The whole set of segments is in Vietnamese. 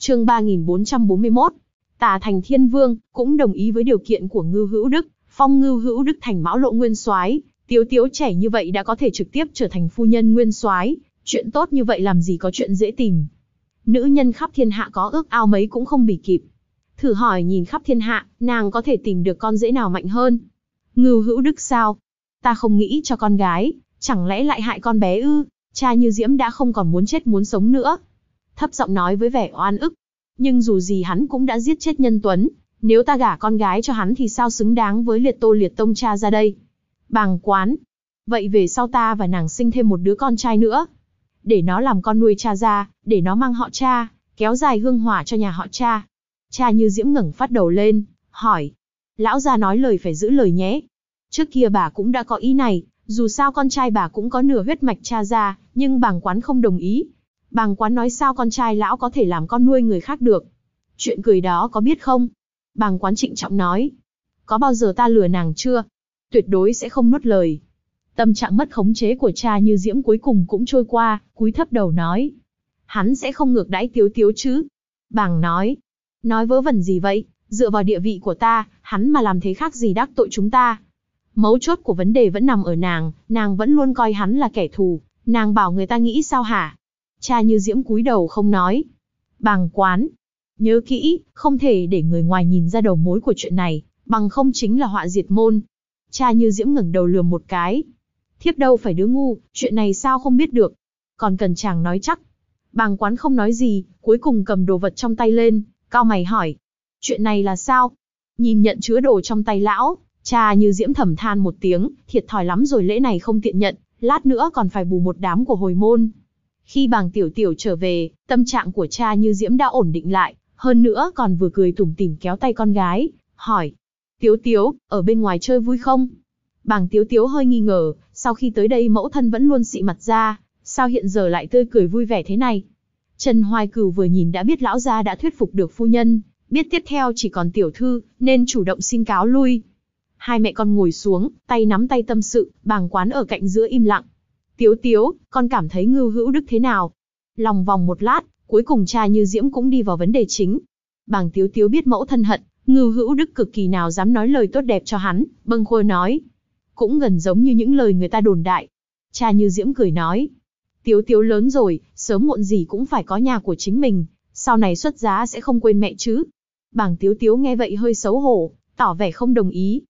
Chương 3441. Tả thành Thiên Vương cũng đồng ý với điều kiện của Ngưu Hữu Đức, phong Ngưu Hữu Đức thành Mão Lộ Nguyên Soái. Tiếu Tiếu trẻ như vậy đã có thể trực tiếp trở thành phu nhân Nguyên Soái, chuyện tốt như vậy làm gì có chuyện dễ tìm. Nữ nhân khắp thiên hạ có ước ao mấy cũng không bì kịp. Thử hỏi nhìn khắp thiên hạ, nàng có thể tìm được con rể nào mạnh hơn? Ngưu Hữu Đức sao? Ta không nghĩ cho con gái, chẳng lẽ lại hại con bé ư? Cha Như Diễm đã không còn muốn chết muốn sống nữa. Thấp giọng nói với vẻ oan ức. Nhưng dù gì hắn cũng đã giết chết Nhân Tuấn, nếu ta gả con gái cho hắn thì sao xứng đáng với liệt tô liệt tông cha ra đây? Bàng Quán. Vậy về sau ta và nàng sinh thêm một đứa con trai nữa. Để nó làm con nuôi cha ra, để nó mang họ cha, kéo dài hương hỏa cho nhà họ cha. Cha Như Diễm ngẩng phát đầu lên, hỏi. Lão gia nói lời phải giữ lời nhé. Trước kia bà cũng đã có ý này, dù sao con trai bà cũng có nửa huyết mạch cha ra, nhưng Bàng Quán không đồng ý. Bàng Quán nói sao con trai lão có thể làm con nuôi người khác được. Chuyện cười đó có biết không? Bàng Quán trịnh trọng nói. Có bao giờ ta lừa nàng chưa? Tuyệt đối sẽ không nuốt lời. Tâm trạng mất khống chế của cha Như Diễm cuối cùng cũng trôi qua, cúi thấp đầu nói. Hắn sẽ không ngược đãi Tiếu Tiếu chứ? Bàng nói. Nói vớ vẩn gì vậy? Dựa vào địa vị của ta, hắn mà làm thế khác gì đắc tội chúng ta. Mấu chốt của vấn đề vẫn nằm ở nàng vẫn luôn coi hắn là kẻ thù, nàng bảo người ta nghĩ sao hả? Cha Như Diễm cúi đầu không nói. Bàng Quán. Nhớ kỹ, không thể để người ngoài nhìn ra đầu mối của chuyện này, bằng không chính là họa diệt môn. Cha Như Diễm ngẩng đầu lườm một cái. Thiếp đâu phải đứa ngu, chuyện này sao không biết được. Còn cần chàng nói chắc. Bàng Quán không nói gì, cuối cùng cầm đồ vật trong tay lên, cau mày hỏi. Chuyện này là sao? Nhìn nhận chứa đồ trong tay lão, cha Như Diễm thầm than một tiếng, thiệt thòi lắm rồi, lễ này không tiện nhận, lát nữa còn phải bù một đám của hồi môn. Khi Bàng Tiểu Tiểu trở về, tâm trạng của cha Như Diễm đã ổn định lại, hơn nữa còn vừa cười tủm tỉm kéo tay con gái, hỏi. Tiếu Tiếu, ở bên ngoài chơi vui không? Bàng Tiếu Tiếu hơi nghi ngờ, sau khi tới đây mẫu thân vẫn luôn xị mặt ra, sao hiện giờ lại tươi cười vui vẻ thế này? Trần Hoài Cửu vừa nhìn đã biết lão gia đã thuyết phục được phu nhân, biết tiếp theo chỉ còn tiểu thư, nên chủ động xin cáo lui. Hai mẹ con ngồi xuống, tay nắm tay tâm sự, Bàng Quán ở cạnh giữa im lặng. Tiếu Tiếu, con cảm thấy Ngưu Hữu Đức thế nào? Lòng vòng một lát, cuối cùng cha Như Diễm cũng đi vào vấn đề chính. Bàng Tiếu Tiếu biết mẫu thân hận, Ngưu Hữu Đức cực kỳ nào dám nói lời tốt đẹp cho hắn, bâng quơ nói. Cũng gần giống như những lời người ta đồn đại. Cha Như Diễm cười nói. Tiếu Tiếu lớn rồi, sớm muộn gì cũng phải có nhà của chính mình, sau này xuất giá sẽ không quên mẹ chứ. Bàng Tiếu Tiếu nghe vậy hơi xấu hổ, tỏ vẻ không đồng ý.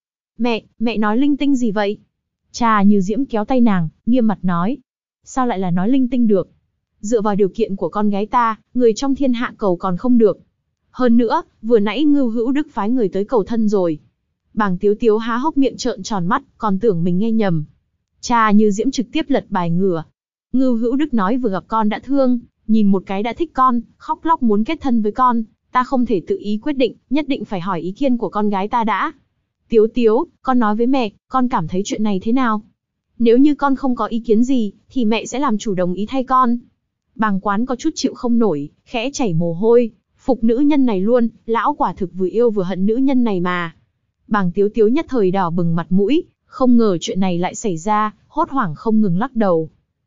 Mẹ nói linh tinh gì vậy? Cha Như Diễm kéo tay nàng, nghiêm mặt nói. Sao lại là nói linh tinh được? Dựa vào điều kiện của con gái ta, người trong thiên hạ cầu còn không được. Hơn nữa, vừa nãy Ngưu Hữu Đức phái người tới cầu thân rồi. Bàng Tiếu Tiếu há hốc miệng trợn tròn mắt, còn tưởng mình nghe nhầm. Cha Như Diễm trực tiếp lật bài ngửa. Ngưu Hữu Đức nói vừa gặp con đã thương, nhìn một cái đã thích con, khóc lóc muốn kết thân với con. Ta không thể tự ý quyết định, nhất định phải hỏi ý kiến của con gái ta đã. Tiếu Tiếu, con nói với mẹ, con cảm thấy chuyện này thế nào? Nếu như con không có ý kiến gì, thì mẹ sẽ làm chủ đồng ý thay con. Bàng Quán có chút chịu không nổi, khẽ chảy mồ hôi, phục nữ nhân này luôn, lão quả thực vừa yêu vừa hận nữ nhân này mà. Bàng Tiếu Tiếu nhất thời đỏ bừng mặt mũi, không ngờ chuyện này lại xảy ra, hốt hoảng không ngừng lắc đầu.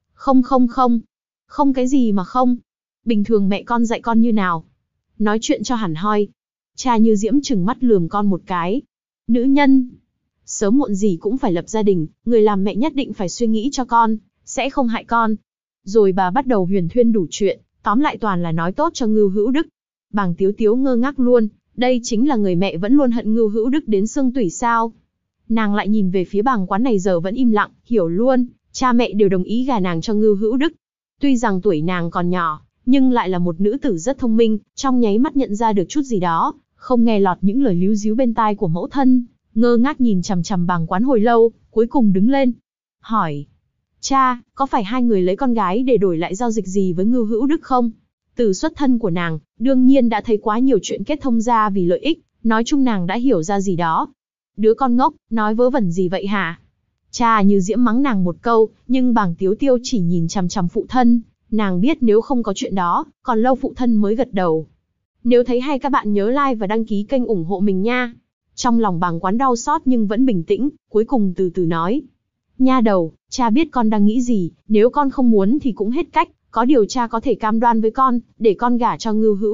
Không cái gì mà không. Bình thường mẹ con dạy con như nào? Nói chuyện cho hẳn hoi. Cha Như Diễm trừng mắt lườm con một cái. Nữ nhân, sớm muộn gì cũng phải lập gia đình, người làm mẹ nhất định phải suy nghĩ cho con, sẽ không hại con. Rồi bà bắt đầu huyền thuyên đủ chuyện, tóm lại toàn là nói tốt cho Ngưu Hữu Đức. Bàng Tiếu Tiếu ngơ ngác luôn, đây chính là người mẹ vẫn luôn hận Ngưu Hữu Đức đến xương tủy sao? Nàng lại nhìn về phía Bàng Quán này giờ vẫn im lặng, hiểu luôn, cha mẹ đều đồng ý gả nàng cho Ngưu Hữu Đức. Tuy rằng tuổi nàng còn nhỏ, nhưng lại là một nữ tử rất thông minh, trong nháy mắt nhận ra được chút gì đó, không nghe lọt những lời líu díu bên tai của mẫu thân, ngơ ngác nhìn chằm chằm Bàng Quán hồi lâu, cuối cùng đứng lên, hỏi: Cha, có phải hai người lấy con gái để đổi lại giao dịch gì với Ngưu Hữu Đức không? Từ xuất thân của nàng, đương nhiên đã thấy quá nhiều chuyện kết thông ra vì lợi ích, nói chung nàng đã hiểu ra gì đó. Đứa con ngốc, nói vớ vẩn gì vậy hả? Cha Như Diễm mắng nàng một câu, nhưng Bàng Tiếu Tiêu chỉ nhìn chằm chằm phụ thân, nàng biết nếu không có chuyện đó, còn lâu phụ thân mới gật đầu. Nếu thấy hay các bạn nhớ like và đăng ký kênh ủng hộ mình nha. Trong lòng Bàng Quán đau xót nhưng vẫn bình tĩnh, cuối cùng từ từ nói: Nha đầu, cha biết con đang nghĩ gì, nếu con không muốn thì cũng hết cách, có điều cha có thể cam đoan với con, để con gả cho Ngưu Hữu Đức,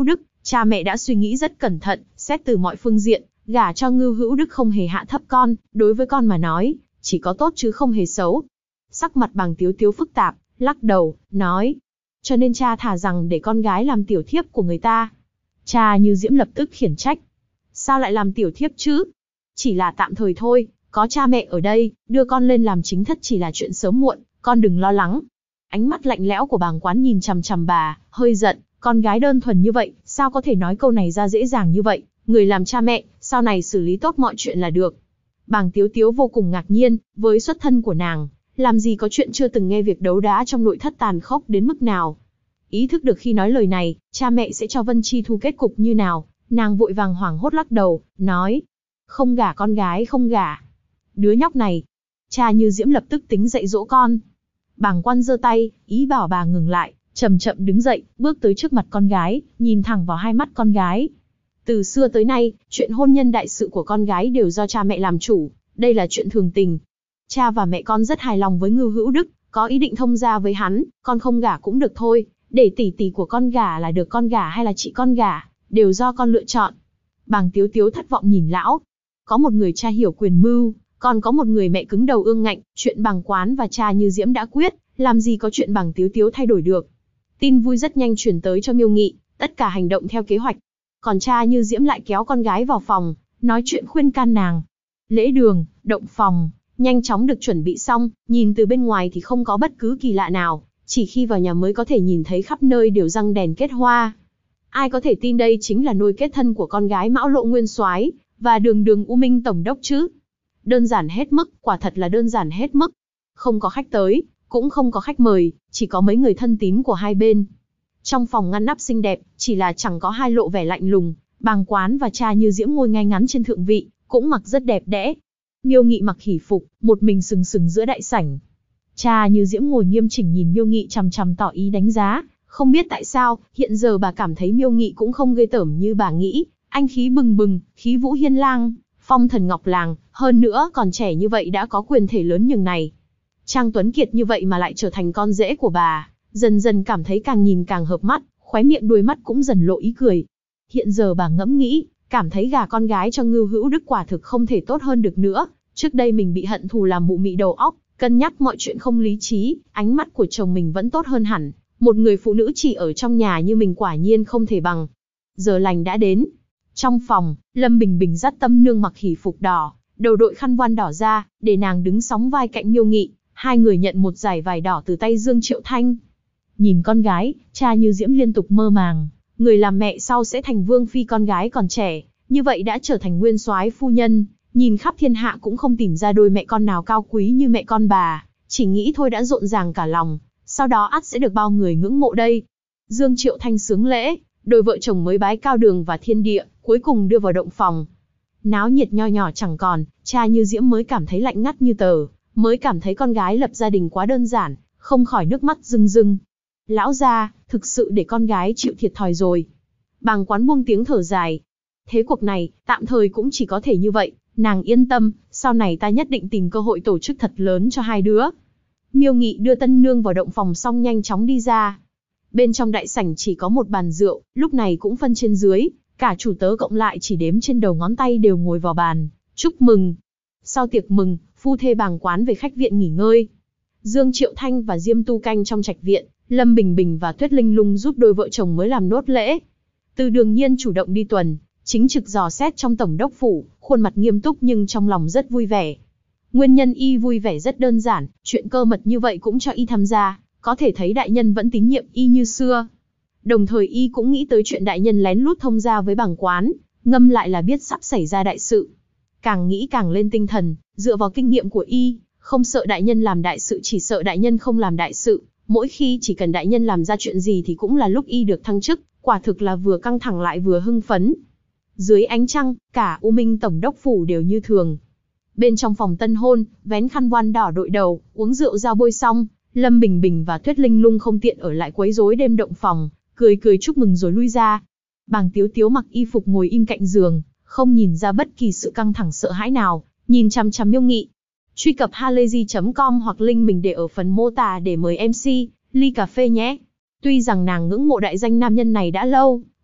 Cha mẹ đã suy nghĩ rất cẩn thận, xét từ mọi phương diện, gả cho Ngưu Hữu Đức không hề hạ thấp con, đối với con mà nói, chỉ có tốt chứ không hề xấu. Sắc mặt Bàng Tiếu Tiếu phức tạp, lắc đầu, nói. Cho nên cha thà rằng để con gái làm tiểu thiếp của người ta. Cha Như Diễm lập tức khiển trách. Sao lại làm tiểu thiếp chứ? Chỉ là tạm thời thôi, có cha mẹ ở đây, đưa con lên làm chính thất chỉ là chuyện sớm muộn, con đừng lo lắng. Ánh mắt lạnh lẽo của Bàng Quán nhìn chằm chằm bà, hơi giận, con gái đơn thuần như vậy, sao có thể nói câu này ra dễ dàng như vậy, người làm cha mẹ, sau này xử lý tốt mọi chuyện là được. Bàng Tiếu Tiếu vô cùng ngạc nhiên, với xuất thân của nàng, làm gì có chuyện chưa từng nghe việc đấu đá trong nội thất tàn khốc đến mức nào. Ý thức được khi nói lời này, cha mẹ sẽ cho Vân Chi Thu kết cục như nào, nàng vội vàng hoảng hốt lắc đầu, nói. Không gả con gái không gả. Đứa nhóc này. Cha Như Diễm lập tức tính dạy dỗ con. Bàng Quan giơ tay, ý bảo bà ngừng lại, chậm chậm đứng dậy, bước tới trước mặt con gái, nhìn thẳng vào hai mắt con gái. Từ xưa tới nay, chuyện hôn nhân đại sự của con gái đều do cha mẹ làm chủ, đây là chuyện thường tình. Cha và mẹ con rất hài lòng với Ngưu Hữu Đức, có ý định thông gia với hắn, con không gả cũng được thôi, để tỷ tỷ của con gả là được, con gả hay là chị con gả, đều do con lựa chọn. Bàng Tiếu Tiếu thất vọng nhìn lão. Có một người cha hiểu quyền mưu, còn có một người mẹ cứng đầu ương ngạnh, chuyện Bàng Quán và cha Như Diễm đã quyết, làm gì có chuyện Bàng Tiếu Tiếu thay đổi được. Tin vui rất nhanh truyền tới cho Miêu Nghị, tất cả hành động theo kế hoạch. Còn cha Như Diễm lại kéo con gái vào phòng, nói chuyện khuyên can nàng. Lễ đường, động phòng, nhanh chóng được chuẩn bị xong, nhìn từ bên ngoài thì không có bất cứ kỳ lạ nào, chỉ khi vào nhà mới có thể nhìn thấy khắp nơi đều răng đèn kết hoa. Ai có thể tin đây chính là nôi kết thân của con gái Mão Lộ Nguyên Soái và Đường Đường U Minh tổng đốc chứ? Đơn giản hết mức, quả thật là đơn giản hết mức. Không có khách tới, cũng không có khách mời, chỉ có mấy người thân tín của hai bên. Trong phòng ngăn nắp xinh đẹp, chỉ là chẳng có hai lộ vẻ lạnh lùng, Bàng Quán và cha Như Diễm ngồi ngay ngắn trên thượng vị, cũng mặc rất đẹp đẽ. Miêu Nghị mặc hỉ phục, một mình sừng sừng giữa đại sảnh. Cha Như Diễm ngồi nghiêm chỉnh nhìn Miêu Nghị chằm chằm tỏ ý đánh giá, không biết tại sao, hiện giờ bà cảm thấy Miêu Nghị cũng không ghê tởm như bà nghĩ, anh khí bừng bừng, khí vũ hiên lang, phong thần ngọc làng, hơn nữa còn trẻ như vậy đã có quyền thể lớn nhường này. Trang tuấn kiệt như vậy mà lại trở thành con rể của bà, dần dần cảm thấy càng nhìn càng hợp mắt, khóe miệng đuôi mắt cũng dần lộ ý cười. Hiện giờ bà ngẫm nghĩ, cảm thấy gả con gái cho Ngưu Hữu Đức quả thực không thể tốt hơn được nữa. Trước đây mình bị hận thù làm mụ mị đầu óc, cân nhắc mọi chuyện không lý trí, ánh mắt của chồng mình vẫn tốt hơn hẳn. Một người phụ nữ chỉ ở trong nhà như mình quả nhiên không thể bằng. Giờ lành đã đến. Trong phòng, Lâm Bình Bình dắt Tâm Nương mặc hỉ phục đỏ, đầu đội khăn voan đỏ ra, để nàng đứng sóng vai cạnh Miêu Nghị. Hai người nhận một dải vải đỏ từ tay Dương Triệu Thanh. Nhìn con gái, cha Như Diễm liên tục mơ màng, người làm mẹ sau sẽ thành vương phi con gái còn trẻ, như vậy đã trở thành nguyên soái phu nhân, nhìn khắp thiên hạ cũng không tìm ra đôi mẹ con nào cao quý như mẹ con bà, chỉ nghĩ thôi đã rộn ràng cả lòng, sau đó ắt sẽ được bao người ngưỡng mộ đây. Dương Triệu Thanh sướng lễ, đôi vợ chồng mới bái cao đường và thiên địa, cuối cùng đưa vào động phòng. Náo nhiệt nho nhỏ chẳng còn, cha Như Diễm mới cảm thấy lạnh ngắt như tờ, mới cảm thấy con gái lập gia đình quá đơn giản, không khỏi nước mắt rưng rưng. Lão gia, thực sự để con gái chịu thiệt thòi rồi. Bàng Quán buông tiếng thở dài. Thế cuộc này, tạm thời cũng chỉ có thể như vậy, nàng yên tâm, sau này ta nhất định tìm cơ hội tổ chức thật lớn cho hai đứa. Miêu Nghị đưa Tân Nương vào động phòng xong nhanh chóng đi ra. Bên trong đại sảnh chỉ có một bàn rượu, lúc này cũng phân trên dưới, cả chủ tớ cộng lại chỉ đếm trên đầu ngón tay đều ngồi vào bàn, chúc mừng. Sau tiệc mừng, phu thê Bàng Quán về khách viện nghỉ ngơi. Dương Triệu Thanh và Diêm Tu canh trong trạch viện, Lâm Bình Bình và Tuyết Linh Lung giúp đôi vợ chồng mới làm nốt lễ. Từ Đường Nhiên chủ động đi tuần, chính trực dò xét trong tổng đốc phủ, khuôn mặt nghiêm túc nhưng trong lòng rất vui vẻ. Nguyên nhân y vui vẻ rất đơn giản, chuyện cơ mật như vậy cũng cho y tham gia, có thể thấy đại nhân vẫn tín nhiệm y như xưa. Đồng thời y cũng nghĩ tới chuyện đại nhân lén lút thông gia với Bàng Quán, ngâm lại là biết sắp xảy ra đại sự. Càng nghĩ càng lên tinh thần, dựa vào kinh nghiệm của y, không sợ đại nhân làm đại sự, chỉ sợ đại nhân không làm đại sự. Mỗi khi chỉ cần đại nhân làm ra chuyện gì thì cũng là lúc y được thăng chức, quả thực là vừa căng thẳng lại vừa hưng phấn. Dưới ánh trăng, cả U Minh tổng đốc phủ đều như thường. Bên trong phòng tân hôn, vén khăn voan đỏ đội đầu, uống rượu giao bôi xong, Lâm Bình Bình và Tuyết Linh Lung không tiện ở lại quấy rối đêm động phòng, cười cười chúc mừng rồi lui ra. Bàng Tiếu Tiếu mặc y phục ngồi im cạnh giường, không nhìn ra bất kỳ sự căng thẳng sợ hãi nào, nhìn chằm chằm Miêu Nghị. Truy cập halayzi.com hoặc link mình để ở phần mô tả để mời MC ly cà phê nhé. Tuy rằng nàng ngưỡng mộ đại danh nam nhân này đã lâu,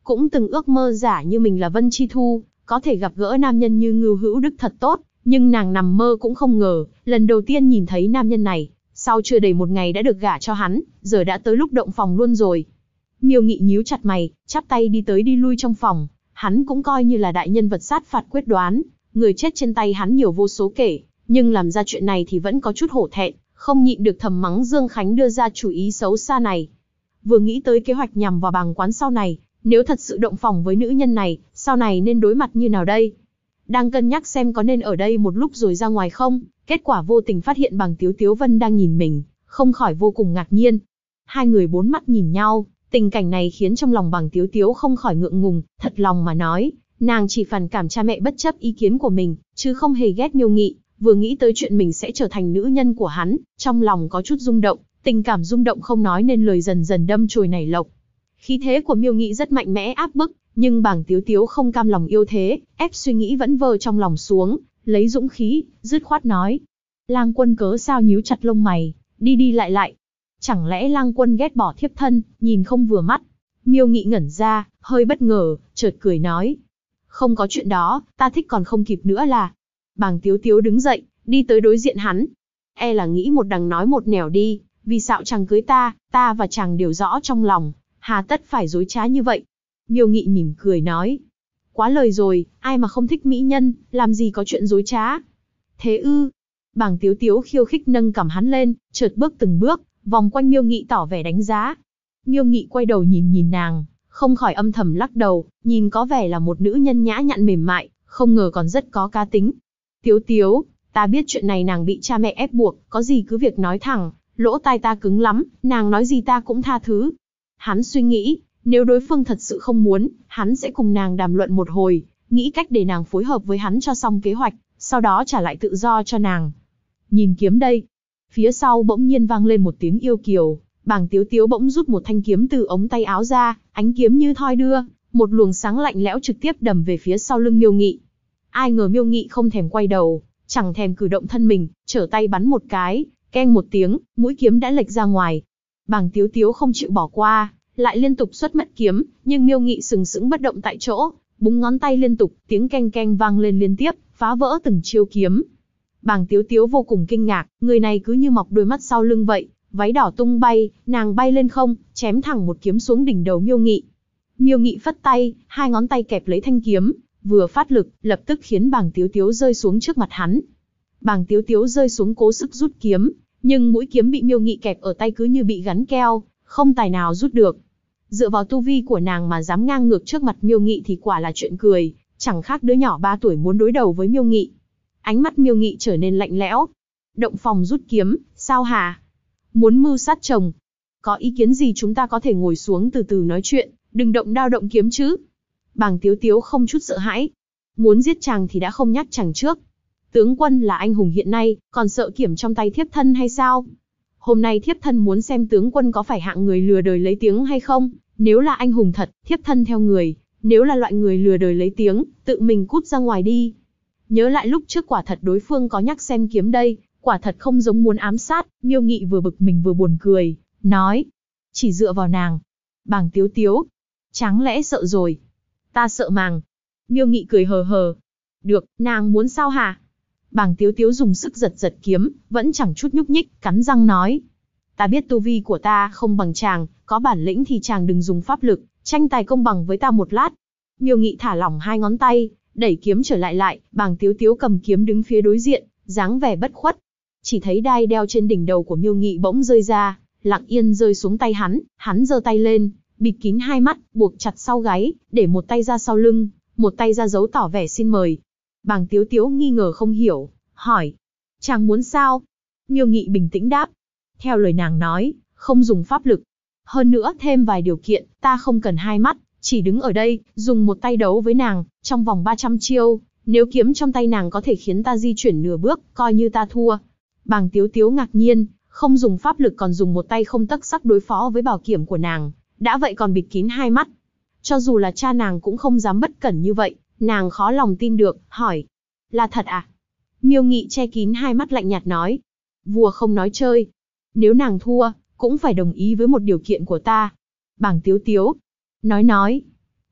cũng từng ước mơ giả như mình là Vân Chi Thu, có thể gặp gỡ nam nhân như Ngưu Hữu Đức thật tốt, nhưng nàng nằm mơ cũng không ngờ, lần đầu tiên nhìn thấy nam nhân này, sau chưa đầy một ngày đã được gả cho hắn, giờ đã tới lúc động phòng luôn rồi. Miêu Nghị nhíu chặt mày, chắp tay đi tới đi lui trong phòng, hắn cũng coi như là đại nhân vật sát phạt quyết đoán, người chết trên tay hắn nhiều vô số kể, nhưng làm ra chuyện này thì vẫn có chút hổ thẹn, không nhịn được thầm mắng Dương Khánh đưa ra chủ ý xấu xa này. Vừa nghĩ tới kế hoạch nhằm vào Bàng Quán sau này, nếu thật sự động phòng với nữ nhân này, sau này nên đối mặt như nào đây? Đang cân nhắc xem có nên ở đây một lúc rồi ra ngoài không, kết quả vô tình phát hiện Bàng Tiếu Tiếu Vân đang nhìn mình, không khỏi vô cùng ngạc nhiên. Hai người bốn mắt nhìn nhau, tình cảnh này khiến trong lòng Bàng Tiếu Tiếu không khỏi ngượng ngùng, thật lòng mà nói, nàng chỉ phản cảm cha mẹ bất chấp ý kiến của mình, chứ không hề ghét Miêu Nghị, vừa nghĩ tới chuyện mình sẽ trở thành nữ nhân của hắn, trong lòng có chút rung động, tình cảm rung động không nói nên lời dần dần đâm chồi nảy lộc. Khí thế của Miêu Nghị rất mạnh mẽ áp bức, nhưng Bàng Tiếu Tiếu không cam lòng yêu thế, ép suy nghĩ vẫn vơ trong lòng xuống, lấy dũng khí, dứt khoát nói. Lang Quân cớ sao nhíu chặt lông mày, đi đi lại lại. Chẳng lẽ Lang Quân ghét bỏ thiếp thân, nhìn không vừa mắt? Miêu Nghị ngẩn ra, hơi bất ngờ, chợt cười nói. Không có chuyện đó, ta thích còn không kịp nữa là. Bàng Tiếu Tiếu đứng dậy, đi tới đối diện hắn. E là nghĩ một đằng nói một nẻo đi, vì sao chàng cưới ta và chàng đều rõ trong lòng, hà tất phải dối trá như vậy. Miêu Nghị mỉm cười nói. Quá lời rồi, ai mà không thích mỹ nhân, làm gì có chuyện dối trá. Thế ư? Bàng Tiếu Tiếu khiêu khích nâng cằm hắn lên, chợt bước từng bước, vòng quanh Miêu Nghị tỏ vẻ đánh giá. Miêu Nghị quay đầu nhìn nàng, không khỏi âm thầm lắc đầu, nhìn có vẻ là một nữ nhân nhã nhặn mềm mại, không ngờ còn rất có cá tính. Tiếu Tiếu, ta biết chuyện này nàng bị cha mẹ ép buộc, có gì cứ việc nói thẳng, lỗ tai ta cứng lắm, nàng nói gì ta cũng tha thứ. Hắn suy nghĩ, nếu đối phương thật sự không muốn, hắn sẽ cùng nàng đàm luận một hồi, nghĩ cách để nàng phối hợp với hắn cho xong kế hoạch, sau đó trả lại tự do cho nàng. Nhìn kiếm đây. Phía sau bỗng nhiên vang lên một tiếng yêu kiều, Bàng Tiếu Tiếu bỗng rút một thanh kiếm từ ống tay áo ra, ánh kiếm như thoi đưa, một luồng sáng lạnh lẽo trực tiếp đầm về phía sau lưng Miêu Nghị. Ai ngờ Miêu Nghị không thèm quay đầu, chẳng thèm cử động thân mình, trở tay bắn một cái, keng một tiếng, mũi kiếm đã lệch ra ngoài. Bàng Tiếu Tiếu không chịu bỏ qua, lại liên tục xuất mất kiếm, nhưng Miêu Nghị sừng sững bất động tại chỗ, búng ngón tay liên tục, tiếng keng keng vang lên liên tiếp, phá vỡ từng chiêu kiếm. Bàng Tiếu Tiếu vô cùng kinh ngạc, người này cứ như mọc đôi mắt sau lưng vậy, váy đỏ tung bay, nàng bay lên không, chém thẳng một kiếm xuống đỉnh đầu Miêu Nghị. Miêu Nghị phất tay, hai ngón tay kẹp lấy thanh kiếm, vừa phát lực, lập tức khiến Bàng Tiếu Tiếu rơi xuống trước mặt hắn. Bàng Tiếu Tiếu rơi xuống cố sức rút kiếm, nhưng mũi kiếm bị Miêu Nghị kẹp ở tay cứ như bị gắn keo, không tài nào rút được. Dựa vào tu vi của nàng mà dám ngang ngược trước mặt Miêu Nghị thì quả là chuyện cười, chẳng khác đứa nhỏ 3 tuổi muốn đối đầu với Miêu Nghị. Ánh mắt Miêu Nghị trở nên lạnh lẽo. Động phòng rút kiếm, sao hả? Muốn mưu sát chồng? Có ý kiến gì chúng ta có thể ngồi xuống từ từ nói chuyện, đừng động đao động kiếm chứ. Bàng Tiếu Tiếu không chút sợ hãi. Muốn giết chàng thì đã không nhắc chàng trước. Tướng quân là anh hùng hiện nay, còn sợ kiểm trong tay thiếp thân hay sao? Hôm nay thiếp thân muốn xem tướng quân có phải hạng người lừa đời lấy tiếng hay không. Nếu là anh hùng thật, thiếp thân theo người. Nếu là loại người lừa đời lấy tiếng, tự mình cút ra ngoài đi. Nhớ lại lúc trước quả thật đối phương có nhắc xem kiếm đây, quả thật không giống muốn ám sát. Miêu Nghị vừa bực mình vừa buồn cười, nói. Chỉ dựa vào nàng. Bàng Tiếu Tiếu. Chẳng lẽ sợ rồi? Ta sợ màng. Miêu Nghị cười hờ hờ. Được, nàng muốn sao hả? Bàng Tiếu Tiếu dùng sức giật giật kiếm, vẫn chẳng chút nhúc nhích, cắn răng nói. Ta biết tu vi của ta không bằng chàng, có bản lĩnh thì chàng đừng dùng pháp lực, tranh tài công bằng với ta một lát. Miêu Nghị thả lỏng hai ngón tay, đẩy kiếm trở lại, Bàng Tiếu Tiếu cầm kiếm đứng phía đối diện, dáng vẻ bất khuất. Chỉ thấy đai đeo trên đỉnh đầu của Miêu Nghị bỗng rơi ra, lặng yên rơi xuống tay hắn giơ tay lên, bịt kín hai mắt, buộc chặt sau gáy, để một tay ra sau lưng, một tay ra dấu tỏ vẻ xin mời. Bàng Tiếu Tiếu nghi ngờ không hiểu, hỏi. Chàng muốn sao? Miêu Nghị bình tĩnh đáp. Theo lời nàng nói, không dùng pháp lực. Hơn nữa thêm vài điều kiện, ta không cần hai mắt, chỉ đứng ở đây, dùng một tay đấu với nàng, trong vòng 300 chiêu, nếu kiếm trong tay nàng có thể khiến ta di chuyển nửa bước, coi như ta thua. Bàng Tiếu Tiếu ngạc nhiên, không dùng pháp lực còn dùng một tay không tấc sắc đối phó với bảo kiếm của nàng, đã vậy còn bịt kín hai mắt. Cho dù là cha nàng cũng không dám bất cẩn như vậy, nàng khó lòng tin được, hỏi. Là thật à? Miêu Nghị che kín hai mắt lạnh nhạt nói. Vua không nói chơi. Nếu nàng thua, cũng phải đồng ý với một điều kiện của ta. Bàng Tiếu Tiếu. Nói.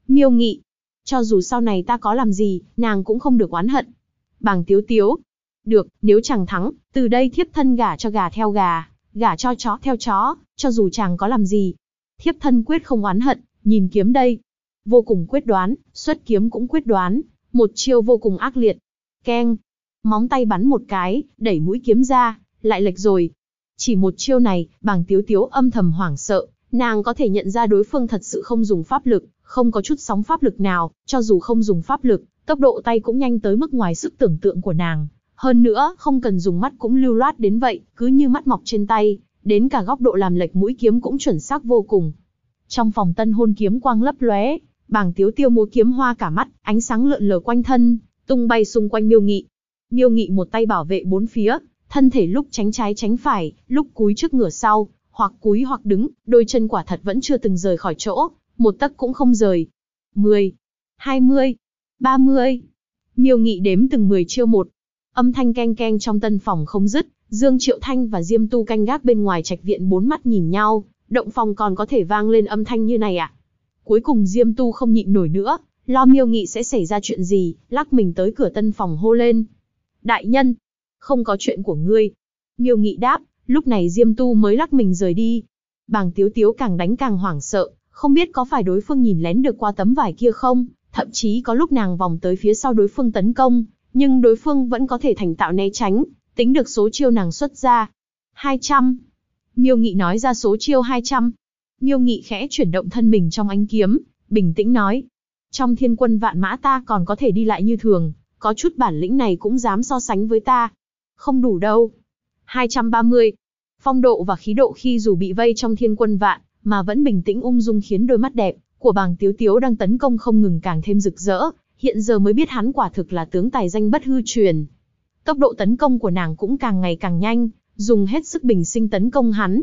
Miêu Nghị, cho dù sau này ta có làm gì, nàng cũng không được oán hận. Bàng Tiếu Tiếu, được, nếu chàng thắng, từ đây thiếp thân gả cho gà theo gà, gả cho chó theo chó, cho dù chàng có làm gì. Thiếp thân quyết không oán hận, nhìn kiếm đây. Vô cùng quyết đoán, xuất kiếm cũng quyết đoán, một chiêu vô cùng ác liệt. Keng, móng tay bắn một cái, đẩy mũi kiếm ra, lại lệch rồi. Chỉ một chiêu này, Bàng Tiếu Tiếu âm thầm hoảng sợ, nàng có thể nhận ra đối phương thật sự không dùng pháp lực, không có chút sóng pháp lực nào, cho dù không dùng pháp lực, tốc độ tay cũng nhanh tới mức ngoài sức tưởng tượng của nàng. Hơn nữa, không cần dùng mắt cũng lưu loát đến vậy, cứ như mắt mọc trên tay, đến cả góc độ làm lệch mũi kiếm cũng chuẩn xác vô cùng. Trong phòng tân hôn kiếm quang lấp lóe, Bàng Tiếu Tiếu múa kiếm hoa cả mắt, ánh sáng lượn lờ quanh thân, tung bay xung quanh Miêu Nghị. Miêu Nghị một tay bảo vệ bốn phía, thân thể lúc tránh trái tránh phải, lúc cúi trước ngửa sau, hoặc cúi hoặc đứng, đôi chân quả thật vẫn chưa từng rời khỏi chỗ, một tấc cũng không rời. 10, 20, 30. Miêu Nghị đếm từng 10 chiêu một. Âm thanh keng keng trong tân phòng không dứt, Dương Triệu Thanh và Diêm Tu canh gác bên ngoài trạch viện bốn mắt nhìn nhau, động phòng còn có thể vang lên âm thanh như này à? Cuối cùng Diêm Tu không nhịn nổi nữa, lo Miêu Nghị sẽ xảy ra chuyện gì, lắc mình tới cửa tân phòng hô lên. Đại nhân, không có chuyện của ngươi. Miêu Nghị đáp, lúc này Diêm Tu mới lắc mình rời đi. Bàng Tiếu Tiếu càng đánh càng hoảng sợ, không biết có phải đối phương nhìn lén được qua tấm vải kia không, thậm chí có lúc nàng vòng tới phía sau đối phương tấn công, nhưng đối phương vẫn có thể thành thạo né tránh, tính được số chiêu nàng xuất ra. 200. Miêu Nghị nói ra số chiêu 200. Miêu Nghị khẽ chuyển động thân mình trong ánh kiếm, bình tĩnh nói. Trong thiên quân vạn mã ta còn có thể đi lại như thường, có chút bản lĩnh này cũng dám so sánh với ta. Không đủ đâu. 230. Phong độ và khí độ khi dù bị vây trong thiên quân vạn, mà vẫn bình tĩnh ung dung khiến đôi mắt đẹp của Bàng Tiếu Tiếu đang tấn công không ngừng càng thêm rực rỡ, hiện giờ mới biết hắn quả thực là tướng tài danh bất hư truyền. Tốc độ tấn công của nàng cũng càng ngày càng nhanh, dùng hết sức bình sinh tấn công hắn.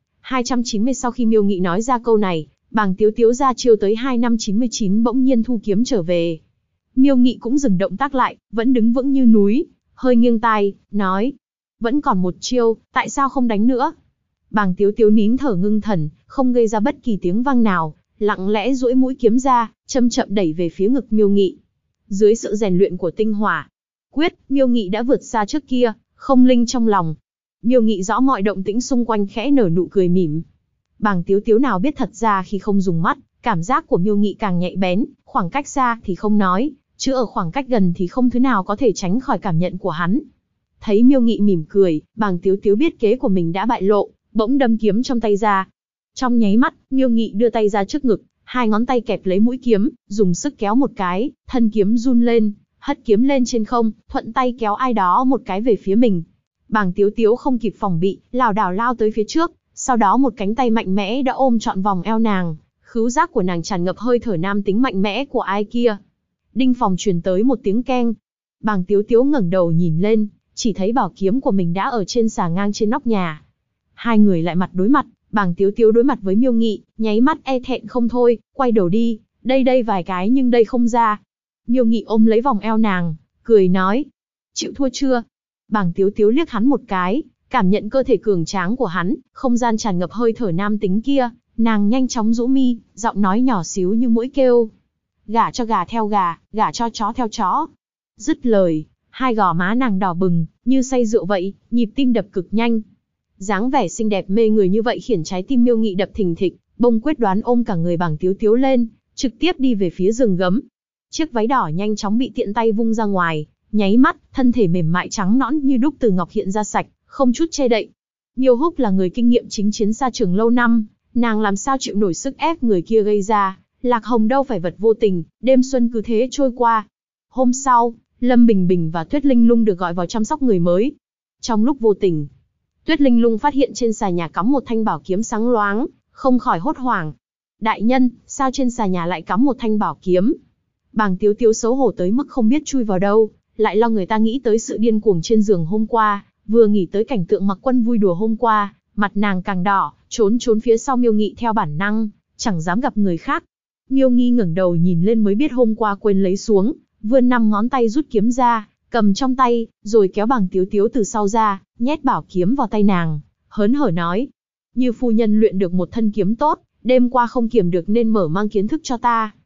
290 sau khi Miêu Nghị nói ra câu này, Bàng Tiếu Tiếu ra chiêu tới 2599 bỗng nhiên thu kiếm trở về. Miêu Nghị cũng dừng động tác lại, vẫn đứng vững như núi, hơi nghiêng tai, nói. Vẫn còn một chiêu, tại sao không đánh nữa? Bàng Tiếu Tiếu nín thở ngưng thần, không gây ra bất kỳ tiếng vang nào, lặng lẽ duỗi mũi kiếm ra, chậm chậm đẩy về phía ngực Miêu Nghị. Dưới sự rèn luyện của tinh hỏa quyết, Miêu Nghị đã vượt xa trước kia, không linh trong lòng. Miêu Nghị rõ mọi động tĩnh xung quanh khẽ nở nụ cười mỉm. Bàng Tiếu Tiếu nào biết thật ra khi không dùng mắt, cảm giác của Miêu Nghị càng nhạy bén, khoảng cách xa thì không nói, chứ ở khoảng cách gần thì không thứ nào có thể tránh khỏi cảm nhận của hắn. Thấy Miêu Nghị mỉm cười, Bàng Tiếu Tiếu biết kế của mình đã bại lộ, bỗng đâm kiếm trong tay ra. Trong nháy mắt, Miêu Nghị đưa tay ra trước ngực, hai ngón tay kẹp lấy mũi kiếm, dùng sức kéo một cái, thân kiếm run lên, hất kiếm lên trên không, thuận tay kéo ai đó một cái về phía mình. Bàng Tiếu Tiếu không kịp phòng bị, lảo đảo lao tới phía trước, sau đó một cánh tay mạnh mẽ đã ôm trọn vòng eo nàng, khứu giác của nàng tràn ngập hơi thở nam tính mạnh mẽ của ai kia. Đinh phòng truyền tới một tiếng keng. Bàng Tiếu Tiếu ngẩng đầu nhìn lên, chỉ thấy bảo kiếm của mình đã ở trên xà ngang trên nóc nhà. Hai người lại mặt đối mặt, Bàng Tiếu Tiếu đối mặt với Miêu Nghị, nháy mắt e thẹn không thôi, quay đầu đi, đây vài cái nhưng đây không ra. Miêu Nghị ôm lấy vòng eo nàng, cười nói, chịu thua chưa? Bàng Tiếu Tiếu liếc hắn một cái, cảm nhận cơ thể cường tráng của hắn, không gian tràn ngập hơi thở nam tính kia, nàng nhanh chóng rũ mi, giọng nói nhỏ xíu như mũi kêu. Gả cho gà theo gà, gả cho chó theo chó. Dứt lời, hai gò má nàng đỏ bừng, như say rượu vậy, nhịp tim đập cực nhanh. Dáng vẻ xinh đẹp mê người như vậy khiến trái tim Miêu Nghị đập thình thịch, bông quyết đoán ôm cả người Bàng Tiếu Tiếu lên, trực tiếp đi về phía rừng gấm. Chiếc váy đỏ nhanh chóng bị tiện tay vung ra ngoài, nháy mắt, thân thể mềm mại trắng nõn như đúc từ ngọc hiện ra sạch, không chút che đậy. Miêu Húc là người kinh nghiệm chính chiến xa trường lâu năm, nàng làm sao chịu nổi sức ép người kia gây ra, Lạc Hồng đâu phải vật vô tình, đêm xuân cứ thế trôi qua. Hôm sau, Lâm Bình Bình và Tuyết Linh Lung được gọi vào chăm sóc người mới. Trong lúc vô tình, Tuyết Linh Lung phát hiện trên xà nhà cắm một thanh bảo kiếm sáng loáng, không khỏi hốt hoảng. Đại nhân, sao trên xà nhà lại cắm một thanh bảo kiếm? Bàng Tiếu Tiếu xấu hổ tới mức không biết chui vào đâu, lại lo người ta nghĩ tới sự điên cuồng trên giường hôm qua, vừa nghĩ tới cảnh tượng Mặc Quân vui đùa hôm qua, mặt nàng càng đỏ, trốn phía sau Miêu Nghị theo bản năng, chẳng dám gặp người khác. Miêu Nghị ngẩng đầu nhìn lên mới biết hôm qua quên lấy xuống, vươn 5 ngón tay rút kiếm ra, cầm trong tay, rồi kéo Bàng Tiếu Tiếu từ sau ra, nhét bảo kiếm vào tay nàng, hớn hở nói: Như phu nhân luyện được một thân kiếm tốt, đêm qua không kiềm được nên mở mang kiến thức cho ta.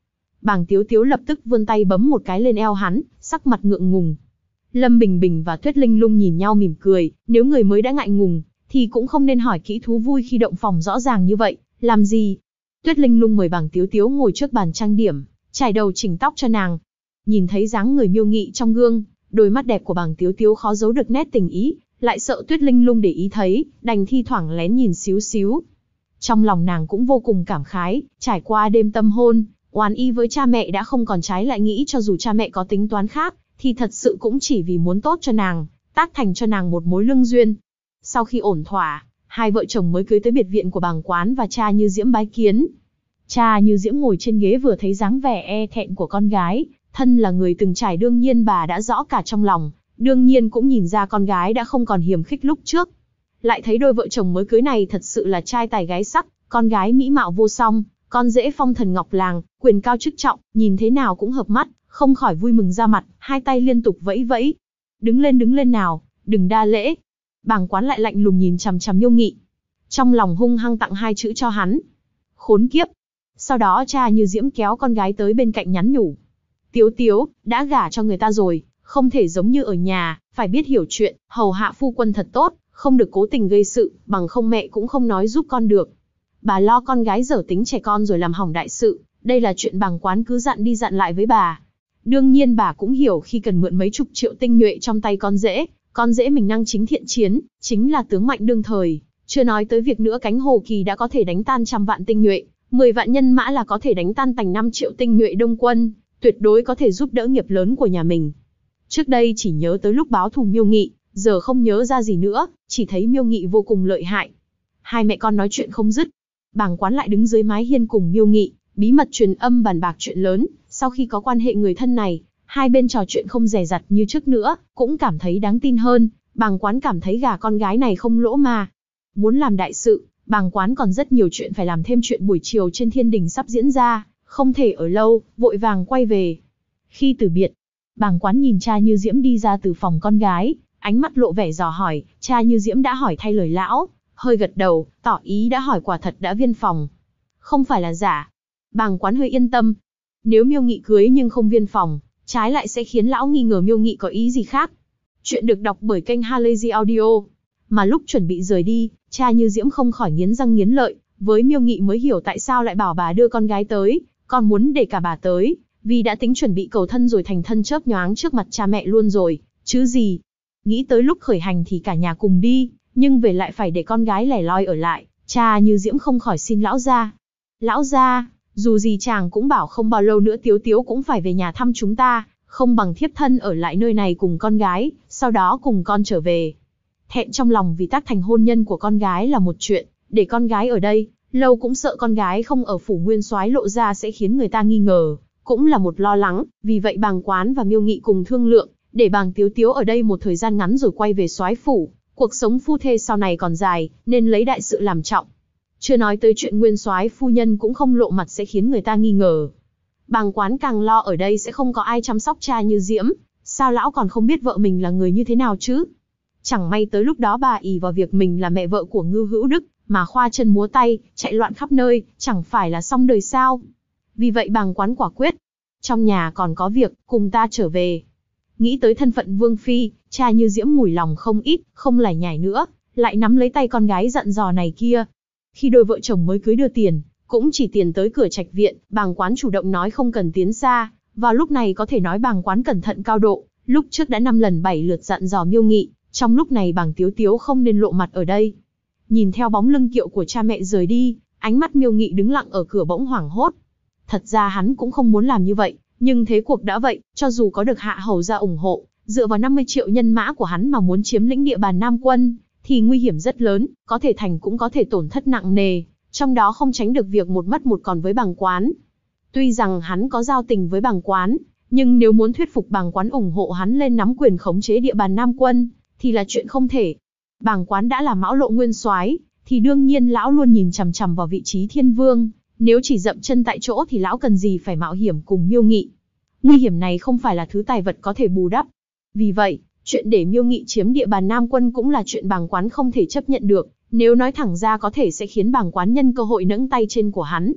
Bàng Tiếu Tiếu lập tức vươn tay bấm một cái lên eo hắn, sắc mặt ngượng ngùng. Lâm Bình Bình và Tuyết Linh Lung nhìn nhau mỉm cười, nếu người mới đã ngại ngùng, thì cũng không nên hỏi kỹ thú vui khi động phòng rõ ràng như vậy, làm gì? Tuyết Linh Lung mời Bàng Tiếu Tiếu ngồi trước bàn trang điểm, chải đầu chỉnh tóc cho nàng. Nhìn thấy dáng người Miêu Nghị trong gương, đôi mắt đẹp của Bàng Tiếu Tiếu khó giấu được nét tình ý, lại sợ Tuyết Linh Lung để ý thấy, đành thi thoảng lén nhìn xíu xíu. Trong lòng nàng cũng vô cùng cảm khái, trải qua đêm tâm hôn, oán y với cha mẹ đã không còn, trái lại nghĩ cho dù cha mẹ có tính toán khác, thì thật sự cũng chỉ vì muốn tốt cho nàng, tác thành cho nàng một mối lương duyên. Sau khi ổn thỏa, hai vợ chồng mới cưới tới biệt viện của Bàng Quán và cha Như Diễm bái kiến. Cha Như Diễm ngồi trên ghế vừa thấy dáng vẻ e thẹn của con gái, thân là người từng trải đương nhiên bà đã rõ cả trong lòng, đương nhiên cũng nhìn ra con gái đã không còn hiềm khích lúc trước. Lại thấy đôi vợ chồng mới cưới này thật sự là trai tài gái sắc, con gái mỹ mạo vô song, con rể phong thần ngọc làng, quyền cao chức trọng, nhìn thế nào cũng hợp mắt, không khỏi vui mừng ra mặt, hai tay liên tục vẫy vẫy. Đứng lên nào, đừng đa lễ. Bàng Quán lại lạnh lùng nhìn chằm chằm Miêu Nghị. Trong lòng hung hăng tặng hai chữ cho hắn. Khốn kiếp. Sau đó cha Như Diễm kéo con gái tới bên cạnh nhắn nhủ. Tiếu Tiếu, đã gả cho người ta rồi, không thể giống như ở nhà, phải biết hiểu chuyện, hầu hạ phu quân thật tốt, không được cố tình gây sự, bằng không mẹ cũng không nói giúp con được. Bà lo con gái dở tính trẻ con rồi làm hỏng đại sự, đây là chuyện Bàng Quán cứ dặn đi dặn lại với bà. Đương nhiên bà cũng hiểu khi cần mượn mấy chục triệu tinh nhuệ trong tay con rể mình năng chính thiện chiến, chính là tướng mạnh đương thời, chưa nói tới việc nữa cánh Hồ Kỳ đã có thể đánh tan 100 vạn tinh nhuệ, 10 vạn nhân mã là có thể đánh tan tành 5 triệu tinh nhuệ đông quân, tuyệt đối có thể giúp đỡ nghiệp lớn của nhà mình. Trước đây chỉ nhớ tới lúc báo thù Miêu Nghị, giờ không nhớ ra gì nữa, chỉ thấy Miêu Nghị vô cùng lợi hại. Hai mẹ con nói chuyện không dứt. Bàng Quán lại đứng dưới mái hiên cùng Miêu Nghị, bí mật truyền âm bàn bạc chuyện lớn. Sau khi có quan hệ người thân này, hai bên trò chuyện không dè dặt như trước nữa, cũng cảm thấy đáng tin hơn. Bàng Quán cảm thấy gả con gái này không lỗ mà. Muốn làm đại sự, Bàng Quán còn rất nhiều chuyện phải làm, thêm chuyện buổi chiều trên thiên đình sắp diễn ra, không thể ở lâu, vội vàng quay về. Khi từ biệt, Bàng Quán nhìn cha Như Diễm đi ra từ phòng con gái, ánh mắt lộ vẻ dò hỏi. Cha Như Diễm đã hỏi thay lời lão, hơi gật đầu, tỏ ý đã hỏi quả thật đã viên phòng. Không phải là giả. Bàng Quán hơi yên tâm. Nếu Miêu Nghị cưới nhưng không viên phòng, trái lại sẽ khiến lão nghi ngờ Miêu Nghị có ý gì khác. Chuyện được đọc bởi kênh Halazy Audio. Mà lúc chuẩn bị rời đi, cha Như Diễm không khỏi nghiến răng nghiến lợi, với Miêu Nghị mới hiểu tại sao lại bảo bà đưa con gái tới, còn muốn để cả bà tới, vì đã tính chuẩn bị cầu thân rồi thành thân chớp nhoáng trước mặt cha mẹ luôn rồi, chứ gì. Nghĩ tới lúc khởi hành thì cả nhà cùng đi, nhưng về lại phải để con gái lẻ loi ở lại, cha Như Diễm không khỏi xin lão gia. Lão gia, dù gì chàng cũng bảo không bao lâu nữa Tiếu Tiếu cũng phải về nhà thăm chúng ta, không bằng thiếp thân ở lại nơi này cùng con gái, sau đó cùng con trở về. Thẹn trong lòng vì tác thành hôn nhân của con gái là một chuyện, để con gái ở đây, lâu cũng sợ con gái không ở phủ nguyên soái lộ ra sẽ khiến người ta nghi ngờ, cũng là một lo lắng, vì vậy Bàng Quán và Miêu Nghị cùng thương lượng, để Bàng Tiếu Tiếu ở đây một thời gian ngắn rồi quay về soái phủ, cuộc sống phu thê sau này còn dài, nên lấy đại sự làm trọng. Chưa nói tới chuyện nguyên soái phu nhân cũng không lộ mặt sẽ khiến người ta nghi ngờ. Bàng Quán càng lo ở đây sẽ không có ai chăm sóc cha Như Diễm, sao lão còn không biết vợ mình là người như thế nào chứ? Chẳng may tới lúc đó bà ỷ vào việc mình là mẹ vợ của Ngưu Hữu Đức, mà khoa chân múa tay, chạy loạn khắp nơi, chẳng phải là xong đời sao? Vì vậy Bàng Quán quả quyết, trong nhà còn có việc, cùng ta trở về. Nghĩ tới thân phận vương phi, cha Như Diễm mủi lòng không ít, không lải nhải nữa, lại nắm lấy tay con gái dặn dò này kia. Khi đôi vợ chồng mới cưới đưa tiền, cũng chỉ tiền tới cửa trạch viện, Bàng Quán chủ động nói không cần tiến xa. Vào lúc này có thể nói Bàng Quán cẩn thận cao độ, lúc trước đã 5 lần 7 lượt dặn dò Miêu Nghị, trong lúc này Bàng Tiếu Tiếu không nên lộ mặt ở đây. Nhìn theo bóng lưng kiệu của cha mẹ rời đi, ánh mắt Miêu Nghị đứng lặng ở cửa bỗng hoảng hốt. Thật ra hắn cũng không muốn làm như vậy, nhưng thế cuộc đã vậy, cho dù có được Hạ Hầu gia ủng hộ, dựa vào 50 triệu nhân mã của hắn mà muốn chiếm lĩnh địa bàn Nam Quân, thì nguy hiểm rất lớn, có thể thành cũng có thể tổn thất nặng nề, trong đó không tránh được việc một mất một còn với Bàng Quán. Tuy rằng hắn có giao tình với Bàng Quán, nhưng nếu muốn thuyết phục Bàng Quán ủng hộ hắn lên nắm quyền khống chế địa bàn Nam Quân, thì là chuyện không thể. Bàng Quán đã là Mão Lộ nguyên soái, thì đương nhiên lão luôn nhìn chằm chằm vào vị trí thiên vương, nếu chỉ dậm chân tại chỗ thì lão cần gì phải mạo hiểm cùng Miêu Nghị. Nguy hiểm này không phải là thứ tài vật có thể bù đắp. Vì vậy, chuyện để Miêu Nghị chiếm địa bàn Nam Quân cũng là chuyện Bàng Quán không thể chấp nhận được, nếu nói thẳng ra có thể sẽ khiến Bàng Quán nhân cơ hội nẫng tay trên của hắn.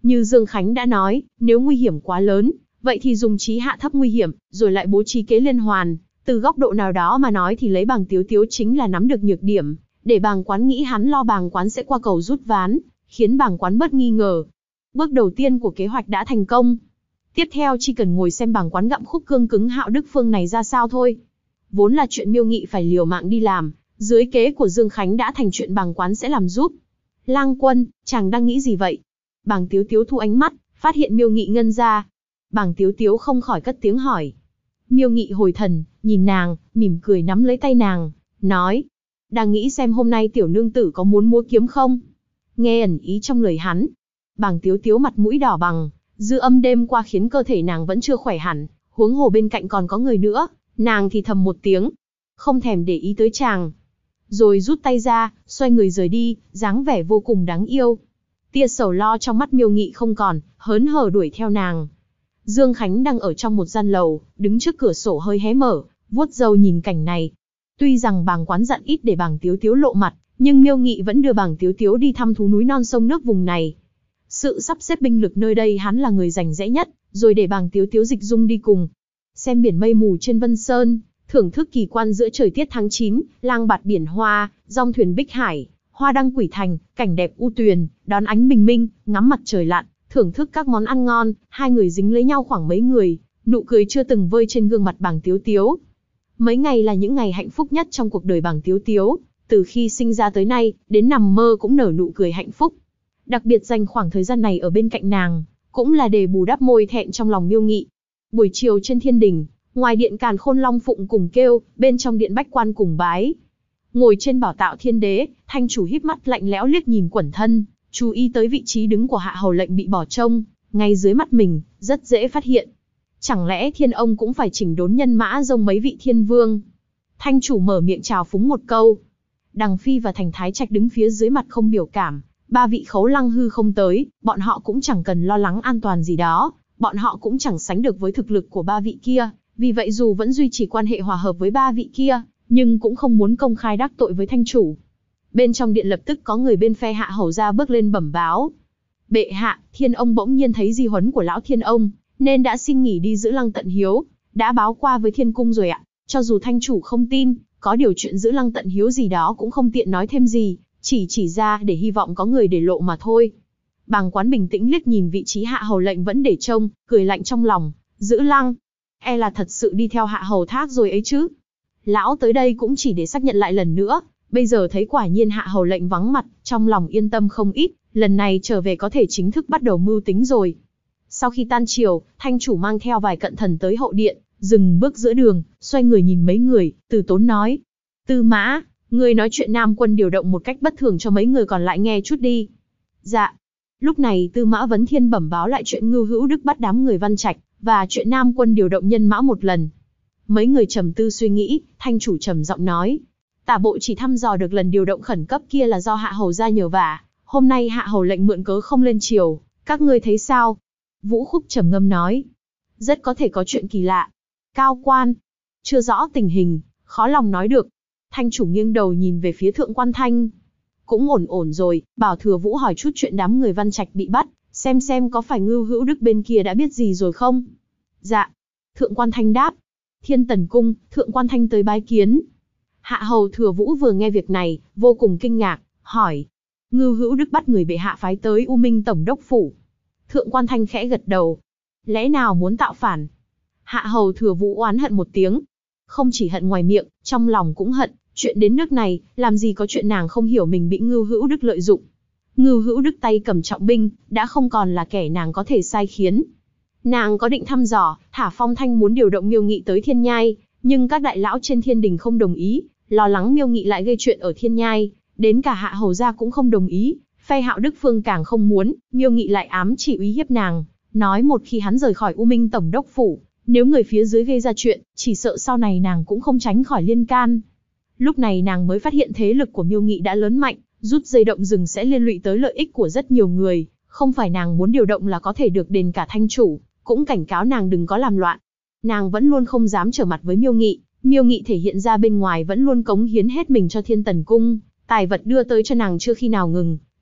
Như Dương Khánh đã nói, nếu nguy hiểm quá lớn, vậy thì dùng trí hạ thấp nguy hiểm, rồi lại bố trí kế liên hoàn. Từ góc độ nào đó mà nói thì lấy Bàng Tiếu Tiếu chính là nắm được nhược điểm, để Bàng Quán nghĩ hắn lo Bàng Quán sẽ qua cầu rút ván, khiến Bàng Quán bớt nghi ngờ. Bước đầu tiên của kế hoạch đã thành công. Tiếp theo chỉ cần ngồi xem Bàng Quán gặm khúc cương cứng Hạo Đức Phương này ra sao thôi. Vốn là chuyện Miêu Nghị phải liều mạng đi làm, dưới kế của Dương Khánh đã thành chuyện Bàng Quán sẽ làm giúp. Lang Quân, chàng đang nghĩ gì vậy? Bàng Tiếu Tiếu thu ánh mắt, phát hiện Miêu Nghị ngân ra. Bàng Tiếu Tiếu không khỏi cất tiếng hỏi. Miêu Nghị hồi thần, nhìn nàng, mỉm cười nắm lấy tay nàng, nói. Đang nghĩ xem hôm nay tiểu nương tử có muốn múa kiếm không? Nghe ẩn ý trong lời hắn. Bàng Tiếu Tiếu mặt mũi đỏ bừng, dư âm đêm qua khiến cơ thể nàng vẫn chưa khỏe hẳn, huống hồ bên cạnh còn có người nữa, nàng thì thầm một tiếng, không thèm để ý tới chàng. Rồi rút tay ra, xoay người rời đi, dáng vẻ vô cùng đáng yêu. Tia sầu lo trong mắt Miêu Nghị không còn, hớn hở đuổi theo nàng. Dương Khánh đang ở trong một gian lầu, đứng trước cửa sổ hơi hé mở, vuốt râu nhìn cảnh này. Tuy rằng Bàng Quán dặn ít để Bàng Tiếu Tiếu lộ mặt, nhưng Miêu Nghị vẫn đưa Bàng Tiếu Tiếu đi thăm thú núi non sông nước vùng này. Sự sắp xếp binh lực nơi đây hắn là người rành rẽ nhất, rồi để Bàng Tiếu Tiếu dịch dung đi cùng. Xem biển mây mù trên Vân Sơn, thưởng thức kỳ quan giữa trời tiết tháng 9, lang bạt biển hoa, dòng thuyền bích hải, hoa đăng quỷ thành, cảnh đẹp u tuyền, đón ánh bình minh, ngắm mặt trời lặn, thưởng thức các món ăn ngon, hai người dính lấy nhau khoảng mấy người, nụ cười chưa từng vơi trên gương mặt Bàng Tiếu Tiếu. Mấy ngày là những ngày hạnh phúc nhất trong cuộc đời Bàng Tiếu Tiếu, từ khi sinh ra tới nay, đến nằm mơ cũng nở nụ cười hạnh phúc. Đặc biệt dành khoảng thời gian này ở bên cạnh nàng, cũng là để bù đắp môi thẹn trong lòng Miêu Nghị. Buổi chiều trên thiên đình, ngoài điện Càn Khôn Long Phụng cùng kêu, bên trong điện Bách Quan cùng bái. Ngồi trên bảo tạo thiên đế, Thanh chủ híp mắt lạnh lẽo liếc nhìn quẩn thân, chú ý tới vị trí đứng của Hạ Hầu Lệnh bị bỏ trông, ngay dưới mắt mình, rất dễ phát hiện. Chẳng lẽ thiên ông cũng phải chỉnh đốn nhân mã giống mấy vị thiên vương? Thanh chủ mở miệng chào phúng một câu. Đằng Phi và Thành Thái Trạch đứng phía dưới mặt không biểu cảm, ba vị khấu lăng hư không tới, bọn họ cũng chẳng cần lo lắng an toàn gì đó, bọn họ cũng chẳng sánh được với thực lực của ba vị kia, vì vậy dù vẫn duy trì quan hệ hòa hợp với ba vị kia, nhưng cũng không muốn công khai đắc tội với thanh chủ. Bên trong điện lập tức có người bên phe Hạ Hầu ra bước lên bẩm báo. Bệ hạ, thiên ông bỗng nhiên thấy di huấn của lão thiên ông, nên đã xin nghỉ đi giữ Lăng Tận Hiếu, đã báo qua với thiên cung rồi ạ. Cho dù thanh chủ không tin, có điều chuyện giữ Lăng Tận Hiếu gì đó cũng không tiện nói thêm gì, chỉ ra để hy vọng có người để lộ mà thôi. Bàng Quán bình tĩnh liếc nhìn vị trí Hạ Hầu Lệnh vẫn để trông, cười lạnh trong lòng, giữ Lăng, e là thật sự đi theo Hạ Hầu Thác rồi ấy chứ. Lão tới đây cũng chỉ để xác nhận lại lần nữa, bây giờ thấy quả nhiên Hạ Hầu Lệnh vắng mặt, trong lòng yên tâm không ít, lần này trở về có thể chính thức bắt đầu mưu tính rồi. Sau khi tan chiều, thanh chủ mang theo vài cận thần tới hậu điện, dừng bước giữa đường, xoay người nhìn mấy người, từ tốn nói. Tư Mã, người nói chuyện Nam Quân điều động một cách bất thường cho mấy người còn lại nghe chút đi. Dạ. Lúc này Tư Mã Vấn Thiên bẩm báo lại chuyện Ngưu Hữu Đức bắt đám người Văn Trạch, và chuyện Nam Quân điều động nhân mã một lần. Mấy người trầm tư suy nghĩ, thanh chủ trầm giọng nói. Tả bộ chỉ thăm dò được lần điều động khẩn cấp kia là do Hạ Hầu ra nhờ vả, hôm nay Hạ Hầu Lệnh mượn cớ không lên triều, các ngươi thấy sao? Vũ Khúc trầm ngâm nói. Rất có thể có chuyện kỳ lạ. Cao quan. Chưa rõ tình hình, khó lòng nói được. Thanh chủ nghiêng đầu nhìn về phía Thượng Quan Thanh. Cũng ổn rồi, bảo Thừa Vũ hỏi chút chuyện đám người Văn Trạch bị bắt, xem có phải Ngưu Hữu Đức bên kia đã biết gì rồi không? Dạ. Thượng Quan Thanh đáp. Thiên Tần Cung, Thượng Quan Thanh tới bái kiến. Hạ Hầu Thừa Vũ vừa nghe việc này, vô cùng kinh ngạc, hỏi. Ngưu Hữu Đức bắt người bệ hạ phái tới U Minh Tổng đốc phủ. Thượng Quan Thanh khẽ gật đầu. Lẽ nào muốn tạo phản? Hạ Hầu Thừa Vũ oán hận một tiếng. Không chỉ hận ngoài miệng, trong lòng cũng hận. Chuyện đến nước này, làm gì có chuyện nàng không hiểu mình bị Ngưu Hữu Đức lợi dụng. Ngưu Hữu Đức tay cầm trọng binh, đã không còn là kẻ nàng có thể sai khiến. Nàng có định thăm dò, thả Phong Thanh muốn điều động Miêu Nghị tới Thiên Nhai, nhưng các đại lão trên thiên đình không đồng ý, lo lắng Miêu Nghị lại gây chuyện ở Thiên Nhai, đến cả Hạ Hầu gia cũng không đồng ý, phe Hạo Đức Phương càng không muốn, Miêu Nghị lại ám chỉ uy hiếp nàng, nói một khi hắn rời khỏi U Minh Tổng đốc phủ, nếu người phía dưới gây ra chuyện, chỉ sợ sau này nàng cũng không tránh khỏi liên can. Lúc này nàng mới phát hiện thế lực của Miêu Nghị đã lớn mạnh, rút dây động rừng sẽ liên lụy tới lợi ích của rất nhiều người, không phải nàng muốn điều động là có thể được đền cả thanh chủ, cũng cảnh cáo nàng đừng có làm loạn. Nàng vẫn luôn không dám trở mặt với Miêu Nghị thể hiện ra bên ngoài vẫn luôn cống hiến hết mình cho Thiên Tần Cung, tài vật đưa tới cho nàng chưa khi nào ngừng,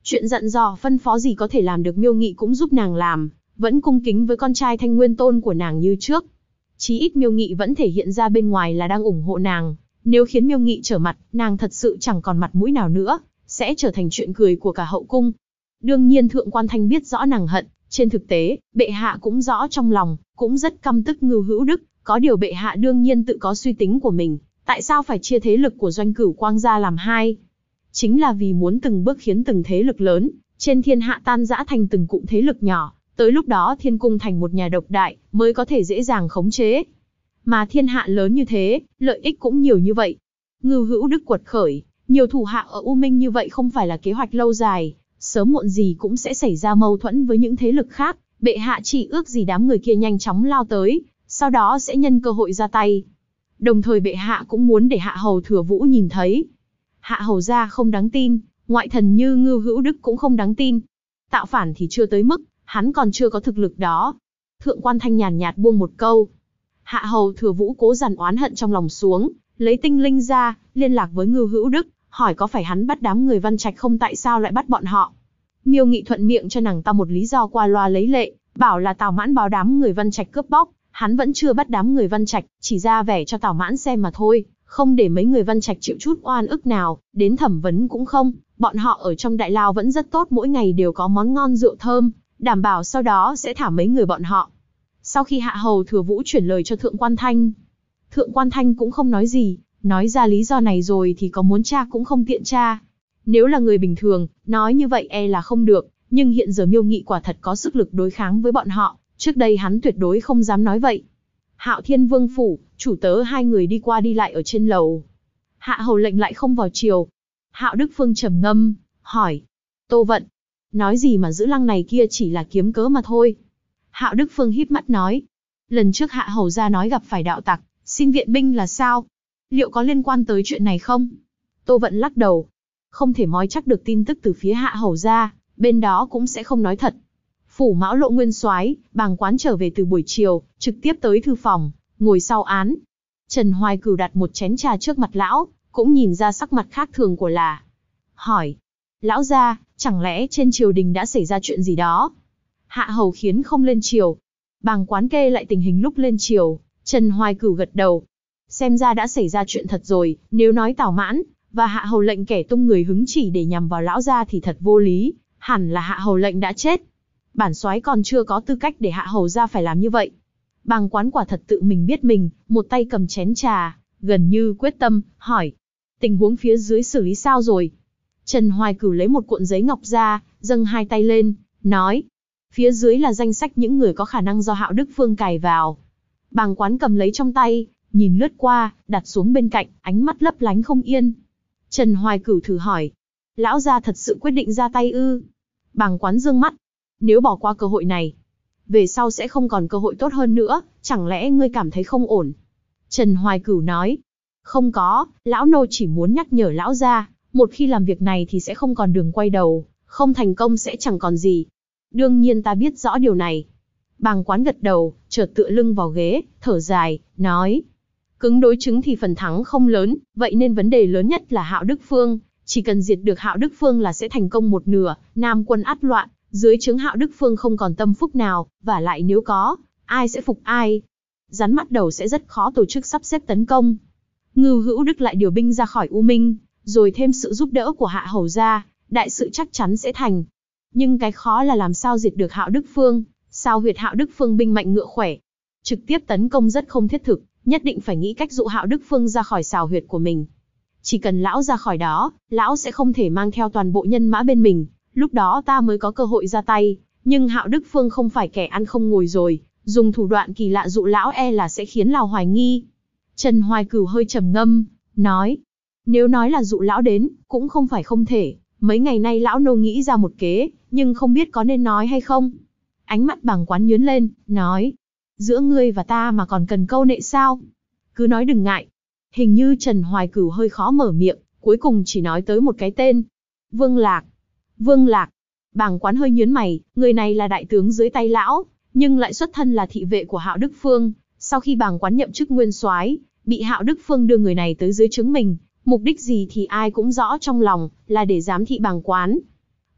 Chuyện dặn dò phân phó gì có thể làm được Miêu Nghị cũng giúp nàng làm, vẫn cung kính với con trai Thanh Nguyên Tôn của nàng như trước. Chí ít Miêu Nghị vẫn thể hiện ra bên ngoài là đang ủng hộ nàng, nếu khiến Miêu Nghị trở mặt, nàng thật sự chẳng còn mặt mũi nào nữa, sẽ trở thành chuyện cười của cả hậu cung. Đương nhiên Thượng Quan Thanh biết rõ nàng hận, trên thực tế, bệ hạ cũng rõ trong lòng, cũng rất căm tức Ngưu Hữu Đức, có điều bệ hạ đương nhiên tự có suy tính của mình, tại sao phải chia thế lực của Doanh Cửu Quang ra làm hai? Chính là vì muốn từng bước khiến từng thế lực lớn trên thiên hạ tan rã thành từng cụm thế lực nhỏ, tới lúc đó thiên cung thành một nhà độc đại, mới có thể dễ dàng khống chế. Mà thiên hạ lớn như thế, lợi ích cũng nhiều như vậy. Ngưu Hữu Đức quật khởi, nhiều thủ hạ ở U Minh như vậy không phải là kế hoạch lâu dài, sớm muộn gì cũng sẽ xảy ra mâu thuẫn với những thế lực khác, bệ hạ chỉ ước gì đám người kia nhanh chóng lao tới, sau đó sẽ nhân cơ hội ra tay. Đồng thời bệ hạ cũng muốn để Hạ Hầu Thừa Vũ nhìn thấy. Hạ Hầu gia không đáng tin, ngoại thần như Ngưu Hữu Đức cũng không đáng tin. Tạo phản thì chưa tới mức, hắn còn chưa có thực lực đó. Thượng Quan Thanh nhàn nhạt buông một câu. Hạ Hầu Thừa Vũ cố dằn oán hận trong lòng xuống, lấy tinh linh ra, liên lạc với Ngưu Hữu Đức, hỏi có phải hắn bắt đám người Văn Trạch không, tại sao lại bắt bọn họ. Miêu Nghị thuận miệng cho nàng ta một lý do qua loa lấy lệ, bảo là Tào Mãn báo đám người Văn Trạch cướp bóc, hắn vẫn chưa bắt đám người Văn Trạch, chỉ ra vẻ cho Tào Mãn xem mà thôi, không để mấy người Văn Trạch chịu chút oan ức nào, đến thẩm vấn cũng không, bọn họ ở trong đại lao vẫn rất tốt, mỗi ngày đều có món ngon rượu thơm, đảm bảo sau đó sẽ thả mấy người bọn họ. Sau khi Hạ Hầu Thừa Vũ chuyển lời cho Thượng Quan Thanh, Thượng Quan Thanh cũng không nói gì, nói ra lý do này rồi thì có muốn tra cũng không tiện tra. Nếu là người bình thường, nói như vậy e là không được, nhưng hiện giờ Miêu Nghị quả thật có sức lực đối kháng với bọn họ, trước đây hắn tuyệt đối không dám nói vậy. Hạo Thiên Vương phủ, chủ tớ hai người đi qua đi lại ở trên lầu. Hạ hầu lệnh lại không vào chiều. Hạo Đức Phương trầm ngâm, hỏi. Tô Vận, nói gì mà giữ lăng này kia chỉ là kiếm cớ mà thôi. Hạo Đức Phương híp mắt nói. Lần trước Hạ hầu gia nói gặp phải đạo tặc, xin viện binh là sao? Liệu có liên quan tới chuyện này không? Tô Vận lắc đầu. Không thể moi chắc được tin tức từ phía Hạ hầu gia, bên đó cũng sẽ không nói thật. Phủ Mão Lộ nguyên soái, Bàng Quán trở về từ buổi chiều, trực tiếp tới thư phòng, ngồi sau án. Trần Hoài Cửu đặt một chén trà trước mặt lão, cũng nhìn ra sắc mặt khác thường của là. Hỏi, lão gia, chẳng lẽ trên triều đình đã xảy ra chuyện gì đó? Hạ hầu khiến không lên triều. Bàng Quán kê lại tình hình lúc lên triều, Trần Hoài Cửu gật đầu. Xem ra đã xảy ra chuyện thật rồi, nếu nói Tào Mãn và Hạ hầu lệnh kẻ tung người hứng chỉ để nhằm vào lão gia thì thật vô lý, hẳn là Hạ hầu lệnh đã chết. Bản soái còn chưa có tư cách để Hạ hầu gia phải làm như vậy. Bàng Quán quả thật tự mình biết mình, một tay cầm chén trà, gần như quyết tâm, hỏi. Tình huống phía dưới xử lý sao rồi? Trần Hoài Cửu lấy một cuộn giấy ngọc ra, dâng hai tay lên, nói. Phía dưới là danh sách những người có khả năng do Hạo Đức Phương cài vào. Bàng Quán cầm lấy trong tay, nhìn lướt qua, đặt xuống bên cạnh, ánh mắt lấp lánh không yên. Trần Hoài Cửu thử hỏi. Lão gia thật sự quyết định ra tay ư? Bàng Quán dương mắt. Nếu bỏ qua cơ hội này, về sau sẽ không còn cơ hội tốt hơn nữa, chẳng lẽ ngươi cảm thấy không ổn? Trần Hoài Cửu nói, không có, lão nô chỉ muốn nhắc nhở lão gia, một khi làm việc này thì sẽ không còn đường quay đầu, không thành công sẽ chẳng còn gì. Đương nhiên ta biết rõ điều này. Bàng Quán gật đầu, chợt tựa lưng vào ghế, thở dài, nói, cứng đối chứng thì phần thắng không lớn, vậy nên vấn đề lớn nhất là Hạo Đức Phương, chỉ cần diệt được Hạo Đức Phương là sẽ thành công một nửa, Nam quân át loạn. Dưới trướng Hạo Đức Phương không còn tâm phúc nào, và lại nếu có, ai sẽ phục ai? Rắn mắt đầu sẽ rất khó tổ chức sắp xếp tấn công. Ngưu Hữu Đức lại điều binh ra khỏi U Minh, rồi thêm sự giúp đỡ của Hạ hầu gia, đại sự chắc chắn sẽ thành. Nhưng cái khó là làm sao diệt được Hạo Đức Phương, sao huyệt Hạo Đức Phương binh mạnh ngựa khỏe. Trực tiếp tấn công rất không thiết thực, nhất định phải nghĩ cách dụ Hạo Đức Phương ra khỏi xào huyệt của mình. Chỉ cần lão ra khỏi đó, lão sẽ không thể mang theo toàn bộ nhân mã bên mình. Lúc đó ta mới có cơ hội ra tay, nhưng Hạo Đức Phương không phải kẻ ăn không ngồi rồi, dùng thủ đoạn kỳ lạ dụ lão e là sẽ khiến lão hoài nghi. Trần Hoài Cửu hơi trầm ngâm, nói, nếu nói là dụ lão đến, cũng không phải không thể, mấy ngày nay lão nô nghĩ ra một kế, nhưng không biết có nên nói hay không. Ánh mắt Bàng Quán nhướng lên, nói, giữa ngươi và ta mà còn cần câu nệ sao? Cứ nói đừng ngại. Hình như Trần Hoài Cửu hơi khó mở miệng, cuối cùng chỉ nói tới một cái tên. Vương Lạc. Vương Lạc. Bàng Quán hơi nhướng mày, người này là đại tướng dưới tay lão, nhưng lại xuất thân là thị vệ của Hạo Đức Phương. Sau khi Bàng Quán nhậm chức nguyên soái, bị Hạo Đức Phương đưa người này tới dưới trướng mình, mục đích gì thì ai cũng rõ trong lòng, là để giám thị Bàng Quán.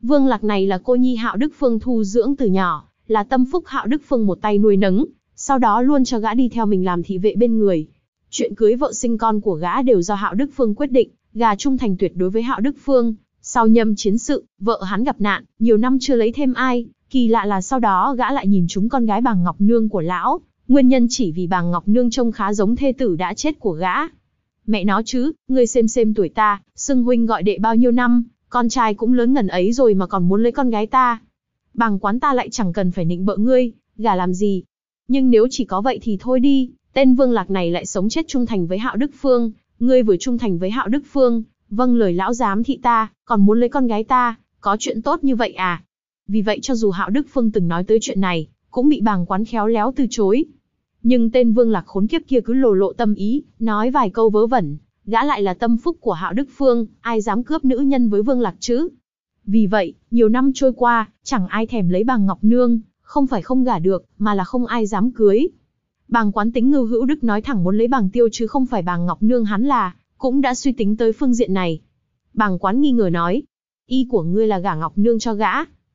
Vương Lạc này là cô nhi Hạo Đức Phương thu dưỡng từ nhỏ, là tâm phúc Hạo Đức Phương một tay nuôi nấng, sau đó luôn cho gã đi theo mình làm thị vệ bên người. Chuyện cưới vợ sinh con của gã đều do Hạo Đức Phương quyết định, gã trung thành tuyệt đối với Hạo Đức Phương. Sau nhâm chiến sự, vợ hắn gặp nạn, nhiều năm chưa lấy thêm ai, kỳ lạ là sau đó gã lại nhìn trúng con gái Bàng Ngọc Nương của lão, nguyên nhân chỉ vì Bàng Ngọc Nương trông khá giống thê tử đã chết của gã. Mẹ nó chứ, ngươi xem tuổi ta, xưng huynh gọi đệ bao nhiêu năm, con trai cũng lớn ngần ấy rồi mà còn muốn lấy con gái ta. Bàng quán ta lại chẳng cần phải nịnh bợ ngươi, gả làm gì. Nhưng nếu chỉ có vậy thì thôi đi, tên Vương Lạc này lại sống chết trung thành với Hạo Đức Phương, ngươi vừa trung thành với Hạo Đức Phương, vâng lời lão giám thị ta, còn muốn lấy con gái ta, có chuyện tốt như vậy à? Vì vậy cho dù Hạo Đức Phương từng nói tới chuyện này, cũng bị Bàng quán khéo léo từ chối. Nhưng tên Vương Lạc khốn kiếp kia cứ lộ tâm ý, nói vài câu vớ vẩn, gã lại là tâm phúc của Hạo Đức Phương, ai dám cướp nữ nhân với Vương Lạc chứ? Vì vậy, nhiều năm trôi qua, chẳng ai thèm lấy Bàng Ngọc Nương, không phải không gả được, mà là không ai dám cưới. Bàng quán tính Ngưu Hữu Đức nói thẳng muốn lấy Bàng Tiêu chứ không phải Bàng Ngọc Nương hắn cũng đã suy tính tới phương diện này. Bàng quán nghi ngờ nói, ý của ngươi là gả Ngọc Nương cho gã.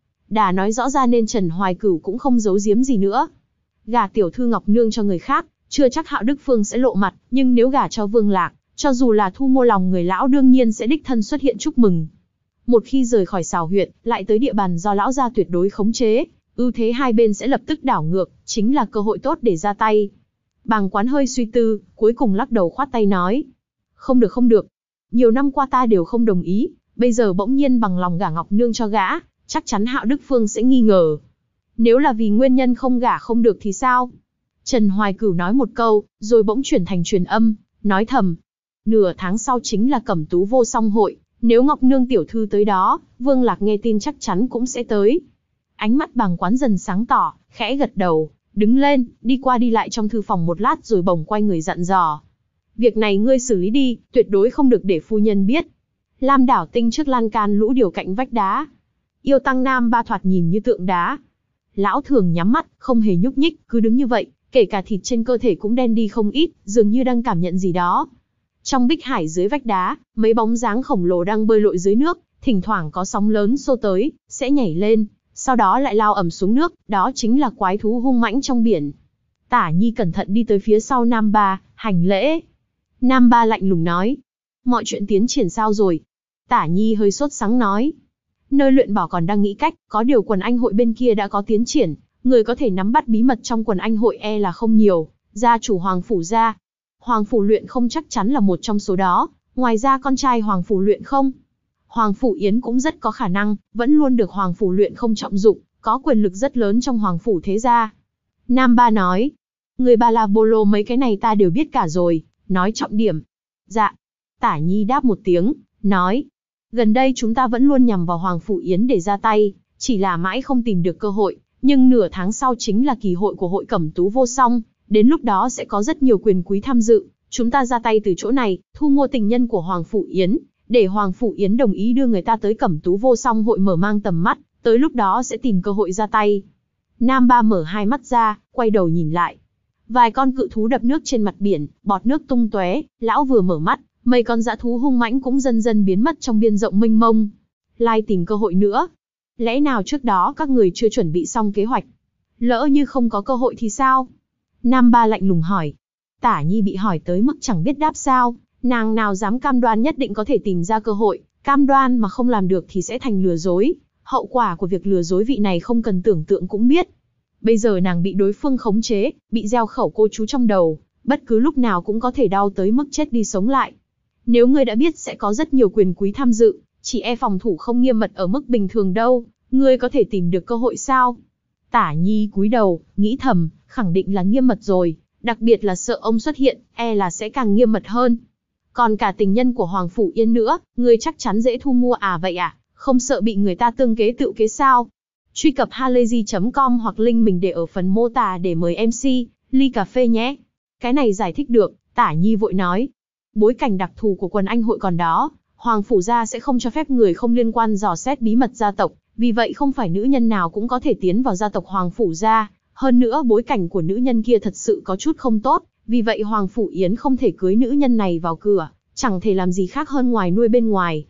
Đã nói rõ ra nên Trần Hoài Cửu cũng không giấu giếm gì nữa. Gả tiểu thư Ngọc Nương cho người khác, chưa chắc Hạo Đức Phương sẽ lộ mặt, nhưng nếu gả cho Vương Lạc, cho dù là thu mua lòng người lão đương nhiên sẽ đích thân xuất hiện chúc mừng. Một khi rời khỏi Sào huyện, lại tới địa bàn do lão gia tuyệt đối khống chế, ưu thế hai bên sẽ lập tức đảo ngược, chính là cơ hội tốt để ra tay. Bàng quán hơi suy tư, cuối cùng lắc đầu khoát tay nói, không được. Nhiều năm qua ta đều không đồng ý, bây giờ bỗng nhiên bằng lòng gả Ngọc Nương cho gã, chắc chắn Hạo Đức Phương sẽ nghi ngờ. Nếu là vì nguyên nhân không gả không được thì sao? Trần Hoài Cửu nói một câu, rồi bỗng chuyển thành truyền âm, nói thầm. Nửa tháng sau chính là Cẩm Tú Vô Song hội, nếu Ngọc Nương tiểu thư tới đó, Vương Lạc nghe tin chắc chắn cũng sẽ tới. Ánh mắt Bàng quán dần sáng tỏ, khẽ gật đầu, đứng lên, đi qua đi lại trong thư phòng một lát rồi bỗng quay người dặn dò. Việc này ngươi xử lý đi, tuyệt đối không được để phu nhân biết. Lam Đảo Tinh trước lan can lũ điều cạnh vách đá. Yêu Tăng Nam Ba thoạt nhìn như tượng đá. Lão Thường nhắm mắt, không hề nhúc nhích, cứ đứng như vậy, kể cả thịt trên cơ thể cũng đen đi không ít, dường như đang cảm nhận gì đó. Trong bích hải dưới vách đá, mấy bóng dáng khổng lồ đang bơi lội dưới nước, thỉnh thoảng có sóng lớn xô tới, sẽ nhảy lên, sau đó lại lao ầm xuống nước, đó chính là quái thú hung mãnh trong biển. Tả Nhi cẩn thận đi tới phía sau Nam Ba, hành lễ. Nam Ba lạnh lùng nói, mọi chuyện tiến triển sao rồi? Tả Nhi hơi sốt sắng nói, nơi luyện bảo còn đang nghĩ cách, có điều quần anh hội bên kia đã có tiến triển, người có thể nắm bắt bí mật trong quần anh hội là không nhiều, gia chủ Hoàng Phủ gia. Hoàng Phủ Luyện không chắc chắn là một trong số đó, ngoài ra con trai Hoàng Phủ Luyện không. Hoàng Phủ Yến cũng rất có khả năng, vẫn luôn được Hoàng Phủ Luyện không trọng dụng, có quyền lực rất lớn trong Hoàng Phủ thế gia. Nam Ba nói, người Ba La Bô Lô mấy cái này ta đều biết cả rồi, nói trọng điểm. Dạ. Tả Nhi đáp một tiếng, nói, gần đây chúng ta vẫn luôn nhằm vào Hoàng Phủ Yến để ra tay, chỉ là mãi không tìm được cơ hội, nhưng nửa tháng sau chính là kỳ hội của hội Cẩm Tú Vô Song, đến lúc đó sẽ có rất nhiều quyền quý tham dự, chúng ta ra tay từ chỗ này, thu mua tình nhân của Hoàng Phủ Yến, để Hoàng Phủ Yến đồng ý đưa người ta tới Cẩm Tú Vô Song hội mở mang tầm mắt, tới lúc đó sẽ tìm cơ hội ra tay. Nam Ba mở hai mắt ra, quay đầu nhìn lại. Vài con cự thú đập nước trên mặt biển, bọt nước tung tóe, lão vừa mở mắt, mấy con dã thú hung mãnh cũng dần dần biến mất trong biên rộng mênh mông. Lai tìm cơ hội nữa. Lẽ nào trước đó các người chưa chuẩn bị xong kế hoạch? Lỡ như không có cơ hội thì sao? Nam Ba lạnh lùng hỏi. Tả Nhi bị hỏi tới mức chẳng biết đáp sao, nàng nào dám cam đoan nhất định có thể tìm ra cơ hội, cam đoan mà không làm được thì sẽ thành lừa dối. Hậu quả của việc lừa dối vị này không cần tưởng tượng cũng biết. Bây giờ nàng bị đối phương khống chế, bị gieo khẩu cô chú trong đầu, bất cứ lúc nào cũng có thể đau tới mức chết đi sống lại. Nếu ngươi đã biết sẽ có rất nhiều quyền quý tham dự, chỉ phòng thủ không nghiêm mật ở mức bình thường đâu, ngươi có thể tìm được cơ hội sao? Tả Nhi cúi đầu, nghĩ thầm, khẳng định là nghiêm mật rồi, đặc biệt là sợ ông xuất hiện, là sẽ càng nghiêm mật hơn. Còn cả tình nhân của Hoàng Phủ Yên nữa, ngươi chắc chắn dễ thu mua vậy à? Không sợ bị người ta tương kế tự kế sao? Truy cập halayzi.com hoặc link mình để ở phần mô tả để mời MC, ly cà phê nhé. Cái này giải thích được, Tả Nhi vội nói. Bối cảnh đặc thù của quần anh hội còn đó, Hoàng Phủ gia sẽ không cho phép người không liên quan dò xét bí mật gia tộc, vì vậy không phải nữ nhân nào cũng có thể tiến vào gia tộc Hoàng Phủ gia. Hơn nữa bối cảnh của nữ nhân kia thật sự có chút không tốt, vì vậy Hoàng Phủ Yến không thể cưới nữ nhân này vào cửa, chẳng thể làm gì khác hơn ngoài nuôi bên ngoài.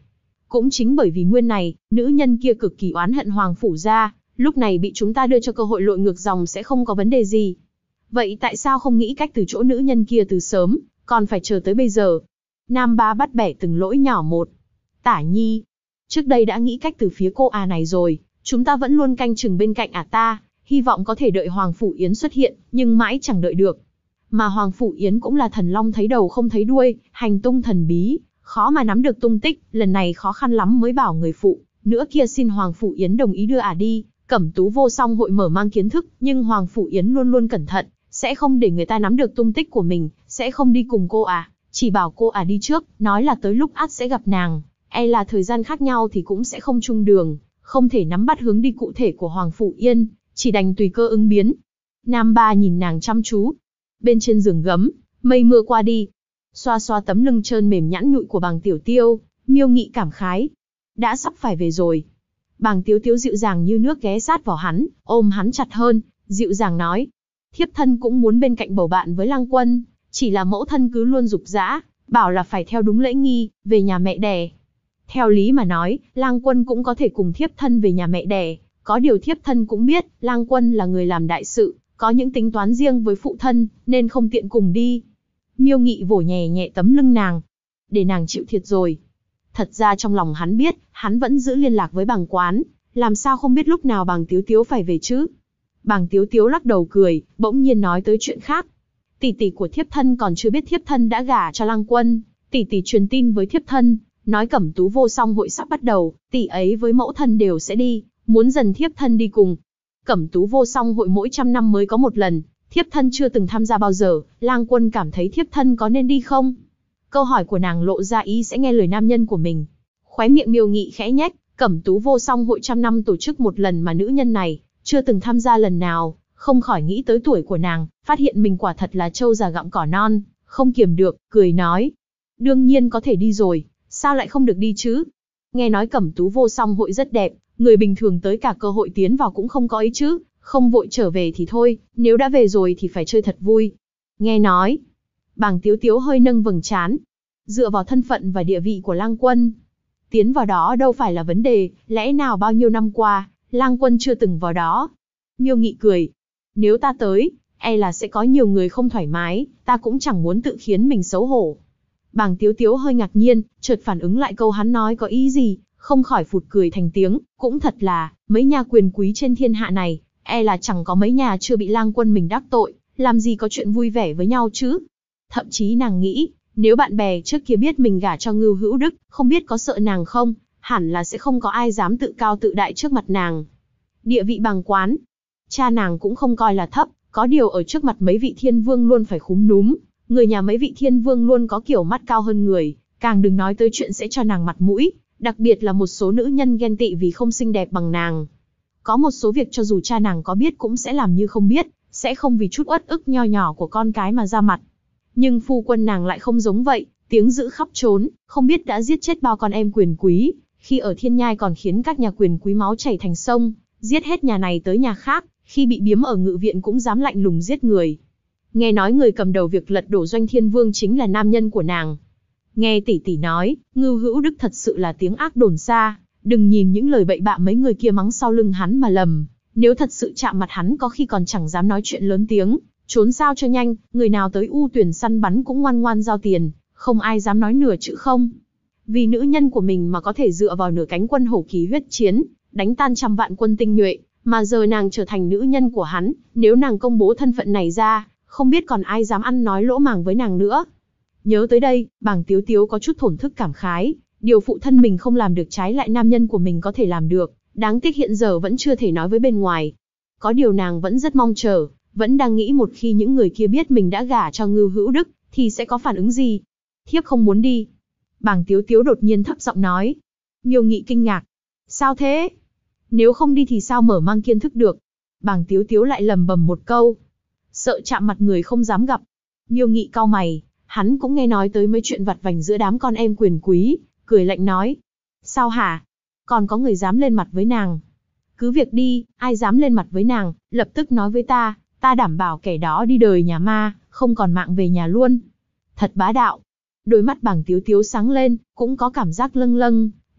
Cũng chính bởi vì nguyên này, nữ nhân kia cực kỳ oán hận Hoàng Phủ gia, lúc này bị chúng ta đưa cho cơ hội lội ngược dòng sẽ không có vấn đề gì. Vậy tại sao không nghĩ cách từ chỗ nữ nhân kia từ sớm, còn phải chờ tới bây giờ? Nam Ba bắt bẻ từng lỗi nhỏ một. Tả Nhi, trước đây đã nghĩ cách từ phía cô này rồi, chúng ta vẫn luôn canh chừng bên cạnh ta, hy vọng có thể đợi Hoàng Phủ Yến xuất hiện, nhưng mãi chẳng đợi được. Mà Hoàng Phủ Yến cũng là thần long thấy đầu không thấy đuôi, hành tung thần bí, khó mà nắm được tung tích, lần này khó khăn lắm mới bảo người phụ nữa kia xin Hoàng Phủ Yến đồng ý đưa đi. Cẩm Tú Vô Song hội mở mang kiến thức, nhưng Hoàng Phủ Yến luôn luôn cẩn thận, sẽ không để người ta nắm được tung tích của mình, sẽ không đi cùng cô chỉ bảo cô đi trước, nói là tới lúc ắt sẽ gặp nàng, là thời gian khác nhau thì cũng sẽ không chung đường, không thể nắm bắt hướng đi cụ thể của Hoàng Phủ Yên, chỉ đành tùy cơ ứng biến. Nam Ba nhìn nàng chăm chú. Bên trên giường gấm, mây mưa qua đi, xoa xoa tấm lưng trơn mềm nhẵn nhụi của Bàng Tiểu Tiêu, Miêu Nghị cảm khái. Đã sắp phải về rồi. Bàng Tiếu Tiếu dịu dàng như nước ghé sát vào hắn, ôm hắn chặt hơn, dịu dàng nói. Thiếp thân cũng muốn bên cạnh bầu bạn với Lang Quân, chỉ là mẫu thân cứ luôn giục giã, bảo là phải theo đúng lễ nghi, về nhà mẹ đẻ. Theo lý mà nói, Lang Quân cũng có thể cùng thiếp thân về nhà mẹ đẻ, có điều thiếp thân cũng biết, Lang Quân là người làm đại sự, có những tính toán riêng với phụ thân, nên không tiện cùng đi. Miêu Nghị vỗ nhẹ nhẹ tấm lưng nàng, để nàng chịu thiệt rồi. Thật ra trong lòng hắn biết, hắn vẫn giữ liên lạc với Bàng Quán, làm sao không biết lúc nào Bàng Tiếu Tiếu phải về chứ. Bàng Tiếu Tiếu lắc đầu cười, bỗng nhiên nói tới chuyện khác. Tỷ tỷ của thiếp thân còn chưa biết thiếp thân đã gả cho Lang Quân, tỷ tỷ truyền tin với thiếp thân, nói Cẩm Tú Vô Song hội sắp bắt đầu, tỷ ấy với mẫu thân đều sẽ đi, muốn dần thiếp thân đi cùng. Cẩm Tú Vô Song hội mỗi 100 năm mới có một lần, thiếp thân chưa từng tham gia bao giờ, Lang Quân cảm thấy thiếp thân có nên đi không? Câu hỏi của nàng lộ ra ý sẽ nghe lời nam nhân của mình. Khóe miệng Miêu Nghị khẽ nhếch, Cẩm Tú Vô Song hội 100 năm tổ chức một lần mà nữ nhân này chưa từng tham gia lần nào, không khỏi nghĩ tới tuổi của nàng, phát hiện mình quả thật là trâu già gặm cỏ non, không kiềm được, cười nói. Đương nhiên có thể đi rồi, sao lại không được đi chứ? Nghe nói Cẩm Tú Vô Song hội rất đẹp, người bình thường tới cả cơ hội tiến vào cũng không có ấy chứ, không vội trở về thì thôi, nếu đã về rồi thì phải chơi thật vui. Nghe nói, Bàng Tiếu Tiếu hơi nâng vầng trán. Dựa vào thân phận và địa vị của Lang Quân, tiến vào đó đâu phải là vấn đề, lẽ nào bao nhiêu năm qua, Lang Quân chưa từng vào đó. Miêu Nghị cười. Nếu ta tới, là sẽ có nhiều người không thoải mái, ta cũng chẳng muốn tự khiến mình xấu hổ. Bàng Tiếu Tiếu hơi ngạc nhiên, chợt phản ứng lại câu hắn nói có ý gì, không khỏi phụt cười thành tiếng, cũng thật là, mấy nhà quyền quý trên thiên hạ này, là chẳng có mấy nhà chưa bị Lang Quân mình đắc tội, làm gì có chuyện vui vẻ với nhau chứ. Thậm chí nàng nghĩ, nếu bạn bè trước kia biết mình gả cho Ngưu Hữu Đức, không biết có sợ nàng không, hẳn là sẽ không có ai dám tự cao tự đại trước mặt nàng. Địa vị Bàng Quán, cha nàng cũng không coi là thấp, có điều ở trước mặt mấy vị thiên vương luôn phải khúm núm, người nhà mấy vị thiên vương luôn có kiểu mắt cao hơn người, càng đừng nói tới chuyện sẽ cho nàng mặt mũi, đặc biệt là một số nữ nhân ghen tị vì không xinh đẹp bằng nàng. Có một số việc cho dù cha nàng có biết cũng sẽ làm như không biết, sẽ không vì chút uất ức nho nhỏ của con cái mà ra mặt. Nhưng phu quân nàng lại không giống vậy, tiếng dữ khắp trốn, không biết đã giết chết bao con em quyền quý, khi ở Thiên Nhai còn khiến các nhà quyền quý máu chảy thành sông, giết hết nhà này tới nhà khác, khi bị biếm ở ngự viện cũng dám lạnh lùng giết người. Nghe nói người cầm đầu việc lật đổ Doanh Thiên Vương chính là nam nhân của nàng. Nghe tỷ tỷ nói, Ngưu Hữu Đức thật sự là tiếng ác đồn xa, đừng nhìn những lời bậy bạ mấy người kia mắng sau lưng hắn mà lầm, nếu thật sự chạm mặt hắn có khi còn chẳng dám nói chuyện lớn tiếng, trốn sao cho nhanh, người nào tới U Tuyển săn bắn cũng ngoan ngoan giao tiền, không ai dám nói nửa chữ không. Vì nữ nhân của mình mà có thể dựa vào nửa cánh quân hổ khí huyết chiến, đánh tan trăm vạn quân tinh nhuệ, mà giờ nàng trở thành nữ nhân của hắn, nếu nàng công bố thân phận này ra, không biết còn ai dám ăn nói lỗ màng với nàng nữa. Nhớ tới đây, Bàng Tiếu Tiếu có chút thổn thức cảm khái, điều phụ thân mình không làm được trái lại nam nhân của mình có thể làm được, đáng tiếc hiện giờ vẫn chưa thể nói với bên ngoài. Có điều nàng vẫn rất mong chờ, vẫn đang nghĩ một khi những người kia biết mình đã gả cho Ngưu Hữu Đức, thì sẽ có phản ứng gì. Thiếp không muốn đi. Bàng Tiếu Tiếu đột nhiên thấp giọng nói. Miêu Nghị kinh ngạc. Sao thế? Nếu không đi thì sao mở mang kiến thức được? Bàng Tiếu Tiếu lại lầm bầm một câu. Sợ chạm mặt người không dám gặp. Miêu Nghị cau mày, hắn cũng nghe nói tới mấy chuyện vặt vành giữa đám con em quyền quý, cười lạnh nói. Sao hả? Còn có người dám lên mặt với nàng? Cứ việc đi, ai dám lên mặt với nàng, lập tức nói với ta đảm bảo kẻ đó đi đời nhà ma, không còn mạng về nhà luôn. Thật bá đạo. Đôi mắt Bàng Tiếu Tiếu sáng lên, cũng có cảm giác lâng lâng,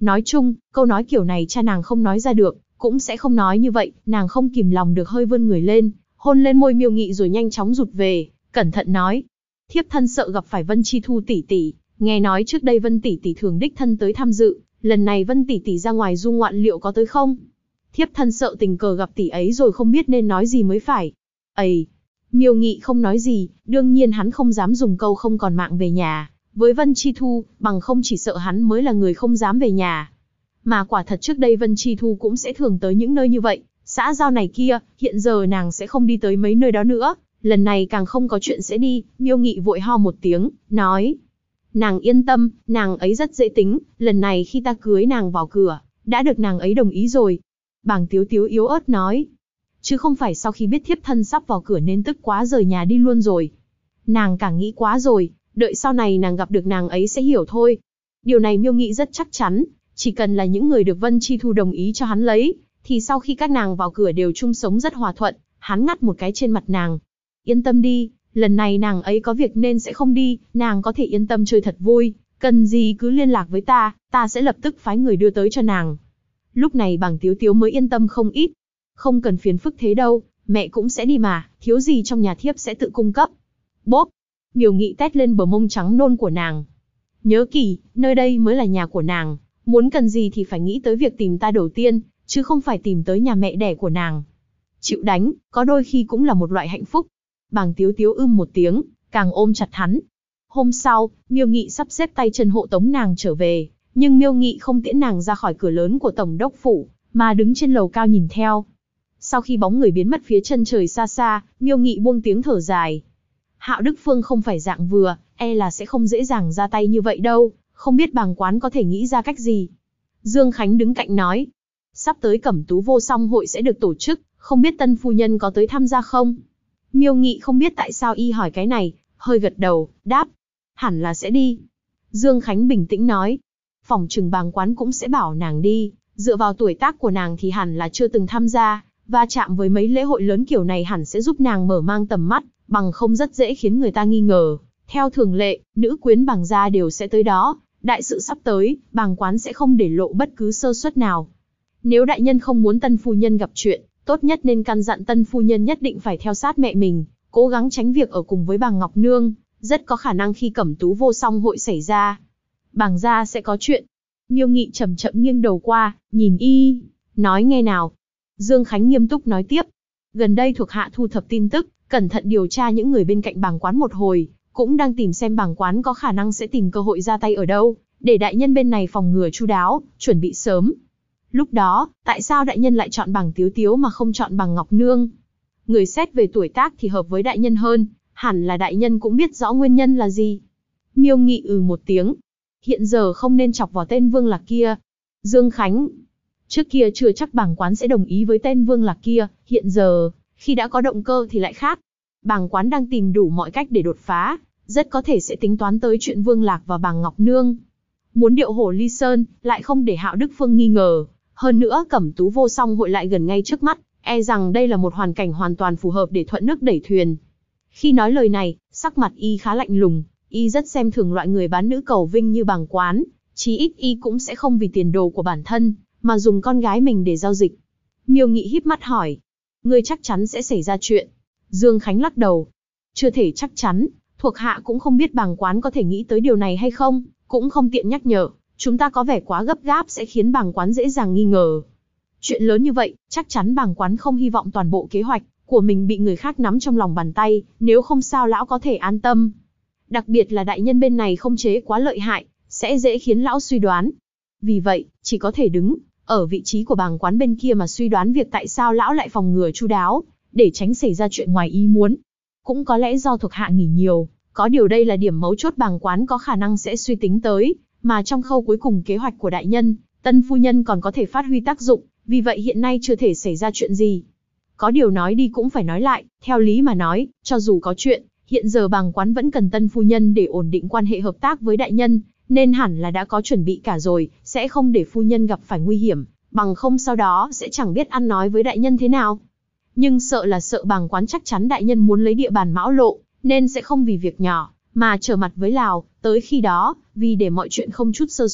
Nói chung, câu nói kiểu này cha nàng không nói ra được, cũng sẽ không nói như vậy, nàng không kìm lòng được hơi vươn người lên, hôn lên môi Miêu Nghị rồi nhanh chóng rụt về, cẩn thận nói. Thiếp thân sợ gặp phải Vân Chi Thu tỷ tỷ, nghe nói trước đây Vân tỷ tỷ thường đích thân tới tham dự, lần này Vân tỷ tỷ ra ngoài du ngoạn liệu có tới không? Thiếp thân sợ tình cờ gặp tỷ ấy rồi không biết nên nói gì mới phải. Ây! Miêu Nghị không nói gì, đương nhiên hắn không dám dùng câu không còn mạng về nhà. Với Vân Chi Thu, bằng không chỉ sợ hắn mới là người không dám về nhà. Mà quả thật trước đây Vân Chi Thu cũng sẽ thường tới những nơi như vậy, xã giao này kia, hiện giờ nàng sẽ không đi tới mấy nơi đó nữa, lần này càng không có chuyện sẽ đi. Miêu Nghị vội ho một tiếng, nói. Nàng yên tâm, nàng ấy rất dễ tính, lần này khi ta cưới nàng vào cửa, đã được nàng ấy đồng ý rồi. Bàng Tiếu Tiếu yếu ớt nói. Chứ không phải sau khi biết thiếp thân sắp vào cửa nên tức quá rời nhà đi luôn rồi. Nàng càng nghĩ quá rồi, đợi sau này nàng gặp được nàng ấy sẽ hiểu thôi. Điều này Miêu Nghị rất chắc chắn, chỉ cần là những người được Vân Chi Thu đồng ý cho hắn lấy, thì sau khi các nàng vào cửa đều chung sống rất hòa thuận. Hắn ngắt một cái trên mặt nàng. Yên tâm đi, lần này nàng ấy có việc nên sẽ không đi, nàng có thể yên tâm chơi thật vui, cần gì cứ liên lạc với ta, ta sẽ lập tức phái người đưa tới cho nàng. Lúc này Bàng Tiếu Tiếu mới yên tâm không ít. Không cần phiền phức thế đâu, mẹ cũng sẽ đi mà, thiếu gì trong nhà thiếp sẽ tự cung cấp. Bốp! Miêu Nghị tét lên bờ mông trắng nôn của nàng. Nhớ kỹ, nơi đây mới là nhà của nàng, muốn cần gì thì phải nghĩ tới việc tìm ta đầu tiên, chứ không phải tìm tới nhà mẹ đẻ của nàng. Chịu đánh, có đôi khi cũng là một loại hạnh phúc. Bàng Tiếu Tiếu một tiếng, càng ôm chặt hắn. Hôm sau, Miêu Nghị sắp xếp tay chân hộ tống nàng trở về, nhưng Miêu Nghị không tiễn nàng ra khỏi cửa lớn của tổng đốc phủ, mà đứng trên lầu cao nhìn theo. Sau khi bóng người biến mất phía chân trời xa xa, Miêu Nghị buông tiếng thở dài. Hạo Đức Phương không phải dạng vừa, e là sẽ không dễ dàng ra tay như vậy đâu, không biết Bàng quán có thể nghĩ ra cách gì. Dương Khánh đứng cạnh nói, sắp tới Cẩm Tú Vô Song hội sẽ được tổ chức, không biết tân phu nhân có tới tham gia không? Miêu Nghị không biết tại sao y hỏi cái này, hơi gật đầu, đáp, hẳn là sẽ đi. Dương Khánh bình tĩnh nói, phỏng chừng Bàng quán cũng sẽ bảo nàng đi, dựa vào tuổi tác của nàng thì hẳn là chưa từng tham gia, và chạm với mấy lễ hội lớn kiểu này hẳn sẽ giúp nàng mở mang tầm mắt, bằng không rất dễ khiến người ta nghi ngờ. Theo thường lệ, nữ quyến Bàng gia đều sẽ tới đó, đại sự sắp tới, Bàng quán sẽ không để lộ bất cứ sơ suất nào. Nếu đại nhân không muốn tân phu nhân gặp chuyện, tốt nhất nên căn dặn tân phu nhân nhất định phải theo sát mẹ mình, cố gắng tránh việc ở cùng với Bàng Ngọc Nương, rất có khả năng khi Cẩm Tú Vô Song hội xảy ra, Bàng gia sẽ có chuyện. Miêu Nghị chậm chậm nghiêng đầu qua, nhìn y, nói nghe nào. Dương Khánh nghiêm túc nói tiếp, gần đây thuộc hạ thu thập tin tức, cẩn thận điều tra những người bên cạnh Bàng quán một hồi, cũng đang tìm xem Bàng quán có khả năng sẽ tìm cơ hội ra tay ở đâu, để đại nhân bên này phòng ngừa chu đáo, chuẩn bị sớm. Lúc đó, tại sao đại nhân lại chọn Bàng Tiếu Tiếu mà không chọn Bàng Ngọc Nương? Người xét về tuổi tác thì hợp với đại nhân hơn, hẳn là đại nhân cũng biết rõ nguyên nhân là gì. Miêu Nghị một tiếng. Hiện giờ không nên chọc vào tên Vương Lạc kia. Dương Khánh. Trước kia chưa chắc Bàng quán sẽ đồng ý với tên Vương Lạc kia, hiện giờ, khi đã có động cơ thì lại khác. Bàng quán đang tìm đủ mọi cách để đột phá, rất có thể sẽ tính toán tới chuyện Vương Lạc và Bàng Ngọc Nương. Muốn điệu hổ ly sơn, lại không để Hạo Đức Phương nghi ngờ. Hơn nữa Cẩm Tú Vô Song hội lại gần ngay trước mắt, e rằng đây là một hoàn cảnh hoàn toàn phù hợp để thuận nước đẩy thuyền. Khi nói lời này, sắc mặt y khá lạnh lùng, y rất xem thường loại người bán nữ cầu vinh như Bàng quán, chí ít y cũng sẽ không vì tiền đồ của bản thân, mà dùng con gái mình để giao dịch. Miêu Nghị híp mắt hỏi, ngươi chắc chắn sẽ xảy ra chuyện? Dương Khánh lắc đầu, chưa thể chắc chắn, thuộc hạ cũng không biết Bàng quán có thể nghĩ tới điều này hay không, cũng không tiện nhắc nhở, chúng ta có vẻ quá gấp gáp sẽ khiến Bàng quán dễ dàng nghi ngờ. Chuyện lớn như vậy, chắc chắn Bàng quán không hy vọng toàn bộ kế hoạch của mình bị người khác nắm trong lòng bàn tay, nếu không sao lão có thể an tâm. Đặc biệt là đại nhân bên này không chế quá lợi hại, sẽ dễ khiến lão suy đoán. Vì vậy, chỉ có thể đứng ở vị trí của Bàng quán bên kia mà suy đoán việc tại sao lão lại phòng ngừa chu đáo, để tránh xảy ra chuyện ngoài ý muốn. Cũng có lẽ do thuộc hạ nghỉ nhiều, có điều đây là điểm mấu chốt Bàng quán có khả năng sẽ suy tính tới, mà trong khâu cuối cùng kế hoạch của đại nhân, tân phu nhân còn có thể phát huy tác dụng, vì vậy hiện nay chưa thể xảy ra chuyện gì. Có điều nói đi cũng phải nói lại, theo lý mà nói, cho dù có chuyện, hiện giờ Bàng quán vẫn cần tân phu nhân để ổn định quan hệ hợp tác với đại nhân, nên hẳn là đã có chuẩn bị cả rồi, sẽ không để phu nhân gặp phải nguy hiểm, bằng không sau đó sẽ chẳng biết ăn nói với đại nhân thế nào. Nhưng sợ Bàng quán chắc chắn đại nhân muốn lấy địa bàn Mão Lộ, nên sẽ không vì việc nhỏ mà trở mặt với Lào, tới khi đó, vì để mọi chuyện không chút sơ suất,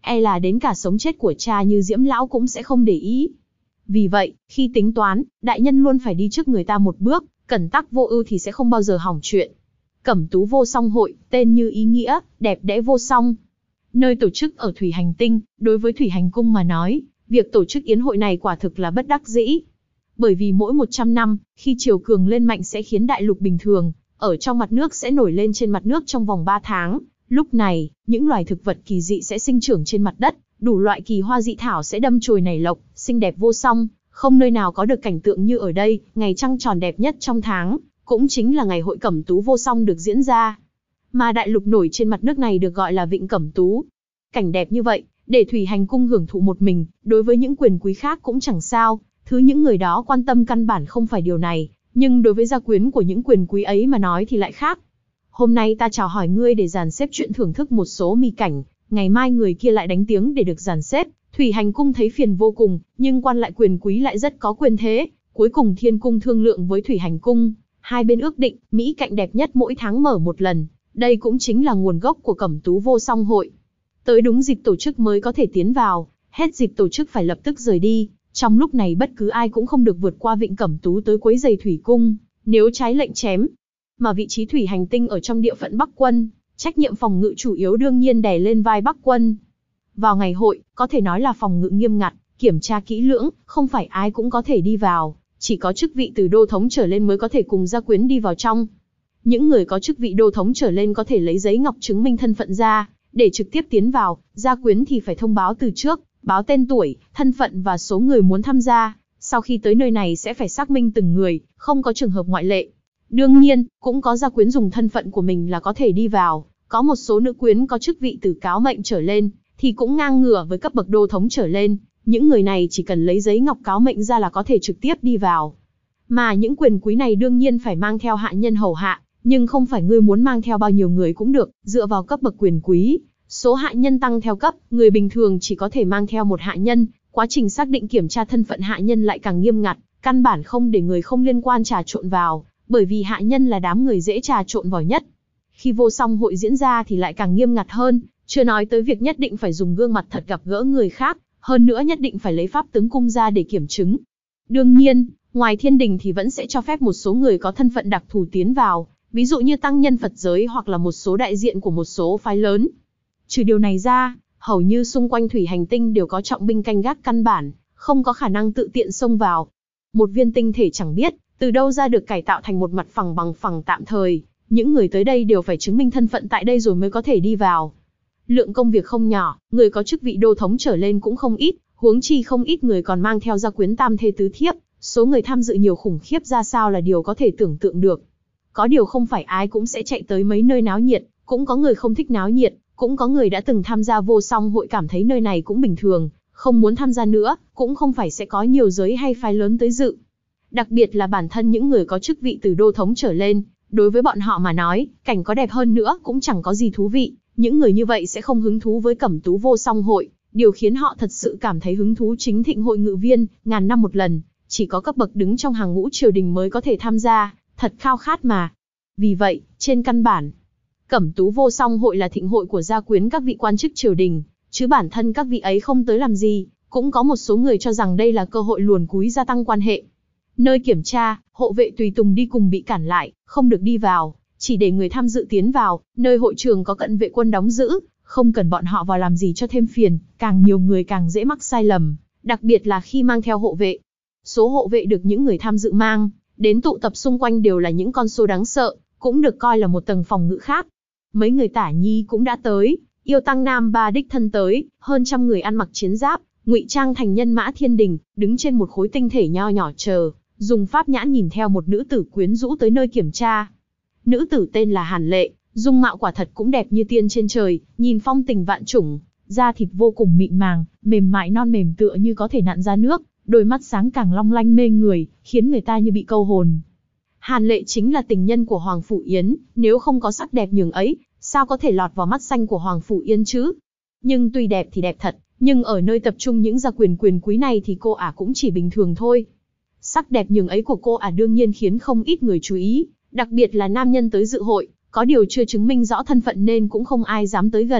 e là đến cả sống chết của cha như Diễm lão cũng sẽ không để ý. Vì vậy, khi tính toán, đại nhân luôn phải đi trước người ta một bước, cẩn tắc vô ưu thì sẽ không bao giờ hỏng chuyện. Cẩm Tú Vô Song Hội, tên như ý nghĩa, đẹp đẽ vô song. Nơi tổ chức ở Thủy Hành Tinh, đối với Thủy Hành Cung mà nói, việc tổ chức yến hội này quả thực là bất đắc dĩ. Bởi vì mỗi 100 năm, khi chiều cường lên mạnh sẽ khiến đại lục bình thường, ở trong mặt nước sẽ nổi lên trên mặt nước trong vòng 3 tháng. Lúc này, những loài thực vật kỳ dị sẽ sinh trưởng trên mặt đất, đủ loại kỳ hoa dị thảo sẽ đâm chồi nảy lộc, xinh đẹp vô song, không nơi nào có được cảnh tượng như ở đây. Ngày trăng tròn đẹp nhất trong tháng, cũng chính là ngày hội Cẩm Tú Vô Song được diễn ra. Mà đại lục nổi trên mặt nước này được gọi là Vịnh Cẩm Tú. Cảnh đẹp như vậy, để Thủy Hành Cung hưởng thụ một mình, đối với những quyền quý khác cũng chẳng sao, thứ những người đó quan tâm căn bản không phải điều này, nhưng đối với gia quyến của những quyền quý ấy mà nói thì lại khác. Hôm nay ta chào hỏi ngươi để dàn xếp chuyện thưởng thức một số mỹ cảnh, ngày mai người kia lại đánh tiếng để được dàn xếp. Thủy Hành Cung thấy phiền vô cùng, nhưng quan lại quyền quý lại rất có quyền thế. Cuối cùng Thiên Cung thương lượng với Thủy Hành Cung, hai bên ước định, mỹ cảnh đẹp nhất mỗi tháng mở một lần. Đây cũng chính là nguồn gốc của Cẩm Tú Vô Song Hội. Tới đúng dịp tổ chức mới có thể tiến vào, hết dịp tổ chức phải lập tức rời đi. Trong lúc này bất cứ ai cũng không được vượt qua Vịnh Cẩm Tú tới quấy rầy Thủy Cung, nếu trái lệnh chém. Mà vị trí Thủy Hành Tinh ở trong địa phận Bắc Quân, trách nhiệm phòng ngự chủ yếu đương nhiên đè lên vai Bắc Quân. Vào ngày hội, có thể nói là phòng ngự nghiêm ngặt, kiểm tra kỹ lưỡng, không phải ai cũng có thể đi vào, chỉ có chức vị từ đô thống trở lên mới có thể cùng gia quyến đi vào trong. Những người có chức vị đô thống trở lên có thể lấy giấy ngọc chứng minh thân phận ra, để trực tiếp tiến vào, gia quyến thì phải thông báo từ trước, báo tên tuổi, thân phận và số người muốn tham gia. Sau khi tới nơi này sẽ phải xác minh từng người, không có trường hợp ngoại lệ. Đương nhiên, cũng có gia quyến dùng thân phận của mình là có thể đi vào. Có một số nữ quyến có chức vị từ cáo mệnh trở lên, thì cũng ngang ngửa với cấp bậc đô thống trở lên. Những người này chỉ cần lấy giấy ngọc cáo mệnh ra là có thể trực tiếp đi vào. Mà những quyền quý này đương nhiên phải mang theo hạ nhân hầu hạ, nhưng không phải ngươi muốn mang theo bao nhiêu người cũng được, dựa vào cấp bậc quyền quý. Số hạ nhân tăng theo cấp, người bình thường chỉ có thể mang theo một hạ nhân, quá trình xác định kiểm tra thân phận hạ nhân lại càng nghiêm ngặt, căn bản không để người không liên quan trà trộn vào, bởi vì hạ nhân là đám người dễ trà trộn vào nhất. Khi Vô Song Hội diễn ra thì lại càng nghiêm ngặt hơn, chưa nói tới việc nhất định phải dùng gương mặt thật gặp gỡ người khác, hơn nữa nhất định phải lấy pháp tướng cung ra để kiểm chứng. Đương nhiên, ngoài thiên đình thì vẫn sẽ cho phép một số người có thân phận đặc thù tiến vào, ví dụ như tăng nhân Phật giới hoặc là một số đại diện của một số phái lớn. Trừ điều này ra, hầu như xung quanh Thủy Hành Tinh đều có trọng binh canh gác căn bản, không có khả năng tự tiện xông vào. Một viên tinh thể chẳng biết từ đâu ra được cải tạo thành một mặt phẳng bằng phẳng tạm thời, những người tới đây đều phải chứng minh thân phận tại đây rồi mới có thể đi vào. Lượng công việc không nhỏ, người có chức vị đô thống trở lên cũng không ít, huống chi không ít người còn mang theo gia quyến tam thê tứ thiếp, số người tham dự nhiều khủng khiếp ra sao là điều có thể tưởng tượng được. Có điều không phải ai cũng sẽ chạy tới mấy nơi náo nhiệt, cũng có người không thích náo nhiệt, cũng có người đã từng tham gia Vô Song Hội cảm thấy nơi này cũng bình thường, không muốn tham gia nữa, cũng không phải sẽ có nhiều giới hay phái lớn tới dự. Đặc biệt là bản thân những người có chức vị từ đô thống trở lên, đối với bọn họ mà nói, cảnh có đẹp hơn nữa cũng chẳng có gì thú vị, những người như vậy sẽ không hứng thú với Cẩm Tú Vô Song Hội, điều khiến họ thật sự cảm thấy hứng thú chính Thịnh Hội Ngự Viên, ngàn năm một lần, chỉ có cấp bậc đứng trong hàng ngũ triều đình mới có thể tham gia, thật khao khát mà. Vì vậy, trên căn bản, Cẩm Tú Vô Song Hội là thịnh hội của gia quyến các vị quan chức triều đình, chứ bản thân các vị ấy không tới làm gì, cũng có một số người cho rằng đây là cơ hội luồn cúi gia tăng quan hệ. Nơi kiểm tra, hộ vệ tùy tùng đi cùng bị cản lại, không được đi vào, chỉ để người tham dự tiến vào, nơi hội trường có cận vệ quân đóng giữ, không cần bọn họ vào làm gì cho thêm phiền, càng nhiều người càng dễ mắc sai lầm, đặc biệt là khi mang theo hộ vệ. Số hộ vệ được những người tham dự mang đến tụ tập xung quanh đều là những con số đáng sợ, cũng được coi là một tầng phòng ngự khác. Mấy người Tả Nhi cũng đã tới, Yêu Tăng Nam Ba đích thân tới, hơn trăm người ăn mặc chiến giáp, ngụy trang thành nhân mã thiên đình, đứng trên một khối tinh thể nho nhỏ chờ, dùng pháp nhãn nhìn theo một nữ tử quyến rũ tới nơi kiểm tra. Nữ tử tên là Hàn Lệ, dung mạo quả thật cũng đẹp như tiên trên trời, nhìn phong tình vạn chủng, da thịt vô cùng mịn màng, mềm mại non mềm tựa như có thể nặn ra nước, đôi mắt sáng càng long lanh mê người, khiến người ta như bị câu hồn. Hàn Lệ chính là tình nhân của Hoàng Phủ Yến, nếu không có sắc đẹp nhường ấy, sao có thể lọt vào mắt xanh của Hoàng Phủ Yến chứ? Nhưng tuy đẹp thì đẹp thật, nhưng ở nơi tập trung những gia quyền quý này thì cô ả cũng chỉ bình thường thôi. Sắc đẹp nhường ấy của cô ả đương nhiên khiến không ít người chú ý, đặc biệt là nam nhân tới dự hội, có điều chưa chứng minh rõ thân phận nên cũng không ai dám tới gần.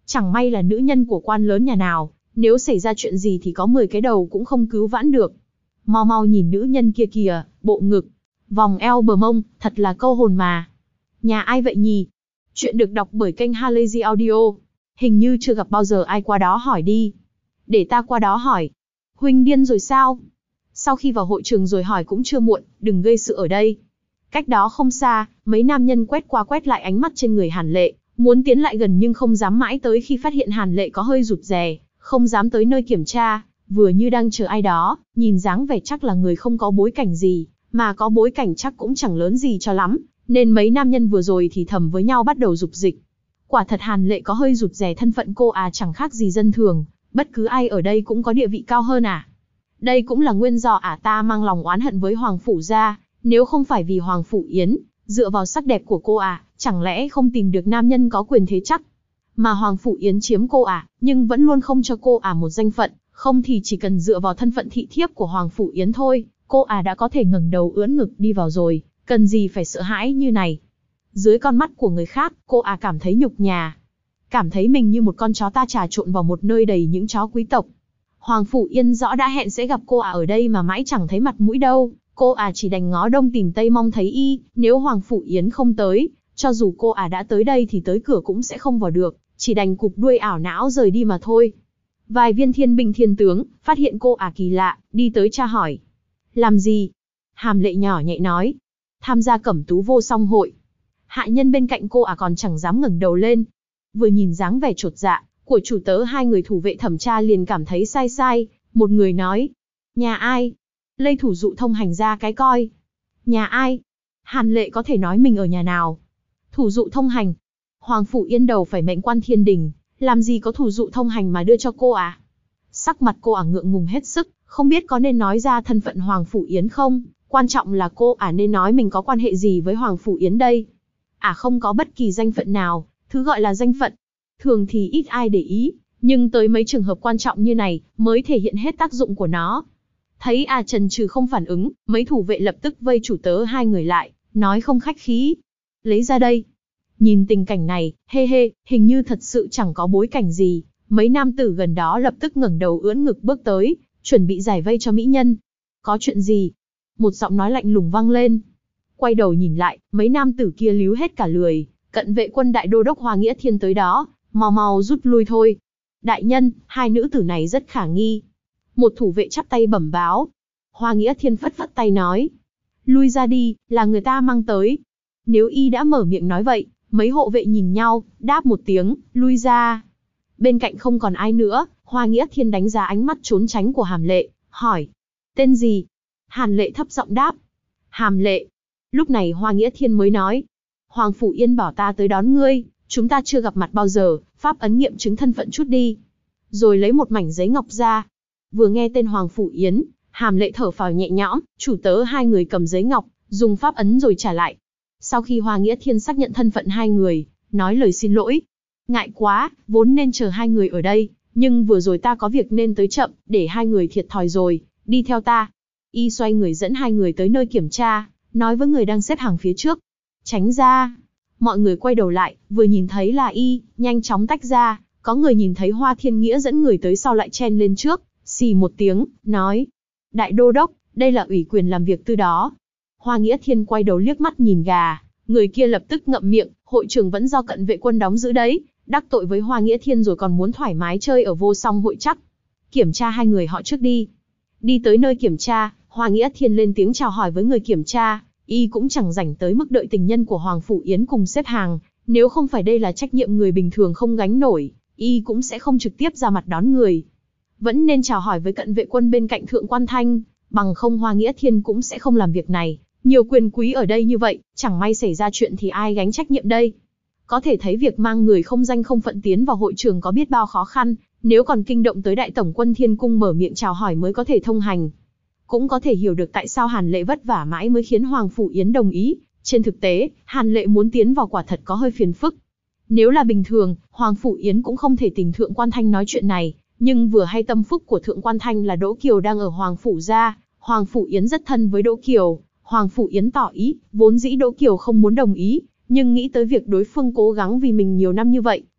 Chẳng may là nữ nhân của quan lớn nhà nào, nếu xảy ra chuyện gì thì có 10 cái đầu cũng không cứu vãn được. Mau mau nhìn nữ nhân kia kìa, bộ ngực, vòng eo bờ mông, thật là câu hồn mà. Nhà ai vậy nhỉ? Chuyện được đọc bởi kênh Halazy Audio. Hình như chưa gặp bao giờ ai qua đó hỏi đi. Để ta qua đó hỏi. Huynh điên rồi sao? Sau khi vào hội trường rồi hỏi cũng chưa muộn, đừng gây sự ở đây. Cách đó không xa, mấy nam nhân quét qua quét lại ánh mắt trên người Hàn Lệ, muốn tiến lại gần nhưng không dám mãi tới khi phát hiện Hàn Lệ có hơi rụt rè, không dám tới nơi kiểm tra, vừa như đang chờ ai đó, nhìn dáng vẻ chắc là người không có bối cảnh gì, mà có bối cảnh chắc cũng chẳng lớn gì cho lắm, nên mấy nam nhân vừa rồi thì thầm với nhau bắt đầu dục dịch. Quả thật Hàn Lệ có hơi rụt rè, thân phận cô chẳng khác gì dân thường, bất cứ ai ở đây cũng có địa vị cao hơn Đây cũng là nguyên do ta mang lòng oán hận với Hoàng Phủ gia, nếu không phải vì Hoàng Phủ Yến, dựa vào sắc đẹp của cô chẳng lẽ không tìm được nam nhân có quyền thế chắc. Mà Hoàng Phủ Yến chiếm cô nhưng vẫn luôn không cho cô một danh phận, không thì chỉ cần dựa vào thân phận thị thiếp của Hoàng Phủ Yến thôi, cô đã có thể ngẩng đầu ưỡn ngực đi vào rồi, cần gì phải sợ hãi như này. Dưới con mắt của người khác, cô cảm thấy nhục nhã, cảm thấy mình như một con chó ta trà trộn vào một nơi đầy những chó quý tộc. Hoàng Phủ Yên rõ đã hẹn sẽ gặp cô ở đây mà mãi chẳng thấy mặt mũi đâu, cô chỉ đành ngó đông tìm tây mong thấy nếu Hoàng Phủ Yến không tới, cho dù cô đã tới đây thì tới cửa cũng sẽ không vào được, chỉ đành cụp đuôi ảo não rời đi mà thôi. Vài viên thiên binh thiên tướng, phát hiện cô kỳ lạ, đi tới tra hỏi. Làm gì? Hàm Lệ nhỏ nhẹ nói. Tham gia Cẩm Tú vô song hội. Hạ nhân bên cạnh cô còn chẳng dám ngẩng đầu lên. Vừa nhìn dáng vẻ chột dạ của chủ tớ hai người thủ vệ thẩm tra liền cảm thấy sai sai, một người nói. Nhà ai? Lây thủ dụ thông hành ra cái coi. Nhà ai? Hàn Lệ có thể nói mình ở nhà nào? Thủ dụ thông hành. Hoàng Phủ Yên đầu phải mệnh quan thiên đình, làm gì có thủ dụ thông hành mà đưa cho cô Sắc mặt cô ngượng ngùng hết sức, không biết có nên nói ra thân phận Hoàng Phủ Yến không, quan trọng là cô nên nói mình có quan hệ gì với Hoàng Phủ Yến đây. Không có bất kỳ danh phận nào, thứ gọi là danh phận. Thường thì ít ai để ý, nhưng tới mấy trường hợp quan trọng như này mới thể hiện hết tác dụng của nó. Thấy chần chừ không phản ứng, mấy thủ vệ lập tức vây chủ tớ hai người lại, nói không khách khí. Lấy ra đây. Nhìn tình cảnh này, hình như thật sự chẳng có bối cảnh gì, mấy nam tử gần đó lập tức ngẩng đầu ưỡn ngực bước tới, chuẩn bị giải vây cho mỹ nhân. Có chuyện gì? Một giọng nói lạnh lùng vang lên. Quay đầu nhìn lại, mấy nam tử kia líu hết cả lười, cận vệ quân đại đô đốc Hoa Nghĩa Thiên tới đó, mau mau rút lui thôi. Đại nhân, hai nữ tử này rất khả nghi. Một thủ vệ chắp tay bẩm báo. Hoa Nghĩa Thiên phất phất tay nói. Lui ra đi, là người ta mang tới. Nếu y đã mở miệng nói vậy, mấy hộ vệ nhìn nhau, đáp một tiếng, lui ra. Bên cạnh không còn ai nữa, Hoa Nghĩa Thiên đánh giá ánh mắt trốn tránh của Hàm Lệ, hỏi. Tên gì? Hàn Lệ thấp giọng đáp. Hàm Lệ. Lúc này Hoa Nghĩa Thiên mới nói. Hoàng Phủ Yên bảo ta tới đón ngươi, chúng ta chưa gặp mặt bao giờ, pháp ấn nghiệm chứng thân phận chút đi. Rồi lấy một mảnh giấy ngọc ra. Vừa nghe tên Hoàng Phủ Yến, Hàm Lệ thở phào nhẹ nhõm, chủ tớ hai người cầm giấy ngọc, dùng pháp ấn rồi trả lại. Sau khi Hoa Nghĩa Thiên xác nhận thân phận hai người, nói lời xin lỗi. Ngại quá, vốn nên chờ hai người ở đây, nhưng vừa rồi ta có việc nên tới chậm, để hai người thiệt thòi rồi, đi theo ta. Y xoay người dẫn hai người tới nơi kiểm tra, nói với người đang xếp hàng phía trước. Tránh ra. Mọi người quay đầu lại, vừa nhìn thấy là Y, nhanh chóng tách ra, có người nhìn thấy Hoa Thiên Nghĩa dẫn người tới sau lại chen lên trước, xì một tiếng, nói. Đại đô đốc, đây là ủy quyền làm việc tư đó. Hoa Nghĩa Thiên quay đầu liếc mắt nhìn gà, người kia lập tức ngậm miệng, hội trường vẫn do cận vệ quân đóng giữ đấy, đắc tội với Hoa Nghĩa Thiên rồi còn muốn thoải mái chơi ở vô song hội chắc. Kiểm tra hai người họ trước đi. Đi tới nơi kiểm tra, Hoa Nghĩa Thiên lên tiếng chào hỏi với người kiểm tra, Y cũng chẳng rảnh tới mức đợi tình nhân của Hoàng Phủ Yến cùng xếp hàng, nếu không phải đây là trách nhiệm người bình thường không gánh nổi, Y cũng sẽ không trực tiếp ra mặt đón người. Vẫn nên chào hỏi với cận vệ quân bên cạnh Thượng Quan Thanh, bằng không Hoa Nghĩa Thiên cũng sẽ không làm việc này. Nhiều quyền quý ở đây như vậy, chẳng may xảy ra chuyện thì ai gánh trách nhiệm đây? Có thể thấy việc mang người không danh không phận tiến vào hội trường có biết bao khó khăn, nếu còn kinh động tới đại tổng quân Thiên Cung mở miệng chào hỏi mới có thể thông hành. Cũng có thể hiểu được tại sao Hàn Lệ vất vả mãi mới khiến Hoàng Phủ Yến đồng ý, trên thực tế, Hàn Lệ muốn tiến vào quả thật có hơi phiền phức. Nếu là bình thường, Hoàng Phủ Yến cũng không thể tìm Thượng Quan Thanh nói chuyện này, nhưng vừa hay tâm phúc của Thượng Quan Thanh là Đỗ Kiều đang ở Hoàng Phủ gia, Hoàng Phủ Yến rất thân với Đỗ Kiều, Hoàng Phủ Yến tỏ ý, vốn dĩ Đỗ Kiều không muốn đồng ý, nhưng nghĩ tới việc đối phương cố gắng vì mình nhiều năm như vậy,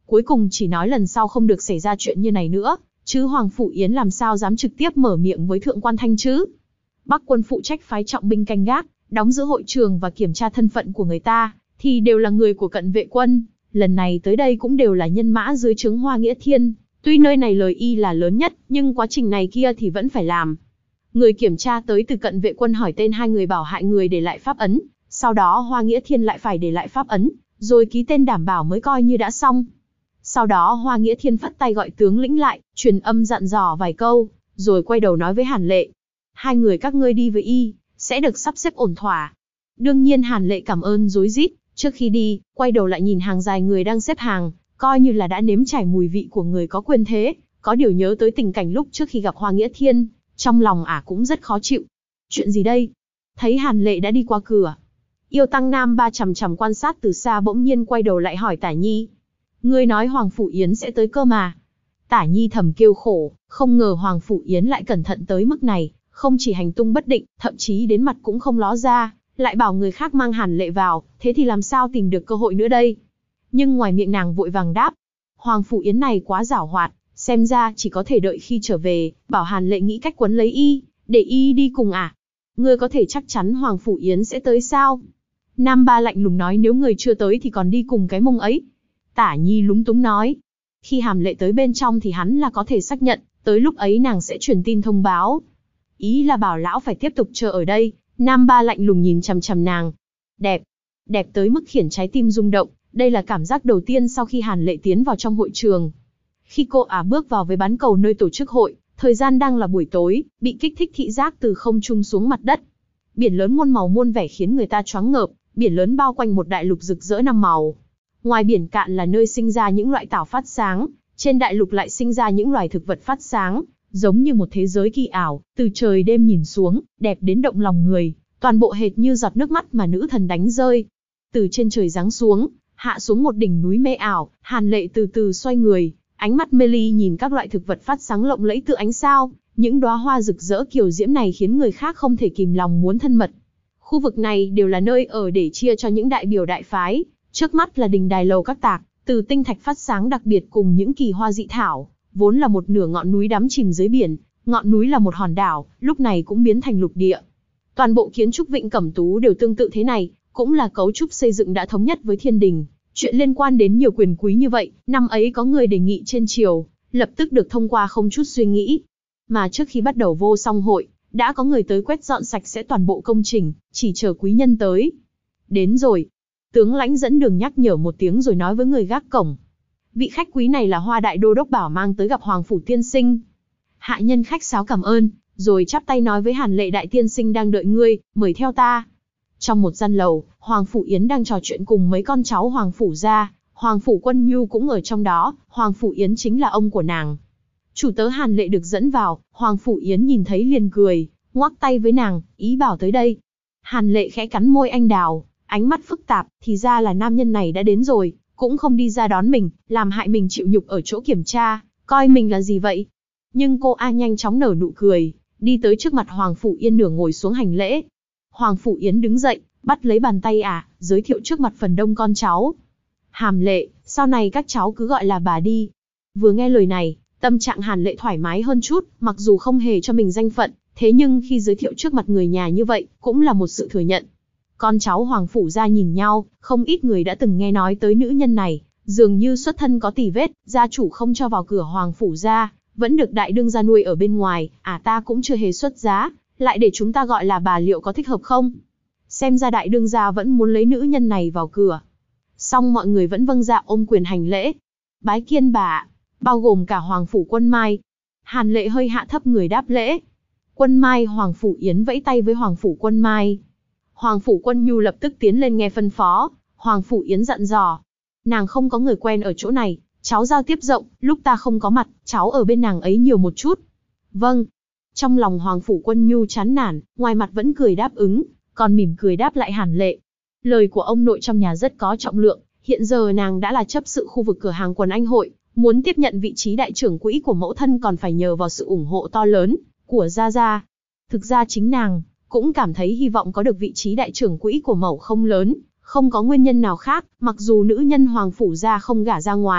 cuối cùng chỉ nói lần sau không được xảy ra chuyện như này nữa, chứ Hoàng Phủ Yến làm sao dám trực tiếp mở miệng với thượng quan Thanh chứ. Bắc quân phụ trách phái trọng binh canh gác, đóng giữ hội trường và kiểm tra thân phận của người ta, thì đều là người của cận vệ quân, lần này tới đây cũng đều là nhân mã dưới trướng Hoa Nghĩa Thiên, tuy nơi này lời y là lớn nhất, nhưng quá trình này kia thì vẫn phải làm. Người kiểm tra tới từ cận vệ quân hỏi tên hai người bảo hại người để lại pháp ấn, sau đó Hoa Nghĩa Thiên lại phải để lại pháp ấn, rồi ký tên đảm bảo mới coi như đã xong. Sau đó Hoa Nghĩa Thiên phất tay gọi tướng lĩnh lại, truyền âm dặn dò vài câu, rồi quay đầu nói với Hàn Lệ. Hai người các ngươi đi với y, sẽ được sắp xếp ổn thỏa. Đương nhiên Hàn Lệ cảm ơn rối rít, trước khi đi, quay đầu lại nhìn hàng dài người đang xếp hàng, coi như là đã nếm trải mùi vị của người có quyền thế, có điều nhớ tới tình cảnh lúc trước khi gặp Hoa Nghĩa Thiên, trong lòng cũng rất khó chịu. Chuyện gì đây? Thấy Hàn Lệ đã đi qua cửa, Yêu Tăng Nam Ba chằm chằm quan sát từ xa bỗng nhiên quay đầu lại hỏi Tả Nhi. Ngươi nói Hoàng Phủ Yến sẽ tới cơ mà. Tả Nhi thầm kêu khổ, không ngờ Hoàng Phủ Yến lại cẩn thận tới mức này, không chỉ hành tung bất định, thậm chí đến mặt cũng không ló ra, lại bảo người khác mang Hàn Lệ vào, thế thì làm sao tìm được cơ hội nữa đây? Nhưng ngoài miệng nàng vội vàng đáp, Hoàng Phủ Yến này quá giảo hoạt, xem ra chỉ có thể đợi khi trở về, bảo Hàn Lệ nghĩ cách quấn lấy y, để y đi cùng à? Ngươi có thể chắc chắn Hoàng Phủ Yến sẽ tới sao? Nam Ba lạnh lùng nói nếu người chưa tới thì còn đi cùng cái mông ấy. Tả Nhi lúng túng nói, khi Hàn Lệ tới bên trong thì hắn là có thể xác nhận, tới lúc ấy nàng sẽ truyền tin thông báo. Ý là bảo lão phải tiếp tục chờ ở đây. Nam Ba lạnh lùng nhìn chằm chằm nàng. Đẹp, đẹp tới mức khiến trái tim rung động, đây là cảm giác đầu tiên sau khi Hàn Lệ tiến vào trong hội trường. Khi cô bước vào với bán cầu nơi tổ chức hội, thời gian đang là buổi tối, bị kích thích thị giác từ không trung xuống mặt đất. Biển lớn muôn màu muôn vẻ khiến người ta choáng ngợp, biển lớn bao quanh một đại lục rực rỡ năm màu. Ngoài biển cạn là nơi sinh ra những loại tảo phát sáng, trên đại lục lại sinh ra những loài thực vật phát sáng, giống như một thế giới kỳ ảo, từ trời đêm nhìn xuống, đẹp đến động lòng người, toàn bộ hệt như giọt nước mắt mà nữ thần đánh rơi. Từ trên trời giáng xuống, hạ xuống một đỉnh núi mê ảo, Hàn Lệ từ từ xoay người, ánh mắt mê ly nhìn các loại thực vật phát sáng lộng lẫy tựa ánh sao, những đóa hoa rực rỡ kiều diễm này khiến người khác không thể kìm lòng muốn thân mật. Khu vực này đều là nơi ở để chia cho những đại biểu đại phái, trước mắt là đình đài lầu các tạc, từ tinh thạch phát sáng đặc biệt cùng những kỳ hoa dị thảo, vốn là một nửa ngọn núi đắm chìm dưới biển, ngọn núi là một hòn đảo, lúc này cũng biến thành lục địa. Toàn bộ kiến trúc Vịnh Cẩm Tú đều tương tự thế này, cũng là cấu trúc xây dựng đã thống nhất với thiên đình. Chuyện liên quan đến nhiều quyền quý như vậy, năm ấy có người đề nghị trên triều, lập tức được thông qua không chút suy nghĩ. Mà trước khi bắt đầu vô song hội, đã có người tới quét dọn sạch sẽ toàn bộ công trình, chỉ chờ quý nhân tới. Đến rồi. Tướng lãnh dẫn đường nhắc nhở một tiếng rồi nói với người gác cổng. Vị khách quý này là Hoa Đại Đô Đốc bảo mang tới gặp Hoàng Phủ tiên sinh. Hạ nhân khách sáo cảm ơn, rồi chắp tay nói với Hàn Lệ đại tiên sinh đang đợi ngươi, mời theo ta. Trong một gian lầu, Hoàng Phủ Yến đang trò chuyện cùng mấy con cháu Hoàng Phủ gia, Hoàng Phủ Quân Nhu cũng ở trong đó, Hoàng Phủ Yến chính là ông của nàng. Chủ tớ Hàn Lệ được dẫn vào, Hoàng Phủ Yến nhìn thấy liền cười, ngoắc tay với nàng, ý bảo tới đây. Hàn Lệ khẽ cắn môi anh đào, ánh mắt phức tạp, thì ra là nam nhân này đã đến rồi, cũng không đi ra đón mình, làm hại mình chịu nhục ở chỗ kiểm tra, coi mình là gì vậy? Nhưng cô nhanh chóng nở nụ cười, đi tới trước mặt Hoàng Phủ Yên nửa ngồi xuống hành lễ. Hoàng Phủ Yến đứng dậy, bắt lấy bàn tay giới thiệu trước mặt phần đông con cháu. Hàn Lệ, sau này các cháu cứ gọi là bà đi. Vừa nghe lời này, tâm trạng Hàn Lệ thoải mái hơn chút, mặc dù không hề cho mình danh phận, thế nhưng khi giới thiệu trước mặt người nhà như vậy, cũng là một sự thừa nhận. Con cháu Hoàng Phủ gia nhìn nhau, không ít người đã từng nghe nói tới nữ nhân này, dường như xuất thân có tỉ vết, gia chủ không cho vào cửa Hoàng Phủ gia, vẫn được đại đương gia nuôi ở bên ngoài, ta cũng chưa hề xuất giá, lại để chúng ta gọi là bà liệu có thích hợp không? Xem ra đại đương gia vẫn muốn lấy nữ nhân này vào cửa. Xong mọi người vẫn vâng dạ ôm quyền hành lễ. Bái kiên bà, bao gồm cả Hoàng Phủ Quân Mai. Hàn Lệ hơi hạ thấp người đáp lễ. Quân Mai Hoàng Phủ Yến vẫy tay với Hoàng Phủ Quân Mai. Hoàng Phủ Quân Nhu lập tức tiến lên nghe phân phó, Hoàng Phủ Yến dặn dò. Nàng không có người quen ở chỗ này, cháu giao tiếp rộng, lúc ta không có mặt, cháu ở bên nàng ấy nhiều một chút. Vâng. Trong lòng Hoàng Phủ Quân Nhu chán nản, ngoài mặt vẫn cười đáp ứng, còn mỉm cười đáp lại Hàn Lệ. Lời của ông nội trong nhà rất có trọng lượng, hiện giờ nàng đã là chấp sự khu vực cửa hàng quần anh hội, muốn tiếp nhận vị trí đại trưởng quỹ của mẫu thân còn phải nhờ vào sự ủng hộ to lớn của Gia Gia. Thực ra chính nàng cũng cảm thấy hy vọng có được vị trí đại trưởng quỹ của mẫu không lớn, không có nguyên nhân nào khác, mặc dù nữ nhân Hoàng Phủ gia không gả ra ngoài,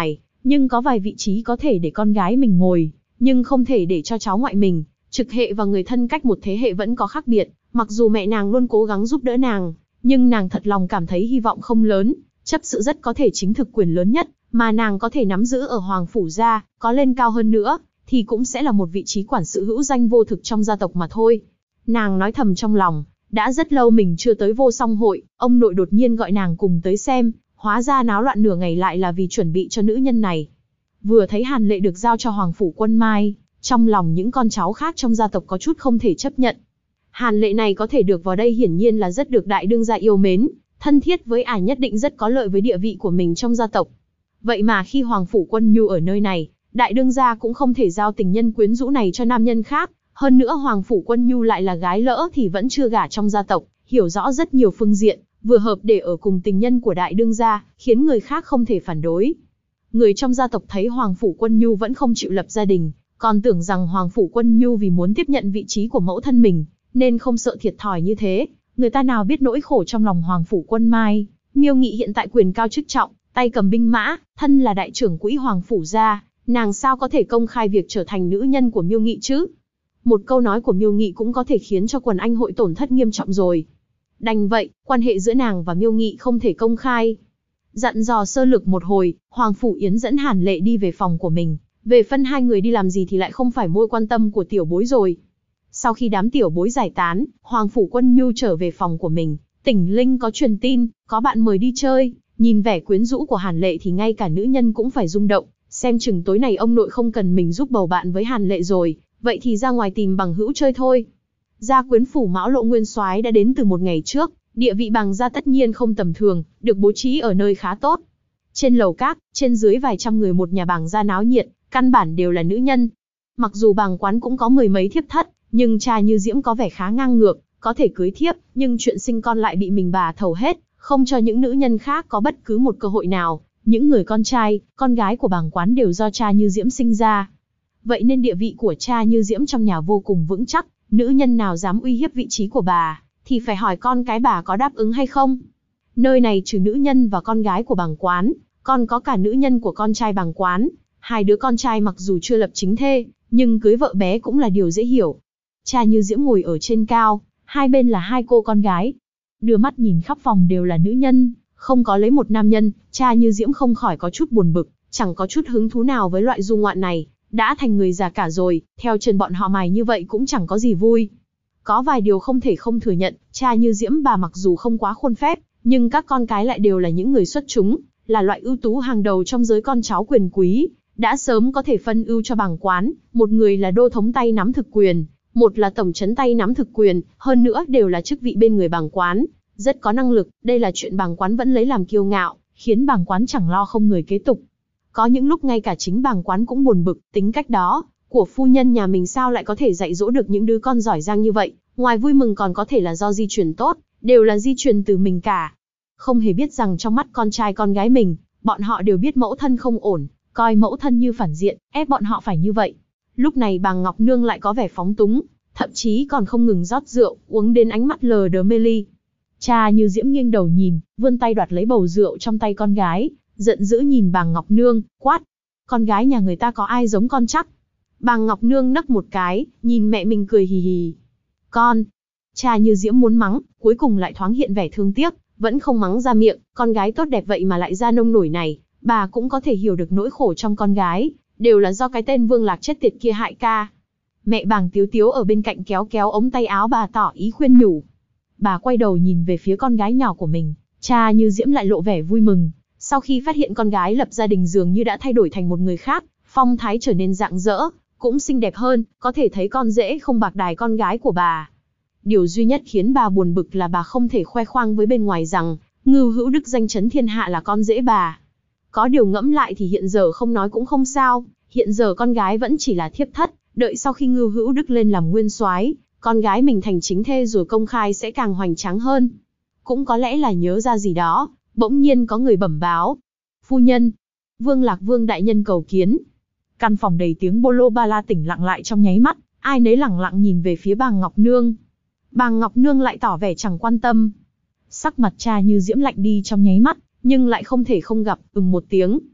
nhưng có vài vị trí có thể để con gái mình ngồi, nhưng không thể để cho cháu ngoại mình. Trực hệ và người thân cách một thế hệ vẫn có khác biệt, mặc dù mẹ nàng luôn cố gắng giúp đỡ nàng, nhưng nàng thật lòng cảm thấy hy vọng không lớn, chấp sự rất có thể chính thực quyền lớn nhất mà nàng có thể nắm giữ ở Hoàng phủ gia, có lên cao hơn nữa, thì cũng sẽ là một vị trí quản sự hữu danh vô thực trong gia tộc mà thôi. Nàng nói thầm trong lòng, đã rất lâu mình chưa tới Vô Song hội, ông nội đột nhiên gọi nàng cùng tới xem, hóa ra náo loạn nửa ngày lại là vì chuẩn bị cho nữ nhân này. Vừa thấy Hàn Lệ được giao cho Hoàng phủ Quân Mai, trong lòng những con cháu khác trong gia tộc có chút không thể chấp nhận. Hàn Lệ này có thể được vào đây hiển nhiên là rất được đại đương gia yêu mến, thân thiết với ả nhất định rất có lợi với địa vị của mình trong gia tộc. Vậy mà khi Hoàng phủ Quân Nhu ở nơi này, đại đương gia cũng không thể giao tình nhân quyến rũ này cho nam nhân khác. Hơn nữa Hoàng phủ Quân Nhu lại là gái lỡ thì vẫn chưa gả trong gia tộc, hiểu rõ rất nhiều phương diện, vừa hợp để ở cùng tình nhân của đại đương gia, khiến người khác không thể phản đối. Người trong gia tộc thấy Hoàng phủ Quân Nhu vẫn không chịu lập gia đình, còn tưởng rằng Hoàng phủ Quân Nhu vì muốn tiếp nhận vị trí của mẫu thân mình, nên không sợ thiệt thòi như thế. Người ta nào biết nỗi khổ trong lòng Hoàng phủ Quân Mai. Miêu Nghị hiện tại quyền cao chức trọng, tay cầm binh mã, thân là đại trưởng quỹ Hoàng phủ gia, nàng sao có thể công khai việc trở thành nữ nhân của Miêu Nghị chứ? Một câu nói của Miêu Nghị cũng có thể khiến cho quần anh hội tổn thất nghiêm trọng rồi. Đành vậy, quan hệ giữa nàng và Miêu Nghị không thể công khai. Dặn dò sơ lược một hồi, Hoàng phủ Yến dẫn Hàn Lệ đi về phòng của mình. Về phân hai người đi làm gì thì lại không phải mối quan tâm của tiểu bối rồi. Sau khi đám tiểu bối giải tán, Hoàng phủ Quân Nhu trở về phòng của mình. Tỉnh Linh có truyền tin, có bạn mời đi chơi. Nhìn vẻ quyến rũ của Hàn Lệ thì ngay cả nữ nhân cũng phải rung động. Xem chừng tối này ông nội không cần mình giúp bầu bạn với Hàn Lệ rồi. Vậy thì ra ngoài tìm bằng hữu chơi thôi. Gia quyến phủ Mão Lộ Nguyên Soái đã đến từ một ngày trước, địa vị Bàng gia tất nhiên không tầm thường, được bố trí ở nơi khá tốt. Trên lầu các, trên dưới vài trăm người một nhà Bàng gia náo nhiệt, căn bản đều là nữ nhân. Mặc dù Bàng quán cũng có mười mấy thiếp thất, nhưng cha Như Diễm có vẻ khá ngang ngược, có thể cưới thiếp, nhưng chuyện sinh con lại bị mình bà thầu hết, không cho những nữ nhân khác có bất cứ một cơ hội nào. Những người con trai, con gái của Bàng quán đều do cha Như Diễm sinh ra. Vậy nên địa vị của cha Như Diễm trong nhà vô cùng vững chắc, nữ nhân nào dám uy hiếp vị trí của bà, thì phải hỏi con cái bà có đáp ứng hay không. Nơi này trừ nữ nhân và con gái của Bàng quán, còn có cả nữ nhân của con trai Bàng quán. Hai đứa con trai mặc dù chưa lập chính thê, nhưng cưới vợ bé cũng là điều dễ hiểu. Cha Như Diễm ngồi ở trên cao, hai bên là hai cô con gái. Đưa mắt nhìn khắp phòng đều là nữ nhân, không có lấy một nam nhân, cha Như Diễm không khỏi có chút buồn bực, chẳng có chút hứng thú nào với loại du ngoạn này. Đã thành người già cả rồi, theo chân bọn họ mày như vậy cũng chẳng có gì vui. Có vài điều không thể không thừa nhận, cha Như Diễm bà mặc dù không quá khuôn phép, nhưng các con cái lại đều là những người xuất chúng, là loại ưu tú hàng đầu trong giới con cháu quyền quý, đã sớm có thể phân ưu cho Bàng quán, một người là đô thống tay nắm thực quyền, một là tổng trấn tay nắm thực quyền, hơn nữa đều là chức vị bên người Bàng quán, rất có năng lực, đây là chuyện Bàng quán vẫn lấy làm kiêu ngạo, khiến Bàng quán chẳng lo không người kế tục. Có những lúc ngay cả chính Bàng quán cũng buồn bực, tính cách đó của phu nhân nhà mình sao lại có thể dạy dỗ được những đứa con giỏi giang như vậy, ngoài vui mừng còn có thể là do di truyền tốt, đều là di truyền từ mình cả. Không hề biết rằng trong mắt con trai con gái mình, bọn họ đều biết mẫu thân không ổn, coi mẫu thân như phản diện, ép bọn họ phải như vậy. Lúc này Bàng Ngọc Nương lại có vẻ phóng túng, thậm chí còn không ngừng rót rượu, uống đến ánh mắt lờ đờ mê ly. Cha Như Diễm nghiêng đầu nhìn, vươn tay đoạt lấy bầu rượu trong tay con gái, giận dữ nhìn Bàng Ngọc Nương, quát: con gái nhà người ta có ai giống con chắc? Bàng Ngọc Nương nấc một cái, nhìn mẹ mình cười hì hì. Con! Cha Như Diễm muốn mắng, cuối cùng lại thoáng hiện vẻ thương tiếc, vẫn không mắng ra miệng, con gái tốt đẹp vậy mà lại ra nông nổi này, bà cũng có thể hiểu được nỗi khổ trong con gái, đều là do cái tên Vương Lạc chết tiệt kia hại ca. Mẹ Bàng Tiếu Tiếu ở bên cạnh kéo kéo ống tay áo bà tỏ ý khuyên nhủ. Bà quay đầu nhìn về phía con gái nhỏ của mình, cha Như Diễm lại lộ vẻ vui mừng. Sau khi phát hiện con gái lập gia đình dường như đã thay đổi thành một người khác, phong thái trở nên rạng rỡ, cũng xinh đẹp hơn, có thể thấy con rể không bạc đài con gái của bà. Điều duy nhất khiến bà buồn bực là bà không thể khoe khoang với bên ngoài rằng Ngưu Hữu Đức danh chấn thiên hạ là con rể bà. Có điều ngẫm lại thì hiện giờ không nói cũng không sao, hiện giờ con gái vẫn chỉ là thiếp thất, đợi sau khi Ngưu Hữu Đức lên làm nguyên soái, con gái mình thành chính thê rồi công khai sẽ càng hoành tráng hơn. Cũng có lẽ là nhớ ra gì đó, bỗng nhiên có người bẩm báo. Phu nhân, Vương Lạc Vương đại nhân cầu kiến. Căn phòng đầy tiếng bô lô ba la tỉnh lặng lại trong nháy mắt, ai nấy lẳng lặng nhìn về phía Bàng Ngọc Nương. Bàng Ngọc Nương lại tỏ vẻ chẳng quan tâm. Sắc mặt cha Như Diễm lạnh đi trong nháy mắt, nhưng lại không thể không gặp một tiếng.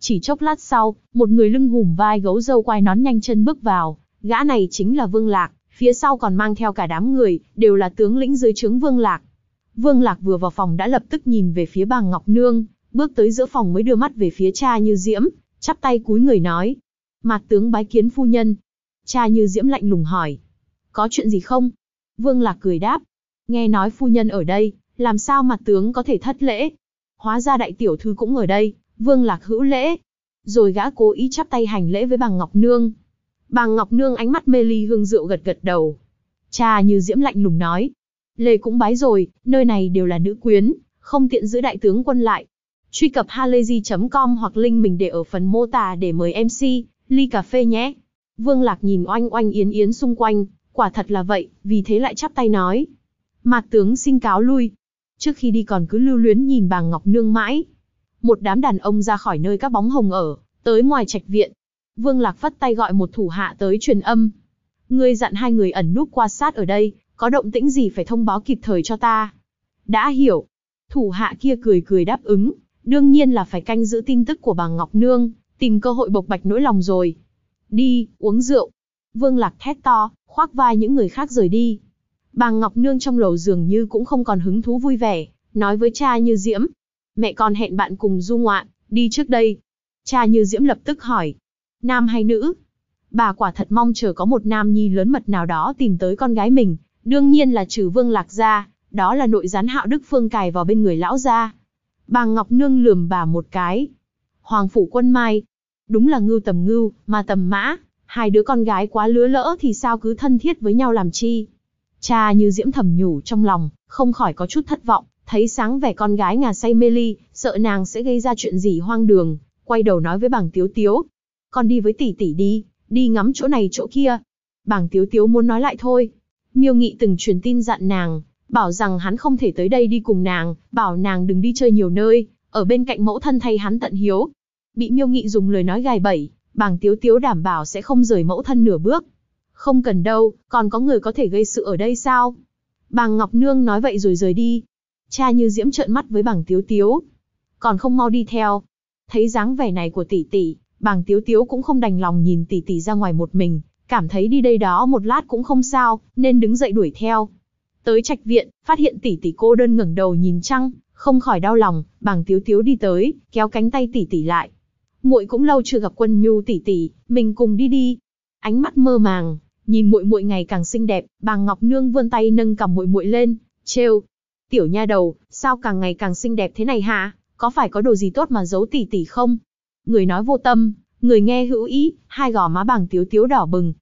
Chỉ chốc lát sau, một người lưng hùm vai gấu râu quai nón nhanh chân bước vào, gã này chính là Vương Lạc, phía sau còn mang theo cả đám người, đều là tướng lĩnh dưới trướng Vương Lạc. Vương Lạc vừa vào phòng đã lập tức nhìn về phía Bàng Ngọc Nương, bước tới giữa phòng mới đưa mắt về phía Cha Như Diễm, chắp tay cúi người nói: "Mạt tướng bái kiến phu nhân." Cha Như Diễm lạnh lùng hỏi: "Có chuyện gì không?" Vương Lạc cười đáp: "Nghe nói phu nhân ở đây, làm sao Mạt tướng có thể thất lễ? Hóa ra đại tiểu thư cũng ở đây." Vương Lạc hữu lễ. Rồi gã cố ý chắp tay hành lễ với Bàng Ngọc Nương. Bàng Ngọc Nương ánh mắt mê ly hương rượu gật gật đầu. Cha Như Diễm lạnh lùng nói: "Lê cũng bái rồi, nơi này đều là nữ quyến, không tiện giữ đại tướng quân lại." Truy cập halayzi.com hoặc link mình để ở phần mô tả để mời MC ly cà phê nhé. Vương Lạc nhìn oanh oanh yến yến xung quanh, quả thật là vậy, vì thế lại chắp tay nói: "Mạt tướng xin cáo lui." Trước khi đi còn cứ lưu luyến nhìn Bàng Ngọc Nương mãi. Một đám đàn ông ra khỏi nơi các bóng hồng ở, tới ngoài trạch viện. Vương Lạc phất tay gọi một thủ hạ tới truyền âm: "Ngươi dặn hai người ẩn núp quan sát ở đây, có động tĩnh gì phải thông báo kịp thời cho ta." "Đã hiểu." Thủ hạ kia cười cười đáp ứng, đương nhiên là phải canh giữ tin tức của Bàng Ngọc Nương, tìm cơ hội bộc bạch nỗi lòng rồi. "Đi, uống rượu." Vương Lạc thét to, khoác vai những người khác rời đi. Bàng Ngọc Nương trong lầu dường như cũng không còn hứng thú vui vẻ, nói với Cha Như Diễm: "Mẹ con hẹn bạn cùng du ngoạn, đi trước đây." Cha Như Diễm lập tức hỏi: "Nam hay nữ?" Bà quả thật mong chờ có một nam nhi lớn mật nào đó tìm tới con gái mình, đương nhiên là trừ Vương Lạc ra, đó là nội gián Hạo Đức Phương cài vào bên người lão gia. Bàng Ngọc Nương lườm bà một cái. Hoàng phủ Quân Mai, đúng là ngưu mà tầm mã, hai đứa con gái quá lứa lỡ thì sao cứ thân thiết với nhau làm chi. Cha Như Diễm thầm nhủ trong lòng, không khỏi có chút thất vọng, thấy sáng vẻ con gái ngà say mê ly, sợ nàng sẽ gây ra chuyện gì hoang đường, quay đầu nói với Bàng Tiếu Tiếu: "Con đi với tỷ tỷ đi, đi ngắm chỗ này chỗ kia." Bàng Tiếu Tiếu muốn nói lại thôi. Miêu Nghị từng truyền tin dặn nàng, bảo rằng hắn không thể tới đây đi cùng nàng, bảo nàng đừng đi chơi nhiều nơi, ở bên cạnh mẫu thân thay hắn tận hiếu. Bị Miêu Nghị dùng lời nói gài bẫy, Bàng Tiếu Tiếu đảm bảo sẽ không rời mẫu thân nửa bước. "Không cần đâu, còn có người có thể gây sự ở đây sao?" Bàng Ngọc Nương nói vậy rồi rời đi. Cha Như Diễm trợn mắt với Bàng Tiếu Tiếu: "Còn không mau đi theo." Thấy dáng vẻ này của tỷ tỷ, Bàng Tiếu Tiếu cũng không đành lòng nhìn tỷ tỷ ra ngoài một mình, cảm thấy đi đây đó một lát cũng không sao, nên đứng dậy đuổi theo. Tới trạch viện, phát hiện tỷ tỷ cô đơn ngẩng đầu nhìn trăng, không khỏi đau lòng. Bàng Tiếu Tiếu đi tới, kéo cánh tay tỷ tỷ lại: "Muội cũng lâu chưa gặp Quân Nhu tỷ tỷ, mình cùng đi đi." Ánh mắt mơ màng, nhìn muội muội ngày càng xinh đẹp, Bàng Ngọc Nương vươn tay nâng cằm muội muội lên, trêu: "Tiểu nha đầu, sao càng ngày càng xinh đẹp thế này hả? Có phải có đồ gì tốt mà giấu tỷ tỷ không?" Người nói vô tâm, người nghe hữu ý, hai gò má Bàng Tiếu Tiếu đỏ bừng.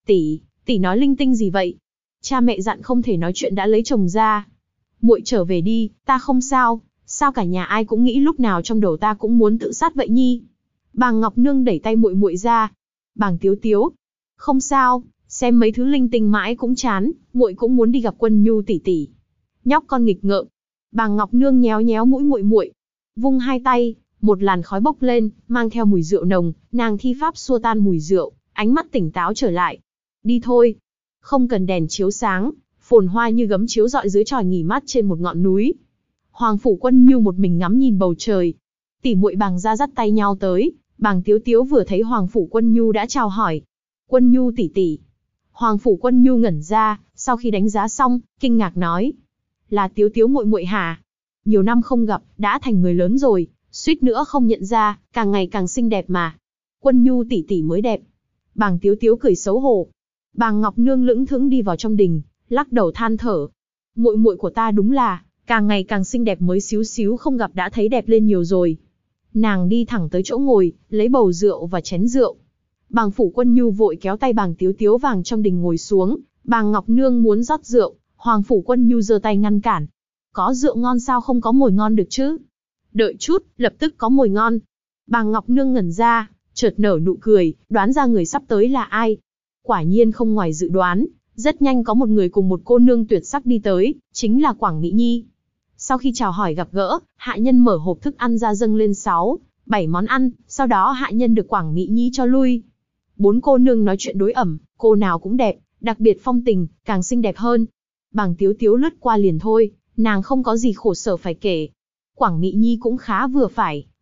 Tỷ nói linh tinh gì vậy? Cha mẹ dặn không thể nói chuyện đã lấy chồng ra." "Muội trở về đi, ta không sao, sao cả nhà ai cũng nghĩ lúc nào trong đầu ta cũng muốn tự sát vậy nhi?" Bàng Ngọc Nương đẩy tay muội muội ra. Bàng Tiếu Tiếu: "Không sao, xem mấy thứ linh tinh mãi cũng chán, muội cũng muốn đi gặp Quân Nhu tỷ tỷ." Nhóc con nghịch ngợm. Bàng Ngọc Nương nhéo nhéo mũi muội muội, vung hai tay, một làn khói bốc lên, mang theo mùi rượu nồng, nàng thi pháp xua tan mùi rượu, ánh mắt tỉnh táo trở lại. "Đi thôi." Không cần đèn chiếu sáng, phồn hoa như gấm chiếu rọi dưới tròi nghỉ mát trên một ngọn núi. Hoàng phủ Quân Nhu một mình ngắm nhìn bầu trời. Tỷ muội Bàng gia dắt tay nhau tới, Bàng Tiếu Tiếu vừa thấy Hoàng phủ Quân Nhu đã chào hỏi: "Quân Nhu tỷ tỷ." Hoàng phủ Quân Nhu ngẩn ra, sau khi đánh giá xong, kinh ngạc nói: "Là Tiếu Tiếu muội muội hả? Nhiều năm không gặp, đã thành người lớn rồi, suýt nữa không nhận ra, càng ngày càng xinh đẹp mà." "Quân Nhu tỷ tỷ mới đẹp." Bàng Tiếu Tiếu cười xấu hổ. Bàng Ngọc Nương lững thững đi vào trong đình, lắc đầu than thở: "Muội muội của ta đúng là càng ngày càng xinh đẹp, mới xíu xíu không gặp đã thấy đẹp lên nhiều rồi." Nàng đi thẳng tới chỗ ngồi, lấy bầu rượu và chén rượu. Bàng phủ Quân Nhu vội kéo tay Bàng Tiếu Tiếu vàng trong đình ngồi xuống. Bàng Ngọc Nương muốn rót rượu, Hoàng phủ Quân Nhu giơ tay ngăn cản: "Có rượu ngon sao không có mồi ngon được chứ?" "Đợi chút, lập tức có mồi ngon." Bàng Ngọc Nương ngẩn ra, chợt nở nụ cười, đoán ra người sắp tới là ai. Quả nhiên không ngoài dự đoán, rất nhanh có một người cùng một cô nương tuyệt sắc đi tới, chính là Quảng Mỹ Nhi. Sau khi chào hỏi gặp gỡ, hạ nhân mở hộp thức ăn ra dâng lên 6, 7 món ăn, sau đó hạ nhân được Quảng Mỹ Nhi cho lui. 4 cô nương nói chuyện đối ẩm, cô nào cũng đẹp, đặc biệt phong tình, càng xinh đẹp hơn. Bàng Tiếu Tiếu lướt qua liền thôi, nàng không có gì khổ sở phải kể. Quảng Mỹ Nhi cũng khá vừa phải,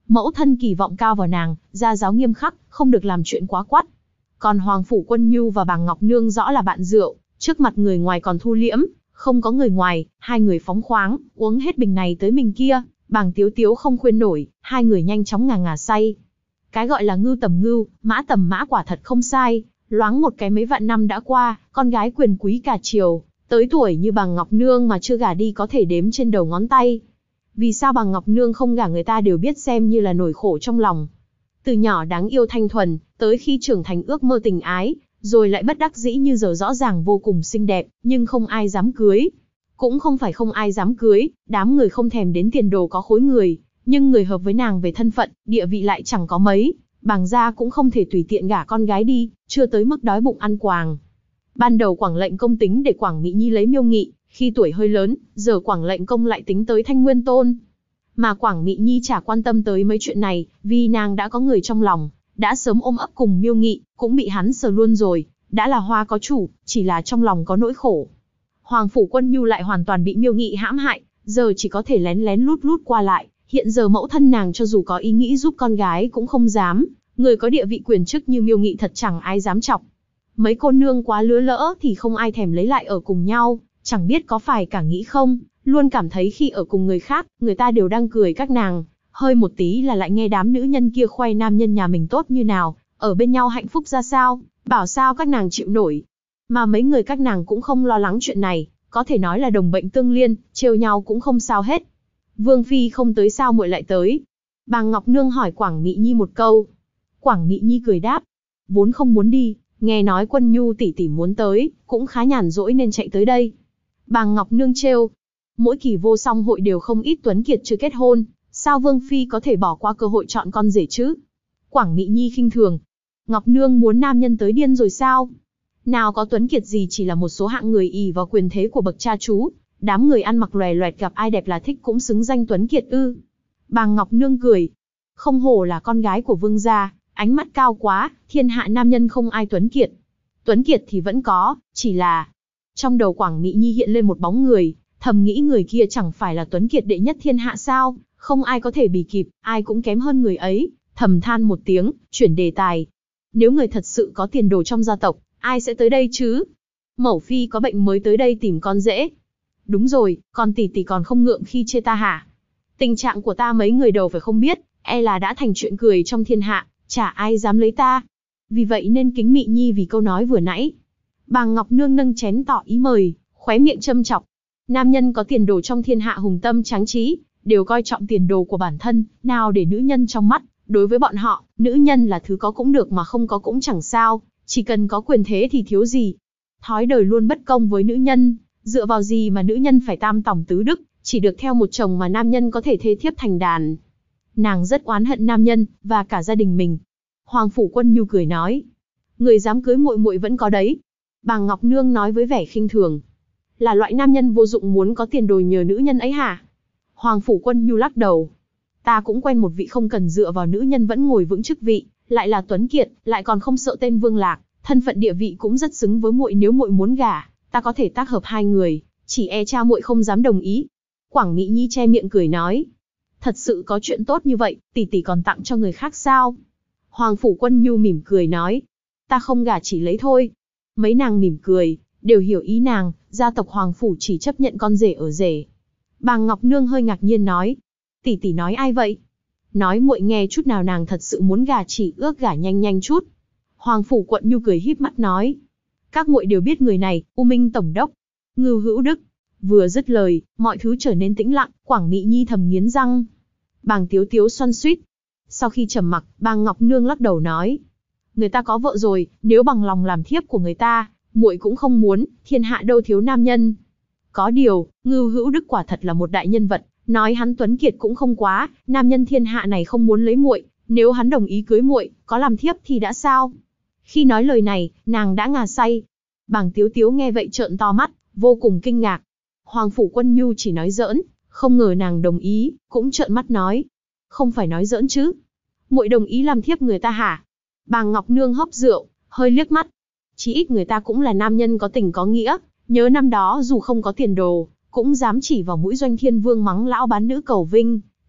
Mẫu thân kỳ vọng cao vào nàng, gia giáo nghiêm khắc, không được làm chuyện quá quắt. Còn Hoàng Phủ Quân Nhu và Bàng Ngọc Nương rõ là bạn rượu, trước mặt người ngoài còn thu liễm, không có người ngoài, hai người phóng khoáng, uống hết bình này tới bình kia, Bàng Tiếu Tiếu không khuyên nổi, hai người nhanh chóng ngà ngà say. Cái gọi là ngưu tầm ngưu, mã tầm mã quả thật không sai, loáng một cái mấy vạn năm đã qua, con gái quyền quý cả triều, tới tuổi như Bàng Ngọc Nương mà chưa gả đi có thể đếm trên đầu ngón tay. Vì sao Bàng Ngọc Nương không gả người ta đều biết xem như là nỗi khổ trong lòng. Từ nhỏ đáng yêu thanh thuần, tới khi trưởng thành ước mơ tình ái, rồi lại bất đắc dĩ như giờ rõ ràng vô cùng xinh đẹp, nhưng không ai dám cưới. Cũng không phải không ai dám cưới, đám người không thèm đến tiền đồ có khối người, nhưng người hợp với nàng về thân phận, địa vị lại chẳng có mấy, Bàng gia cũng không thể tùy tiện gả con gái đi, chưa tới mức đói bụng ăn quàng. Ban đầu Quảng lệnh công tính để Quảng Mỹ Nhi lấy Miêu Nghị, khi tuổi hơi lớn, giờ Quảng lệnh công lại tính tới Thanh Nguyên Tôn. Mà Quảng Mỹ Nhi chả quan tâm tới mấy chuyện này, vì nàng đã có người trong lòng, đã sớm ôm ấp cùng Miêu Nghị, cũng bị hắn sờ luôn rồi, đã là hoa có chủ, chỉ là trong lòng có nỗi khổ. Hoàng Phủ Quân Nhu lại hoàn toàn bị Miêu Nghị hãm hại, giờ chỉ có thể lén lén lút lút qua lại, hiện giờ mẫu thân nàng cho dù có ý nghĩ giúp con gái cũng không dám, người có địa vị quyền chức như Miêu Nghị thật chẳng ai dám chọc. Mấy cô nương quá lứa lỡ thì không ai thèm lấy lại ở cùng nhau, chẳng biết có phải cả nghĩ không, luôn cảm thấy khi ở cùng người khác, người ta đều đang cười các nàng, hơi một tí là lại nghe đám nữ nhân kia khoe nam nhân nhà mình tốt như nào, ở bên nhau hạnh phúc ra sao, bảo sao các nàng chịu nổi. Mà mấy người các nàng cũng không lo lắng chuyện này, có thể nói là đồng bệnh tương liên, trêu nhau cũng không sao hết. Vương phi không tới sao muội lại tới? Bàng Ngọc Nương hỏi Quảng Mỹ Nhi một câu. Quảng Mỹ Nhi cười đáp, vốn không muốn đi, nghe nói Quân Nhu tỷ tỷ muốn tới, cũng khá nhàn rỗi nên chạy tới đây. Bàng Ngọc Nương trêu, mỗi kỳ vô song hội đều không ít tuấn kiệt chưa kết hôn, sao Vương phi có thể bỏ qua cơ hội chọn con rể chứ? Quảng Mỹ Nhi khinh thường, Ngọc Nương muốn nam nhân tới điên rồi sao? Nào có tuấn kiệt gì, chỉ là một số hạng người ỷ vào quyền thế của bậc cha chú, đám người ăn mặc lòe loẹt gặp ai đẹp là thích cũng xứng danh tuấn kiệt ư? Bàng Ngọc Nương cười, không hổ là con gái của vương gia, ánh mắt cao quá, thiên hạ nam nhân không ai tuấn kiệt. Tuấn kiệt thì vẫn có, chỉ là... Trong đầu Quảng Mỹ Nhi hiện lên một bóng người, thầm nghĩ người kia chẳng phải là tuấn kiệt đệ nhất thiên hạ sao, không ai có thể bì kịp, ai cũng kém hơn người ấy, thầm than một tiếng, chuyển đề tài. Nếu người thật sự có tiền đồ trong gia tộc, ai sẽ tới đây chứ? Mẫu phi có bệnh mới tới đây tìm con rể. Đúng rồi, con tỷ tỷ còn không ngượng khi chê ta hả? Tình trạng của ta mấy người đầu phải không biết, e là đã thành chuyện cười trong thiên hạ, chả ai dám lấy ta. Vì vậy nên kính Mị Nhi vì câu nói vừa nãy. Bàng Ngọc Nương nâng chén tỏ ý mời, khóe miệng châm chọc. Nam nhân có tiền đồ trong thiên hạ hùng tâm tráng trí, đều coi trọng tiền đồ của bản thân, nào để nữ nhân trong mắt. Đối với bọn họ, nữ nhân là thứ có cũng được mà không có cũng chẳng sao, chỉ cần có quyền thế thì thiếu gì. Thói đời luôn bất công với nữ nhân, dựa vào gì mà nữ nhân phải tam tòng tứ đức, chỉ được theo một chồng mà nam nhân có thể thê thiếp thành đàn. Nàng rất oán hận nam nhân, và cả gia đình mình. Hoàng Phủ Quân Nhu cười nói, người dám cưới muội muội vẫn có đấy. Bàng Ngọc Nương nói với vẻ khinh thường, là loại nam nhân vô dụng muốn có tiền đồ nhờ nữ nhân ấy hả? Hoàng Phủ Quân Nhu lắc đầu, ta cũng quen một vị không cần dựa vào nữ nhân vẫn ngồi vững chức vị, lại là tuấn kiệt, lại còn không sợ tên Vương Lạc, thân phận địa vị cũng rất xứng với muội, nếu muội muốn gả, ta có thể tác hợp hai người, chỉ e cha muội không dám đồng ý. Quảng Mỹ Nhi che miệng cười nói, thật sự có chuyện tốt như vậy, tỷ tỷ còn tặng cho người khác sao? Hoàng Phủ Quân Nhu mỉm cười nói, ta không gả chỉ lấy thôi. Mấy nàng mỉm cười, đều hiểu ý nàng, gia tộc Hoàng Phủ chỉ chấp nhận con rể ở rể. Bàng Ngọc Nương hơi ngạc nhiên nói, tỷ tỷ nói ai vậy? Nói muội nghe chút nào, nàng thật sự muốn gả, chỉ ước gả nhanh nhanh chút. Hoàng Phủ Quận Nhu cười híp mắt nói, các muội đều biết người này, U Minh Tổng đốc, Ngưu Hữu Đức. Vừa dứt lời, mọi thứ trở nên tĩnh lặng, Quảng Mỹ Nhi thầm nghiến răng. Bàng Tiếu Tiếu xoăn xuýt. Sau khi trầm mặc, Bàng Ngọc Nương lắc đầu nói, người ta có vợ rồi, nếu bằng lòng làm thiếp của người ta, muội cũng không muốn, thiên hạ đâu thiếu nam nhân. Có điều, Ngưu Hữu Đức quả thật là một đại nhân vật, nói hắn tuấn kiệt cũng không quá, nam nhân thiên hạ này không muốn lấy muội, nếu hắn đồng ý cưới muội, có làm thiếp thì đã sao? Khi nói lời này, nàng đã ngà say. Bàng Tiếu Tiếu nghe vậy trợn to mắt, vô cùng kinh ngạc. Hoàng Phủ Quân Nhu chỉ nói giỡn, không ngờ nàng đồng ý, cũng trợn mắt nói, không phải nói giỡn chứ? Muội đồng ý làm thiếp người ta hả? Bàng Ngọc Nương hớp rượu, hơi liếc mắt. Chí ít người ta cũng là nam nhân có tình có nghĩa, nhớ năm đó dù không có tiền đồ, cũng dám chỉ vào mũi Doanh Thiên Vương mắng lão bán nữ cầu vinh,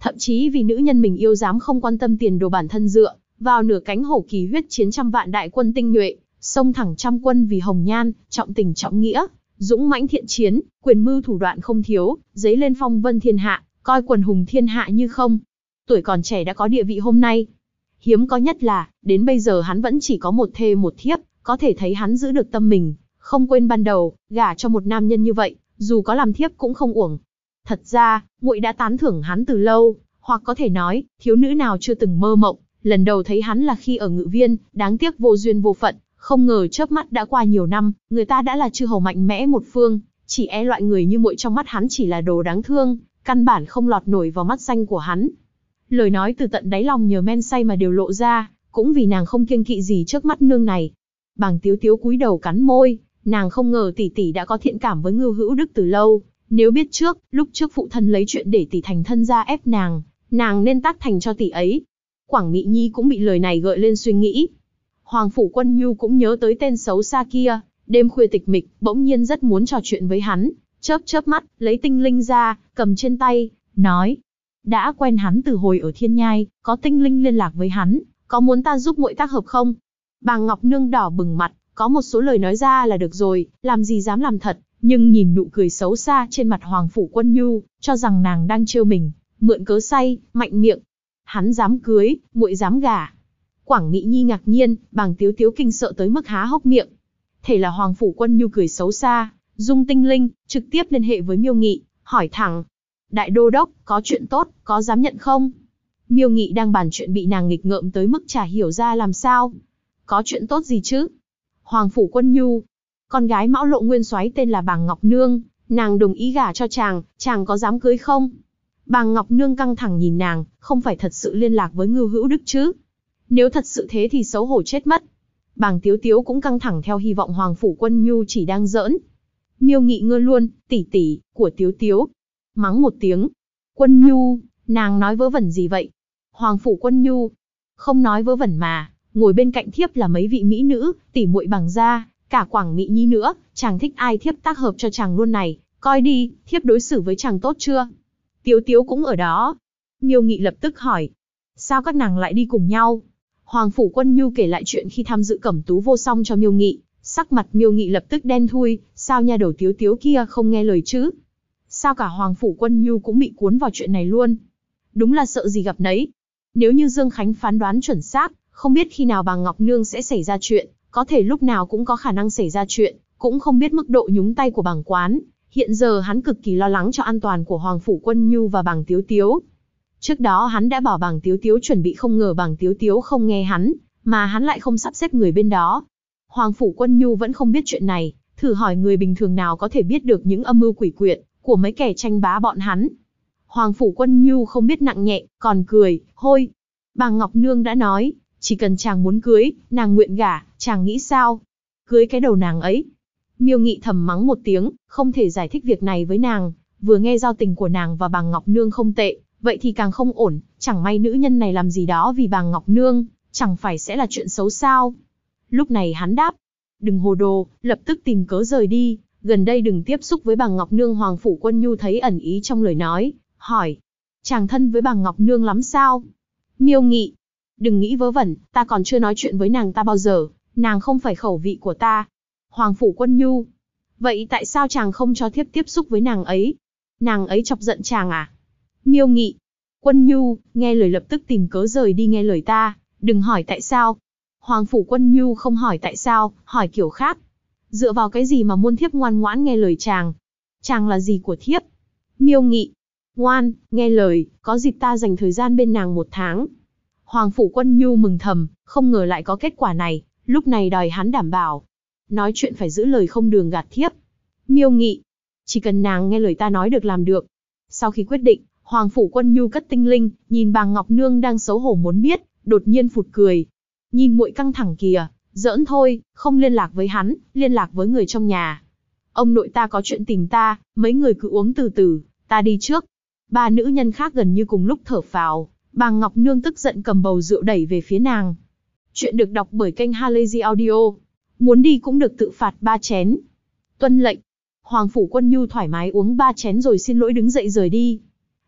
Thậm chí vì nữ nhân mình yêu dám không quan tâm tiền đồ bản thân dựa vào nửa cánh hổ kỳ huyết chiến trăm vạn đại quân tinh nhuệ, xông thẳng trăm quân vì hồng nhan, trọng tình trọng nghĩa, dũng mãnh thiện chiến, quyền mưu thủ đoạn không thiếu, dấy lên phong vân thiên hạ, coi quần hùng thiên hạ như không. Tuổi còn trẻ đã có địa vị hôm nay. Hiếm có nhất là, đến bây giờ hắn vẫn chỉ có một thê một thiếp, có thể thấy hắn giữ được tâm mình, không quên ban đầu, gả cho một nam nhân như vậy, dù có làm thiếp cũng không uổng. Thật ra, muội đã tán thưởng hắn từ lâu, hoặc có thể nói, thiếu nữ nào chưa từng mơ mộng, lần đầu thấy hắn là khi ở Ngự Viên, đáng tiếc vô duyên vô phận, không ngờ chớp mắt đã qua nhiều năm, người ta đã là chư hầu mạnh mẽ một phương, chỉ e loại người như muội trong mắt hắn chỉ là đồ đáng thương, căn bản không lọt nổi vào mắt xanh của hắn. Lời nói từ tận đáy lòng nhờ men say mà đều lộ ra, cũng vì nàng không kiêng kỵ gì trước mắt nương này. Bàng Tiếu Tiếu cúi đầu cắn môi, nàng không ngờ tỷ tỷ đã có thiện cảm với Ngưu Hữu Đức từ lâu, nếu biết trước, lúc trước phụ thân lấy chuyện để tỷ thành thân ra ép nàng nên tác thành cho tỷ ấy. Quảng Mị Nhi cũng bị lời này gợi lên suy nghĩ. Hoàng Phủ Quân Nhu cũng nhớ tới tên xấu xa kia, đêm khuya tịch mịch, bỗng nhiên rất muốn trò chuyện với hắn, chớp chớp mắt, lấy tinh linh ra, cầm trên tay, nói: đã quen hắn từ hồi ở Thiên Nhai, có tinh linh liên lạc với hắn, có muốn ta giúp muội tác hợp không? Bàng Ngọc Nương đỏ bừng mặt, có một số lời nói ra là được rồi, làm gì dám làm thật, nhưng nhìn nụ cười xấu xa trên mặt Hoàng Phủ Quân Nhu, cho rằng nàng đang trêu mình, mượn cớ say, mạnh miệng. Hắn dám cưới, muội dám gả. Quảng Mị Nhi ngạc nhiên, Bàng Tiếu Tiếu kinh sợ tới mức há hốc miệng. Thể là Hoàng Phủ Quân Nhu cười xấu xa, dung tinh linh, trực tiếp liên hệ với Miêu Nghị, hỏi thẳng: đại đô đốc, có chuyện tốt, có dám nhận không? Miêu Nghị đang bàn chuyện bị nàng nghịch ngợm tới mức chả hiểu ra làm sao. Có chuyện tốt gì chứ? Hoàng Phủ Quân Nhu, con gái Mão Lộ Nguyên Soái tên là Bàng Ngọc Nương, nàng đồng ý gả cho chàng có dám cưới không? Bàng Ngọc Nương căng thẳng nhìn nàng, không phải thật sự liên lạc với Ngưu Hữu Đức chứ? Nếu thật sự thế thì xấu hổ chết mất. Bàng Tiếu Tiếu cũng căng thẳng theo hy vọng Hoàng Phủ Quân Nhu chỉ đang giỡn. Miêu Nghị ngơ luôn, tỷ tỷ của Tiếu Tiếu. Mắng một tiếng. Quân Nhu, nàng nói vớ vẩn gì vậy? Hoàng Phủ Quân Nhu, không nói vớ vẩn mà, ngồi bên cạnh thiếp là mấy vị mỹ nữ, tỷ muội Bàng gia, cả Quảng Mị Nhi nữa, chàng thích ai thiếp tác hợp cho chàng luôn này, coi đi, thiếp đối xử với chàng tốt chưa? Tiếu Tiếu cũng ở đó. Miêu Nghị lập tức hỏi, sao các nàng lại đi cùng nhau? Hoàng Phủ Quân Nhu kể lại chuyện khi tham dự Cẩm Tú Vô Song cho Miêu Nghị, sắc mặt Miêu Nghị lập tức đen thui, sao nha đầu Tiếu Tiếu kia không nghe lời chứ? Sao cả Hoàng Phủ Quân Nhu cũng bị cuốn vào chuyện này luôn? Đúng là sợ gì gặp nấy. Nếu như Dương Khánh phán đoán chuẩn xác, không biết khi nào Bàng Ngọc Nương sẽ xảy ra chuyện, có thể lúc nào cũng có khả năng xảy ra chuyện, cũng không biết mức độ nhúng tay của Bàng Quán. Hiện giờ hắn cực kỳ lo lắng cho an toàn của Hoàng Phủ Quân Nhu và Bàng Tiếu Tiếu. Trước đó hắn đã bảo Bàng Tiếu Tiếu chuẩn bị, không ngờ Bàng Tiếu Tiếu không nghe hắn, mà hắn lại không sắp xếp người bên đó. Hoàng Phủ Quân Nhu vẫn không biết chuyện này, thử hỏi người bình thường nào có thể biết được những âm mưu quỷ quyệt của mấy kẻ tranh bá bọn hắn. Hoàng Phủ Quân Nhu không biết nặng nhẹ, còn cười, hôi. Bàng Ngọc Nương đã nói, chỉ cần chàng muốn cưới, nàng nguyện gả, chàng nghĩ sao? Cưới cái đầu nàng ấy. Miêu Nghị thầm mắng một tiếng, không thể giải thích việc này với nàng, vừa nghe giao tình của nàng và Bàng Ngọc Nương không tệ, vậy thì càng không ổn, chẳng may nữ nhân này làm gì đó vì Bàng Ngọc Nương, chẳng phải sẽ là chuyện xấu sao? Lúc này hắn đáp, đừng hồ đồ, lập tức tìm cớ rời đi, gần đây đừng tiếp xúc với Bàng Ngọc Nương. Hoàng Phủ Quân Nhu thấy ẩn ý trong lời nói, hỏi, chàng thân với Bàng Ngọc Nương lắm sao? Miêu Nghị, đừng nghĩ vớ vẩn, ta còn chưa nói chuyện với nàng ta bao giờ, nàng không phải khẩu vị của ta. Hoàng Phủ Quân Nhu, vậy tại sao chàng không cho thiếp tiếp xúc với nàng ấy? Nàng ấy chọc giận chàng à? Miêu Nghị, Quân Nhu, nghe lời lập tức tìm cớ rời đi, nghe lời ta, đừng hỏi tại sao. Hoàng Phủ Quân Nhu không hỏi tại sao, hỏi kiểu khác. Dựa vào cái gì mà muôn thiếp ngoan ngoãn nghe lời chàng? Chàng là gì của thiếp? Miêu Nghị, ngoan, nghe lời, có dịp ta dành thời gian bên nàng 1 tháng. Hoàng Phủ Quân Nhu mừng thầm, không ngờ lại có kết quả này, lúc này đòi hắn đảm bảo. Nói chuyện phải giữ lời, không đường gạt thiếp. Miêu Nghị, chỉ cần nàng nghe lời ta nói được làm được. Sau khi quyết định, Hoàng Phủ Quân Nhu cất tinh linh, nhìn Bàng Ngọc Nương đang xấu hổ muốn biết, đột nhiên phụt cười. Nhìn muội căng thẳng kìa, giỡn thôi, không liên lạc với hắn, liên lạc với người trong nhà. Ông nội ta có chuyện tìm ta, mấy người cứ uống từ từ, ta đi trước. 3 nữ nhân khác gần như cùng lúc thở phào, Bàng Ngọc Nương tức giận cầm bầu rượu đẩy về phía nàng. Chuyện được đọc bởi kênh Halazy Audio. Muốn đi cũng được tự phạt 3 chén. Tuân lệnh. Hoàng Phủ Quân Nhu thoải mái uống 3 chén rồi xin lỗi đứng dậy rời đi.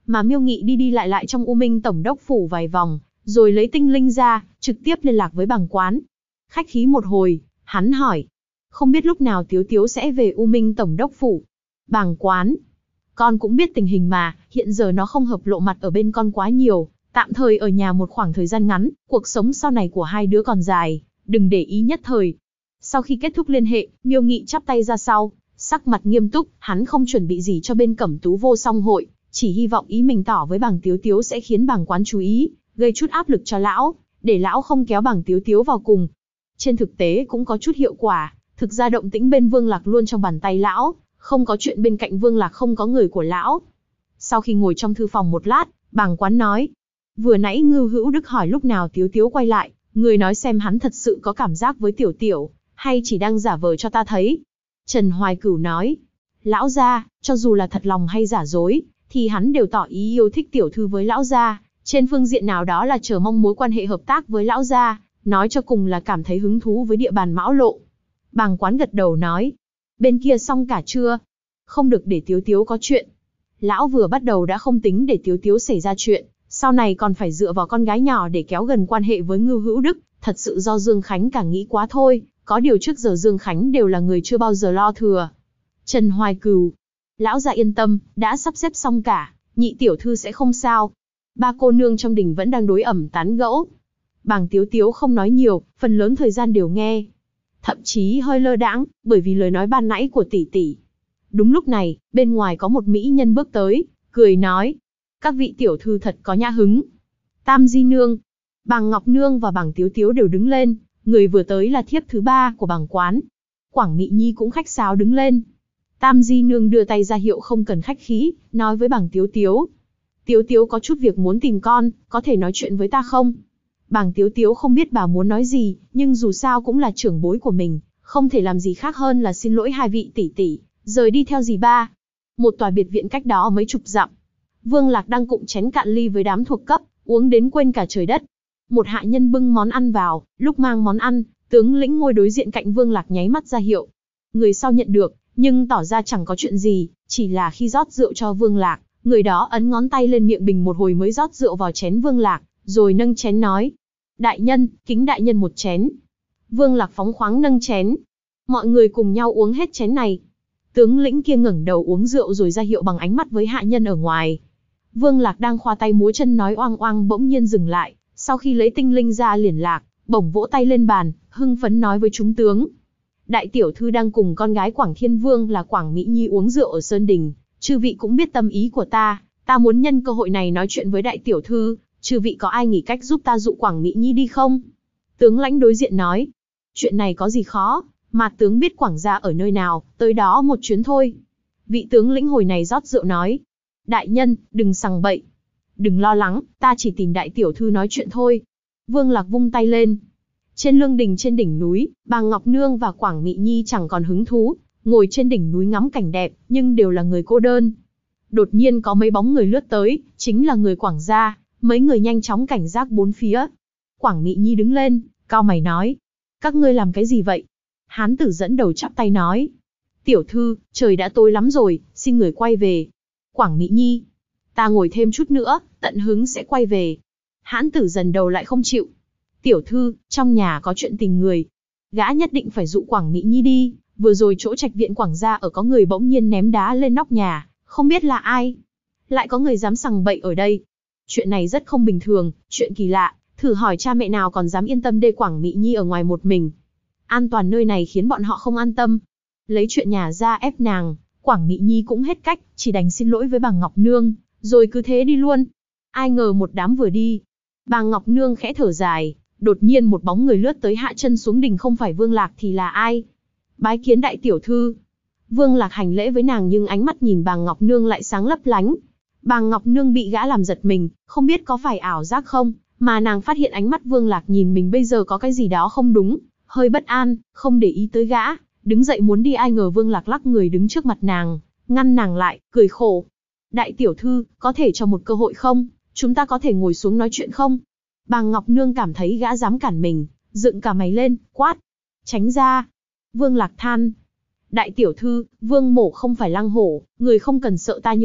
mà Miêu Nghị đi đi lại lại trong U Minh Tổng đốc phủ vài vòng, rồi lấy tinh linh ra, trực tiếp liên lạc với Bàng Quán. Khách khí một hồi, hắn hỏi, không biết lúc nào Tiếu Tiếu sẽ về U Minh Tổng đốc phủ. Bàng Quán, con cũng biết tình hình mà, hiện giờ nó không hợp lộ mặt ở bên con quá nhiều, tạm thời ở nhà một khoảng thời gian ngắn, cuộc sống sau này của hai đứa còn dài, đừng để ý nhất thời. Sau khi kết thúc liên hệ, Miêu Nghị chắp tay ra sau, sắc mặt nghiêm túc, hắn không chuẩn bị gì cho bên Cẩm Tú Vô Song hội, chỉ hy vọng ý mình tỏ với Bàng Tiếu Tiếu sẽ khiến Bàng Quán chú ý, gây chút áp lực cho lão, để lão không kéo Bàng Tiếu Tiếu vào cùng. Trên thực tế cũng có chút hiệu quả, thực ra động tĩnh bên Vương Lạc luôn trong bàn tay lão, không có chuyện bên cạnh Vương Lạc không có người của lão. Sau khi ngồi trong thư phòng một lát, Bàng Quán nói, vừa nãy Ngưu Hữu Đức hỏi lúc nào Tiếu Tiếu quay lại, người nói xem hắn thật sự có cảm giác với Tiểu Tiểu, hay chỉ đang giả vờ cho ta thấy. Trần Hoài Cửu nói, lão gia, cho dù là thật lòng hay giả dối, thì hắn đều tỏ ý yêu thích tiểu thư với lão gia, trên phương diện nào đó là chờ mong mối quan hệ hợp tác với lão gia, nói cho cùng là cảm thấy hứng thú với địa bàn Mão Lộ. Bàng Quán gật đầu nói, bên kia xong cả chưa? Không được để Tiếu Tiếu có chuyện. Lão vừa bắt đầu đã không tính để Tiếu Tiếu xảy ra chuyện, sau này còn phải dựa vào con gái nhỏ để kéo gần quan hệ với Ngưu Hữu Đức, thật sự do Dương Khánh càng nghĩ quá thôi, có điều trước giờ Dương Khánh đều là người chưa bao giờ lo thừa. Trần Hoài Cửu, lão gia yên tâm, đã sắp xếp xong cả, nhị tiểu thư sẽ không sao. Ba cô nương trong đình vẫn đang đối ẩm tán gẫu. Bàng Tiếu Tiếu không nói nhiều, phần lớn thời gian đều nghe. Thậm chí hơi lơ đãng, bởi vì lời nói ban nãy của tỷ tỷ. Đúng lúc này, bên ngoài có một mỹ nhân bước tới, cười nói, các vị tiểu thư thật có nhã hứng. Tam Di Nương, Bàng Ngọc Nương và Bàng Tiếu Tiếu đều đứng lên, người vừa tới là thiếp thứ ba của Bàng Quán. Quảng Mị Nhi cũng khách sáo đứng lên. Tam Di Nương đưa tay ra hiệu không cần khách khí, nói với Bàng Tiếu Tiếu. Tiếu Tiếu có chút việc muốn tìm con, có thể nói chuyện với ta không? Bàng Tiếu Tiếu không biết bà muốn nói gì, nhưng dù sao cũng là trưởng bối của mình, không thể làm gì khác hơn là xin lỗi hai vị tỷ tỷ, rời đi theo dì ba. Một tòa biệt viện cách đó mấy chục dặm. Vương Lạc đang cụng chén cạn ly với đám thuộc cấp, uống đến quên cả trời đất. Một hạ nhân bưng món ăn vào, lúc mang món ăn, tướng lĩnh ngồi đối diện cạnh Vương Lạc nháy mắt ra hiệu. Người sau nhận được, nhưng tỏ ra chẳng có chuyện gì, chỉ là khi rót rượu cho Vương Lạc, người đó ấn ngón tay lên miệng bình một hồi mới rót rượu vào chén Vương Lạc, rồi nâng chén nói. Đại nhân, kính đại nhân một chén. Vương Lạc phóng khoáng nâng chén. Mọi người cùng nhau uống hết chén này. Tướng lĩnh kia ngẩng đầu uống rượu rồi ra hiệu bằng ánh mắt với hạ nhân ở ngoài. Vương Lạc đang khoa tay múa chân nói oang oang bỗng nhiên dừng lại, sau khi lấy tinh linh ra liền lạc, bổng vỗ tay lên bàn, hưng phấn nói với chúng tướng. Đại tiểu thư đang cùng con gái Quảng Thiên Vương là Quảng Mỹ Nhi uống rượu ở Sơn Đình, chư vị cũng biết tâm ý của ta muốn nhân cơ hội này nói chuyện với đại tiểu thư, chư vị có ai nghĩ cách giúp ta dụ Quảng Mỹ Nhi đi không? Tướng lãnh đối diện nói, chuyện này có gì khó, mà tướng biết Quảng gia ở nơi nào, tới đó một chuyến thôi. Vị tướng lĩnh hồi này rót rượu nói, đại nhân, đừng sằng bậy. Đừng lo lắng, ta chỉ tìm đại tiểu thư nói chuyện thôi. Vương Lạc vung tay lên. Trên lương đình trên đỉnh núi, Bàng Ngọc Nương và Quảng Mị Nhi chẳng còn hứng thú, ngồi trên đỉnh núi ngắm cảnh đẹp, nhưng đều là người cô đơn. Đột nhiên có mấy bóng người lướt tới, chính là người Quảng gia, mấy người nhanh chóng cảnh giác bốn phía. Quảng Mị Nhi đứng lên, cau mày nói, các ngươi làm cái gì vậy? Hán tử dẫn đầu chắp tay nói, tiểu thư, trời đã tối lắm rồi, xin người quay về. Quảng Mị Nhi, ta ngồi thêm chút nữa, tận hứng sẽ quay về. Hán tử dần đầu lại không chịu. Tiểu thư, trong nhà có chuyện tình người. Gã nhất định phải dụ Quảng Mị Nhi đi, vừa rồi chỗ trạch viện Quảng gia ở có người bỗng nhiên ném đá lên nóc nhà, không biết là ai. Lại có người dám sằng bậy ở đây. Chuyện này rất không bình thường, chuyện kỳ lạ, thử hỏi cha mẹ nào còn dám yên tâm để Quảng Mị Nhi ở ngoài một mình. An toàn nơi này khiến bọn họ không an tâm. Lấy chuyện nhà ra ép nàng, Quảng Mị Nhi cũng hết cách, chỉ đành xin lỗi với Bàng Ngọc Nương, rồi cứ thế đi luôn. Ai ngờ một đám vừa đi, Bàng Ngọc Nương khẽ thở dài, đột nhiên một bóng người lướt tới hạ chân xuống đình, không phải Vương Lạc thì là ai? Bái kiến đại tiểu thư. Vương Lạc hành lễ với nàng nhưng ánh mắt nhìn Bàng Ngọc Nương lại sáng lấp lánh. Bàng Ngọc Nương bị gã làm giật mình, không biết có phải ảo giác không, mà nàng phát hiện ánh mắt Vương Lạc nhìn mình bây giờ có cái gì đó không đúng, hơi bất an, không để ý tới gã, đứng dậy muốn đi, ai ngờ Vương Lạc lắc người đứng trước mặt nàng, ngăn nàng lại, cười khổ. Đại tiểu thư, có thể cho một cơ hội không? Chúng ta có thể ngồi xuống nói chuyện không? Bàng Ngọc Nương cảm thấy gã dám cản mình, dựng cả mày lên, quát. Tránh ra. Vương Lạc than. Đại tiểu thư, Vương mổ không phải lang hổ, người không cần sợ ta như vậy,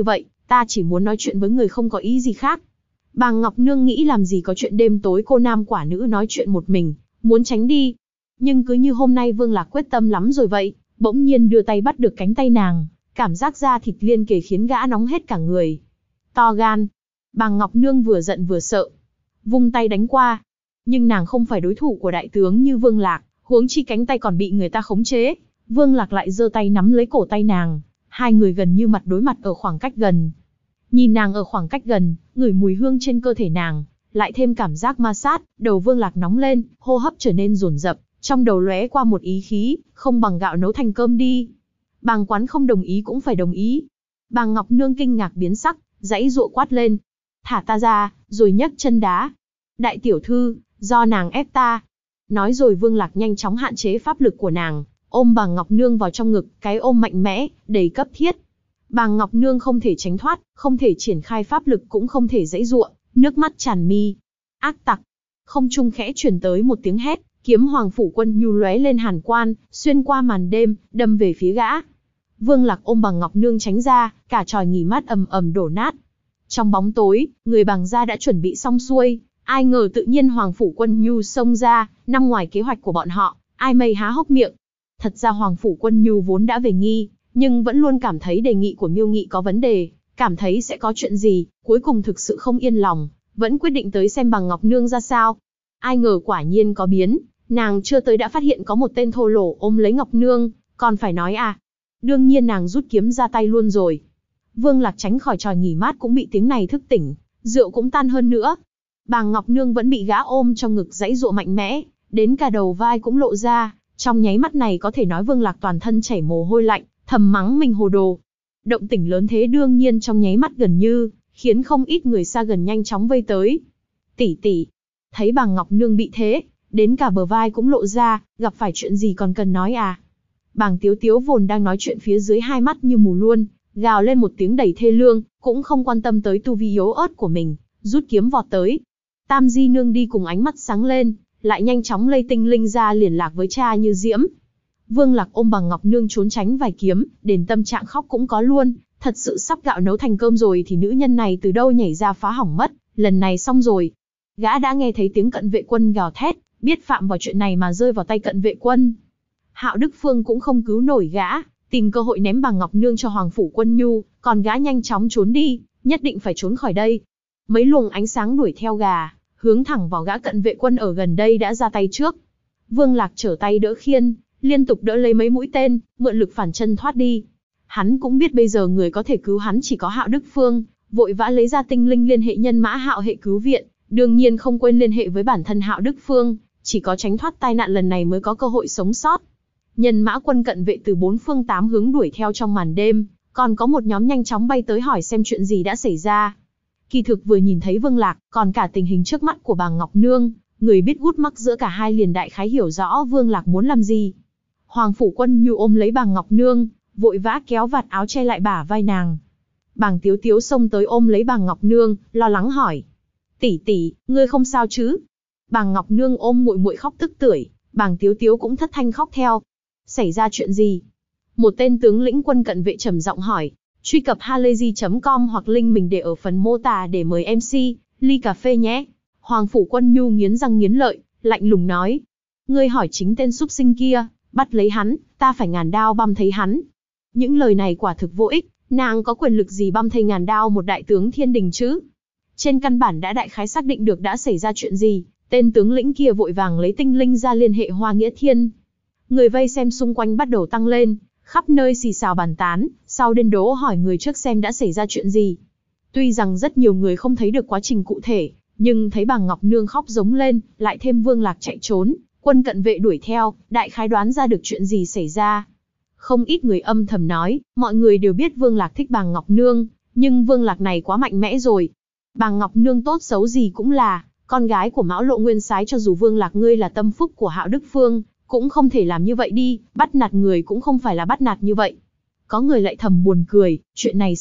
Ta chỉ muốn nói chuyện với người, không có ý gì khác. Bàng Ngọc Nương nghĩ làm gì có chuyện đêm tối cô nam quả nữ nói chuyện một mình, muốn tránh đi. Nhưng cứ như hôm nay Vương Lạc quyết tâm lắm rồi vậy, bỗng nhiên đưa tay bắt được cánh tay nàng, cảm giác da thịt liên kề khiến gã nóng hết cả người. To gan. Bàng Ngọc Nương vừa giận vừa sợ, vung tay đánh qua. Nhưng nàng không phải đối thủ của đại tướng như Vương Lạc, huống chi cánh tay còn bị người ta khống chế. Vương Lạc lại giơ tay nắm lấy cổ tay nàng, hai người gần như mặt đối mặt ở khoảng cách gần. Nhìn nàng ở khoảng cách gần, ngửi mùi hương trên cơ thể nàng, lại thêm cảm giác ma sát, đầu Vương Lạc nóng lên, hô hấp trở nên dồn dập, trong đầu lóe qua một ý khí, không bằng gạo nấu thành cơm đi. Bàng Quán không đồng ý cũng phải đồng ý. Bàng Ngọc Nương kinh ngạc biến sắc, giãy giụa quát lên. Thả ta ra, rồi nhấc chân đá. Đại tiểu thư, do nàng ép ta. Nói rồi Vương Lạc nhanh chóng hạn chế pháp lực của nàng, ôm Bàng Ngọc Nương vào trong ngực, cái ôm mạnh mẽ, đầy cấp thiết. Bàng Ngọc Nương không thể tránh thoát, không thể triển khai pháp lực, cũng không thể giãy giụa, nước mắt tràn mi. Ác tặc. Không trung khẽ truyền tới một tiếng hét, kiếm Hoàng Phủ Quân Nhu lóe lên hàn quang, xuyên qua màn đêm, đâm về phía gã. Vương Lạc ôm Bàng Ngọc Nương tránh ra, cả chòi nghỉ mát ầm ầm đổ nát. Trong bóng tối, người Bàng gia đã chuẩn bị xong xuôi, ai ngờ tự nhiên Hoàng Phủ Quân Nhu xông ra, nằm ngoài kế hoạch của bọn họ, ai mây há hốc miệng. Thật ra Hoàng Phủ Quân Nhu vốn đã về nghi, nhưng vẫn luôn cảm thấy đề nghị của Miêu Nghị có vấn đề, cảm thấy sẽ có chuyện gì, cuối cùng thực sự không yên lòng, vẫn quyết định tới xem Bàng Ngọc Nương ra sao. Ai ngờ quả nhiên có biến, nàng chưa tới đã phát hiện có một tên thô lỗ ôm lấy Ngọc Nương, còn phải nói à. Đương nhiên nàng rút kiếm ra tay luôn rồi. Vương Lạc tránh khỏi tròi nghỉ mát cũng bị tiếng này thức tỉnh, rượu cũng tan hơn nữa. Bàng Ngọc Nương vẫn bị gã ôm trong ngực giãy giụa mạnh mẽ, đến cả đầu vai cũng lộ ra, trong nháy mắt này có thể nói Vương Lạc toàn thân chảy mồ hôi lạnh, thầm mắng mình hồ đồ. Động tĩnh lớn thế đương nhiên trong nháy mắt gần như khiến không ít người xa gần nhanh chóng vây tới. Tỷ tỷ, thấy Bàng Ngọc Nương bị thế, đến cả bờ vai cũng lộ ra, gặp phải chuyện gì còn cần nói à? Bàng Tiếu Tiếu vốn đang nói chuyện phía dưới hai mắt như mù luôn, gào lên một tiếng đầy thê lương, cũng không quan tâm tới tu vi yếu ớt của mình, rút kiếm vọt tới. Tam Di Nương đi cùng ánh mắt sáng lên, lại nhanh chóng lây tinh linh ra liền lạc với cha như diễm. Vương Lạc ôm Bàng Ngọc Nương trốn tránh vài kiếm, đến tâm trạng khóc cũng có luôn, thật sự sắp gạo nấu thành cơm rồi thì nữ nhân này từ đâu nhảy ra phá hỏng mất, lần này xong rồi. Gã đã nghe thấy tiếng Cận Vệ Quân gào thét, biết phạm vào chuyện này mà rơi vào tay Cận Vệ Quân. Hạo Đức Phương cũng không cứu nổi gã, tìm cơ hội ném Bàng Ngọc Nương cho Hoàng Phủ Quân Nhu, còn gã nhanh chóng trốn đi, nhất định phải trốn khỏi đây. Mấy luồng ánh sáng đuổi theo gà, hướng thẳng vào gã Cận Vệ Quân ở gần đây đã ra tay trước. Vương Lạc trở tay đỡ khiên, liên tục đỡ lấy mấy mũi tên, mượn lực phản chân thoát đi. Hắn cũng biết bây giờ người có thể cứu hắn chỉ có Hạo Đức Phương, vội vã lấy ra tinh linh liên hệ nhân mã Hạo hệ cứu viện, đương nhiên không quên liên hệ với bản thân Hạo Đức Phương, chỉ có tránh thoát tai nạn lần này mới có cơ hội sống sót. Nhân mã quân cận vệ từ bốn phương tám hướng đuổi theo trong màn đêm, còn có một nhóm nhanh chóng bay tới hỏi xem chuyện gì đã xảy ra. Kỳ thực vừa nhìn thấy Vương Lạc, còn cả tình hình trước mắt của Bàng Ngọc Nương, người biết gút mắc giữa cả hai liền đại khái hiểu rõ Vương Lạc muốn làm gì. Hoàng Phủ Quân Nhu ôm lấy Bàng Ngọc Nương, vội vã kéo vạt áo che lại bả vai nàng. Bàng Tiếu Tiếu xông tới ôm lấy Bàng Ngọc Nương, lo lắng hỏi: "Tỷ tỷ, ngươi không sao chứ?" Bàng Ngọc Nương ôm muội muội khóc tức tưởi, Bàng Tiếu Tiếu cũng thất thanh khóc theo. "Xảy ra chuyện gì?" Một tên tướng lĩnh quân cận vệ trầm giọng hỏi. Truy cập halayzi.com hoặc link mình để ở phần mô tả để mời MC ly cà phê nhé. Hoàng Phủ Quân Nhu nghiến răng nghiến lợi, lạnh lùng nói: "Ngươi hỏi chính tên súc sinh kia, bắt lấy hắn, ta phải ngàn đao băm thấy hắn." Những lời này quả thực vô ích, nàng có quyền lực gì băm thây ngàn đao một đại tướng thiên đình chứ? Trên căn bản đã đại khái xác định được đã xảy ra chuyện gì, tên tướng lĩnh kia vội vàng lấy tinh linh ra liên hệ Hoa Nghĩa Thiên. Người vây xem xung quanh bắt đầu tăng lên, khắp nơi xì xào bàn tán, sau đến đố hỏi người trước xem đã xảy ra chuyện gì. Tuy rằng rất nhiều người không thấy được quá trình cụ thể, nhưng thấy Bàng Ngọc Nương khóc giống lên, lại thêm Vương Lạc chạy trốn, quân cận vệ đuổi theo, đại khái đoán ra được chuyện gì xảy ra. Không ít người âm thầm nói, mọi người đều biết Vương Lạc thích Bàng Ngọc Nương, nhưng Vương Lạc này quá mạnh mẽ rồi. Bàng Ngọc Nương tốt xấu gì cũng là con gái của Mão Lộ Nguyên Soái, cho dù Vương Lạc ngươi là tâm phúc của Hạo Đức Phương, cũng không thể làm như vậy đi, bắt nạt người cũng không phải là bắt nạt như vậy. Có người lại thầm buồn cười, chuyện này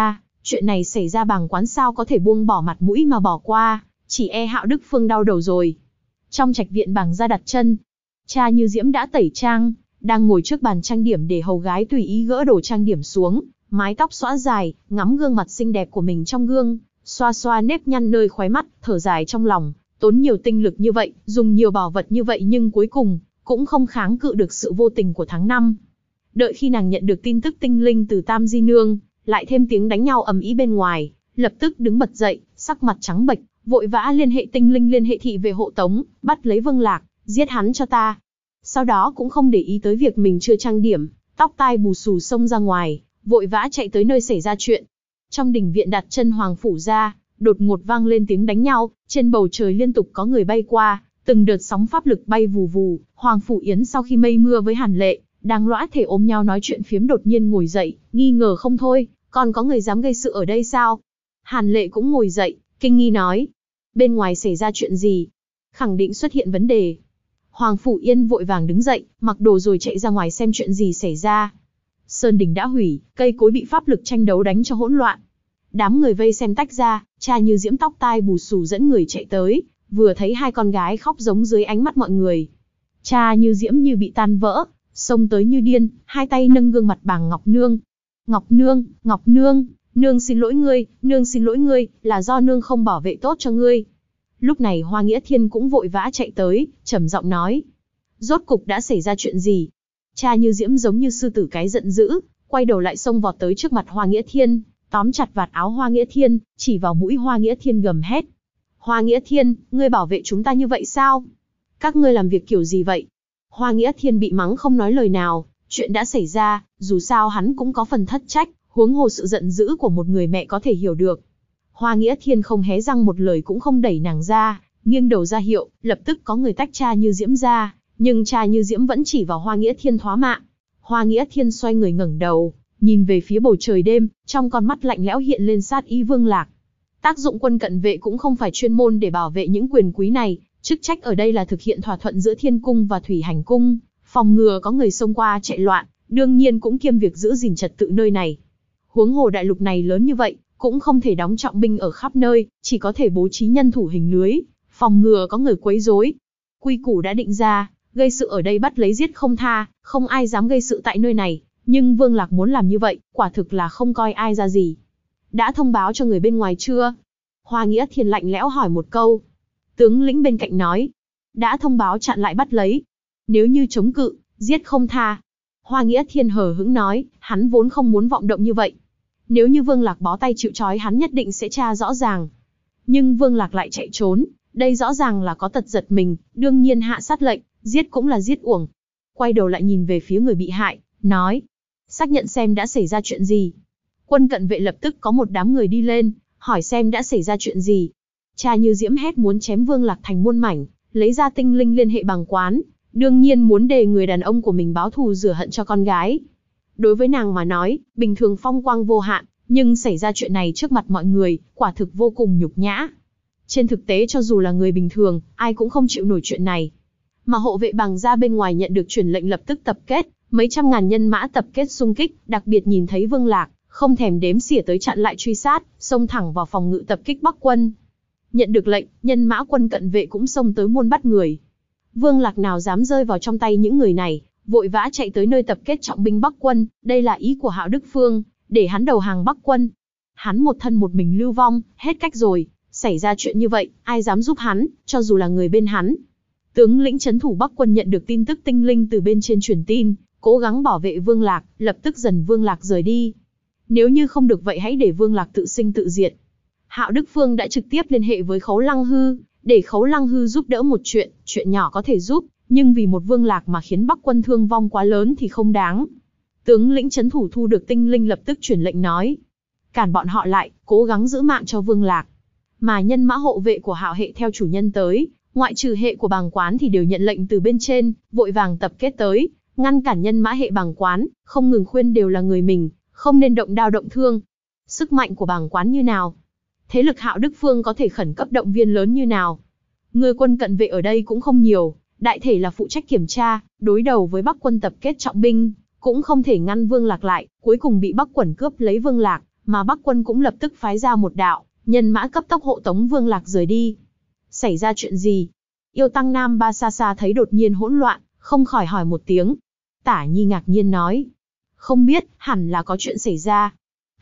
xảy ra Bàng quán sao có thể buông bỏ mặt mũi mà bỏ qua, chỉ e Hạo Đức Phương đau đầu rồi. Trong trạch viện Bàng gia đặt chân, cha Như Diễm đã tẩy trang, đang ngồi trước bàn trang điểm để hầu gái tùy ý gỡ đồ trang điểm xuống, mái tóc xõa dài, ngắm gương mặt xinh đẹp của mình trong gương, xoa xoa nếp nhăn nơi khóe mắt, thở dài trong lòng, tốn nhiều tinh lực như vậy, dùng nhiều bảo vật như vậy nhưng cuối cùng, cũng không kháng cự được sự vô tình của tháng 5. Đợi khi nàng nhận được tin tức tinh linh từ Tam Di Nương, lại thêm tiếng đánh nhau ầm ĩ bên ngoài, lập tức đứng bật dậy, sắc mặt trắng bệch, vội vã liên hệ tinh linh liên hệ thị về hộ tống, bắt lấy Vương Lạc, giết hắn cho ta. Sau đó cũng không để ý tới việc mình chưa trang điểm, tóc tai bù xù xông ra ngoài, vội vã chạy tới nơi xảy ra chuyện. Trong đình viện đặt chân Hoàng Phủ ra, đột ngột vang lên tiếng đánh nhau, trên bầu trời liên tục có người bay qua, từng đợt sóng pháp lực bay vù vù. Hoàng Phủ Yến sau khi mây mưa với Hàn Lệ, đang lõa thể ôm nhau nói chuyện phiếm đột nhiên ngồi dậy, nghi ngờ không thôi, còn có người dám gây sự ở đây sao? Hàn Lệ cũng ngồi dậy, kinh nghi nói, bên ngoài xảy ra chuyện gì? Khẳng định xuất hiện vấn đề. Hoàng Phủ Yên vội vàng đứng dậy, mặc đồ rồi chạy ra ngoài xem chuyện gì xảy ra. Sơn đình đã hủy, cây cối bị pháp lực tranh đấu đánh cho hỗn loạn. Đám người vây xem tách ra, cha Như Diễm tóc tai bù xù dẫn người chạy tới, vừa thấy hai con gái khóc giống dưới ánh mắt mọi người. Cha Như Diễm như bị tan vỡ, xông tới như điên, hai tay nâng gương mặt Bàng Ngọc Nương. Ngọc Nương, Ngọc Nương, nương xin lỗi ngươi, là do nương không bảo vệ tốt cho ngươi. Lúc này Hoa Nghĩa Thiên cũng vội vã chạy tới, trầm giọng nói. Rốt cục đã xảy ra chuyện gì? Cha Như Diễm giống như sư tử cái giận dữ, quay đầu lại xông vọt tới trước mặt Hoa Nghĩa Thiên, tóm chặt vạt áo Hoa Nghĩa Thiên, chỉ vào mũi Hoa Nghĩa Thiên gầm hét. Hoa Nghĩa Thiên, ngươi bảo vệ chúng ta như vậy sao? Các ngươi làm việc kiểu gì vậy? Hoa Nghĩa Thiên bị mắng không nói lời nào, chuyện đã xảy ra, dù sao hắn cũng có phần thất trách, huống hồ sự giận dữ của một người mẹ có thể hiểu được. Hoa Nghĩa Thiên không hé răng một lời cũng không đẩy nàng ra, nghiêng đầu ra hiệu, lập tức có người tách cha Như Diễm ra, nhưng cha Như Diễm vẫn chỉ vào Hoa Nghĩa Thiên thóa mạng. Hoa Nghĩa Thiên xoay người ngẩng đầu, nhìn về phía bầu trời đêm, trong con mắt lạnh lẽo hiện lên sát ý Vương Lạc. Tác dụng quân cận vệ cũng không phải chuyên môn để bảo vệ những quyền quý này, chức trách ở đây là thực hiện thỏa thuận giữa Thiên Cung và Thủy Hành Cung, phòng ngừa có người xông qua chạy loạn, đương nhiên cũng kiêm việc giữ gìn trật tự nơi này. Huống hồ đại lục này lớn như vậy, cũng không thể đóng trọng binh ở khắp nơi, chỉ có thể bố trí nhân thủ hình lưới, phòng ngừa có người quấy rối. Quy củ đã định ra, gây sự ở đây bắt lấy giết không tha, không ai dám gây sự tại nơi này, nhưng Vương Lạc muốn làm như vậy, quả thực là không coi ai ra gì. Đã thông báo cho người bên ngoài chưa? Hoa Nghĩa Thiên lạnh lẽo hỏi một câu. Tướng lĩnh bên cạnh nói, đã thông báo chặn lại bắt lấy. Nếu như chống cự, giết không tha. Hoa Nghĩa Thiên hờ hững nói, hắn vốn không muốn vọng động như vậy. Nếu như Vương Lạc bó tay chịu trói hắn nhất định sẽ tra rõ ràng. Nhưng Vương Lạc lại chạy trốn, đây rõ ràng là có tật giật mình, đương nhiên hạ sát lệnh, giết cũng là giết uổng. Quay đầu lại nhìn về phía người bị hại, nói, xác nhận xem đã xảy ra chuyện gì. Quân cận vệ lập tức có một đám người đi lên, hỏi xem đã xảy ra chuyện gì. Cha Như Diễm hét muốn chém Vương Lạc thành muôn mảnh, lấy ra tinh linh liên hệ bằng quán, đương nhiên muốn để người đàn ông của mình báo thù rửa hận cho con gái. Đối với nàng mà nói, bình thường phong quang vô hạn, nhưng xảy ra chuyện này trước mặt mọi người, quả thực vô cùng nhục nhã. Trên thực tế cho dù là người bình thường, ai cũng không chịu nổi chuyện này. Mà hộ vệ Bàng gia bên ngoài nhận được truyền lệnh lập tức tập kết, mấy trăm ngàn nhân mã tập kết xung kích, đặc biệt nhìn thấy Vương Lạc, không thèm đếm xỉa tới chặn lại truy sát, xông thẳng vào phòng ngự tập kích Bắc quân. Nhận được lệnh, nhân mã quân cận vệ cũng xông tới muôn bắt người. Vương Lạc nào dám rơi vào trong tay những người này, vội vã chạy tới nơi tập kết trọng binh Bắc quân, đây là ý của Hạo Đức Phương, để hắn đầu hàng Bắc quân. Hắn một thân một mình lưu vong, hết cách rồi, xảy ra chuyện như vậy, ai dám giúp hắn, cho dù là người bên hắn. Tướng lĩnh trấn thủ Bắc quân nhận được tin tức tinh linh từ bên trên truyền tin, cố gắng bảo vệ Vương Lạc, lập tức dần Vương Lạc rời đi. Nếu như không được vậy hãy để Vương Lạc tự sinh tự diệt. Hạo Đức Phương đã trực tiếp liên hệ với Khấu Lăng Hư, để Khấu Lăng Hư giúp đỡ một chuyện nhỏ có thể giúp, nhưng vì một Vương Lạc mà khiến Bắc quân thương vong quá lớn thì không đáng. Tướng lĩnh trấn thủ thu được tinh linh lập tức chuyển lệnh nói, cản bọn họ lại, cố gắng giữ mạng cho Vương Lạc. Mà nhân mã hộ vệ của Hạo hệ theo chủ nhân tới, ngoại trừ hệ của Bàng quán thì đều nhận lệnh từ bên trên, vội vàng tập kết tới, ngăn cản nhân mã hệ Bàng quán, không ngừng khuyên đều là người mình, không nên động đao động thương. Sức mạnh của Bàng quán như nào? Thế lực Hạo Đức Phương có thể khẩn cấp động viên lớn như nào? Người quân cận vệ ở đây cũng không nhiều, đại thể là phụ trách kiểm tra, đối đầu với Bắc quân tập kết trọng binh, cũng không thể ngăn Vương Lạc lại, cuối cùng bị Bắc quân cướp lấy Vương Lạc, mà Bắc quân cũng lập tức phái ra một đạo nhân mã cấp tốc hộ tống Vương Lạc rời đi. Xảy ra chuyện gì? Yêu tăng Nam Ba xa xa thấy đột nhiên hỗn loạn, không khỏi hỏi một tiếng. Tả Nhi ngạc nhiên nói, không biết, hẳn là có chuyện xảy ra,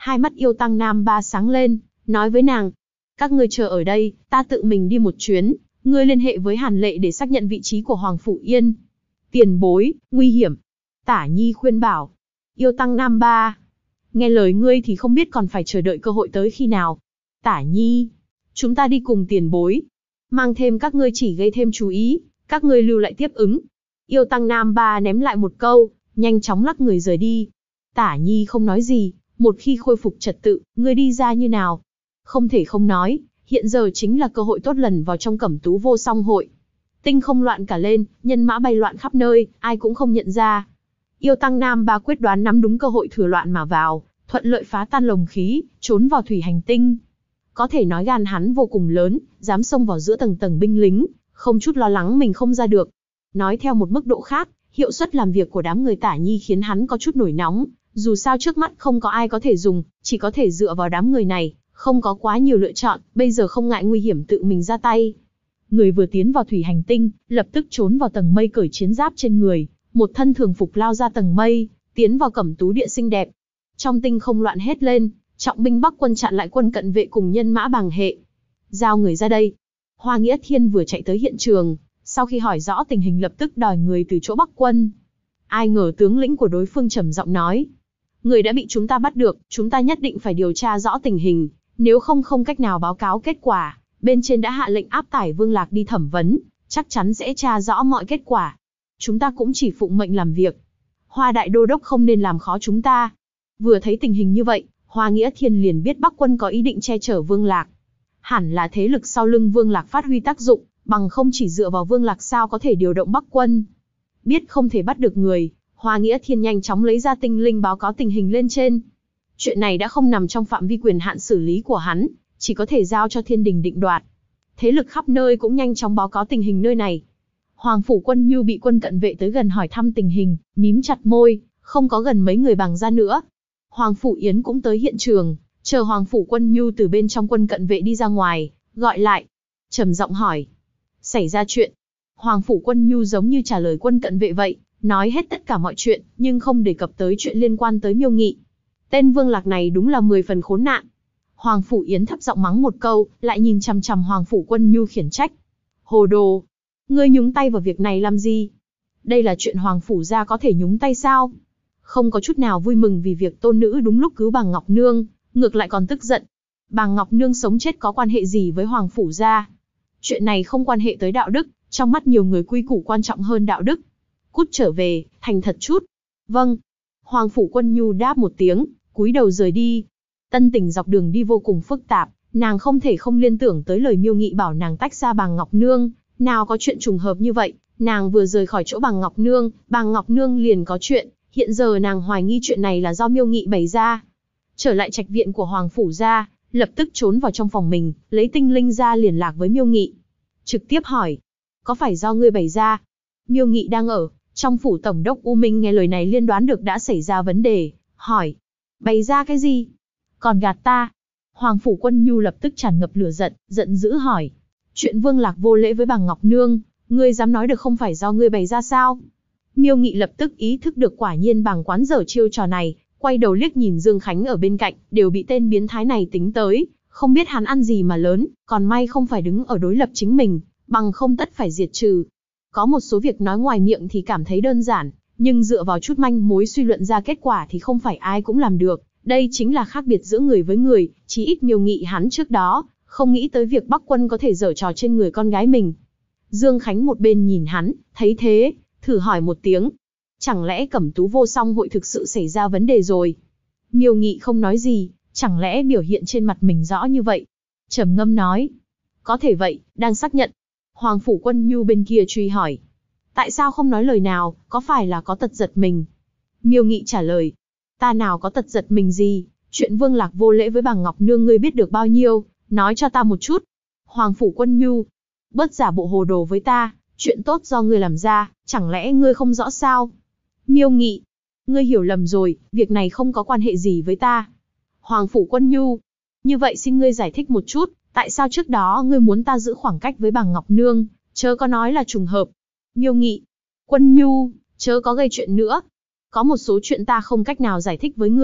Hai mắt yêu tăng nam ba sáng lên, nói với nàng. Các ngươi chờ ở đây, ta tự mình đi một chuyến, ngươi liên hệ với Hàn Lệ để xác nhận vị trí của Hoàng Phủ Yên. Tiền bối, nguy hiểm. Tả Nhi khuyên bảo. Yêu tăng nam ba. Nghe lời ngươi thì không biết còn phải chờ đợi cơ hội tới khi nào. Tả Nhi. Chúng ta đi cùng tiền bối. Mang thêm các ngươi chỉ gây thêm chú ý, các ngươi lưu lại tiếp ứng. Yêu tăng nam ba ném lại một câu, nhanh chóng lắc người rời đi. Tả Nhi không nói gì, một khi khôi phục trật tự, ngươi đi ra như nào? Không thể không nói, hiện giờ chính là cơ hội tốt lần vào trong Cẩm Tú Vô Song hội. Tinh không loạn cả lên, nhân mã bay loạn khắp nơi, ai cũng không nhận ra. Yêu tăng nam ba quyết đoán nắm đúng cơ hội thừa loạn mà vào, thuận lợi phá tan lồng khí, trốn vào thủy hành tinh. Có thể nói gan hắn vô cùng lớn, dám xông vào giữa tầng tầng binh lính, không chút lo lắng mình không ra được. Nói theo một mức độ khác, hiệu suất làm việc của đám người Tả Nhi khiến hắn có chút nổi nóng, dù sao trước mắt không có ai có thể dùng, chỉ có thể dựa vào đám người này, không có quá nhiều lựa chọn, bây giờ không ngại nguy hiểm tự mình ra tay. Người vừa tiến vào thủy hành tinh, lập tức trốn vào tầng mây cởi chiến giáp trên người, một thân thường phục lao ra tầng mây, tiến vào Cẩm Tú Địa xinh đẹp. Trong tinh không loạn hết lên, trọng binh Bắc quân chặn lại quân cận vệ cùng nhân mã bàng hệ. Giao người ra đây. Hoa Nghĩa Thiên vừa chạy tới hiện trường, sau khi hỏi rõ tình hình lập tức đòi người từ chỗ Bắc quân. Ai ngờ tướng lĩnh của đối phương trầm giọng nói. Người đã bị chúng ta bắt được, chúng ta nhất định phải điều tra rõ tình hình, nếu không không cách nào báo cáo kết quả. Bên trên đã hạ lệnh áp tải Vương Lạc đi thẩm vấn, chắc chắn sẽ tra rõ mọi kết quả. Chúng ta cũng chỉ phụng mệnh làm việc. Hoa Đại Đô Đốc không nên làm khó chúng ta. Vừa thấy tình hình như vậy, Hoa Nghĩa Thiên liền biết Bắc quân có ý định che chở Vương Lạc. Hẳn là thế lực sau lưng Vương Lạc phát huy tác dụng, bằng không chỉ dựa vào Vương Lạc sao có thể điều động Bắc quân. Biết không thể bắt được người, Hoa Nghĩa Thiên nhanh chóng lấy ra tinh linh báo cáo tình hình lên trên. Chuyện này đã không nằm trong phạm vi quyền hạn xử lý của hắn, chỉ có thể giao cho Thiên Đình định đoạt. Thế lực khắp nơi cũng nhanh chóng báo cáo tình hình nơi này. Hoàng Phủ Quân Nhu bị quân cận vệ tới gần hỏi thăm tình hình, mím chặt môi, không có gần mấy người bằng ra nữa. Hoàng Phủ Yến cũng tới hiện trường, chờ Hoàng Phủ Quân Nhu từ bên trong quân cận vệ đi ra ngoài, gọi lại, trầm giọng hỏi. Xảy ra chuyện. Hoàng Phủ Quân Nhu giống như trả lời quân cận vệ vậy, nói hết tất cả mọi chuyện, nhưng không đề cập tới chuyện liên quan tới Miêu Nghị. Tên Vương Lạc này đúng là 10 phần khốn nạn. Hoàng Phủ Yến thấp giọng mắng một câu, lại nhìn chằm chằm Hoàng Phủ Quân Nhu khiển trách. Hồ đồ! Ngươi nhúng tay vào việc này làm gì? Đây là chuyện Hoàng Phủ gia có thể nhúng tay sao? Không có chút nào vui mừng vì việc tôn nữ đúng lúc cứu Bàng Ngọc Nương, ngược lại còn tức giận. Bàng Ngọc Nương sống chết có quan hệ gì với Hoàng Phủ gia? Chuyện này không quan hệ tới đạo đức, trong mắt nhiều người quy củ quan trọng hơn đạo đức. Cút trở về, thành thật chút. Vâng. Hoàng Phủ Quân Nhu đáp một tiếng, cúi đầu rời đi. Tân Tình dọc đường đi vô cùng phức tạp, nàng không thể không liên tưởng tới lời Miêu Nghị bảo nàng tách ra Bàng Ngọc Nương, nào có chuyện trùng hợp như vậy, nàng vừa rời khỏi chỗ Bàng Ngọc Nương liền có chuyện, hiện giờ nàng hoài nghi chuyện này là do Miêu Nghị bày ra. Trở lại trạch viện của Hoàng Phủ gia, lập tức trốn vào trong phòng mình, lấy tinh linh ra liên lạc với Miêu Nghị. Trực tiếp hỏi, có phải do ngươi bày ra? Miêu Nghị đang ở trong phủ tổng đốc U Minh nghe lời này liên đoán được đã xảy ra vấn đề, hỏi, bày ra cái gì? Còn gạt ta? Hoàng Phủ Quân Nhu lập tức tràn ngập lửa giận, giận dữ hỏi, chuyện Vương Lạc vô lễ với Bàng Ngọc Nương, ngươi dám nói được không phải do ngươi bày ra sao? Miêu Nghị lập tức ý thức được quả nhiên Bàng quán dở chiêu trò này, quay đầu liếc nhìn Dương Khánh ở bên cạnh, đều bị tên biến thái này tính tới, không biết hắn ăn gì mà lớn, còn may không phải đứng ở đối lập chính mình, bằng không tất phải diệt trừ. Có một số việc nói ngoài miệng thì cảm thấy đơn giản, nhưng dựa vào chút manh mối suy luận ra kết quả thì không phải ai cũng làm được. Đây chính là khác biệt giữa người với người, chí ít Miêu Nghị hắn trước đó, không nghĩ tới việc Bắc quân có thể giở trò trên người con gái mình. Dương Khánh một bên nhìn hắn, thấy thế, thử hỏi một tiếng. Chẳng lẽ Cẩm Tú Vô Song hội thực sự xảy ra vấn đề rồi? Miêu Nghị không nói gì, chẳng lẽ biểu hiện trên mặt mình rõ như vậy? Trầm ngâm nói. Có thể vậy, đang xác nhận. Hoàng Phủ Quân Nhu bên kia truy hỏi. Tại sao không nói lời nào, có phải là có tật giật mình? Miêu Nghị trả lời. Ta nào có tật giật mình gì, chuyện Vương Lạc vô lễ với Bàng Ngọc Nương ngươi biết được bao nhiêu, nói cho ta một chút. Hoàng Phủ Quân Nhu. Bớt giả bộ hồ đồ với ta, chuyện tốt do ngươi làm ra, chẳng lẽ ngươi không rõ sao? Miêu Nghị. Ngươi hiểu lầm rồi, việc này không có quan hệ gì với ta. Hoàng Phủ Quân Nhu. Như vậy xin ngươi giải thích một chút, tại sao trước đó ngươi muốn ta giữ khoảng cách với Bàng Ngọc Nương, chớ có nói là trùng hợp. Miêu Nghị. Quân Nhu, chớ có gây chuyện nữa. Có một số chuyện ta không cách nào giải thích với ngươi,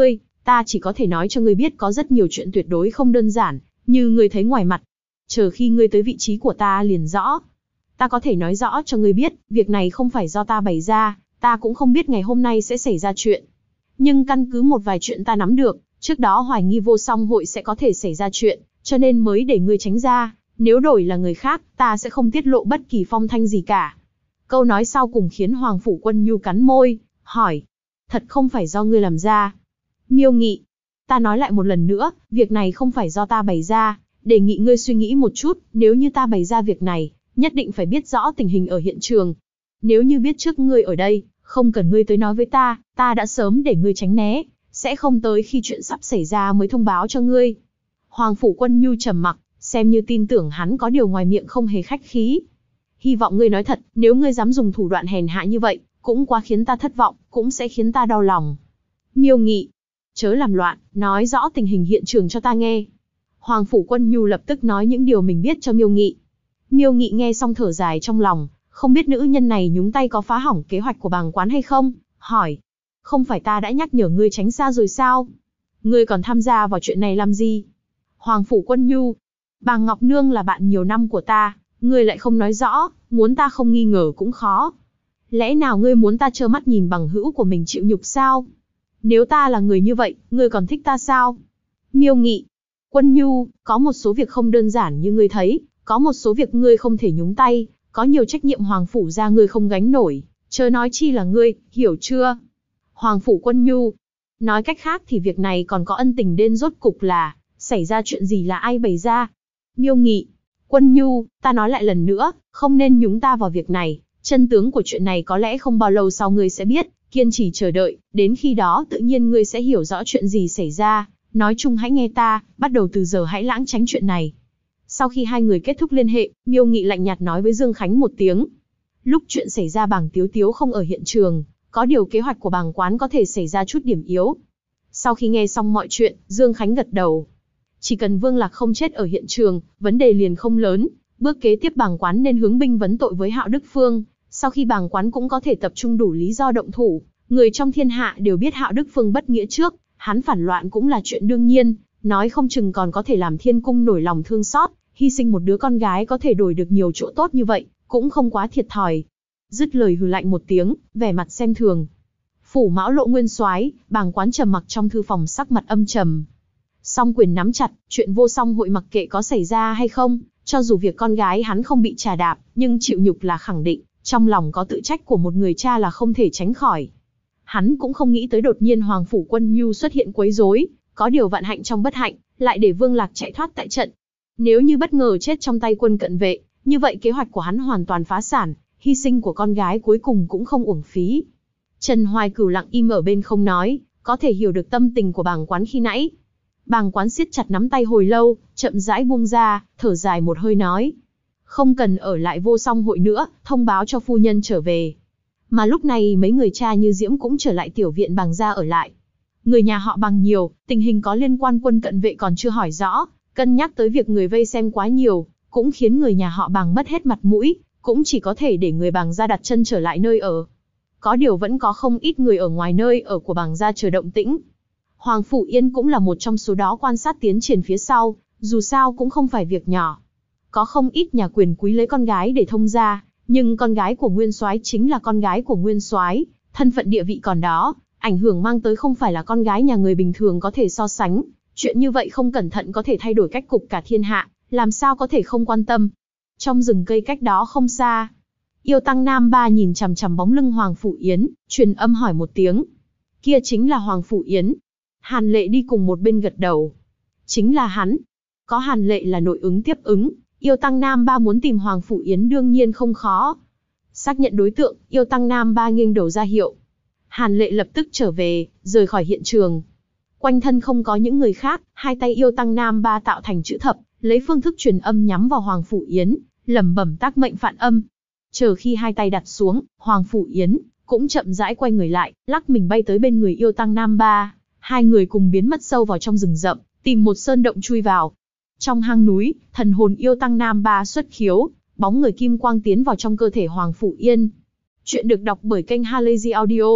Ta chỉ có thể nói cho ngươi biết có rất nhiều chuyện tuyệt đối không đơn giản, như ngươi thấy ngoài mặt. Chờ khi ngươi tới vị trí của ta liền rõ. Ta có thể nói rõ cho ngươi biết, việc này không phải do ta bày ra, ta cũng không biết ngày hôm nay sẽ xảy ra chuyện. Nhưng căn cứ một vài chuyện ta nắm được, trước đó hoài nghi Vô Song hội sẽ có thể xảy ra chuyện, cho nên mới để ngươi tránh ra. Nếu đổi là người khác, ta sẽ không tiết lộ bất kỳ phong thanh gì cả. Câu nói sau cùng khiến Hoàng Phủ Quân Nhu cắn môi, hỏi. Thật không phải do ngươi làm ra. Miêu Nghị. Ta nói lại một lần nữa, việc này không phải do ta bày ra, đề nghị ngươi suy nghĩ một chút, nếu như ta bày ra việc này, nhất định phải biết rõ tình hình ở hiện trường. Nếu như biết trước ngươi ở đây, không cần ngươi tới nói với ta đã sớm để ngươi tránh né, sẽ không tới khi chuyện sắp xảy ra mới thông báo cho ngươi. Hoàng Phủ Quân Nhu trầm mặc, xem như tin tưởng hắn có điều ngoài miệng không hề khách khí. Hy vọng ngươi nói thật, nếu ngươi dám dùng thủ đoạn hèn hạ như vậy, cũng quá khiến ta thất vọng, cũng sẽ khiến ta đau lòng. Miêu Nghị. Chớ làm loạn, nói rõ tình hình hiện trường cho ta nghe. Hoàng Phủ Quân Nhu lập tức nói những điều mình biết cho Miêu Nghị. Miêu Nghị nghe xong thở dài trong lòng, không biết nữ nhân này nhúng tay có phá hỏng kế hoạch của bàng quán hay không, hỏi. Không phải ta đã nhắc nhở ngươi tránh xa rồi sao? Ngươi còn tham gia vào chuyện này làm gì? Hoàng Phủ Quân Nhu. Bàng Ngọc Nương là bạn nhiều năm của ta, ngươi lại không nói rõ, muốn ta không nghi ngờ cũng khó. Lẽ nào ngươi muốn ta trơ mắt nhìn bằng hữu của mình chịu nhục sao? Nếu ta là người như vậy, ngươi còn thích ta sao? Miêu Nghị. Quân Nhu, có một số việc không đơn giản như ngươi thấy, có một số việc ngươi không thể nhúng tay, có nhiều trách nhiệm Hoàng Phủ gia ngươi không gánh nổi, chớ nói chi là ngươi, hiểu chưa? Hoàng Phủ Quân Nhu. Nói cách khác thì việc này còn có ân tình đến rốt cục là, xảy ra chuyện gì là ai bày ra? Miêu Nghị. Quân Nhu, ta nói lại lần nữa, không nên nhúng ta vào việc này, chân tướng của chuyện này có lẽ không bao lâu sau ngươi sẽ biết, kiên trì chờ đợi, đến khi đó tự nhiên ngươi sẽ hiểu rõ chuyện gì xảy ra, nói chung hãy nghe ta, bắt đầu từ giờ hãy lãng tránh chuyện này. Sau khi hai người kết thúc liên hệ, Miêu Nghị lạnh nhạt nói với Dương Khánh một tiếng. Lúc chuyện xảy ra Bàng Tiếu Tiếu không ở hiện trường, có điều kế hoạch của Bàng quán có thể xảy ra chút điểm yếu. Sau khi nghe xong mọi chuyện, Dương Khánh gật đầu. Chỉ cần Vương Lạc không chết ở hiện trường, vấn đề liền không lớn. Bước kế tiếp Bàng quán nên hướng binh vấn tội với Hạo Đức Phương. Sau khi Bàng quán cũng có thể tập trung đủ lý do động thủ. Người trong thiên hạ đều biết Hạo Đức Phương bất nghĩa trước, hắn phản loạn cũng là chuyện đương nhiên. Nói không chừng còn có thể làm thiên cung nổi lòng thương xót, hy sinh một đứa con gái có thể đổi được nhiều chỗ tốt như vậy, cũng không quá thiệt thòi. Dứt lời hừ lạnh một tiếng, vẻ mặt xem thường. Phủ Mão Lộ nguyên soái, Bàng quán trầm mặc trong thư phòng sắc mặt âm trầm. Song quyền nắm chặt, chuyện Vô Song hội mặc kệ có xảy ra hay không, cho dù việc con gái hắn không bị trà đạp, nhưng chịu nhục là khẳng định, trong lòng có tự trách của một người cha là không thể tránh khỏi. Hắn cũng không nghĩ tới đột nhiên Hoàng Phủ Quân Nhu xuất hiện quấy rối, có điều vạn hạnh trong bất hạnh, lại để Vương Lạc chạy thoát tại trận. Nếu như bất ngờ chết trong tay quân cận vệ, như vậy kế hoạch của hắn hoàn toàn phá sản, hy sinh của con gái cuối cùng cũng không uổng phí. Trần Hoài Cửu lặng im ở bên không nói, có thể hiểu được tâm tình của Bàng quán khi nãy. Bàng quán siết chặt nắm tay hồi lâu, chậm rãi buông ra, thở dài một hơi nói. Không cần ở lại Vô Song hội nữa, thông báo cho phu nhân trở về. Mà lúc này mấy người cha như Diễm cũng trở lại tiểu viện Bàng gia ở lại. Người nhà họ Bàng nhiều, tình hình có liên quan quân cận vệ còn chưa hỏi rõ, cân nhắc tới việc người vây xem quá nhiều, cũng khiến người nhà họ Bàng mất hết mặt mũi, cũng chỉ có thể để người Bàng gia đặt chân trở lại nơi ở. Có điều vẫn có không ít người ở ngoài nơi ở của Bàng gia chờ động tĩnh. Hoàng Phủ Yên cũng là một trong số đó quan sát tiến triển phía sau, dù sao cũng không phải việc nhỏ. Có không ít nhà quyền quý lấy con gái để thông gia, nhưng con gái của nguyên soái chính là con gái của nguyên soái, thân phận địa vị còn đó, ảnh hưởng mang tới không phải là con gái nhà người bình thường có thể so sánh. Chuyện như vậy không cẩn thận có thể thay đổi cách cục cả thiên hạ, làm sao có thể không quan tâm. Trong rừng cây cách đó không xa, Yêu Tăng Nam Ba nhìn chằm chằm bóng lưng Hoàng Phủ Yến, truyền âm hỏi một tiếng. Kia chính là Hoàng Phủ Yến. Hàn Lệ đi cùng một bên gật đầu. Chính là hắn. Có Hàn Lệ là nội ứng tiếp ứng, Yêu Tăng Nam Ba muốn tìm Hoàng Phủ Yến đương nhiên không khó. Xác nhận đối tượng, Yêu Tăng Nam Ba nghiêng đầu ra hiệu. Hàn Lệ lập tức trở về, rời khỏi hiện trường. Quanh thân không có những người khác, hai tay Yêu Tăng Nam Ba tạo thành chữ thập, lấy phương thức truyền âm nhắm vào Hoàng Phủ Yến, lẩm bẩm tác mệnh phản âm. Chờ khi hai tay đặt xuống, Hoàng Phủ Yến cũng chậm rãi quay người lại, lắc mình bay tới bên người Yêu Tăng Nam Ba. Hai người cùng biến mất sâu vào trong rừng rậm, tìm một sơn động chui vào. Trong hang núi, thần hồn Yêu Tăng Nam Ba xuất khiếu, bóng người kim quang tiến vào trong cơ thể Hoàng Phủ Yên. Chuyện được đọc bởi kênh Halazy Audio.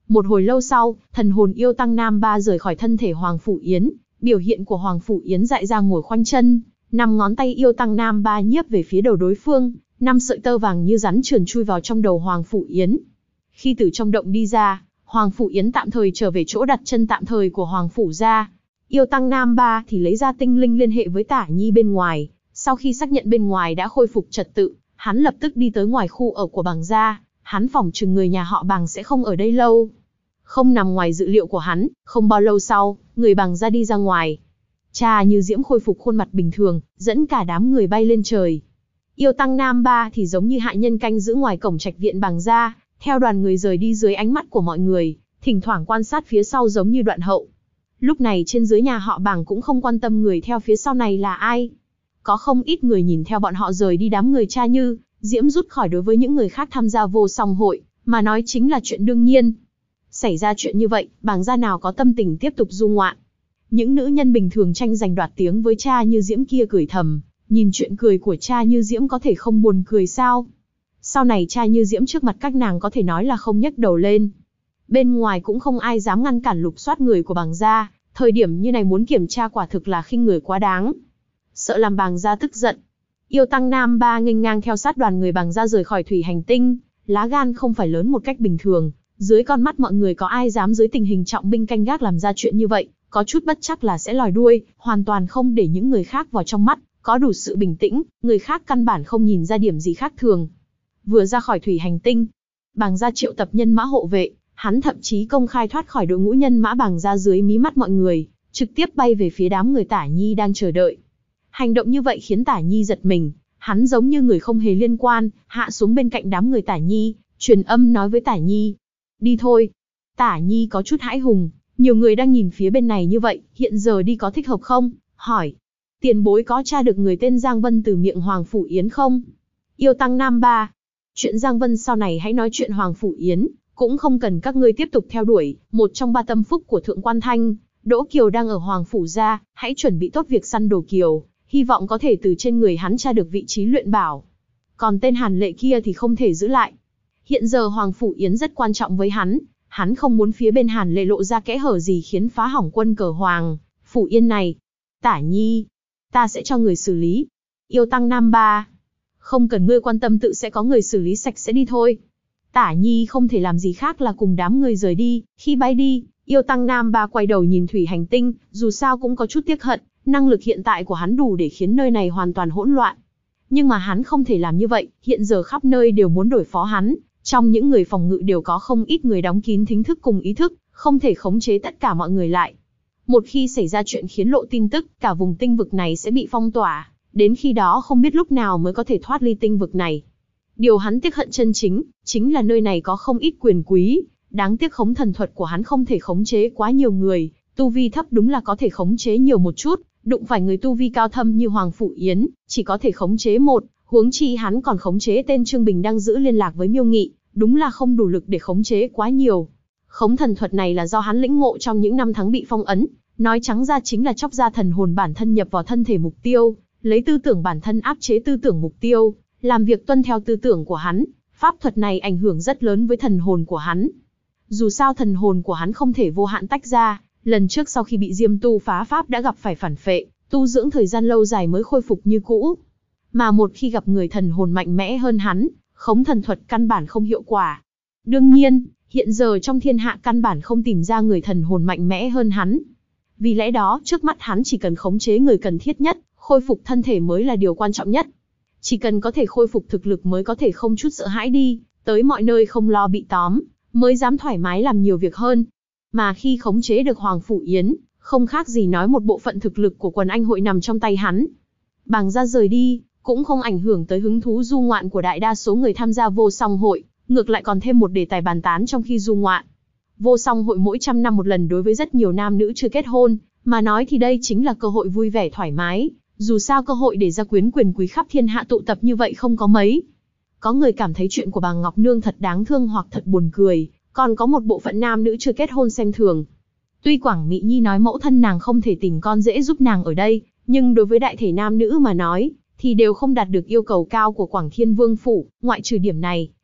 Một hồi lâu sau, thần hồn yêu tăng nam ba rời khỏi thân thể Hoàng Phủ Yến, biểu hiện của Hoàng Phủ Yến dại ra ngồi khoanh chân, 5 ngón tay yêu tăng nam ba nhiếp về phía đầu đối phương, 5 sợi tơ vàng như rắn trườn chui vào trong đầu Hoàng Phủ Yến. Khi từ trong động đi ra, Hoàng Phủ Yến tạm thời trở về chỗ đặt chân tạm thời của Hoàng Phủ gia. Yêu tăng nam ba thì lấy ra tinh linh liên hệ với Tả Nhi bên ngoài, sau khi xác nhận bên ngoài đã khôi phục trật tự, hắn lập tức đi tới ngoài khu ở của Bàng gia, hắn phỏng chừng người nhà họ Bàng sẽ không ở đây lâu. Không nằm ngoài dự liệu của hắn, không bao lâu sau, người Bàng gia đi ra ngoài. Cha Như Diễm khôi phục khuôn mặt bình thường, dẫn cả đám người bay lên trời. Yêu tăng nam ba thì giống như hạ nhân canh giữ ngoài cổng trạch viện Bàng gia, theo đoàn người rời đi dưới ánh mắt của mọi người, thỉnh thoảng quan sát phía sau giống như Đoạn Hậu. Lúc này trên dưới nhà họ Bàng cũng không quan tâm người theo phía sau này là ai. Có không ít người nhìn theo bọn họ rời đi, đám người Cha Như Diễm rút khỏi đối với những người khác tham gia vô song hội, mà nói chính là chuyện đương nhiên. Xảy ra chuyện như vậy, Bàng gia nào có tâm tình tiếp tục du ngoạn. Những nữ nhân bình thường tranh giành đoạt tiếng với Cha Như Diễm kia cười thầm, nhìn chuyện cười của Cha Như Diễm có thể không buồn cười sao? Sau này Cha Như Diễm trước mặt các nàng có thể nói là không nhấc đầu lên. Bên ngoài cũng không ai dám ngăn cản lục soát người của Bàng gia, thời điểm như này muốn kiểm tra quả thực là khinh người quá đáng. Sợ làm Bàng gia tức giận, yêu tăng nam ba nghênh ngang theo sát đoàn người Bàng gia rời khỏi thủy hành tinh, lá gan không phải lớn một cách bình thường, dưới con mắt mọi người có ai dám dưới tình hình trọng binh canh gác làm ra chuyện như vậy, có chút bất chắc là sẽ lòi đuôi, hoàn toàn không để những người khác vào trong mắt, có đủ sự bình tĩnh, người khác căn bản không nhìn ra điểm gì khác thường. Vừa ra khỏi thủy hành tinh, Bàng gia triệu tập nhân mã hộ vệ, hắn thậm chí công khai thoát khỏi đội ngũ nhân mã Bàng gia dưới mí mắt mọi người, trực tiếp bay về phía đám người Tả Nhi đang chờ đợi. Hành động như vậy khiến Tả Nhi giật mình, hắn giống như người không hề liên quan, hạ xuống bên cạnh đám người Tả Nhi, truyền âm nói với Tả Nhi, đi thôi. Tả Nhi có chút hãi hùng, nhiều người đang nhìn phía bên này như vậy, hiện giờ đi có thích hợp không? Hỏi, tiền bối có tra được người tên Giang Vân từ miệng Hoàng Phủ Yến không? Yêu tăng nam ba, chuyện Giang Vân sau này hãy nói chuyện Hoàng Phủ Yến, cũng không cần các ngươi tiếp tục theo đuổi, một trong 3 tâm phúc của Thượng Quan Thanh, Đỗ Kiều đang ở Hoàng Phủ gia, hãy chuẩn bị tốt việc săn đồ Kiều, hy vọng có thể từ trên người hắn tra được vị trí luyện bảo. Còn tên Hàn Lệ kia thì không thể giữ lại. Hiện giờ Hoàng Phủ Yến rất quan trọng với hắn không muốn phía bên Hàn Lệ lộ ra kẽ hở gì khiến phá hỏng quân cờ Hoàng Phủ Yên này. Tả Nhi, ta sẽ cho người xử lý. Yêu tăng nam ba, không cần ngươi quan tâm, tự sẽ có người xử lý sạch sẽ đi thôi. Tả Nhi không thể làm gì khác là cùng đám người rời đi. Khi bay đi, yêu tăng nam ba quay đầu nhìn thủy hành tinh, dù sao cũng có chút tiếc hận, năng lực hiện tại của hắn đủ để khiến nơi này hoàn toàn hỗn loạn. Nhưng mà hắn không thể làm như vậy, hiện giờ khắp nơi đều muốn đối phó hắn, trong những người phòng ngự đều có không ít người đóng kín thính thức cùng ý thức, không thể khống chế tất cả mọi người lại. Một khi xảy ra chuyện khiến lộ tin tức, cả vùng tinh vực này sẽ bị phong tỏa, đến khi đó không biết lúc nào mới có thể thoát ly tinh vực này. Điều hắn tiếc hận chân chính là nơi này có không ít quyền quý, đáng tiếc khống thần thuật của hắn không thể khống chế quá nhiều người, tu vi thấp đúng là có thể khống chế nhiều một chút, đụng phải người tu vi cao thâm như Hoàng Phủ Yến, chỉ có thể khống chế một, huống chi hắn còn khống chế tên Trương Bình đang giữ liên lạc với Miêu Nghị, đúng là không đủ lực để khống chế quá nhiều. Khống thần thuật này là do hắn lĩnh ngộ trong những năm tháng bị phong ấn, nói trắng ra chính là chóc ra thần hồn bản thân nhập vào thân thể mục tiêu, lấy tư tưởng bản thân áp chế tư tưởng mục tiêu, làm việc tuân theo tư tưởng của hắn. Pháp thuật này ảnh hưởng rất lớn với thần hồn của hắn. Dù sao thần hồn của hắn không thể vô hạn tách ra, lần trước sau khi bị Diêm Tu phá pháp đã gặp phải phản phệ, tu dưỡng thời gian lâu dài mới khôi phục như cũ. Mà một khi gặp người thần hồn mạnh mẽ hơn hắn, khống thần thuật căn bản không hiệu quả. Đương nhiên, hiện giờ trong thiên hạ căn bản không tìm ra người thần hồn mạnh mẽ hơn hắn. Vì lẽ đó, trước mắt hắn chỉ cần khống chế người cần thiết nhất, khôi phục thân thể mới là điều quan trọng nhất. Chỉ cần có thể khôi phục thực lực mới có thể không chút sợ hãi đi, tới mọi nơi không lo bị tóm, mới dám thoải mái làm nhiều việc hơn. Mà khi khống chế được Hoàng Phủ Yến, không khác gì nói một bộ phận thực lực của quần anh hội nằm trong tay hắn. Bàng gia rời đi, cũng không ảnh hưởng tới hứng thú du ngoạn của đại đa số người tham gia vô song hội, ngược lại còn thêm một đề tài bàn tán trong khi du ngoạn. Vô song hội mỗi 100 năm một lần đối với rất nhiều nam nữ chưa kết hôn, mà nói thì đây chính là cơ hội vui vẻ thoải mái, dù sao cơ hội để gia quyến quyền quý khắp thiên hạ tụ tập như vậy không có mấy. Có người cảm thấy chuyện của bà Ngọc Nương thật đáng thương hoặc thật buồn cười, còn có một bộ phận nam nữ chưa kết hôn xem thường. Tuy Quảng Mị Nhi nói mẫu thân nàng không thể tìm con dễ giúp nàng ở đây, nhưng đối với đại thể nam nữ mà nói, thì đều không đạt được yêu cầu cao của Quảng Thiên Vương Phủ, ngoại trừ điểm này,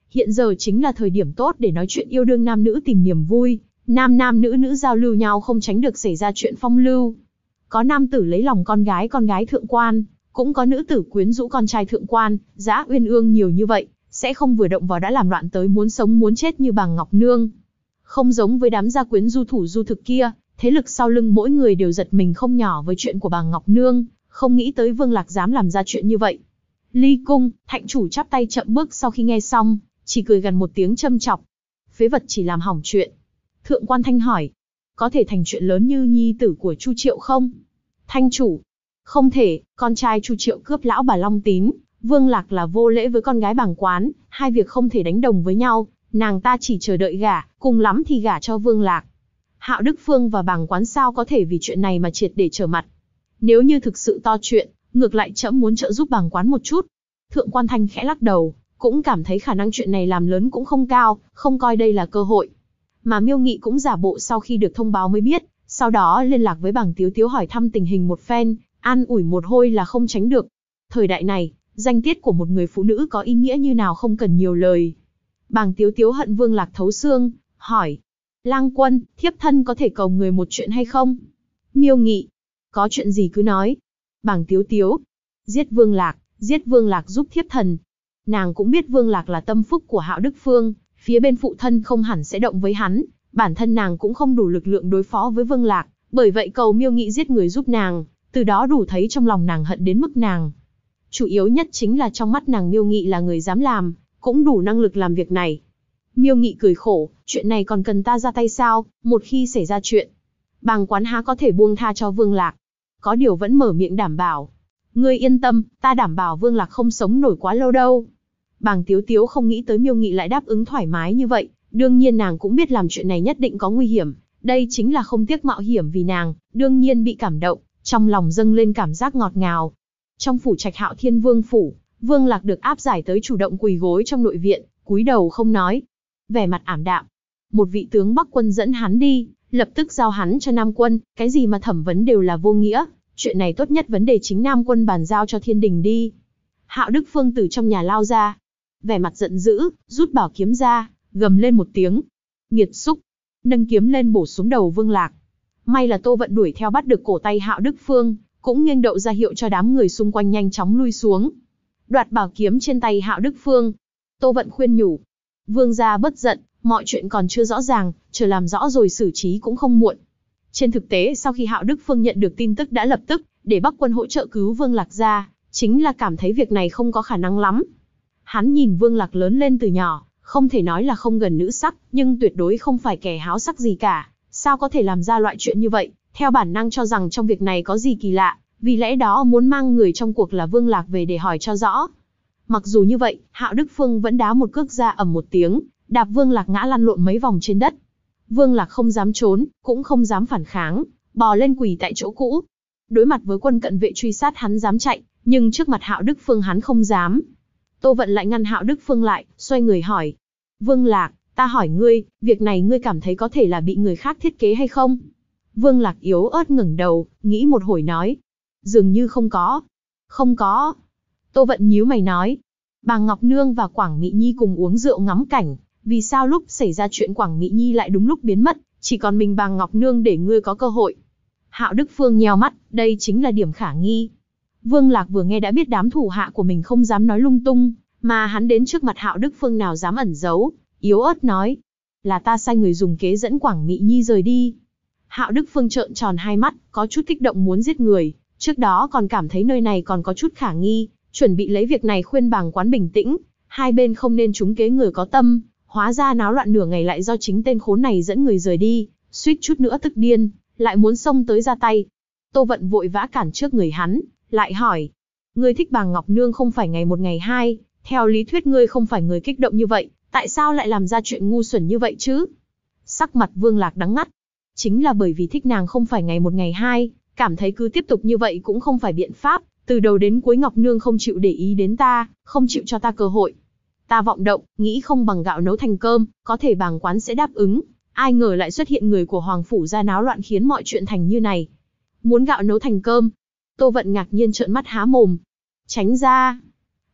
hiện giờ chính là thời điểm tốt để nói chuyện yêu đương nam nữ tìm niềm vui, nam nam nữ nữ giao lưu nhau không tránh được xảy ra chuyện phong lưu. Có nam tử lấy lòng con gái thượng quan, cũng có nữ tử quyến rũ con trai thượng quan, Dã Uyên Ương nhiều như vậy, sẽ không vừa động vào đã làm loạn tới muốn sống muốn chết như Bàng Ngọc Nương. Không giống với đám gia quyến du thủ du thực kia, thế lực sau lưng mỗi người đều giật mình không nhỏ với chuyện của Bàng Ngọc Nương, không nghĩ tới Vương Lạc dám làm ra chuyện như vậy. Ly cung, Thạnh chủ chắp tay chậm bước sau khi nghe xong, chỉ cười gần một tiếng châm chọc. Phế vật chỉ làm hỏng chuyện. Thượng quan Thanh hỏi, có thể thành chuyện lớn như nhi tử của Chu Triệu không? Thanh chủ, không thể, con trai Chu Triệu cướp lão bà Long Tín, Vương Lạc là vô lễ với con gái Bàng Quán, hai việc không thể đánh đồng với nhau, nàng ta chỉ chờ đợi gả, cùng lắm thì gả cho Vương Lạc. Hạo Đức Phương và Bàng Quán sao có thể vì chuyện này mà triệt để trở mặt? Nếu như thực sự to chuyện, ngược lại trẫm muốn trợ giúp Bàng Quán một chút. Thượng quan Thanh khẽ lắc đầu, cũng cảm thấy khả năng chuyện này làm lớn cũng không cao, không coi đây là cơ hội. Mà Miêu Nghị cũng giả bộ sau khi được thông báo mới biết, sau đó liên lạc với Bàng Tiếu Tiếu hỏi thăm tình hình một phen, an ủi một hồi là không tránh được. Thời đại này, danh tiết của một người phụ nữ có ý nghĩa như nào không cần nhiều lời. Bàng Tiếu Tiếu hận Vương Lạc thấu xương, hỏi, lang quân, thiếp thân có thể cầu người một chuyện hay không? Miêu Nghị, có chuyện gì cứ nói. Bàng Tiếu Tiếu, giết Vương Lạc giúp thiếp thần. Nàng cũng biết Vương Lạc là tâm phúc của Hạo Đức Phương, phía bên phụ thân không hẳn sẽ động với hắn, bản thân nàng cũng không đủ lực lượng đối phó với Vương Lạc, bởi vậy cầu Miêu Nghị giết người giúp nàng, từ đó đủ thấy trong lòng nàng hận đến mức nàng. Chủ yếu nhất chính là trong mắt nàng Miêu Nghị là người dám làm, cũng đủ năng lực làm việc này. Miêu Nghị cười khổ, chuyện này còn cần ta ra tay sao, một khi xảy ra chuyện, Bàng Quán há có thể buông tha cho Vương Lạc. Có điều vẫn mở miệng đảm bảo. Ngươi yên tâm, ta đảm bảo Vương Lạc không sống nổi quá lâu đâu. Bàng Tiếu Tiếu không nghĩ tới Miêu Nghị lại đáp ứng thoải mái như vậy, đương nhiên nàng cũng biết làm chuyện này nhất định có nguy hiểm, đây chính là không tiếc mạo hiểm vì nàng, đương nhiên bị cảm động, trong lòng dâng lên cảm giác ngọt ngào. Trong phủ trạch Hạo Thiên Vương phủ, Vương Lạc được áp giải tới chủ động quỳ gối trong nội viện, cúi đầu không nói, vẻ mặt ảm đạm. Một vị tướng Bắc quân dẫn hắn đi, lập tức giao hắn cho Nam quân, cái gì mà thẩm vấn đều là vô nghĩa, chuyện này tốt nhất vấn đề chính Nam quân bàn giao cho Thiên Đình đi. Hạo Đức Phương từ trong nhà lao ra, vẻ mặt giận dữ, rút bảo kiếm ra, gầm lên một tiếng, nghiệt xúc, nâng kiếm lên bổ xuống đầu Vương Lạc. May là Tô Vận đuổi theo bắt được cổ tay Hạo Đức Phương, cũng nghiêng đậu ra hiệu cho đám người xung quanh nhanh chóng lui xuống. Đoạt bảo kiếm trên tay Hạo Đức Phương, Tô Vận khuyên nhủ, Vương gia bất giận, mọi chuyện còn chưa rõ ràng, chờ làm rõ rồi xử trí cũng không muộn. Trên thực tế sau khi Hạo Đức Phương nhận được tin tức đã lập tức để Bắc quân hỗ trợ cứu Vương Lạc ra, chính là cảm thấy việc này không có khả năng lắm. Hắn nhìn Vương Lạc lớn lên từ nhỏ, không thể nói là không gần nữ sắc, nhưng tuyệt đối không phải kẻ háo sắc gì cả, sao có thể làm ra loại chuyện như vậy, theo bản năng cho rằng trong việc này có gì kỳ lạ, vì lẽ đó muốn mang người trong cuộc là Vương Lạc về để hỏi cho rõ. Mặc dù như vậy, Hạo Đức Phương vẫn đá một cước ra ầm một tiếng, đạp Vương Lạc ngã lăn lộn mấy vòng trên đất. Vương Lạc không dám trốn, cũng không dám phản kháng, bò lên quỳ tại chỗ cũ. Đối mặt với quân cận vệ truy sát hắn dám chạy, nhưng trước mặt Hạo Đức Phương hắn không dám. Tô Vận lại ngăn Hạo Đức Phương lại, xoay người hỏi, Vương Lạc, ta hỏi ngươi, việc này ngươi cảm thấy có thể là bị người khác thiết kế hay không? Vương Lạc yếu ớt ngẩng đầu, nghĩ một hồi nói, dường như không có. Không có. Tô Vận nhíu mày nói, Bàng Ngọc Nương và Quảng Mị Nhi cùng uống rượu ngắm cảnh, vì sao lúc xảy ra chuyện Quảng Mị Nhi lại đúng lúc biến mất, chỉ còn mình Bàng Ngọc Nương để ngươi có cơ hội? Hạo Đức Phương nheo mắt, đây chính là điểm khả nghi. Vương Lạc vừa nghe đã biết đám thủ hạ của mình không dám nói lung tung, mà hắn đến trước mặt Hạo Đức Phương nào dám ẩn giấu, yếu ớt nói, là ta sai người dùng kế dẫn Quảng Mị Nhi rời đi. Hạo Đức Phương trợn tròn hai mắt, có chút kích động muốn giết người, trước đó còn cảm thấy nơi này còn có chút khả nghi, chuẩn bị lấy việc này khuyên Bàng Quán bình tĩnh, hai bên không nên trúng kế người có tâm, hóa ra náo loạn nửa ngày lại do chính tên khốn này dẫn người rời đi, suýt chút nữa tức điên, lại muốn xông tới ra tay. Tô Vận vội vã cản trước người hắn, lại hỏi, ngươi thích Bàng Ngọc Nương không phải ngày một ngày hai, theo lý thuyết ngươi không phải người kích động như vậy, tại sao lại làm ra chuyện ngu xuẩn như vậy chứ? Sắc mặt Vương Lạc đắng ngắt, chính là bởi vì thích nàng không phải ngày một ngày hai, cảm thấy cứ tiếp tục như vậy cũng không phải biện pháp, từ đầu đến cuối Ngọc Nương không chịu để ý đến ta, không chịu cho ta cơ hội. Ta vọng động, nghĩ không bằng gạo nấu thành cơm, có thể Bàng Quán sẽ đáp ứng, ai ngờ lại xuất hiện người của Hoàng Phủ ra náo loạn khiến mọi chuyện thành như này. Muốn gạo nấu thành cơm? Tô Vận ngạc nhiên trợn mắt há mồm. Tránh ra!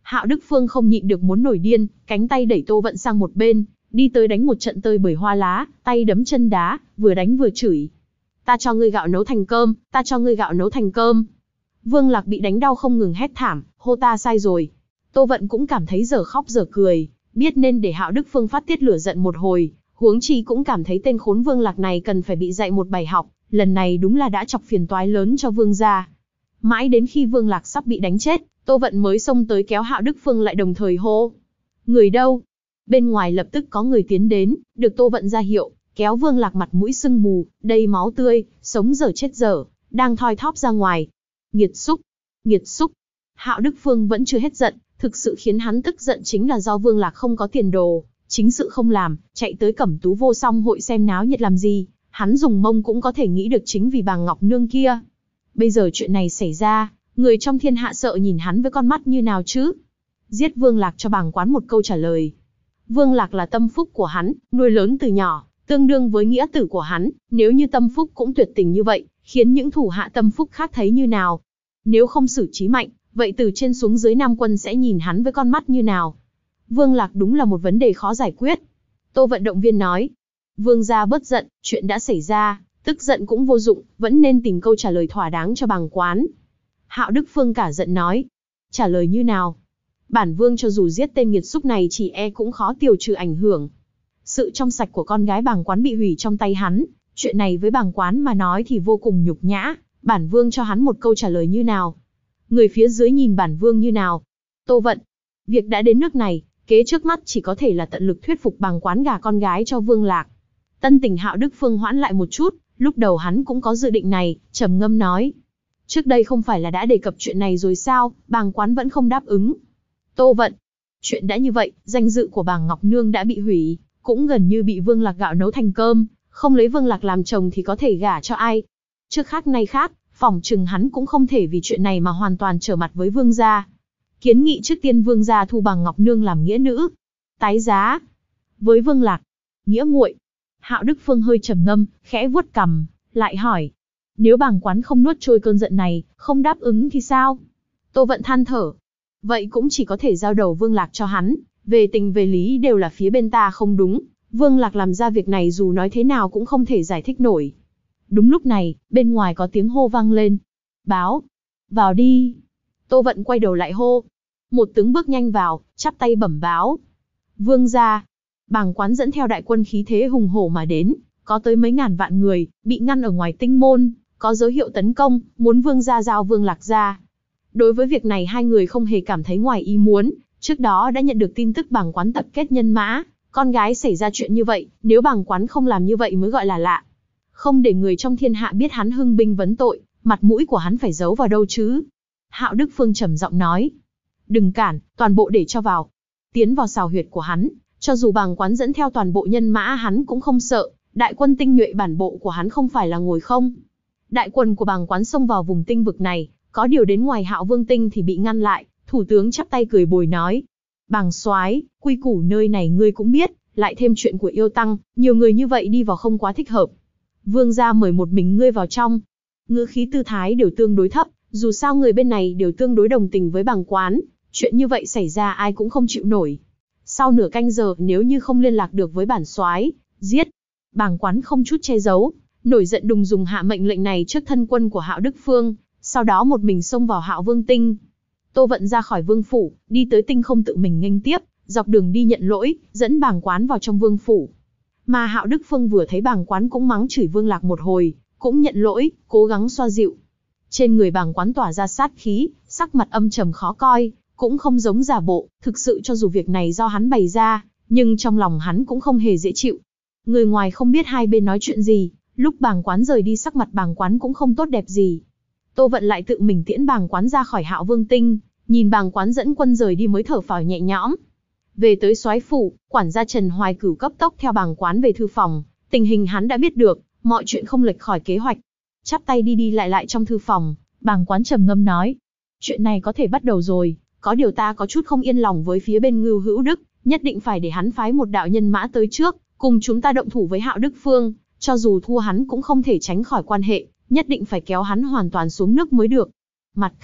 Hạo Đức Phương không nhịn được muốn nổi điên, cánh tay đẩy Tô Vận sang một bên, đi tới đánh một trận tơi bời hoa lá, tay đấm chân đá, vừa đánh vừa chửi. Ta cho ngươi gạo nấu thành cơm, ta cho ngươi gạo nấu thành cơm. Vương Lạc bị đánh đau không ngừng hét thảm, hô ta sai rồi. Tô Vận cũng cảm thấy dở khóc dở cười, biết nên để Hạo Đức Phương phát tiết lửa giận một hồi, huống chi cũng cảm thấy tên khốn Vương Lạc này cần phải bị dạy một bài học, lần này đúng là đã chọc phiền toái lớn cho Vương gia. Mãi đến khi Vương Lạc sắp bị đánh chết, Tô Vận mới xông tới kéo Hạo Đức Phương lại đồng thời hô. Người đâu? Bên ngoài lập tức có người tiến đến, được Tô Vận ra hiệu, kéo Vương Lạc mặt mũi sưng mù, đầy máu tươi, sống dở chết dở, đang thoi thóp ra ngoài. Nghiệt xúc! Nghiệt xúc! Hạo Đức Phương vẫn chưa hết giận, thực sự khiến hắn tức giận chính là do Vương Lạc không có tiền đồ, chính sự không làm, chạy tới Cẩm Tú Vô Song hội xem náo nhiệt làm gì, hắn dùng mông cũng có thể nghĩ được chính vì bà Ngọc Nương kia. Bây giờ chuyện này xảy ra, người trong thiên hạ sợ nhìn hắn với con mắt như nào chứ? Giết Vương Lạc cho bàng quán một câu trả lời. Vương Lạc là tâm phúc của hắn, nuôi lớn từ nhỏ, tương đương với nghĩa tử của hắn, nếu như tâm phúc cũng tuyệt tình như vậy, khiến những thủ hạ tâm phúc khác thấy như nào? Nếu không xử trí mạnh, vậy từ trên xuống dưới Nam Quân sẽ nhìn hắn với con mắt như nào? Vương Lạc đúng là một vấn đề khó giải quyết. Tô Vận động viên nói, Vương gia bớt giận, chuyện đã xảy ra, tức giận cũng vô dụng, vẫn nên tìm câu trả lời thỏa đáng cho bàng quán. Hạo Đức Phương cả giận nói, trả lời như nào? Bản Vương cho dù giết tên nghiệt xúc này chỉ e cũng khó tiêu trừ ảnh hưởng. Sự trong sạch của con gái bàng quán bị hủy trong tay hắn, chuyện này với bàng quán mà nói thì vô cùng nhục nhã, bản Vương cho hắn một câu trả lời như nào? Người phía dưới nhìn bản Vương như nào? Tô Vận, việc đã đến nước này, kế trước mắt chỉ có thể là tận lực thuyết phục bàng quán gả con gái cho Vương Lạc. Tân tình Hạo Đức Phương hoãn lại một chút, lúc đầu hắn cũng có dự định này, trầm ngâm nói. Trước đây không phải là đã đề cập chuyện này rồi sao, bàng quán vẫn không đáp ứng. Tô Vận, chuyện đã như vậy, danh dự của bàng Ngọc Nương đã bị hủy, cũng gần như bị Vương Lạc gạo nấu thành cơm, không lấy Vương Lạc làm chồng thì có thể gả cho ai. Trước khác nay khác, phỏng chừng hắn cũng không thể vì chuyện này mà hoàn toàn trở mặt với Vương gia. Kiến nghị trước tiên Vương gia thu bàng Ngọc Nương làm nghĩa nữ. Tái giá. Với Vương Lạc, nghĩa muội. Hạo Đức Phương hơi trầm ngâm, khẽ vuốt cằm, lại hỏi. Nếu bàng quán không nuốt trôi cơn giận này, không đáp ứng thì sao? Tô Vận than thở. Vậy cũng chỉ có thể giao đầu Vương Lạc cho hắn, về tình về lý đều là phía bên ta không đúng. Vương Lạc làm ra việc này dù nói thế nào cũng không thể giải thích nổi. Đúng lúc này, bên ngoài có tiếng hô vang lên. Báo. Vào đi. Tô Vận quay đầu lại hô. Một tướng bước nhanh vào, chắp tay bẩm báo. Vương gia. Bàng quán dẫn theo đại quân khí thế hùng hổ mà đến, có tới mấy ngàn vạn người, bị ngăn ở ngoài tinh môn, có dấu hiệu tấn công, muốn Vương gia giao Vương Lạc ra. Đối với việc này hai người không hề cảm thấy ngoài ý muốn, trước đó đã nhận được tin tức bàng quán tập kết nhân mã, con gái xảy ra chuyện như vậy, nếu bàng quán không làm như vậy mới gọi là lạ. Không để người trong thiên hạ biết hắn hưng binh vấn tội, mặt mũi của hắn phải giấu vào đâu chứ? Hạo Đức Phương trầm giọng nói. Đừng cản, toàn bộ để cho vào. Tiến vào sào huyệt của hắn, cho dù bàng quán dẫn theo toàn bộ nhân mã hắn cũng không sợ, đại quân tinh nhuệ bản bộ của hắn không phải là ngồi không. Đại quân của bàng quán xông vào vùng tinh vực này, có điều đến ngoài Hạo Vương tinh thì bị ngăn lại, thủ tướng chắp tay cười bồi nói. Bàng soái, quy củ nơi này ngươi cũng biết, lại thêm chuyện của yêu tăng, nhiều người như vậy đi vào không quá thích hợp. Vương gia mời một mình ngươi vào trong. Ngữ khí tư thái đều tương đối thấp, dù sao người bên này đều tương đối đồng tình với bàng quán, chuyện như vậy xảy ra ai cũng không chịu nổi. Sau nửa canh giờ nếu như không liên lạc được với bản soái, giết. Bàng quán không chút che giấu, nổi giận đùng dùng hạ mệnh lệnh này trước thân quân của Hạo Đức Phương, sau đó một mình xông vào Hạo Vương tinh. Tô Vận ra khỏi vương phủ, đi tới tinh không tự mình nghênh tiếp, dọc đường đi nhận lỗi, dẫn bàng quán vào trong vương phủ. Mà Hạo Đức Phương vừa thấy bàng quán cũng mắng chửi Vương Lạc một hồi, cũng nhận lỗi, cố gắng xoa dịu. Trên người bàng quán tỏa ra sát khí, sắc mặt âm trầm khó coi, cũng không giống giả bộ, thực sự cho dù việc này do hắn bày ra, nhưng trong lòng hắn cũng không hề dễ chịu. Người ngoài không biết hai bên nói chuyện gì, lúc bàng quán rời đi sắc mặt bàng quán cũng không tốt đẹp gì. Tô Vận lại tự mình tiễn bàng quán ra khỏi Hạo Vương tinh, nhìn bàng quán dẫn quân rời đi mới thở phào nhẹ nhõm. Về tới soái phủ, quản gia Trần Hoài Cửu cấp tốc theo bàng quán về thư phòng, tình hình hắn đã biết được, mọi chuyện không lệch khỏi kế hoạch. Chắp tay đi đi lại trong thư phòng, bàng quán trầm ngâm nói. Chuyện này có thể bắt đầu rồi, có điều ta có chút không yên lòng với phía bên Ngưu Hữu Đức, nhất định phải để hắn phái một đạo nhân mã tới trước, cùng chúng ta động thủ với Hạo Đức Phương, cho dù thua hắn cũng không thể tránh khỏi quan hệ, nhất định phải kéo hắn hoàn toàn xuống nước mới được. Mặt khác,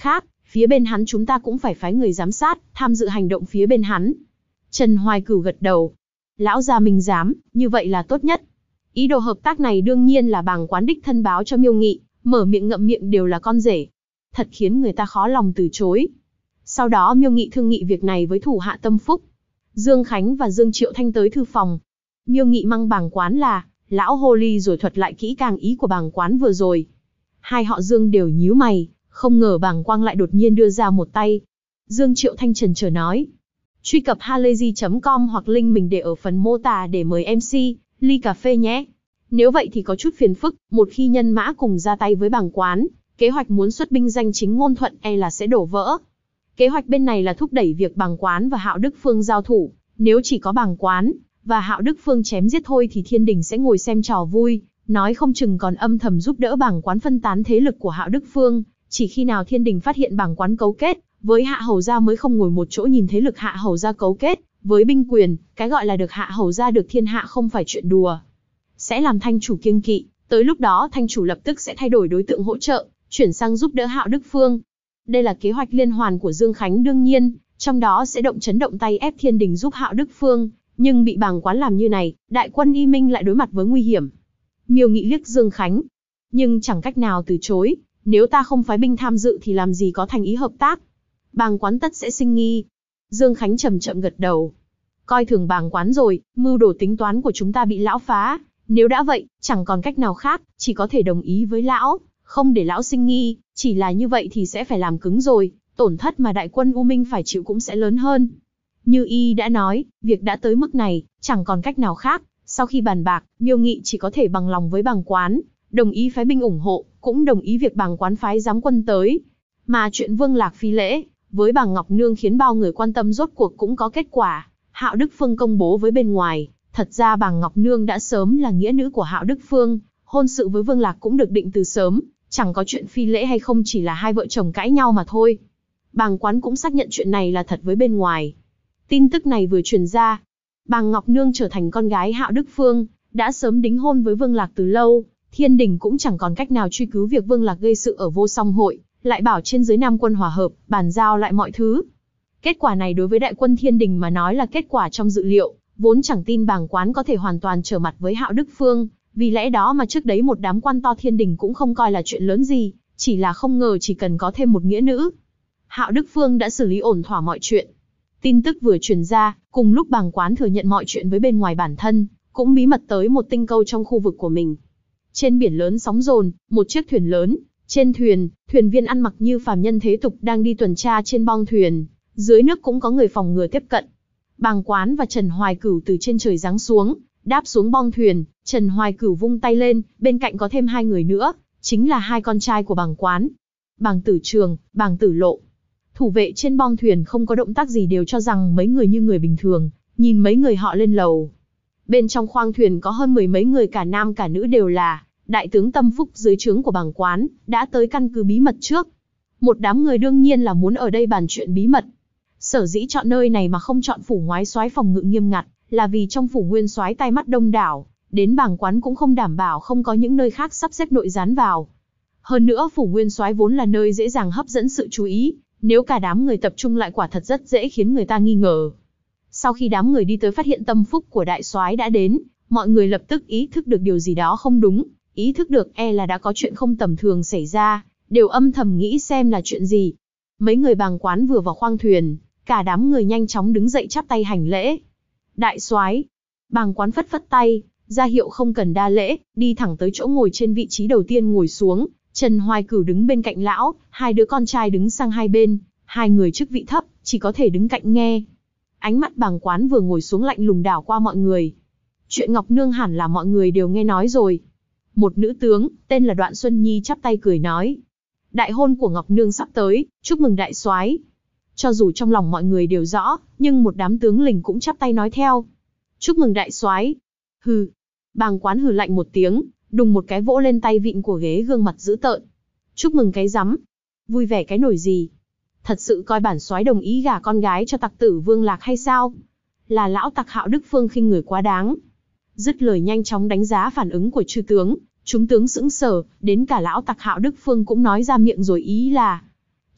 phía bên hắn chúng ta cũng phải phái người giám sát, tham dự hành động phía bên hắn. Trần Hoài Cửu gật đầu. Lão gia minh giám, như vậy là tốt nhất. Ý đồ hợp tác này đương nhiên là Bàng Quán đích thân báo cho Miêu Nghị, mở miệng ngậm miệng đều là con rể. Thật khiến người ta khó lòng từ chối. Sau đó Miêu Nghị thương nghị việc này với thủ hạ Tâm Phúc. Dương Khánh và Dương Triệu Thanh tới thư phòng. Miêu Nghị mang Bàng Quán là lão hồ ly rồi thuật lại kỹ càng ý của Bàng Quán vừa rồi. Hai họ Dương đều nhíu mày, không ngờ Bàng Quang lại đột nhiên đưa ra một tay. Dương Triệu Thanh chần chờ nói. Truy cập halayzi.com hoặc link mình để ở phần mô tả để mời MC, ly cà phê nhé. Nếu vậy thì có chút phiền phức, một khi nhân mã cùng ra tay với Bàng Quán, kế hoạch muốn xuất binh danh chính ngôn thuận là sẽ đổ vỡ. Kế hoạch bên này là thúc đẩy việc Bàng Quán và Hạo Đức Phương giao thủ, nếu chỉ có Bàng Quán và Hạo Đức Phương chém giết thôi thì Thiên Đình sẽ ngồi xem trò vui, nói không chừng còn âm thầm giúp đỡ Bàng Quán phân tán thế lực của Hạo Đức Phương, chỉ khi nào Thiên Đình phát hiện Bàng Quán cấu kết với Hạ Hầu gia mới không ngồi một chỗ nhìn thế lực Hạ Hầu gia cấu kết với binh quyền, cái gọi là được Hạ Hầu gia được thiên hạ không phải chuyện đùa. Sẽ làm Thanh chủ kiêng kỵ, tới lúc đó Thanh chủ lập tức sẽ thay đổi đối tượng hỗ trợ, chuyển sang giúp đỡ Hạo Đức Phương. Đây là kế hoạch liên hoàn của Dương Khánh đương nhiên, trong đó sẽ động chấn động tay ép Thiên Đình giúp Hạo Đức Phương, nhưng bị Bàng Quán làm như này, đại quân Y Minh lại đối mặt với nguy hiểm. Miêu Nghị liếc Dương Khánh, nhưng chẳng cách nào từ chối, nếu ta không phái binh tham dự thì làm gì có thành ý hợp tác. Bàng Quán tất sẽ sinh nghi. Dương Khánh chậm chậm gật đầu. Coi thường Bàng Quán rồi, mưu đồ tính toán của chúng ta bị lão phá, nếu đã vậy, chẳng còn cách nào khác, chỉ có thể đồng ý với lão, không để lão sinh nghi, chỉ là như vậy thì sẽ phải làm cứng rồi, tổn thất mà đại quân U Minh phải chịu cũng sẽ lớn hơn. Như y đã nói, việc đã tới mức này, chẳng còn cách nào khác, sau khi bàn bạc, Miêu Nghị chỉ có thể bằng lòng với Bàng Quán, đồng ý phái binh ủng hộ, cũng đồng ý việc Bàng Quán phái giám quân tới. Mà chuyện Vương Lạc phi lễ với Bàng Ngọc Nương khiến bao người quan tâm rốt cuộc cũng có kết quả. Hạo Đức Phương công bố với bên ngoài, thật ra Bàng Ngọc Nương đã sớm là nghĩa nữ của Hạo Đức Phương, hôn sự với Vương Lạc cũng được định từ sớm, chẳng có chuyện phi lễ hay không chỉ là hai vợ chồng cãi nhau mà thôi. Bàng Quán cũng xác nhận chuyện này là thật với bên ngoài. Tin tức này vừa truyền ra, Bàng Ngọc Nương trở thành con gái Hạo Đức Phương, đã sớm đính hôn với Vương Lạc từ lâu, Thiên Đình cũng chẳng còn cách nào truy cứu việc Vương Lạc gây sự ở Vô Song Hội, lại bảo trên dưới Nam quân hòa hợp, bàn giao lại mọi thứ. Kết quả này đối với đại quân Thiên Đình mà nói là kết quả trong dự liệu, vốn chẳng tin Bàng Quán có thể hoàn toàn trở mặt với Hạo Đức Phương, vì lẽ đó mà trước đấy một đám quan to Thiên Đình cũng không coi là chuyện lớn gì, chỉ là không ngờ chỉ cần có thêm một nghĩa nữ. Hạo Đức Phương đã xử lý ổn thỏa mọi chuyện. Tin tức vừa truyền ra, cùng lúc Bàng Quán thừa nhận mọi chuyện với bên ngoài bản thân, cũng bí mật tới một tinh câu trong khu vực của mình. Trên biển lớn sóng dồn, một chiếc thuyền lớn, trên thuyền, thuyền viên ăn mặc như phàm nhân thế tục đang đi tuần tra trên bong thuyền, dưới nước cũng có người phòng ngừa tiếp cận. Bàng Quán và Trần Hoài Cửu từ trên trời giáng xuống, đáp xuống bong thuyền, Trần Hoài Cửu vung tay lên, bên cạnh có thêm hai người nữa, chính là hai con trai của Bàng Quán. Bàng Tử Trường, Bàng Tử Lộ. Thủ vệ trên bong thuyền không có động tác gì đều cho rằng mấy người như người bình thường, nhìn mấy người họ lên lầu. Bên trong khoang thuyền có hơn 10 mấy người cả nam cả nữ đều là đại tướng Tâm Phúc dưới trướng của Bàng Quán, đã tới căn cứ bí mật trước. Một đám người đương nhiên là muốn ở đây bàn chuyện bí mật. Sở dĩ chọn nơi này mà không chọn phủ Ngoái Soái phòng ngự nghiêm ngặt, là vì trong phủ Nguyên Soái tai mắt đông đảo, đến Bàng Quán cũng không đảm bảo không có những nơi khác sắp xếp nội gián vào. Hơn nữa phủ Nguyên Soái vốn là nơi dễ dàng hấp dẫn sự chú ý, nếu cả đám người tập trung lại quả thật rất dễ khiến người ta nghi ngờ. Sau khi đám người đi tới phát hiện Tâm Phúc của đại soái đã đến, mọi người lập tức ý thức được điều gì đó không đúng, ý thức được là đã có chuyện không tầm thường xảy ra, đều âm thầm nghĩ xem là chuyện gì. Mấy người Bàng Quán vừa vào khoang thuyền, cả đám người nhanh chóng đứng dậy chắp tay hành lễ. Đại soái. Bàng Quán phất phất tay, ra hiệu không cần đa lễ, đi thẳng tới chỗ ngồi trên vị trí đầu tiên ngồi xuống. Trần Hoài Cửu đứng bên cạnh lão, hai đứa con trai đứng sang hai bên, hai người chức vị thấp, chỉ có thể đứng cạnh nghe. Ánh mắt Bàng Quán vừa ngồi xuống lạnh lùng đảo qua mọi người. Chuyện Ngọc Nương hẳn là mọi người đều nghe nói rồi. Một nữ tướng, tên là Đoạn Xuân Nhi chắp tay cười nói. Đại hôn của Ngọc Nương sắp tới, chúc mừng đại soái. Cho dù trong lòng mọi người đều rõ, nhưng một đám tướng lĩnh cũng chắp tay nói theo. Chúc mừng đại soái. Hừ. Bàng Quán hừ lạnh một tiếng, đùng một cái vỗ lên tay vịn của ghế gương mặt dữ tợn. Chúc mừng cái rắm. Vui vẻ cái nổi gì? Thật sự coi bản soái đồng ý gả con gái cho tặc tử Vương Lạc hay sao? Là lão tặc Hạo Đức Phương khinh người quá đáng. Dứt lời nhanh chóng đánh giá phản ứng của chư tướng, chúng tướng sững sờ, đến cả lão tặc Hạo Đức Phương cũng nói ra miệng rồi ý là.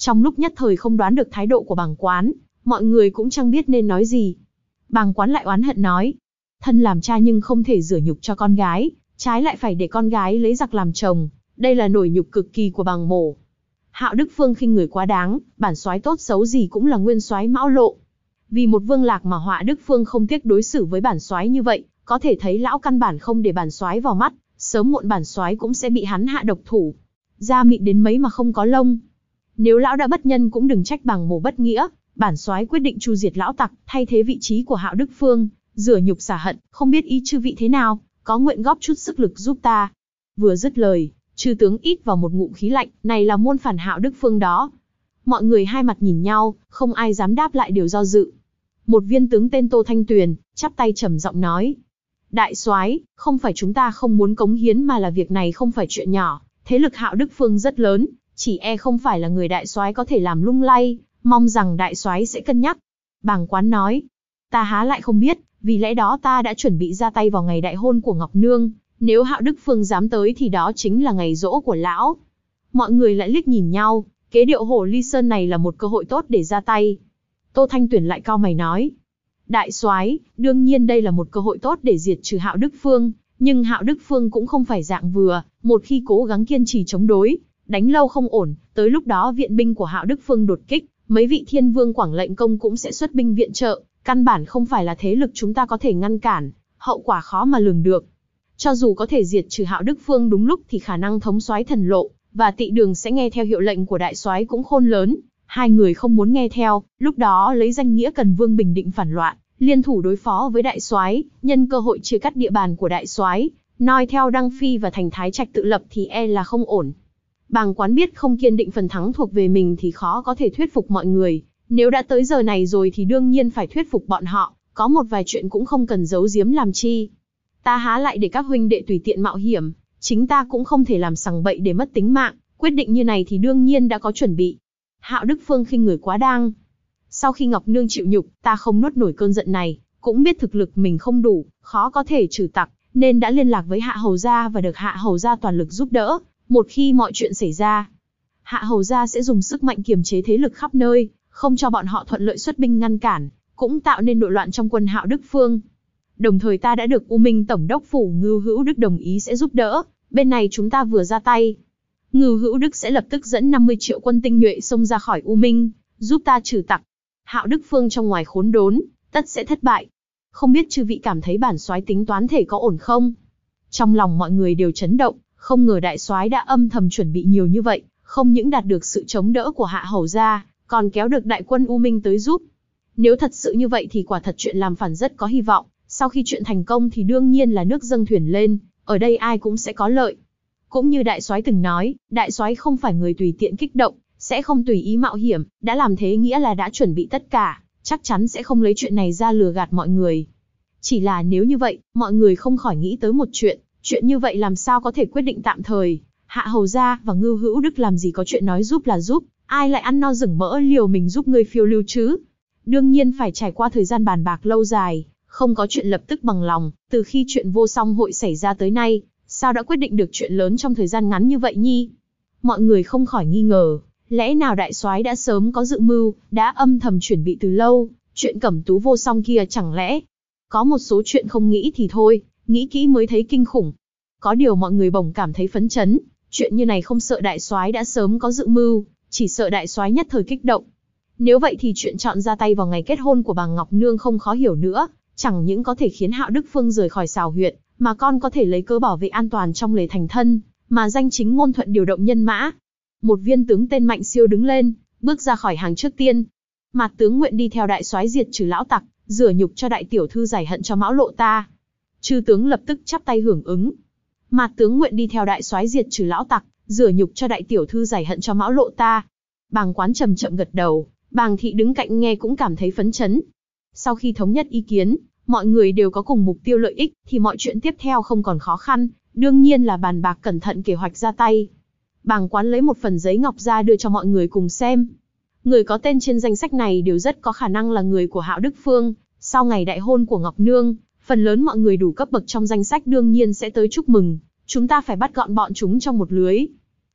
Trong lúc nhất thời không đoán được thái độ của bàng quán, mọi người cũng chẳng biết nên nói gì. Bàng quán lại oán hận nói, thân làm cha nhưng không thể rửa nhục cho con gái, trái lại phải để con gái lấy giặc làm chồng, đây là nổi nhục cực kỳ của bàng mổ. Hạo Đức Phương khinh người quá đáng, bản soái tốt xấu gì cũng là nguyên soái Mão Lộ. Vì một Vương Lạc mà Hạo Đức Phương không tiếc đối xử với bản soái như vậy, có thể thấy lão căn bản không để bản soái vào mắt, sớm muộn bản soái cũng sẽ bị hắn hạ độc thủ. Da mịn đến mấy mà không có lông. Nếu lão đã bất nhân cũng đừng trách bàng mổ bất nghĩa, bản soái quyết định tru diệt lão tặc, thay thế vị trí của Hạo Đức Phương, rửa nhục xả hận, không biết ý chư vị thế nào, có nguyện góp chút sức lực giúp ta. Vừa dứt lời, chư tướng hít vào một ngụm khí lạnh, này là muôn phản Hạo Đức Phương đó. Mọi người hai mặt nhìn nhau, không ai dám đáp lại điều do dự. Một viên tướng tên Tô Thanh Tuyền, chắp tay trầm giọng nói. Đại soái, không phải chúng ta không muốn cống hiến mà là việc này không phải chuyện nhỏ, thế lực Hạo Đức Phương rất lớn, chỉ e không phải là người đại soái có thể làm lung lay, mong rằng đại soái sẽ cân nhắc. Bàng quán nói, ta há lại không biết, vì lẽ đó ta đã chuẩn bị ra tay vào ngày đại hôn của Ngọc Nương, nếu Hạo Đức Phương dám tới thì đó chính là ngày giỗ của lão. Mọi người lại liếc nhìn nhau, kế điệu Hồ Ly Sơn này là một cơ hội tốt để ra tay. Tô Thanh Tuyển lại cau mày nói, đại soái, đương nhiên đây là một cơ hội tốt để diệt trừ Hạo Đức Phương, nhưng Hạo Đức Phương cũng không phải dạng vừa, một khi cố gắng kiên trì chống đối, đánh lâu không ổn, tới lúc đó viện binh của Hạo Đức Phương đột kích, mấy vị thiên vương Quảng Lệnh Công cũng sẽ xuất binh viện trợ, căn bản không phải là thế lực chúng ta có thể ngăn cản, hậu quả khó mà lường được. Cho dù có thể diệt trừ Hạo Đức Phương đúng lúc thì khả năng thống soái Thần Lộ và Tị Đường sẽ nghe theo hiệu lệnh của đại soái cũng khôn lớn. Hai người không muốn nghe theo, lúc đó lấy danh nghĩa Cần Vương bình định phản loạn, liên thủ đối phó với đại soái, nhân cơ hội chia cắt địa bàn của đại soái, noi theo Đăng Phi và thành Thái Trạch tự lập thì e là không ổn. Bàng quán biết không kiên định phần thắng thuộc về mình thì khó có thể thuyết phục mọi người, nếu đã tới giờ này rồi thì đương nhiên phải thuyết phục bọn họ, có một vài chuyện cũng không cần giấu giếm làm chi. Ta há lại để các huynh đệ tùy tiện mạo hiểm, chính ta cũng không thể làm sằng bậy để mất tính mạng, quyết định như này thì đương nhiên đã có chuẩn bị. Hạo Đức Phương khinh người quá đáng. Sau khi Ngọc Nương chịu nhục, ta không nuốt nổi cơn giận này, cũng biết thực lực mình không đủ, khó có thể trừ tặc, nên đã liên lạc với Hạ Hầu gia và được Hạ Hầu gia toàn lực giúp đỡ. Một khi mọi chuyện xảy ra, Hạ Hầu gia sẽ dùng sức mạnh kiềm chế thế lực khắp nơi, không cho bọn họ thuận lợi xuất binh ngăn cản, cũng tạo nên nội loạn trong quân Hạo Đức Phương. Đồng thời ta đã được U Minh Tổng đốc phủ Ngưu Hữu Đức đồng ý sẽ giúp đỡ, bên này chúng ta vừa ra tay, Ngưu Hữu Đức sẽ lập tức dẫn 50 triệu quân tinh nhuệ xông ra khỏi U Minh, giúp ta trừ tặc. Hạo Đức Phương trong ngoài khốn đốn, tất sẽ thất bại. Không biết chư vị cảm thấy bản soái tính toán thể có ổn không? Trong lòng mọi người đều chấn động, không ngờ đại soái đã âm thầm chuẩn bị nhiều như vậy, không những đạt được sự chống đỡ của Hạ Hầu gia, còn kéo được đại quân U Minh tới giúp. Nếu thật sự như vậy thì quả thật chuyện làm phản rất có hy vọng, sau khi chuyện thành công thì đương nhiên là nước dâng thuyền lên, ở đây ai cũng sẽ có lợi. Cũng như đại soái từng nói, đại soái không phải người tùy tiện kích động, sẽ không tùy ý mạo hiểm, đã làm thế nghĩa là đã chuẩn bị tất cả, chắc chắn sẽ không lấy chuyện này ra lừa gạt mọi người. Chỉ là nếu như vậy, mọi người không khỏi nghĩ tới một chuyện như vậy làm sao có thể quyết định tạm thời, Hạ Hầu gia và Ngưu Hữu Đức làm gì có chuyện nói giúp là giúp, ai lại ăn no rừng mỡ liều mình giúp người phiêu lưu chứ? Đương nhiên phải trải qua thời gian bàn bạc lâu dài, không có chuyện lập tức bằng lòng, từ khi chuyện Vô Song hội xảy ra tới nay, sao đã quyết định được chuyện lớn trong thời gian ngắn như vậy nhi? Mọi người không khỏi nghi ngờ, lẽ nào đại soái đã sớm có dự mưu, đã âm thầm chuẩn bị từ lâu, chuyện Cẩm Tú Vô Song kia chẳng lẽ? Có một số chuyện không nghĩ thì thôi, nghĩ kỹ mới thấy kinh khủng. Có điều mọi người bỗng cảm thấy phấn chấn, chuyện như này không sợ đại soái đã sớm có dự mưu, chỉ sợ đại soái nhất thời kích động. Nếu vậy thì chuyện chọn ra tay vào ngày kết hôn của bà Ngọc Nương không khó hiểu nữa, chẳng những có thể khiến Hạo Đức Phương rời khỏi Sào huyện, mà còn có thể lấy cớ bảo vệ an toàn trong lề thành thân, mà danh chính ngôn thuận điều động nhân mã. Một viên tướng tên Mạnh Siêu đứng lên, bước ra khỏi hàng trước tiên. Mạt tướng nguyện đi theo đại soái diệt trừ lão tặc, rửa nhục cho đại tiểu thư giải hận cho Mão Lộ ta. Chư tướng lập tức chắp tay hưởng ứng. Mạt tướng nguyện đi theo đại soái diệt trừ lão tặc, rửa nhục cho đại tiểu thư giải hận cho Mão Lộ ta. Bàng quán chậm chậm gật đầu, Bàng thị đứng cạnh nghe cũng cảm thấy phấn chấn. Sau khi thống nhất ý kiến, mọi người đều có cùng mục tiêu lợi ích, thì mọi chuyện tiếp theo không còn khó khăn, đương nhiên là bàn bạc cẩn thận kế hoạch ra tay. Bàng quán lấy một phần giấy ngọc ra đưa cho mọi người cùng xem. Người có tên trên danh sách này đều rất có khả năng là người của Hạo Đức Phương. Sau ngày đại hôn của Ngọc Nương, phần lớn mọi người đủ cấp bậc trong danh sách đương nhiên sẽ tới chúc mừng. Chúng ta phải bắt gọn bọn chúng trong một lưới.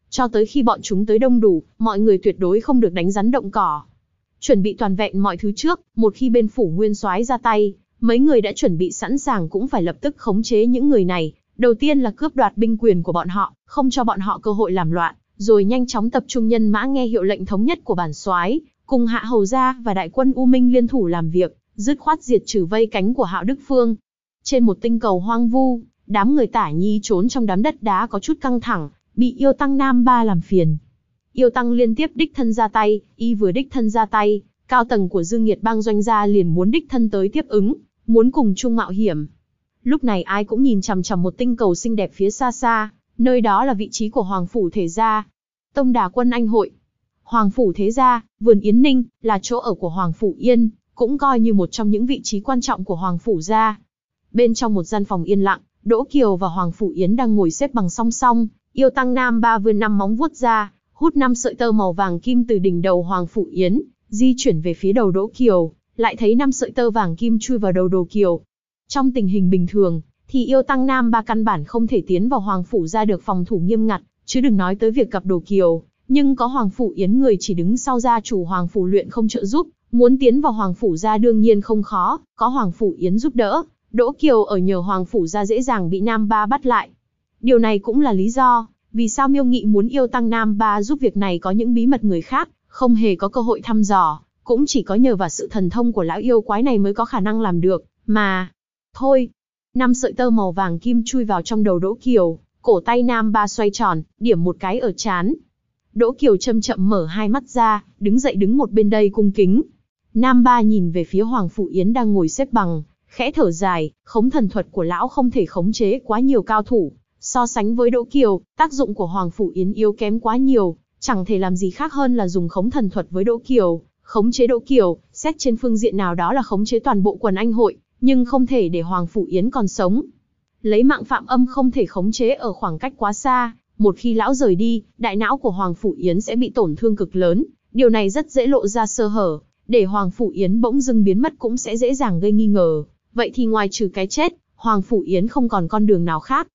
Cho tới khi bọn chúng tới đông đủ, mọi người tuyệt đối không được đánh rắn động cỏ. Chuẩn bị toàn vẹn mọi thứ trước, một khi bên phủ nguyên soái ra tay, mấy người đã chuẩn bị sẵn sàng cũng phải lập tức khống chế những người này. Đầu tiên là cướp đoạt binh quyền của bọn họ, không cho bọn họ cơ hội làm loạn, rồi nhanh chóng tập trung nhân mã nghe hiệu lệnh thống nhất của bản soái, cùng Hạ Hầu gia và đại quân U Minh liên thủ làm việc, dứt khoát diệt trừ vây cánh của Hạo Đức Phương. Trên một tinh cầu hoang vu, đám người Tả Nhi trốn trong đám đất đá có chút căng thẳng, bị Yêu Tăng Nam Ba làm phiền. Yêu Tăng liên tiếp đích thân ra tay, y vừa đích thân ra tay, cao tầng của Dương Nghiệt Bang Doanh gia liền muốn đích thân tới tiếp ứng, muốn cùng chung mạo hiểm. Lúc này ai cũng nhìn chằm chằm một tinh cầu xinh đẹp phía xa xa, nơi đó là vị trí của Hoàng Phủ Thế Gia. Tông Đà Quân Anh Hội. Hoàng Phủ Thế Gia, vườn Yến Ninh, là chỗ ở của Hoàng Phủ Yên, cũng coi như một trong những vị trí quan trọng của Hoàng Phủ Gia. Bên trong một gian phòng yên lặng, Đỗ Kiều và Hoàng Phủ Yến đang ngồi xếp bằng song song, Yêu Tăng Nam Ba vươn 5 móng vuốt ra, hút 5 sợi tơ màu vàng kim từ đỉnh đầu Hoàng Phủ Yến, di chuyển về phía đầu Đỗ Kiều, lại thấy 5 sợi tơ vàng kim chui vào đầu Đỗ Kiều. Trong tình hình bình thường, thì Yêu Tăng Nam Ba căn bản không thể tiến vào Hoàng Phủ Gia được phòng thủ nghiêm ngặt, chứ đừng nói tới việc gặp Đỗ Kiều. Nhưng có Hoàng Phủ Yến người chỉ đứng sau gia chủ Hoàng Phủ Luyện không trợ giúp, muốn tiến vào Hoàng Phủ Gia đương nhiên không khó, có Hoàng Phủ Yến giúp đỡ, Đỗ Kiều ở nhờ Hoàng Phủ Gia dễ dàng bị Nam Ba bắt lại. Điều này cũng là lý do vì sao Miêu Nghị muốn Yêu Tăng Nam Ba giúp việc này, có những bí mật người khác không hề có cơ hội thăm dò, cũng chỉ có nhờ vào sự thần thông của lão yêu quái này mới có khả năng làm được, mà. Thôi, 5 sợi tơ màu vàng kim chui vào trong đầu Đỗ Kiều, cổ tay Nam Ba xoay tròn, điểm một cái ở trán. Đỗ Kiều chậm chậm mở hai mắt ra, đứng dậy đứng một bên đây cung kính. Nam Ba nhìn về phía Hoàng Phủ Yến đang ngồi xếp bằng, khẽ thở dài, khống thần thuật của lão không thể khống chế quá nhiều cao thủ. So sánh với Đỗ Kiều, tác dụng của Hoàng Phủ Yến yếu kém quá nhiều, chẳng thể làm gì khác hơn là dùng khống thần thuật với Đỗ Kiều. Khống chế Đỗ Kiều, xét trên phương diện nào đó là khống chế toàn bộ quần anh hội, nhưng không thể để Hoàng Phủ Yến còn sống. Lấy mạng Phạm Âm không thể khống chế ở khoảng cách quá xa, một khi lão rời đi, đại não của Hoàng Phủ Yến sẽ bị tổn thương cực lớn, điều này rất dễ lộ ra sơ hở, để Hoàng Phủ Yến bỗng dưng biến mất cũng sẽ dễ dàng gây nghi ngờ. Vậy thì ngoài trừ cái chết, Hoàng Phủ Yến không còn con đường nào khác.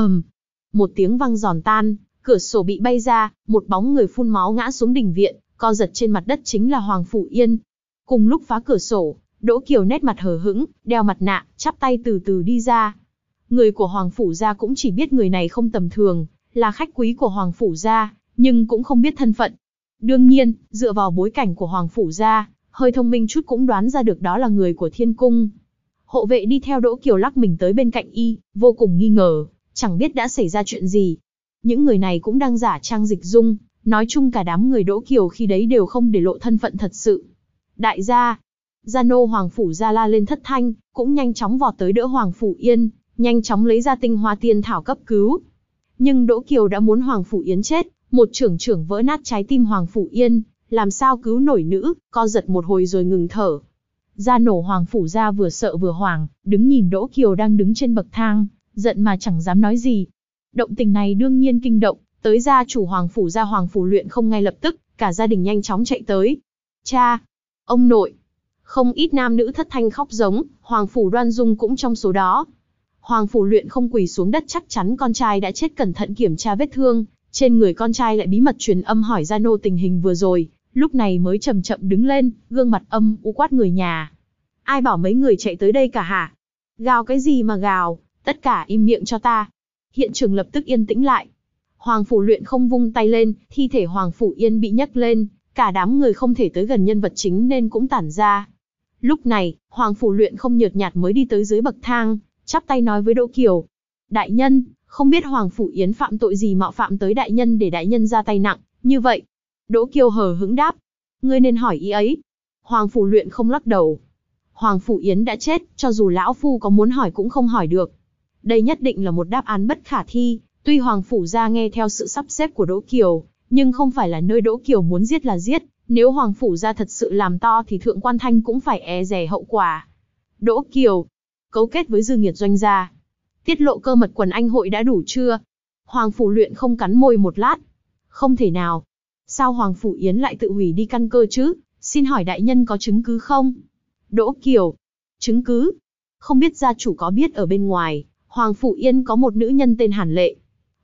Một tiếng vang giòn tan, cửa sổ bị bay ra, một bóng người phun máu ngã xuống đình viện, co giật trên mặt đất chính là Hoàng Phủ Yên. Cùng lúc phá cửa sổ, Đỗ Kiều nét mặt hờ hững, đeo mặt nạ, chắp tay từ từ đi ra. Người của Hoàng Phủ Gia cũng chỉ biết người này không tầm thường, là khách quý của Hoàng Phủ Gia, nhưng cũng không biết thân phận. Đương nhiên, dựa vào bối cảnh của Hoàng Phủ Gia, hơi thông minh chút cũng đoán ra được đó là người của Thiên Cung. Hộ vệ đi theo Đỗ Kiều lắc mình tới bên cạnh y, vô cùng nghi ngờ, chẳng biết đã xảy ra chuyện gì. Những người này cũng đang giả trang dịch dung, nói chung cả đám người Đỗ Kiều khi đấy đều không để lộ thân phận thật sự. Đại gia, gia nô Hoàng Phủ Gia la lên thất thanh, cũng nhanh chóng vọt tới đỡ Hoàng Phủ Yên, nhanh chóng lấy ra tinh hoa tiên thảo cấp cứu. Nhưng Đỗ Kiều đã muốn Hoàng Phủ Yên chết, một chưởng vỡ nát trái tim Hoàng Phủ Yên, làm sao cứu nổi nữ, co giật một hồi rồi ngừng thở. Gia nổ Hoàng Phủ Gia vừa sợ vừa hoảng, đứng nhìn Đỗ Kiều đang đứng trên bậc thang, giận mà chẳng dám nói gì. Động tình này đương nhiên kinh động tới gia chủ Hoàng Phủ Gia Hoàng Phủ Luyện không ngay lập tức, cả gia đình nhanh chóng chạy tới. Cha! Ông nội! Không ít nam nữ thất thanh khóc giống, Hoàng Phủ Đoan Dung cũng trong số đó. Hoàng Phủ Luyện không quỳ xuống đất, chắc chắn con trai đã chết, cẩn thận kiểm tra vết thương, trên người con trai lại bí mật truyền âm hỏi gia nô tình hình vừa rồi, lúc này mới chậm chậm đứng lên, gương mặt âm u quát người nhà. Ai bảo mấy người chạy tới đây cả hả? Gào cái gì mà gào, tất cả im miệng cho ta. Hiện trường lập tức yên tĩnh lại. Hoàng Phủ Luyện không vung tay lên, thi thể Hoàng Phủ Yên bị nhấc lên, cả đám người không thể tới gần nhân vật chính nên cũng tản ra. Lúc này, Hoàng Phủ Luyện không nhợt nhạt mới đi tới dưới bậc thang, chắp tay nói với Đỗ Kiều. Đại nhân, không biết Hoàng Phủ Yến phạm tội gì mạo phạm tới đại nhân để đại nhân ra tay nặng, như vậy. Đỗ Kiều hờ hững đáp. Ngươi nên hỏi ý ấy. Hoàng Phủ Luyện không lắc đầu. Hoàng Phủ Yến đã chết, cho dù lão phu có muốn hỏi cũng không hỏi được. Đây nhất định là một đáp án bất khả thi, tuy Hoàng Phủ Gia nghe theo sự sắp xếp của Đỗ Kiều, nhưng không phải là nơi Đỗ Kiều muốn giết là giết, nếu Hoàng Phủ Gia thật sự làm to thì Thượng Quan Thanh cũng phải e dè hậu quả. Đỗ Kiều, cấu kết với Dương Nghiệt Doanh gia, tiết lộ cơ mật quần anh hội đã đủ chưa? Hoàng Phủ Luyện không cắn môi một lát. Không thể nào. Sao Hoàng Phủ Yến lại tự hủy đi căn cơ chứ? Xin hỏi đại nhân có chứng cứ không? Đỗ Kiều, chứng cứ? Không biết gia chủ có biết ở bên ngoài, Hoàng Phủ Yên có một nữ nhân tên Hàn Lệ.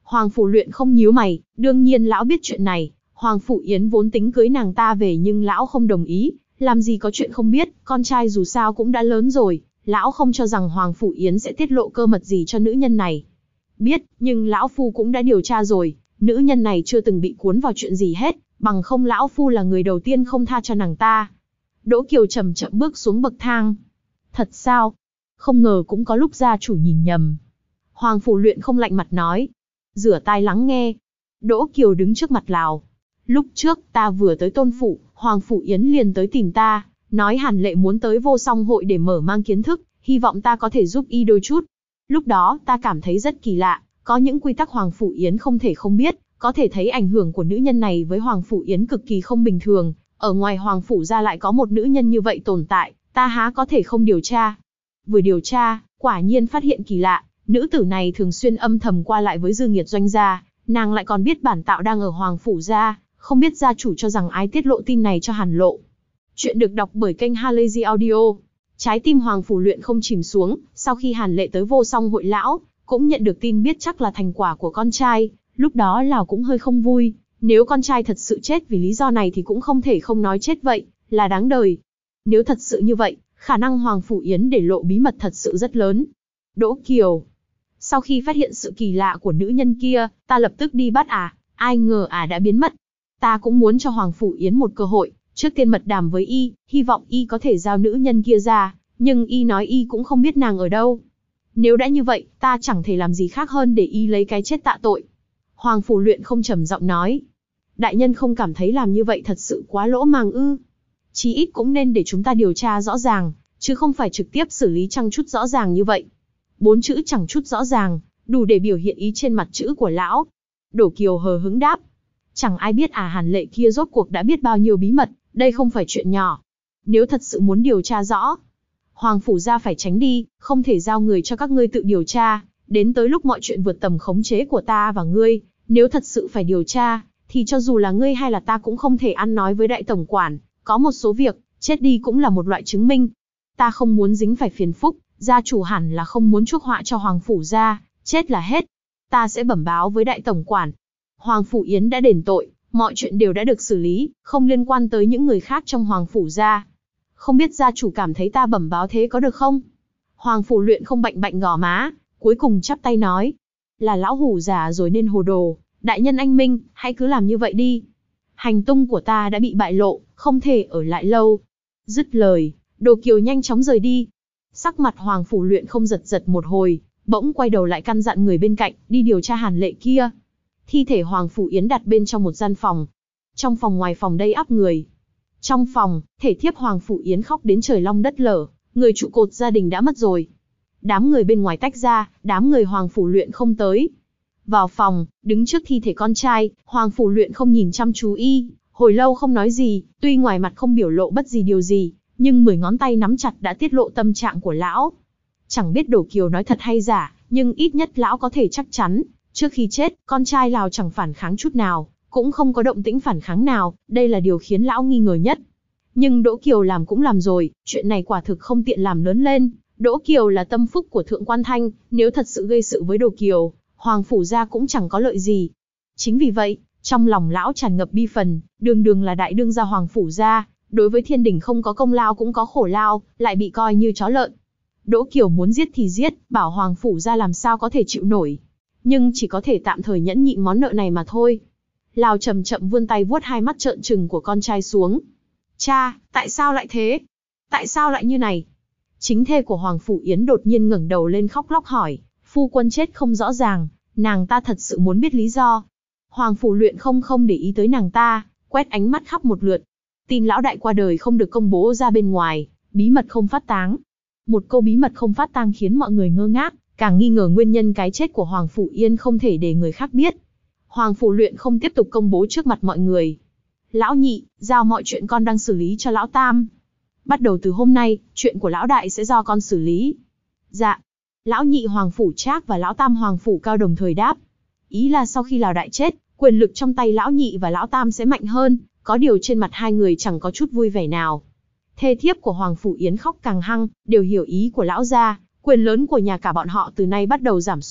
Hoàng Phủ Luyện không nhíu mày, đương nhiên lão biết chuyện này. Hoàng Phủ Yến vốn tính cưới nàng ta về nhưng lão không đồng ý, làm gì có chuyện không biết, con trai dù sao cũng đã lớn rồi, lão không cho rằng Hoàng Phủ Yến sẽ tiết lộ cơ mật gì cho nữ nhân này. Biết, nhưng lão phu cũng đã điều tra rồi, nữ nhân này chưa từng bị cuốn vào chuyện gì hết, bằng không lão phu là người đầu tiên không tha cho nàng ta. Đỗ Kiều chậm chậm bước xuống bậc thang. Thật sao? Không ngờ cũng có lúc gia chủ nhìn nhầm. Hoàng Phủ Luyện không lạnh mặt nói. Rửa tai lắng nghe. Đỗ Kiều đứng trước mặt Lào. Lúc trước ta vừa tới Tôn Phủ, Hoàng Phủ Yến liền tới tìm ta, nói Hàn Lệ muốn tới Vô Song hội để mở mang kiến thức, hy vọng ta có thể giúp y đôi chút. Lúc đó ta cảm thấy rất kỳ lạ, có những quy tắc Hoàng Phủ Yến không thể không biết, có thể thấy ảnh hưởng của nữ nhân này với Hoàng Phủ Yến cực kỳ không bình thường. Ở ngoài Hoàng Phủ ra lại có một nữ nhân như vậy tồn tại, ta há có thể không điều tra. Vừa điều tra, quả nhiên phát hiện kỳ lạ, nữ tử này thường xuyên âm thầm qua lại với Dương Nghiệt doanh gia, nàng lại còn biết bản tạo đang ở Hoàng Phủ gia, không biết gia chủ cho rằng ai tiết lộ tin này cho Hàn Lộ. Chuyện được đọc bởi kênh Halazy Audio. Trái tim Hoàng Phủ Luyện không chìm xuống, sau khi Hàn Lệ tới Vô Song hội lão, cũng nhận được tin biết chắc là thành quả của con trai, lúc đó Lào cũng hơi không vui, nếu con trai thật sự chết vì lý do này thì cũng không thể không nói chết vậy, là đáng đời. Nếu thật sự như vậy, khả năng Hoàng Phủ Yến để lộ bí mật thật sự rất lớn. Đỗ Kiều. Sau khi phát hiện sự kỳ lạ của nữ nhân kia, ta lập tức đi bắt ai ngờ đã biến mất. Ta cũng muốn cho Hoàng Phủ Yến một cơ hội, trước tiên mật đàm với y, hy vọng y có thể giao nữ nhân kia ra, nhưng y nói y cũng không biết nàng ở đâu. Nếu đã như vậy, ta chẳng thể làm gì khác hơn để y lấy cái chết tạ tội. Hoàng Phủ Luyện không trầm giọng nói. Đại nhân không cảm thấy làm như vậy thật sự quá lỗ màng ư? Chí ít cũng nên để chúng ta điều tra rõ ràng, chứ không phải trực tiếp xử lý chẳng chút rõ ràng như vậy. 4 chữ chẳng chút rõ ràng, đủ để biểu hiện ý trên mặt chữ của lão. Đỗ Kiều hờ hững đáp. Chẳng ai biết Hàn Lệ kia rốt cuộc đã biết bao nhiêu bí mật, đây không phải chuyện nhỏ. Nếu thật sự muốn điều tra rõ, Hoàng Phủ gia phải tránh đi, không thể giao người cho các ngươi tự điều tra, đến tới lúc mọi chuyện vượt tầm khống chế của ta và ngươi, nếu thật sự phải điều tra, thì cho dù là ngươi hay là ta cũng không thể ăn nói với đại tổng quản, có một số việc, chết đi cũng là một loại chứng minh. Ta không muốn dính phải phiền phúc, gia chủ hẳn là không muốn chuốc họa cho Hoàng Phủ gia, chết là hết. Ta sẽ bẩm báo với đại tổng quản. Hoàng Phủ Yến đã đền tội, mọi chuyện đều đã được xử lý, không liên quan tới những người khác trong Hoàng Phủ gia. Không biết gia chủ cảm thấy ta bẩm báo thế có được không? Hoàng Phủ Luyện không bạnh bạnh gò má, cuối cùng chắp tay nói. Là lão hủ già rồi nên hồ đồ, đại nhân anh minh, hãy cứ làm như vậy đi. Hành tung của ta đã bị bại lộ, không thể ở lại lâu. Dứt lời, Đỗ Kiều nhanh chóng rời đi. Sắc mặt Hoàng Phủ Luyện không giật giật một hồi, bỗng quay đầu lại căn dặn người bên cạnh, đi điều tra Hàn Lệ kia. Thi thể Hoàng Phủ Yến đặt bên trong một gian phòng. Trong phòng ngoài phòng đầy ắp người. Trong phòng, thể thiếp Hoàng Phủ Yến khóc đến trời long đất lở, người trụ cột gia đình đã mất rồi. Đám người bên ngoài tách ra, đám người Hoàng Phủ Luyện không tới. Vào phòng, đứng trước thi thể con trai, Hoàng Phủ Luyện không nhìn chăm chú y, hồi lâu không nói gì, tuy ngoài mặt không biểu lộ bất gì điều gì, nhưng 10 ngón tay nắm chặt đã tiết lộ tâm trạng của lão. Chẳng biết Đỗ Kiều nói thật hay giả, nhưng ít nhất lão có thể chắc chắn, trước khi chết, con trai Lào chẳng phản kháng chút nào, cũng không có động tĩnh phản kháng nào, đây là điều khiến lão nghi ngờ nhất. Nhưng Đỗ Kiều làm cũng làm rồi, chuyện này quả thực không tiện làm lớn lên. Đỗ Kiều là tâm phúc của Thượng Quan Thanh, nếu thật sự gây sự với Đỗ Kiều, Hoàng Phủ gia cũng chẳng có lợi gì. Chính vì vậy, trong lòng lão tràn ngập bi phần, đường đường là đại đương gia Hoàng Phủ gia, đối với thiên đình không có công lao cũng có khổ lao, lại bị coi như chó lợn. Đỗ Kiều muốn giết thì giết, bảo Hoàng Phủ gia làm sao có thể chịu nổi. Nhưng chỉ có thể tạm thời nhẫn nhịn món nợ này mà thôi. Lào chậm chậm vươn tay vuốt hai mắt trợn trừng của con trai xuống. Cha, tại sao lại thế? Tại sao lại như này? Chính thê của Hoàng Phủ Yến đột nhiên ngẩng đầu lên khóc lóc hỏi, phu quân chết không rõ ràng, nàng ta thật sự muốn biết lý do. Hoàng Phủ Luyện không để ý tới nàng ta, quét ánh mắt khắp một lượt. Tin lão đại qua đời không được công bố ra bên ngoài, bí mật không phát táng. Một câu bí mật không phát tang khiến mọi người ngơ ngác, càng nghi ngờ nguyên nhân cái chết của Hoàng Phủ Yên không thể để người khác biết. Hoàng Phủ Luyện không tiếp tục công bố trước mặt mọi người. Lão nhị, giao mọi chuyện con đang xử lý cho lão tam. Bắt đầu từ hôm nay, chuyện của lão đại sẽ do con xử lý. Dạ. Lão nhị Hoàng Phủ Trác và lão tam Hoàng Phủ Cao đồng thời đáp. Ý là sau khi lão đại chết, quyền lực trong tay lão nhị và lão tam sẽ mạnh hơn, có điều trên mặt hai người chẳng có chút vui vẻ nào. Thê thiếp của Hoàng Phủ Yến khóc càng hăng, đều hiểu ý của lão gia, quyền lớn của nhà cả bọn họ từ nay bắt đầu giảm sút,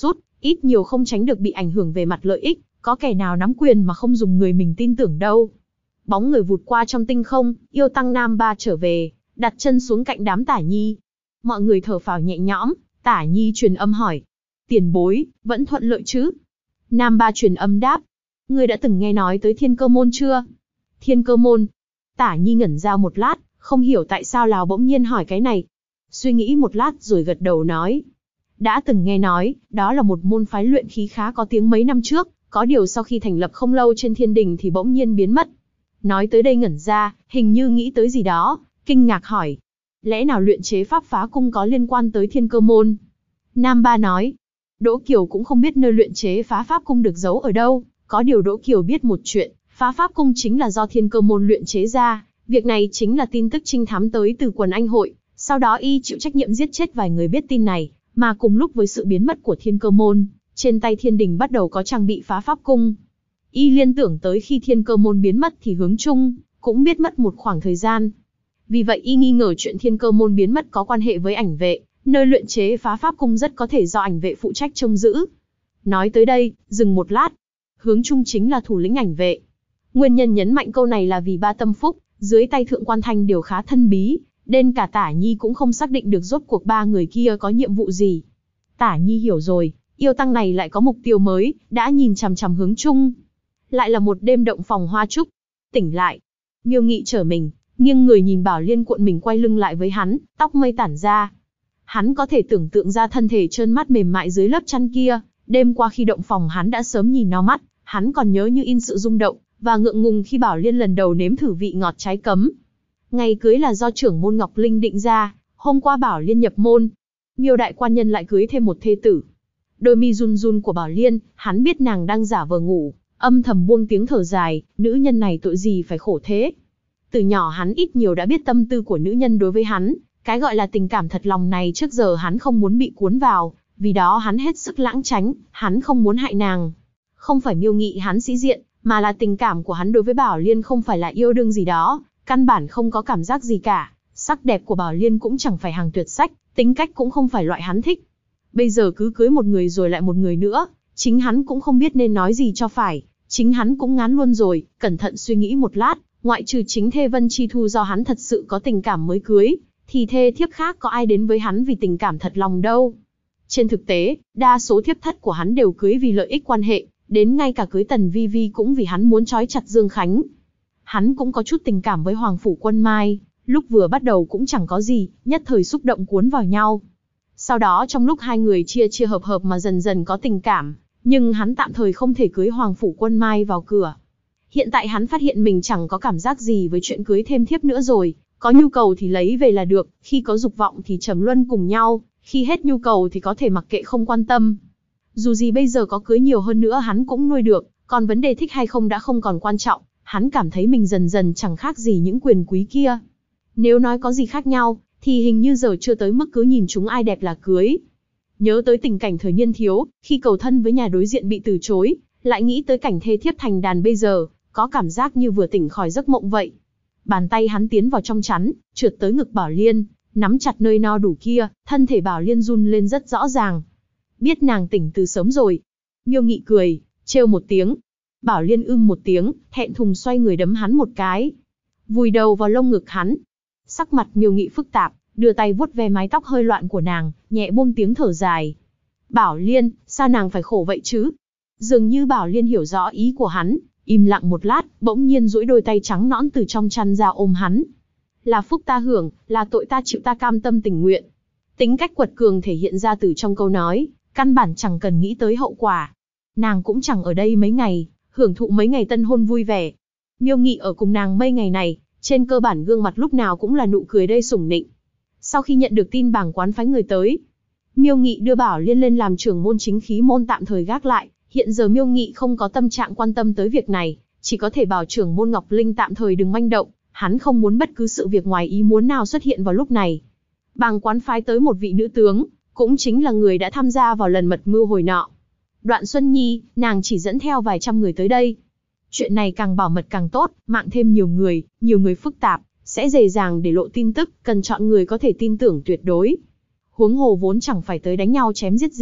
ít nhiều không tránh được bị ảnh hưởng về mặt lợi ích, có kẻ nào nắm quyền mà không dùng người mình tin tưởng đâu. Bóng người vụt qua trong tinh không, yêu tăng Nam Ba trở về, đặt chân xuống cạnh đám Tả Nhi. Mọi người thở phào nhẹ nhõm, Tả Nhi truyền âm hỏi. Tiền bối, vẫn thuận lợi chứ? Nam Ba truyền âm đáp. Ngươi đã từng nghe nói tới Thiên Cơ Môn chưa? Thiên Cơ Môn? Tả Nhi ngẩn ra một lát, không hiểu tại sao Lào bỗng nhiên hỏi cái này. Suy nghĩ một lát rồi gật đầu nói. Đã từng nghe nói, đó là một môn phái luyện khí khá có tiếng mấy năm trước, có điều sau khi thành lập không lâu trên thiên đình thì bỗng nhiên biến mất. Nói tới đây ngẩn ra, hình như nghĩ tới gì đó, kinh ngạc hỏi. Lẽ nào luyện chế pháp phá cung có liên quan tới Thiên Cơ Môn? Nam Ba nói. Đỗ Kiều cũng không biết nơi luyện chế phá pháp cung được giấu ở đâu, có điều Đỗ Kiều biết một chuyện, phá pháp cung chính là do Thiên Cơ Môn luyện chế ra, việc này chính là tin tức trinh thám tới từ quần anh hội, sau đó y chịu trách nhiệm giết chết vài người biết tin này, mà cùng lúc với sự biến mất của Thiên Cơ Môn, trên tay thiên đình bắt đầu có trang bị phá pháp cung. Y liên tưởng tới khi Thiên Cơ Môn biến mất thì Hướng Trung cũng biết mất một khoảng thời gian. Vì vậy y nghi ngờ chuyện Thiên Cơ Môn biến mất có quan hệ với ảnh vệ, nơi luyện chế phá pháp cung rất có thể do ảnh vệ phụ trách trông giữ. Nói tới đây, dừng một lát. Hướng Trung chính là thủ lĩnh ảnh vệ. Nguyên nhân nhấn mạnh câu này là vì ba tâm phúc, dưới tay Thượng Quan Thanh đều khá thân bí, nên cả Tả Nhi cũng không xác định được rốt cuộc ba người kia có nhiệm vụ gì. Tả Nhi hiểu rồi, yêu tăng này lại có mục tiêu mới, đã nhìn chằm chằm Hướng Trung. Lại là một đêm động phòng hoa trúc. Tỉnh lại, Miêu Nghị trở mình, nghiêng người nhìn Bảo Liên cuộn mình quay lưng lại với hắn, tóc mây tản ra. Hắn có thể tưởng tượng ra thân thể trơn mát mềm mại dưới lớp chăn kia, đêm qua khi động phòng hắn đã sớm nhìn nó mắt, hắn còn nhớ như in sự rung động, và ngượng ngùng khi Bảo Liên lần đầu nếm thử vị ngọt trái cấm. Ngày cưới là do trưởng môn Ngọc Linh định ra, hôm qua Bảo Liên nhập môn. Miêu đại quan nhân lại cưới thêm một thê tử. Đôi mi run run của Bảo Liên, hắn biết nàng đang giả vờ ngủ, âm thầm buông tiếng thở dài, nữ nhân này tội gì phải khổ thế. Từ nhỏ hắn ít nhiều đã biết tâm tư của nữ nhân đối với hắn, cái gọi là tình cảm thật lòng này trước giờ hắn không muốn bị cuốn vào, vì đó hắn hết sức lãng tránh, hắn không muốn hại nàng. Không phải Miêu Nghị hắn sĩ diện, mà là tình cảm của hắn đối với Bảo Liên không phải là yêu đương gì đó, căn bản không có cảm giác gì cả, sắc đẹp của Bảo Liên cũng chẳng phải hàng tuyệt sách, tính cách cũng không phải loại hắn thích. Bây giờ cứ cưới một người rồi lại một người nữa, chính hắn cũng không biết nên nói gì cho phải, chính hắn cũng ngán luôn rồi, cẩn thận suy nghĩ một lát, ngoại trừ chính thê Vân Chi Thu do hắn thật sự có tình cảm mới cưới, thì thê thiếp khác có ai đến với hắn vì tình cảm thật lòng đâu. Trên thực tế, đa số thiếp thất của hắn đều cưới vì lợi ích quan hệ, đến ngay cả cưới Tần Vi Vi cũng vì hắn muốn trói chặt Dương Khánh. Hắn cũng có chút tình cảm với Hoàng Phủ Quân Mai, lúc vừa bắt đầu cũng chẳng có gì, nhất thời xúc động cuốn vào nhau. Sau đó trong lúc hai người chia chia hợp hợp mà dần dần có tình cảm, nhưng hắn tạm thời không thể cưới Hoàng Phủ Quân Mai vào cửa. Hiện tại hắn phát hiện mình chẳng có cảm giác gì với chuyện cưới thêm thiếp nữa rồi, có nhu cầu thì lấy về là được, khi có dục vọng thì trầm luân cùng nhau, khi hết nhu cầu thì có thể mặc kệ không quan tâm. Dù gì bây giờ có cưới nhiều hơn nữa hắn cũng nuôi được, còn vấn đề thích hay không đã không còn quan trọng, hắn cảm thấy mình dần dần chẳng khác gì những quyền quý kia. Nếu nói có gì khác nhau, thì hình như giờ chưa tới mức cứ nhìn chúng ai đẹp là cưới. Nhớ tới tình cảnh thời niên thiếu, khi cầu thân với nhà đối diện bị từ chối, lại nghĩ tới cảnh thê thiếp thành đàn bây giờ, có cảm giác như vừa tỉnh khỏi giấc mộng vậy. Bàn tay hắn tiến vào trong chắn, trượt tới ngực Bảo Liên, nắm chặt nơi no đủ kia, thân thể Bảo Liên run lên rất rõ ràng. Biết nàng tỉnh từ sớm rồi. Miêu Nghị cười, trêu một tiếng. Bảo Liên một tiếng, thẹn thùng xoay người đấm hắn một cái. Vùi đầu vào lông ngực hắn. Sắc mặt Miêu Nghị phức tạp, đưa tay vuốt ve mái tóc hơi loạn của nàng, nhẹ buông tiếng thở dài. Bảo Liên, sao nàng phải khổ vậy chứ? Dường như Bảo Liên hiểu rõ ý của hắn, im lặng một lát, bỗng nhiên duỗi đôi tay trắng nõn từ trong chăn ra ôm hắn. Là phúc ta hưởng, là tội ta chịu, ta cam tâm tình nguyện. Tính cách quật cường thể hiện ra từ trong câu nói, căn bản chẳng cần nghĩ tới hậu quả. Nàng cũng chẳng ở đây mấy ngày, hưởng thụ mấy ngày tân hôn vui vẻ. Miêu Nghị ở cùng nàng mấy ngày này, trên cơ bản gương mặt lúc nào cũng là nụ cười đầy sủng nịnh. Sau khi nhận được tin bảng quán phái người tới, Miêu Nghị đưa Bảo Liên lên làm trưởng môn chính khí môn tạm thời gác lại. Hiện giờ Miêu Nghị không có tâm trạng quan tâm tới việc này, chỉ có thể bảo trưởng môn Ngọc Linh tạm thời đừng manh động, hắn không muốn bất cứ sự việc ngoài ý muốn nào xuất hiện vào lúc này. Bàng quán phái tới một vị nữ tướng, cũng chính là người đã tham gia vào lần mật mưu hồi nọ. Đoạn Xuân Nhi, nàng chỉ dẫn theo vài trăm người tới đây. Chuyện này càng bảo mật càng tốt, mạng thêm nhiều người phức tạp, sẽ dễ dàng để lộ tin tức, cần chọn người có thể tin tưởng tuyệt đối. Huống hồ vốn chẳng phải tới đánh nhau chém giết gì,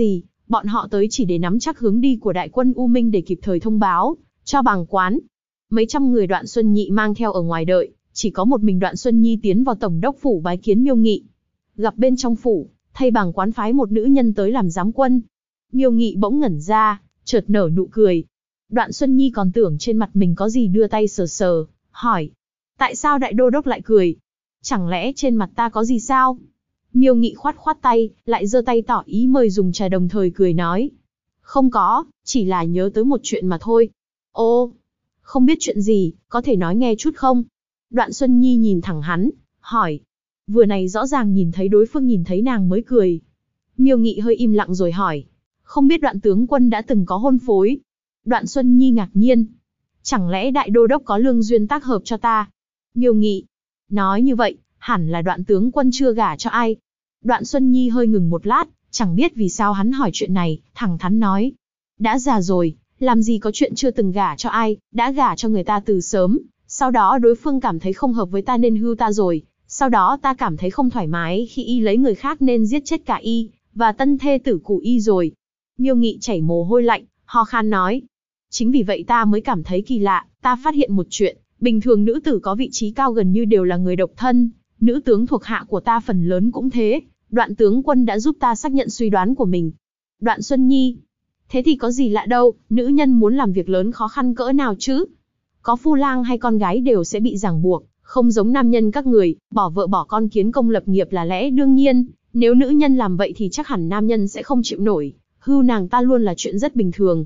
Bọn họ tới chỉ để nắm chắc hướng đi của đại quân U Minh để kịp thời thông báo cho bàng quán. Mấy trăm người Đoạn Xuân Nhị mang theo ở ngoài đợi, chỉ có một mình Đoạn Xuân Nhi tiến vào tổng đốc phủ bái kiến Miêu Nghị. Gặp bên trong phủ, thay bàng quán phái một nữ nhân tới làm giám quân. Miêu Nghị bỗng ngẩn ra, chợt nở nụ cười. Đoạn Xuân Nhi còn tưởng trên mặt mình có gì, đưa tay sờ sờ, hỏi: tại sao đại đô đốc lại cười? Chẳng lẽ trên mặt ta có gì sao? Miêu Nghị khoát khoát tay, lại giơ tay tỏ ý mời dùng trà, đồng thời cười nói: không có, chỉ là nhớ tới một chuyện mà thôi. Ô, không biết chuyện gì, có thể nói nghe chút không? Đoạn Xuân Nhi nhìn thẳng hắn, hỏi. Vừa này rõ ràng nhìn thấy đối phương nhìn thấy nàng mới cười. Miêu Nghị hơi im lặng rồi hỏi: không biết Đoạn tướng quân đã từng có hôn phối? Đoạn Xuân Nhi ngạc nhiên: chẳng lẽ đại đô đốc có lương duyên tác hợp cho ta? Miêu Nghị: nói như vậy, hẳn là Đoạn tướng quân chưa gả cho ai. Đoạn Xuân Nhi hơi ngừng một lát, chẳng biết vì sao hắn hỏi chuyện này, thẳng thắn nói: đã già rồi, làm gì có chuyện chưa từng gả cho ai, đã gả cho người ta từ sớm, sau đó đối phương cảm thấy không hợp với ta nên hưu ta rồi, sau đó ta cảm thấy không thoải mái khi y lấy người khác nên giết chết cả y, và tân thê tử của y rồi. Miêu Nghị chảy mồ hôi lạnh, ho khan nói: chính vì vậy ta mới cảm thấy kỳ lạ, ta phát hiện một chuyện, bình thường nữ tử có vị trí cao gần như đều là người độc thân, nữ tướng thuộc hạ của ta phần lớn cũng thế. Đoạn tướng quân đã giúp ta xác nhận suy đoán của mình. Đoạn Xuân Nhi: thế thì có gì lạ đâu, nữ nhân muốn làm việc lớn khó khăn cỡ nào chứ? Có phu lang hay con gái đều sẽ bị ràng buộc, không giống nam nhân các người, bỏ vợ bỏ con kiến công lập nghiệp là lẽ đương nhiên, nếu nữ nhân làm vậy thì chắc hẳn nam nhân sẽ không chịu nổi, hưu nàng ta luôn là chuyện rất bình thường.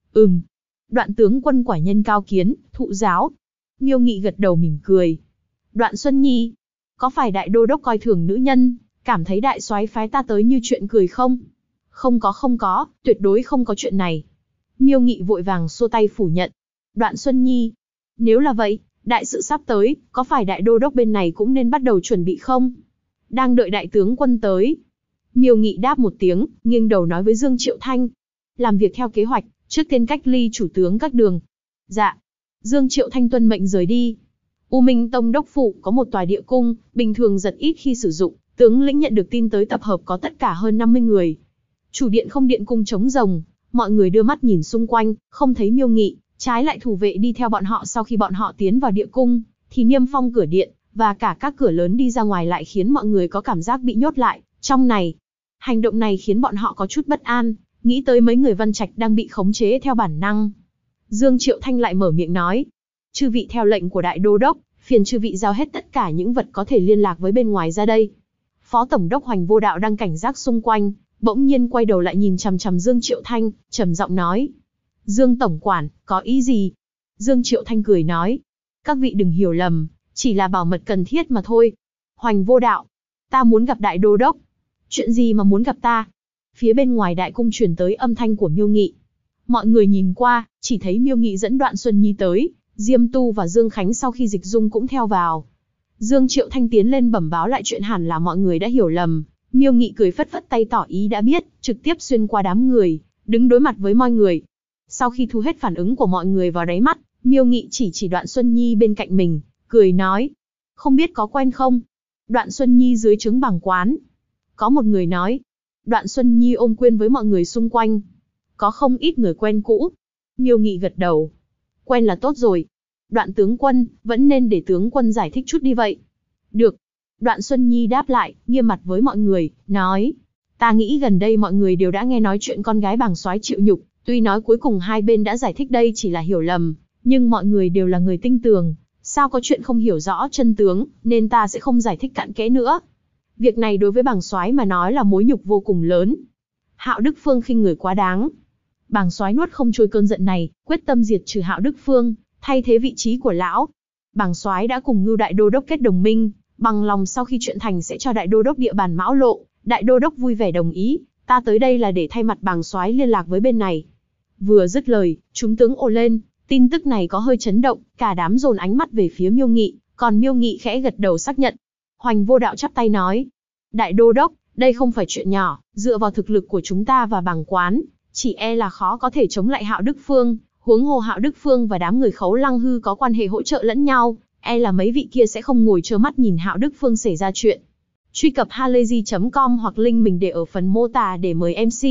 Đoạn tướng quân quả nhân cao kiến, thụ giáo. Miêu Nghị gật đầu mỉm cười. Đoạn Xuân Nhi: có phải đại đô đốc coi thường nữ nhân, cảm thấy đại soái phái ta tới như chuyện cười không? Không có, tuyệt đối không có chuyện này. Miêu Nghị vội vàng xua tay phủ nhận. Đoạn Xuân Nhi: nếu là vậy, đại sự sắp tới, có phải đại đô đốc bên này cũng nên bắt đầu chuẩn bị không? Đang đợi đại tướng quân tới. Miêu Nghị đáp một tiếng, nghiêng đầu nói với Dương Triệu Thanh: làm việc theo kế hoạch, trước tiên cách ly chủ tướng các đường. Dạ. Dương Triệu Thanh tuân mệnh rời đi. U Minh Tông đốc phủ có một tòa địa cung, bình thường rất ít khi sử dụng. Tướng lĩnh nhận được tin tới tập hợp có tất cả hơn 50 người. Chủ điện không điện cung trống rồng, mọi người đưa mắt nhìn xung quanh, không thấy Miêu Nghị, trái lại thủ vệ đi theo bọn họ. Sau khi bọn họ tiến vào địa cung, thì niêm phong cửa điện, và cả các cửa lớn đi ra ngoài lại khiến mọi người có cảm giác bị nhốt lại trong này. Hành động này khiến bọn họ có chút bất an, nghĩ tới mấy người Văn Trạch đang bị khống chế theo bản năng. Dương Triệu Thanh lại mở miệng nói: chư vị theo lệnh của đại đô đốc, phiền chư vị giao hết tất cả những vật có thể liên lạc với bên ngoài ra đây. Phó Tổng đốc Hoành Vô Đạo đang cảnh giác xung quanh, bỗng nhiên quay đầu lại nhìn chằm chằm Dương Triệu Thanh, trầm giọng nói: Dương tổng quản, có ý gì? Dương Triệu Thanh cười nói: các vị đừng hiểu lầm, chỉ là bảo mật cần thiết mà thôi. Hoành Vô Đạo: ta muốn gặp đại đô đốc. Chuyện gì mà muốn gặp ta? Phía bên ngoài đại cung truyền tới âm thanh của Miêu Nghị. Mọi người nhìn qua, chỉ thấy Miêu Nghị dẫn Đoạn Xuân Nhi tới, Diêm Tu và Dương Khánh sau khi dịch dung cũng theo vào. Dương Triệu Thanh tiến lên bẩm báo lại chuyện, hẳn là mọi người đã hiểu lầm. Miêu Nghị cười phất phất tay tỏ ý đã biết, trực tiếp xuyên qua đám người, đứng đối mặt với mọi người. Sau khi thu hết phản ứng của mọi người vào đáy mắt, Miêu Nghị chỉ Đoạn Xuân Nhi bên cạnh mình, cười nói: không biết có quen không? Đoạn Xuân Nhi dưới trướng bàng quán. Có một người nói. Đoạn Xuân Nhi ôm quyền với mọi người xung quanh. Có không ít người quen cũ. Miêu Nghị gật đầu. Quen là tốt rồi. Đoạn tướng quân, vẫn nên để tướng quân giải thích chút đi vậy. Được. Đoạn Xuân Nhi đáp lại, nghiêm mặt với mọi người, nói: ta nghĩ gần đây mọi người đều đã nghe nói chuyện con gái bàng soái chịu nhục, tuy nói cuối cùng hai bên đã giải thích đây chỉ là hiểu lầm, nhưng mọi người đều là người tinh tường, sao có chuyện không hiểu rõ chân tướng, nên ta sẽ không giải thích cặn kẽ nữa. Việc này đối với bàng soái mà nói là mối nhục vô cùng lớn. Hạo Đức Phương khinh người quá đáng. Bàng soái nuốt không trôi cơn giận này, quyết tâm diệt trừ Hạo Đức Phương, thay thế vị trí của lão. Bàng soái đã cùng Ngưu đại đô đốc kết đồng minh, bằng lòng sau khi chuyện thành sẽ cho đại đô đốc địa bàn Mão Lộ. Đại đô đốc vui vẻ đồng ý, ta tới đây là để thay mặt bàng soái liên lạc với bên này. Vừa dứt lời, chúng tướng ồ lên, tin tức này có hơi chấn động, cả đám dồn ánh mắt về phía Miêu Nghị, còn Miêu Nghị khẽ gật đầu xác nhận. Hoành Vô Đạo chắp tay nói: đại đô đốc, đây không phải chuyện nhỏ, dựa vào thực lực của chúng ta và bàng quán, chỉ e là khó có thể chống lại Hạo Đức Phương, huống hồ Hạo Đức Phương và đám người Khấu Lăng Hư có quan hệ hỗ trợ lẫn nhau, e là mấy vị kia sẽ không ngồi trơ mắt nhìn Hạo Đức Phương xảy ra chuyện. Truy cập halayzi.com hoặc link mình để ở phần mô tả để mời MC,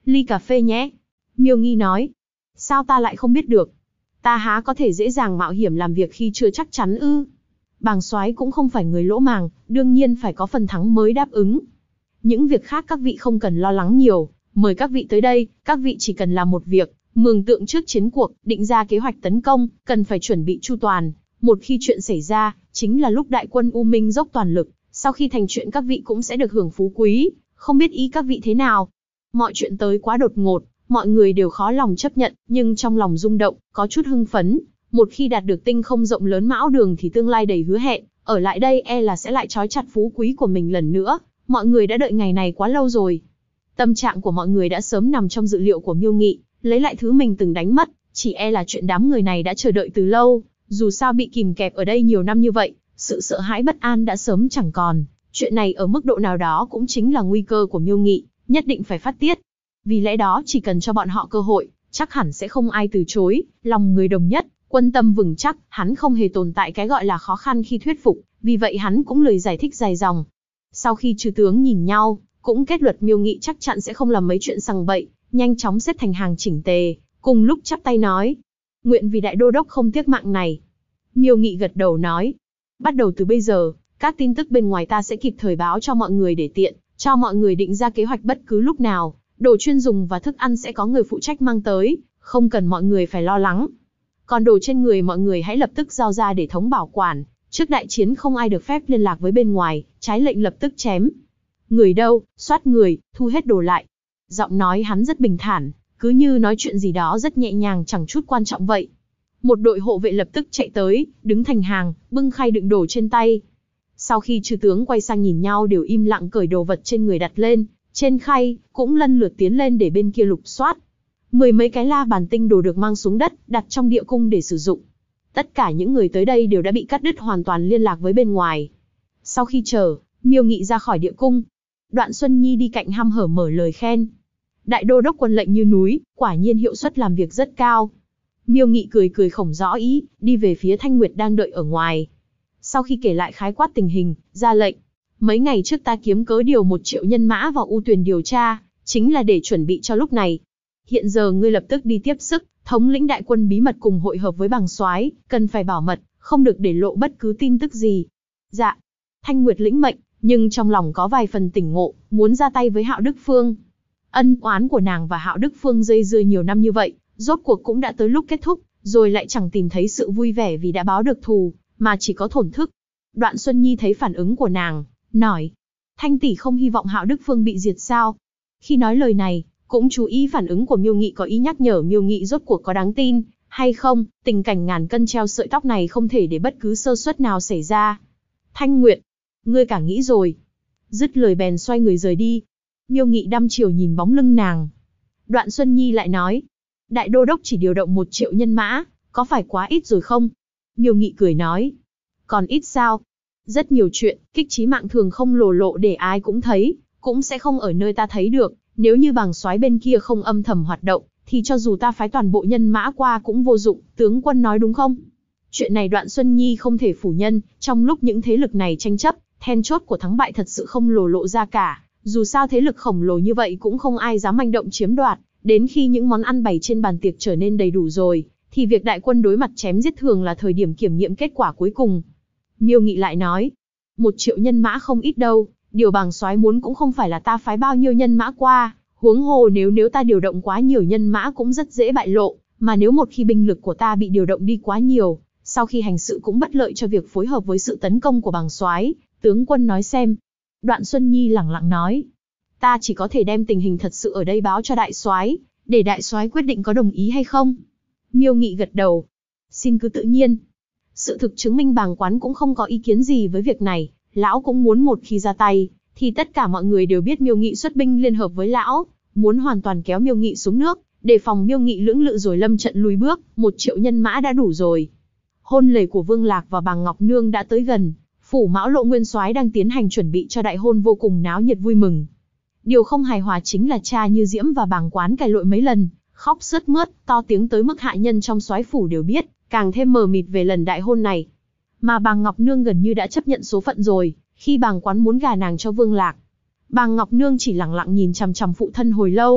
Ly cà phê nhé. Miêu Nghi nói. Sao ta lại không biết được? Ta há có thể dễ dàng mạo hiểm làm việc khi chưa chắc chắn ư? Bàng soái cũng không phải người lỗ màng, đương nhiên phải có phần thắng mới đáp ứng. Những việc khác các vị không cần lo lắng nhiều, mời các vị tới đây, các vị chỉ cần làm một việc, mường tượng trước chiến cuộc, định ra kế hoạch tấn công, cần phải chuẩn bị chu toàn. Một khi chuyện xảy ra, chính là lúc đại quân U Minh dốc toàn lực, sau khi thành chuyện các vị cũng sẽ được hưởng phú quý, không biết ý các vị thế nào. Mọi chuyện tới quá đột ngột, mọi người đều khó lòng chấp nhận, nhưng trong lòng rung động, có chút hưng phấn. Một khi đạt được tinh không rộng lớn Mão Đường thì tương lai đầy hứa hẹn, ở lại đây e là sẽ lại trói chặt phú quý của mình lần nữa. Mọi người đã đợi ngày này quá lâu rồi. Tâm trạng của mọi người đã sớm nằm trong dự liệu của Miêu Nghị, lấy lại thứ mình từng đánh mất, chỉ e là chuyện đám người này đã chờ đợi từ lâu. Dù sao bị kìm kẹp ở đây nhiều năm như vậy, sự sợ hãi bất an đã sớm chẳng còn. Chuyện này ở mức độ nào đó cũng chính là nguy cơ của Miêu Nghị, nhất định phải phát tiết. Vì lẽ đó chỉ cần cho bọn họ cơ hội, chắc hẳn sẽ không ai từ chối. Lòng người đồng nhất, quân tâm vững chắc, hắn không hề tồn tại cái gọi là khó khăn khi thuyết phục, vì vậy hắn cũng lười giải thích dài dòng. Sau khi chư tướng nhìn nhau, cũng kết luận Miêu Nghị chắc chắn sẽ không làm mấy chuyện sằng bậy, nhanh chóng xếp thành hàng chỉnh tề, cùng lúc chắp tay nói: nguyện vì đại đô đốc không tiếc mạng này. Miêu Nghị gật đầu nói: bắt đầu từ bây giờ, các tin tức bên ngoài ta sẽ kịp thời báo cho mọi người để tiện, cho mọi người định ra kế hoạch bất cứ lúc nào. Đồ chuyên dùng và thức ăn sẽ có người phụ trách mang tới, không cần mọi người phải lo lắng. Còn đồ trên người mọi người hãy lập tức giao ra để thống bảo quản. Trước đại chiến không ai được phép liên lạc với bên ngoài, trái lệnh lập tức chém. Người đâu, soát người, thu hết đồ lại. Giọng nói hắn rất bình thản, cứ như nói chuyện gì đó rất nhẹ nhàng chẳng chút quan trọng vậy. Một đội hộ vệ lập tức chạy tới, đứng thành hàng, bưng khay đựng đồ trên tay. Sau khi chư tướng quay sang nhìn nhau đều im lặng cởi đồ vật trên người đặt lên, trên khay, cũng lần lượt tiến lên để bên kia lục soát. 10 mấy cái la bàn tinh đồ được mang xuống đất, đặt trong địa cung để sử dụng. Tất cả những người tới đây đều đã bị cắt đứt hoàn toàn liên lạc với bên ngoài. Sau khi chờ, Miêu Nghị ra khỏi địa cung, Đoạn Xuân Nhi đi cạnh hăm hở mở lời khen. Đại đô đốc quân lệnh như núi, quả nhiên hiệu suất làm việc rất cao. Miêu Nghị cười cười không rõ ý, đi về phía Thanh Nguyệt đang đợi ở ngoài. Sau khi kể lại khái quát tình hình, ra lệnh. Mấy ngày trước ta kiếm cớ điều 1 triệu nhân mã vào U Tuyền điều tra, chính là để chuẩn bị cho lúc này. Hiện giờ ngươi lập tức đi tiếp sức, thống lĩnh đại quân bí mật cùng hội hợp với Bàng soái, cần phải bảo mật, không được để lộ bất cứ tin tức gì. Dạ. Thanh Nguyệt lĩnh mệnh, nhưng trong lòng có vài phần tỉnh ngộ, muốn ra tay với Hạo Đức Phương. Ân oán của nàng và Hạo Đức Phương dây dưa nhiều năm như vậy, rốt cuộc cũng đã tới lúc kết thúc, rồi lại chẳng tìm thấy sự vui vẻ vì đã báo được thù, mà chỉ có thổn thức. Đoạn Xuân Nhi thấy phản ứng của nàng, nói: Thanh tỷ không hy vọng Hạo Đức Phương bị diệt sao? Khi nói lời này, cũng chú ý phản ứng của Miêu Nghị, có ý nhắc nhở Miêu Nghị rốt cuộc có đáng tin hay không. Tình cảnh ngàn cân treo sợi tóc này không thể để bất cứ sơ suất nào xảy ra. Thanh Nguyệt, ngươi cả nghĩ rồi. Dứt lời bèn xoay người rời đi. Miêu Nghị đăm chiều nhìn bóng lưng nàng. Đoạn Xuân Nhi lại nói: Đại đô đốc chỉ điều động 1 triệu nhân mã, có phải quá ít rồi không? Miêu Nghị cười nói: còn ít sao? Rất nhiều chuyện, kích trí mạng thường không lồ lộ để ai cũng thấy, cũng sẽ không ở nơi ta thấy được. Nếu như Bàng soái bên kia không âm thầm hoạt động, thì cho dù ta phái toàn bộ nhân mã qua cũng vô dụng, tướng quân nói đúng không? Chuyện này Đoạn Xuân Nhi không thể phủ nhận, trong lúc những thế lực này tranh chấp, then chốt của thắng bại thật sự không lồ lộ ra cả. Dù sao thế lực khổng lồ như vậy cũng không ai dám manh động chiếm đoạt, đến khi những món ăn bày trên bàn tiệc trở nên đầy đủ rồi, thì việc đại quân đối mặt chém giết thường là thời điểm kiểm nghiệm kết quả cuối cùng. Miêu Nghị lại nói: 1 triệu nhân mã không ít đâu, điều Bàng soái muốn cũng không phải là ta phái bao nhiêu nhân mã qua, huống hồ nếu ta điều động quá nhiều nhân mã cũng rất dễ bại lộ, mà nếu một khi binh lực của ta bị điều động đi quá nhiều, sau khi hành sự cũng bất lợi cho việc phối hợp với sự tấn công của Bàng soái. Tướng quân nói xem. Đoạn Xuân Nhi lẳng lặng nói: ta chỉ có thể đem tình hình thật sự ở đây báo cho đại soái, để đại soái quyết định có đồng ý hay không. Miêu Nghị gật đầu: xin cứ tự nhiên. Sự thực chứng minh Bàng quán cũng không có ý kiến gì với việc này, lão cũng muốn một khi ra tay, thì tất cả mọi người đều biết Miêu Nghị xuất binh liên hợp với lão, muốn hoàn toàn kéo Miêu Nghị xuống nước, để phòng Miêu Nghị lưỡng lự rồi lâm trận lùi bước. 1 triệu nhân mã đã đủ rồi. Hôn lễ của Vương Lạc và Bàng Ngọc Nương đã tới gần, phủ Mão Lộ nguyên soái đang tiến hành chuẩn bị cho đại hôn vô cùng náo nhiệt vui mừng. Điều không hài hòa chính là cha Như Diễm và Bàng quán cãi lộn mấy lần, khóc sướt mướt, to tiếng tới mức hạ nhân trong soái phủ đều biết, càng thêm mờ mịt về lần đại hôn này. Mà Bàng Ngọc Nương gần như đã chấp nhận số phận rồi, khi Bàng quán muốn gả nàng cho Vương Lạc. Bàng Ngọc Nương chỉ lặng lặng nhìn chằm chằm phụ thân hồi lâu,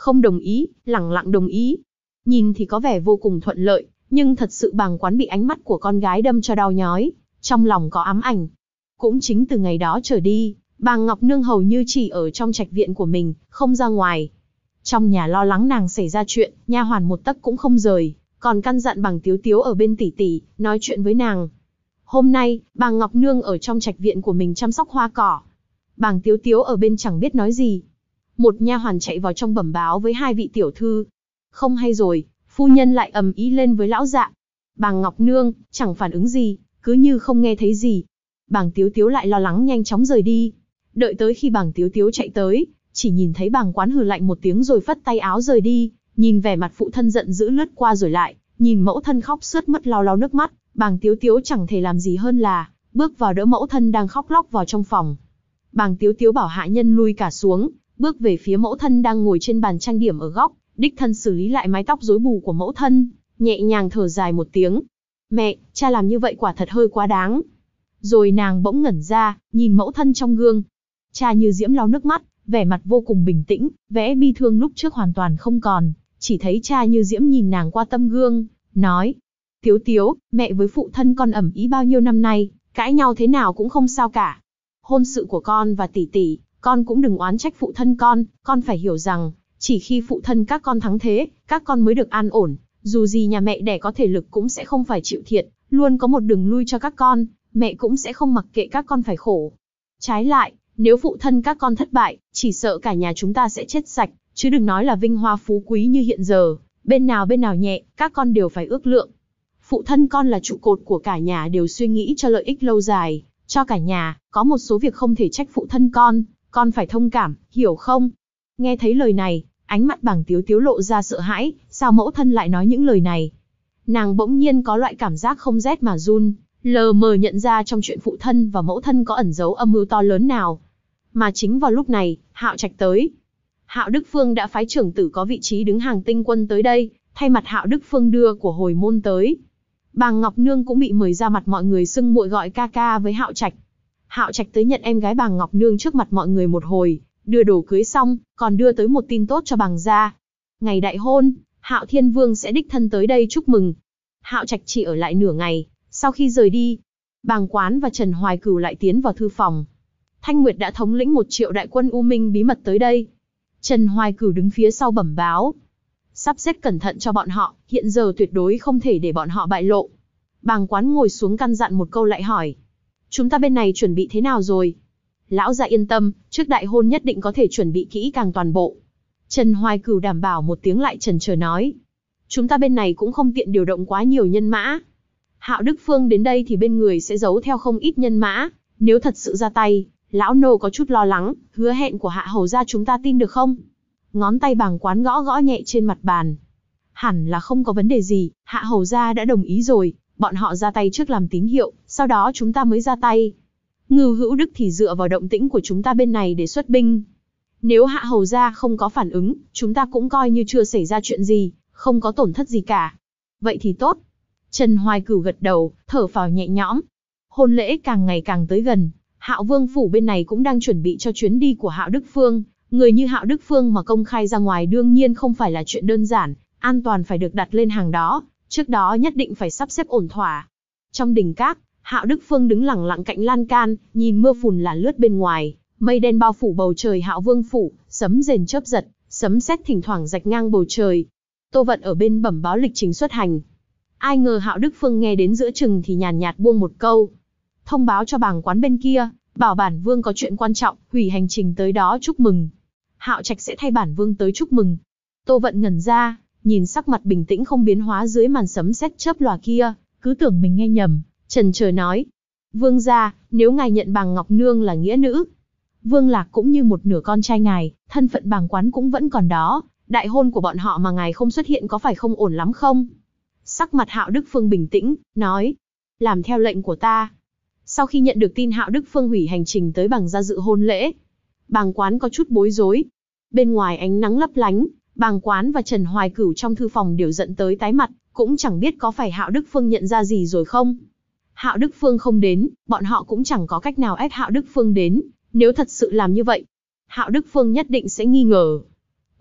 Không đồng ý, lẳng lặng đồng ý. Nhìn thì có vẻ vô cùng thuận lợi, nhưng thật sự bàng quán bị ánh mắt của con gái đâm cho đau nhói, trong lòng có ám ảnh. Cũng chính từ ngày đó trở đi, bàng Ngọc Nương hầu như chỉ ở trong trạch viện của mình, không ra ngoài. Trong nhà lo lắng nàng xảy ra chuyện, nha hoàn một tấc cũng không rời, còn căn dặn bàng Tiếu Tiếu ở bên tỷ tỷ, nói chuyện với nàng. Hôm nay, bàng Ngọc Nương ở trong trạch viện của mình chăm sóc hoa cỏ. Bàng Tiếu Tiếu ở bên chẳng biết nói gì. Một nha hoàn chạy vào trong bẩm báo với hai vị tiểu thư. Không hay rồi, phu nhân lại ầm ĩ lên với lão dạ. Bàng Ngọc Nương chẳng phản ứng gì, cứ như không nghe thấy gì. Bàng Tiếu Tiếu lại lo lắng nhanh chóng rời đi. Đợi tới khi bàng Tiếu Tiếu chạy tới, chỉ nhìn thấy bàng quán hừ lạnh một tiếng rồi phất tay áo rời đi. Nhìn vẻ mặt phụ thân giận dữ lướt qua rồi lại, nhìn mẫu thân khóc sướt mướt lau lau nước mắt, bàng Tiếu Tiếu chẳng thể làm gì hơn là bước vào đỡ mẫu thân đang khóc lóc vào trong phòng. Bàng Tiếu Tiếu bảo hạ nhân lui cả xuống, bước về phía mẫu thân đang ngồi trên bàn trang điểm ở góc, đích thân xử lý lại mái tóc rối bù của mẫu thân, nhẹ nhàng thở dài một tiếng. Mẹ, cha làm như vậy quả thật hơi quá đáng. Rồi nàng bỗng ngẩn ra, nhìn mẫu thân trong gương. Cha Như Diễm lau nước mắt, vẻ mặt vô cùng bình tĩnh, vẻ bi thương lúc trước hoàn toàn không còn, chỉ thấy cha Như Diễm nhìn nàng qua tấm gương, nói: Tiếu Tiếu, mẹ với phụ thân con ầm ĩ bao nhiêu năm nay, cãi nhau thế nào cũng không sao cả. Hôn sự của con và tỷ tỷ, con cũng đừng oán trách phụ thân con phải hiểu rằng, chỉ khi phụ thân các con thắng thế, các con mới được an ổn, dù gì nhà mẹ đẻ có thể lực cũng sẽ không phải chịu thiệt, luôn có một đường lui cho các con, mẹ cũng sẽ không mặc kệ các con phải khổ. Trái lại, nếu phụ thân các con thất bại, chỉ sợ cả nhà chúng ta sẽ chết sạch, chứ đừng nói là vinh hoa phú quý như hiện giờ, bên nào nhẹ, các con đều phải ước lượng. Phụ thân con là trụ cột của cả nhà, đều suy nghĩ cho lợi ích lâu dài, cho cả nhà, có một số việc không thể trách phụ thân con phải thông cảm, hiểu không? Nghe thấy lời này, ánh mắt bàng Tiếu Tiếu lộ ra sợ hãi, sao mẫu thân lại nói những lời này? Nàng bỗng nhiên có loại cảm giác không rét mà run, lờ mờ nhận ra trong chuyện phụ thân và mẫu thân có ẩn giấu âm mưu to lớn nào. Mà chính vào lúc này, Hạo Trạch tới. Hạo Đức Phương đã phái trưởng tử có vị trí đứng hàng tinh quân tới đây, thay mặt Hạo Đức Phương đưa của hồi môn tới. Bàng Ngọc Nương cũng bị mời ra mặt mọi người xưng muội gọi ca ca với Hạo Trạch. Hạo Trạch tới nhận em gái Bàng Ngọc Nương trước mặt mọi người một hồi, đưa đồ cưới xong, còn đưa tới một tin tốt cho Bàng gia. Ngày đại hôn, Hạo Thiên Vương sẽ đích thân tới đây chúc mừng. Hạo Trạch chỉ ở lại nửa ngày, sau khi rời đi, Bàng Quán và Trần Hoài Cửu lại tiến vào thư phòng. Thanh Nguyệt đã thống lĩnh 1 triệu đại quân U Minh bí mật tới đây. Trần Hoài Cửu đứng phía sau bẩm báo. Sắp xếp cẩn thận cho bọn họ, hiện giờ tuyệt đối không thể để bọn họ bại lộ. Bàng Quán ngồi xuống căn dặn một câu lại hỏi. Chúng ta bên này chuẩn bị thế nào rồi? Lão gia yên tâm, trước đại hôn nhất định có thể chuẩn bị kỹ càng toàn bộ. Trần Hoài Cửu đảm bảo một tiếng lại chần chờ nói. Chúng ta bên này cũng không tiện điều động quá nhiều nhân mã. Hạo Đức Phương đến đây thì bên người sẽ giấu theo không ít nhân mã. Nếu thật sự ra tay, lão nô có chút lo lắng, hứa hẹn của Hạ hầu gia chúng ta tin được không? Ngón tay Bàng Quán gõ gõ nhẹ trên mặt bàn. Hẳn là không có vấn đề gì, Hạ hầu gia đã đồng ý rồi, bọn họ ra tay trước làm tín hiệu, sau đó chúng ta mới ra tay. Ngưu Hữu Đức thì dựa vào động tĩnh của chúng ta bên này để xuất binh. Nếu Hạ hầu gia không có phản ứng, chúng ta cũng coi như chưa xảy ra chuyện gì, không có tổn thất gì cả. Vậy thì tốt. Trần Hoài Cửu gật đầu, thở phào nhẹ nhõm. Hôn lễ càng ngày càng tới gần, Hạo Vương phủ bên này cũng đang chuẩn bị cho chuyến đi của Hạo Đức Phương. Người như Hạo Đức Phương mà công khai ra ngoài đương nhiên không phải là chuyện đơn giản, an toàn phải được đặt lên hàng đó, trước đó nhất định phải sắp xếp ổn thỏa. Trong đình các, Hạo Đức Phương đứng lặng lặng cạnh lan can, nhìn mưa phùn là lướt bên ngoài, mây đen bao phủ bầu trời Hạo Vương phủ, sấm rền chớp giật, sấm sét thỉnh thoảng rạch ngang bầu trời. Tô Vận ở bên bẩm báo lịch trình xuất hành. Ai ngờ Hạo Đức Phương nghe đến giữa chừng thì nhàn nhạt buông một câu. Thông báo cho Bàng Quán bên kia, bảo bản vương có chuyện quan trọng, hủy hành trình tới đó chúc mừng. Hạo Trạch sẽ thay bản vương tới chúc mừng. Tô Vận ngẩn ra, nhìn sắc mặt bình tĩnh không biến hóa dưới màn sấm sét chớp lòa kia, cứ tưởng mình nghe nhầm, chần chờ nói. Vương gia, nếu ngài nhận Bàng Ngọc Nương là nghĩa nữ, Vương Lạc cũng như một nửa con trai ngài, thân phận Bàng Quán cũng vẫn còn đó, đại hôn của bọn họ mà ngài không xuất hiện có phải không ổn lắm không? Sắc mặt Hạo Đức Phương bình tĩnh, nói. Làm theo lệnh của ta. Sau khi nhận được tin Hạo Đức Phương hủy hành trình tới Bàng gia dự hôn lễ, Bàng Quán có chút bối rối. Bên ngoài ánh nắng lấp lánh, Bàng Quán và Trần Hoài Cửu trong thư phòng đều giận tới tái mặt, cũng chẳng biết có phải Hạo Đức Phương nhận ra gì rồi không. Hạo Đức Phương không đến, bọn họ cũng chẳng có cách nào ép Hạo Đức Phương đến, nếu thật sự làm như vậy, Hạo Đức Phương nhất định sẽ nghi ngờ.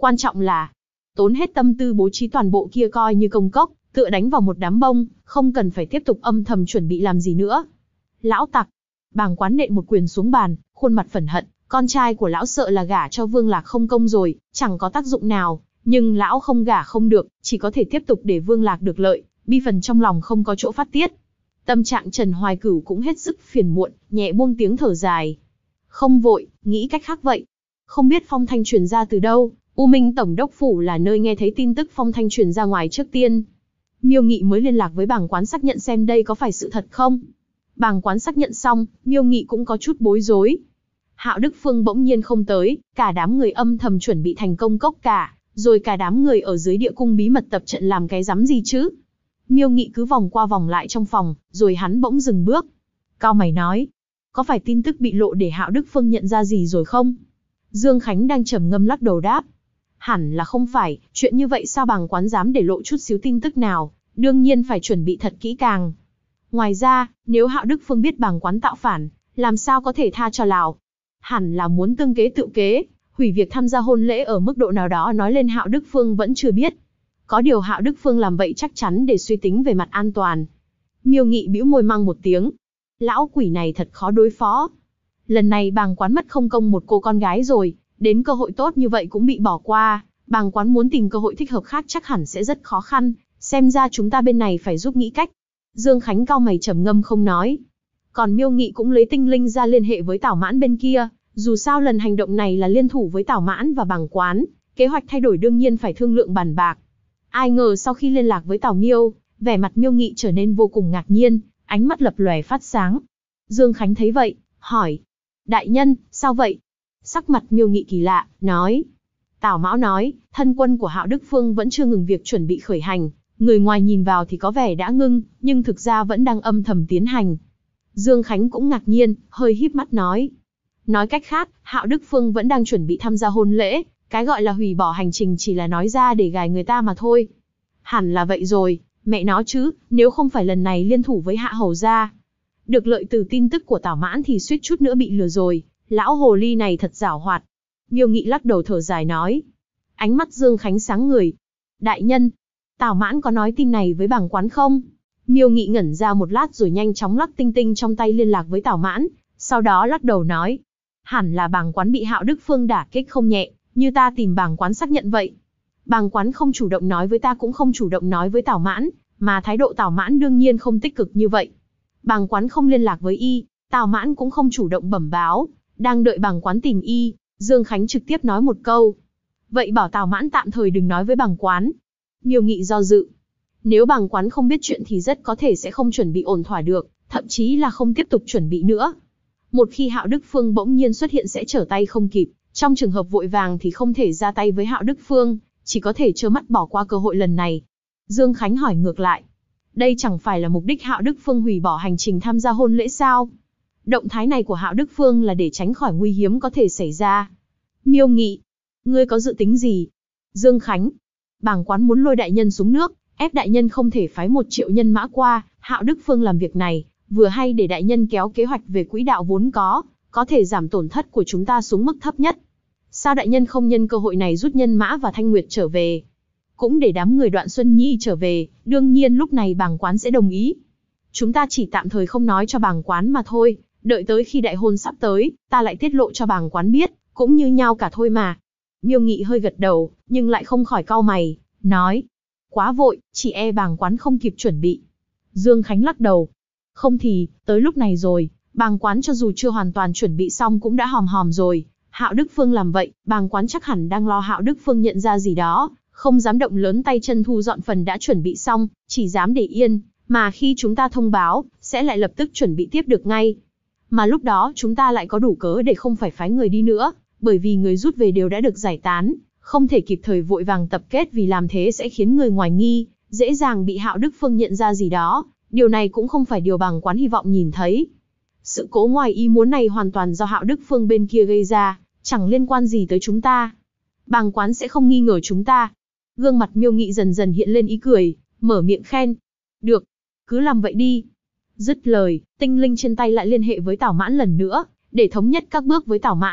Quan trọng là, tốn hết tâm tư bố trí toàn bộ kia coi như công cốc, tựa đánh vào một đám bông, không cần phải tiếp tục âm thầm chuẩn bị làm gì nữa. Lão tặc! Bàng Quán nện một quyền xuống bàn, khuôn mặt phẫn hận, con trai của lão sợ là gả cho Vương Lạc không công rồi, chẳng có tác dụng nào, nhưng lão không gả không được, chỉ có thể tiếp tục để Vương Lạc được lợi, bi phần trong lòng không có chỗ phát tiết. Tâm trạng Trần Hoài Cửu cũng hết sức phiền muộn, nhẹ buông tiếng thở dài. Không vội, nghĩ cách khác vậy. Không biết phong thanh truyền ra từ đâu, U Minh Tổng đốc phủ là nơi nghe thấy tin tức phong thanh truyền ra ngoài trước tiên. Miêu Nghị mới liên lạc với Bàng Quán xác nhận xem đây có phải sự thật không. Bàng Quán xác nhận xong, Miêu Nghị cũng có chút bối rối. Hạo Đức Phương bỗng nhiên không tới, cả đám người âm thầm chuẩn bị thành công cốc cả, rồi cả đám người ở dưới địa cung bí mật tập trận làm cái rắm gì chứ. Miêu Nghị cứ vòng qua vòng lại trong phòng, rồi hắn bỗng dừng bước. Cao mày nói, có phải tin tức bị lộ để Hạo Đức Phương nhận ra gì rồi không? Dương Khánh đang trầm ngâm lắc đầu đáp. Hẳn là không phải, chuyện như vậy sao Bàng Quán dám để lộ chút xíu tin tức nào, đương nhiên phải chuẩn bị thật kỹ càng. Ngoài ra, nếu Hạo Đức Phương biết Bàng Quán tạo phản, làm sao có thể tha cho Lào? Hẳn là muốn tương kế tự kế, hủy việc tham gia hôn lễ ở mức độ nào đó nói lên Hạo Đức Phương vẫn chưa biết. Có điều Hạo Đức Phương làm vậy chắc chắn để suy tính về mặt an toàn. Miêu Nghị bĩu môi măng một tiếng. Lão quỷ này thật khó đối phó. Lần này Bàng Quán mất không công một cô con gái rồi, đến cơ hội tốt như vậy cũng bị bỏ qua. Bàng Quán muốn tìm cơ hội thích hợp khác chắc hẳn sẽ rất khó khăn, xem ra chúng ta bên này phải giúp nghĩ cách. Dương Khánh cau mày trầm ngâm không nói. Còn Miêu Nghị cũng lấy tinh linh ra liên hệ với Tảo Mãn bên kia, dù sao lần hành động này là liên thủ với Tảo Mãn và Bàng Quán, kế hoạch thay đổi đương nhiên phải thương lượng bàn bạc. Ai ngờ sau khi liên lạc với Tảo Miêu, vẻ mặt Miêu Nghị trở nên vô cùng ngạc nhiên, ánh mắt lập lòe phát sáng. Dương Khánh thấy vậy, hỏi: Đại nhân, sao vậy? Sắc mặt Miêu Nghị kỳ lạ, nói: Tảo Mão nói, thân quân của Hạo Đức Phương vẫn chưa ngừng việc chuẩn bị khởi hành, người ngoài nhìn vào thì có vẻ đã ngưng, nhưng thực ra vẫn đang âm thầm tiến hành. Dương Khánh cũng ngạc nhiên, hơi híp mắt nói: Nói cách khác, Hạo Đức Phương vẫn đang chuẩn bị tham gia hôn lễ, cái gọi là hủy bỏ hành trình chỉ là nói ra để gài người ta mà thôi. Hẳn là vậy rồi, mẹ nó chứ, nếu không phải lần này liên thủ với Hạ Hầu gia, được lợi từ tin tức của Tảo Mãn thì suýt chút nữa bị lừa rồi, lão hồ ly này thật giảo hoạt. Miêu Nghị lắc đầu thở dài nói. Ánh mắt Dương Khánh sáng người. Đại nhân, Tảo Mãn có nói tin này với Bàng Quán không? Miêu Nghị ngẩn ra một lát rồi nhanh chóng lắc tinh tinh trong tay liên lạc với Tảo Mãn, sau đó lắc đầu nói. Hẳn là Bàng Quán bị Hạo Đức Phương đả kích không nhẹ, như ta tìm Bàng Quán xác nhận vậy. Bàng Quán không chủ động nói với ta cũng không chủ động nói với Tảo Mãn, mà thái độ Tảo Mãn đương nhiên không tích cực như vậy. Bàng Quán không liên lạc với y, Tảo Mãn cũng không chủ động bẩm báo, đang đợi Bàng Quán tìm y. Dương Khánh trực tiếp nói một câu. Vậy bảo Tảo Mãn tạm thời đừng nói với Bàng Quán. Miêu Nghị do dự. Nếu Bàng Quán không biết chuyện thì rất có thể sẽ không chuẩn bị ổn thỏa được, thậm chí là không tiếp tục chuẩn bị nữa. Một khi Hạo Đức Phương bỗng nhiên xuất hiện sẽ trở tay không kịp, trong trường hợp vội vàng thì không thể ra tay với Hạo Đức Phương, chỉ có thể trơ mắt bỏ qua cơ hội lần này. Dương Khánh hỏi ngược lại. Đây chẳng phải là mục đích Hạo Đức Phương hủy bỏ hành trình tham gia hôn lễ sao? Động thái này của Hạo Đức Phương là để tránh khỏi nguy hiểm có thể xảy ra. Miêu Nghị, ngươi có dự tính gì? Dương Khánh, Bàng Quán muốn lôi đại nhân xuống nước, ép đại nhân không thể phái 1 triệu nhân mã qua. Hạo Đức Phương làm việc này, vừa hay để đại nhân kéo kế hoạch về quỹ đạo vốn có thể giảm tổn thất của chúng ta xuống mức thấp nhất. Sao đại nhân không nhân cơ hội này rút nhân mã và Thanh Nguyệt trở về? Cũng để đám người Đoạn Xuân Nhi trở về, đương nhiên lúc này Bàng Quán sẽ đồng ý. Chúng ta chỉ tạm thời không nói cho Bàng Quán mà thôi, đợi tới khi đại hôn sắp tới, ta lại tiết lộ cho Bàng Quán biết, cũng như nhau cả thôi mà. Miêu Nghị hơi gật đầu, nhưng lại không khỏi cau mày, nói. Quá vội, chỉ e Bàng Quán không kịp chuẩn bị. Dương Khánh lắc đầu. Không thì, tới lúc này rồi, Bàng Quán cho dù chưa hoàn toàn chuẩn bị xong cũng đã hòm hòm rồi. Hạo Đức Phương làm vậy, Bàng Quán chắc hẳn đang lo Hạo Đức Phương nhận ra gì đó, không dám động lớn tay chân thu dọn phần đã chuẩn bị xong, chỉ dám để yên, mà khi chúng ta thông báo, sẽ lại lập tức chuẩn bị tiếp được ngay. Mà lúc đó chúng ta lại có đủ cớ để không phải phái người đi nữa, bởi vì người rút về đều đã được giải tán, không thể kịp thời vội vàng tập kết vì làm thế sẽ khiến người ngoài nghi, dễ dàng bị Hạo Đức Phương nhận ra gì đó, điều này cũng không phải điều Bàng Quán hy vọng nhìn thấy. Sự cố ngoài ý muốn này hoàn toàn do Hạo Đức Phương bên kia gây ra, chẳng liên quan gì tới chúng ta. Bàng Quán sẽ không nghi ngờ chúng ta. Gương mặt Miêu Nghị dần dần hiện lên ý cười, mở miệng khen. Được, cứ làm vậy đi. Dứt lời, tinh linh trên tay lại liên hệ với Tảo Mãn lần nữa, để thống nhất các bước với Tảo Mãn.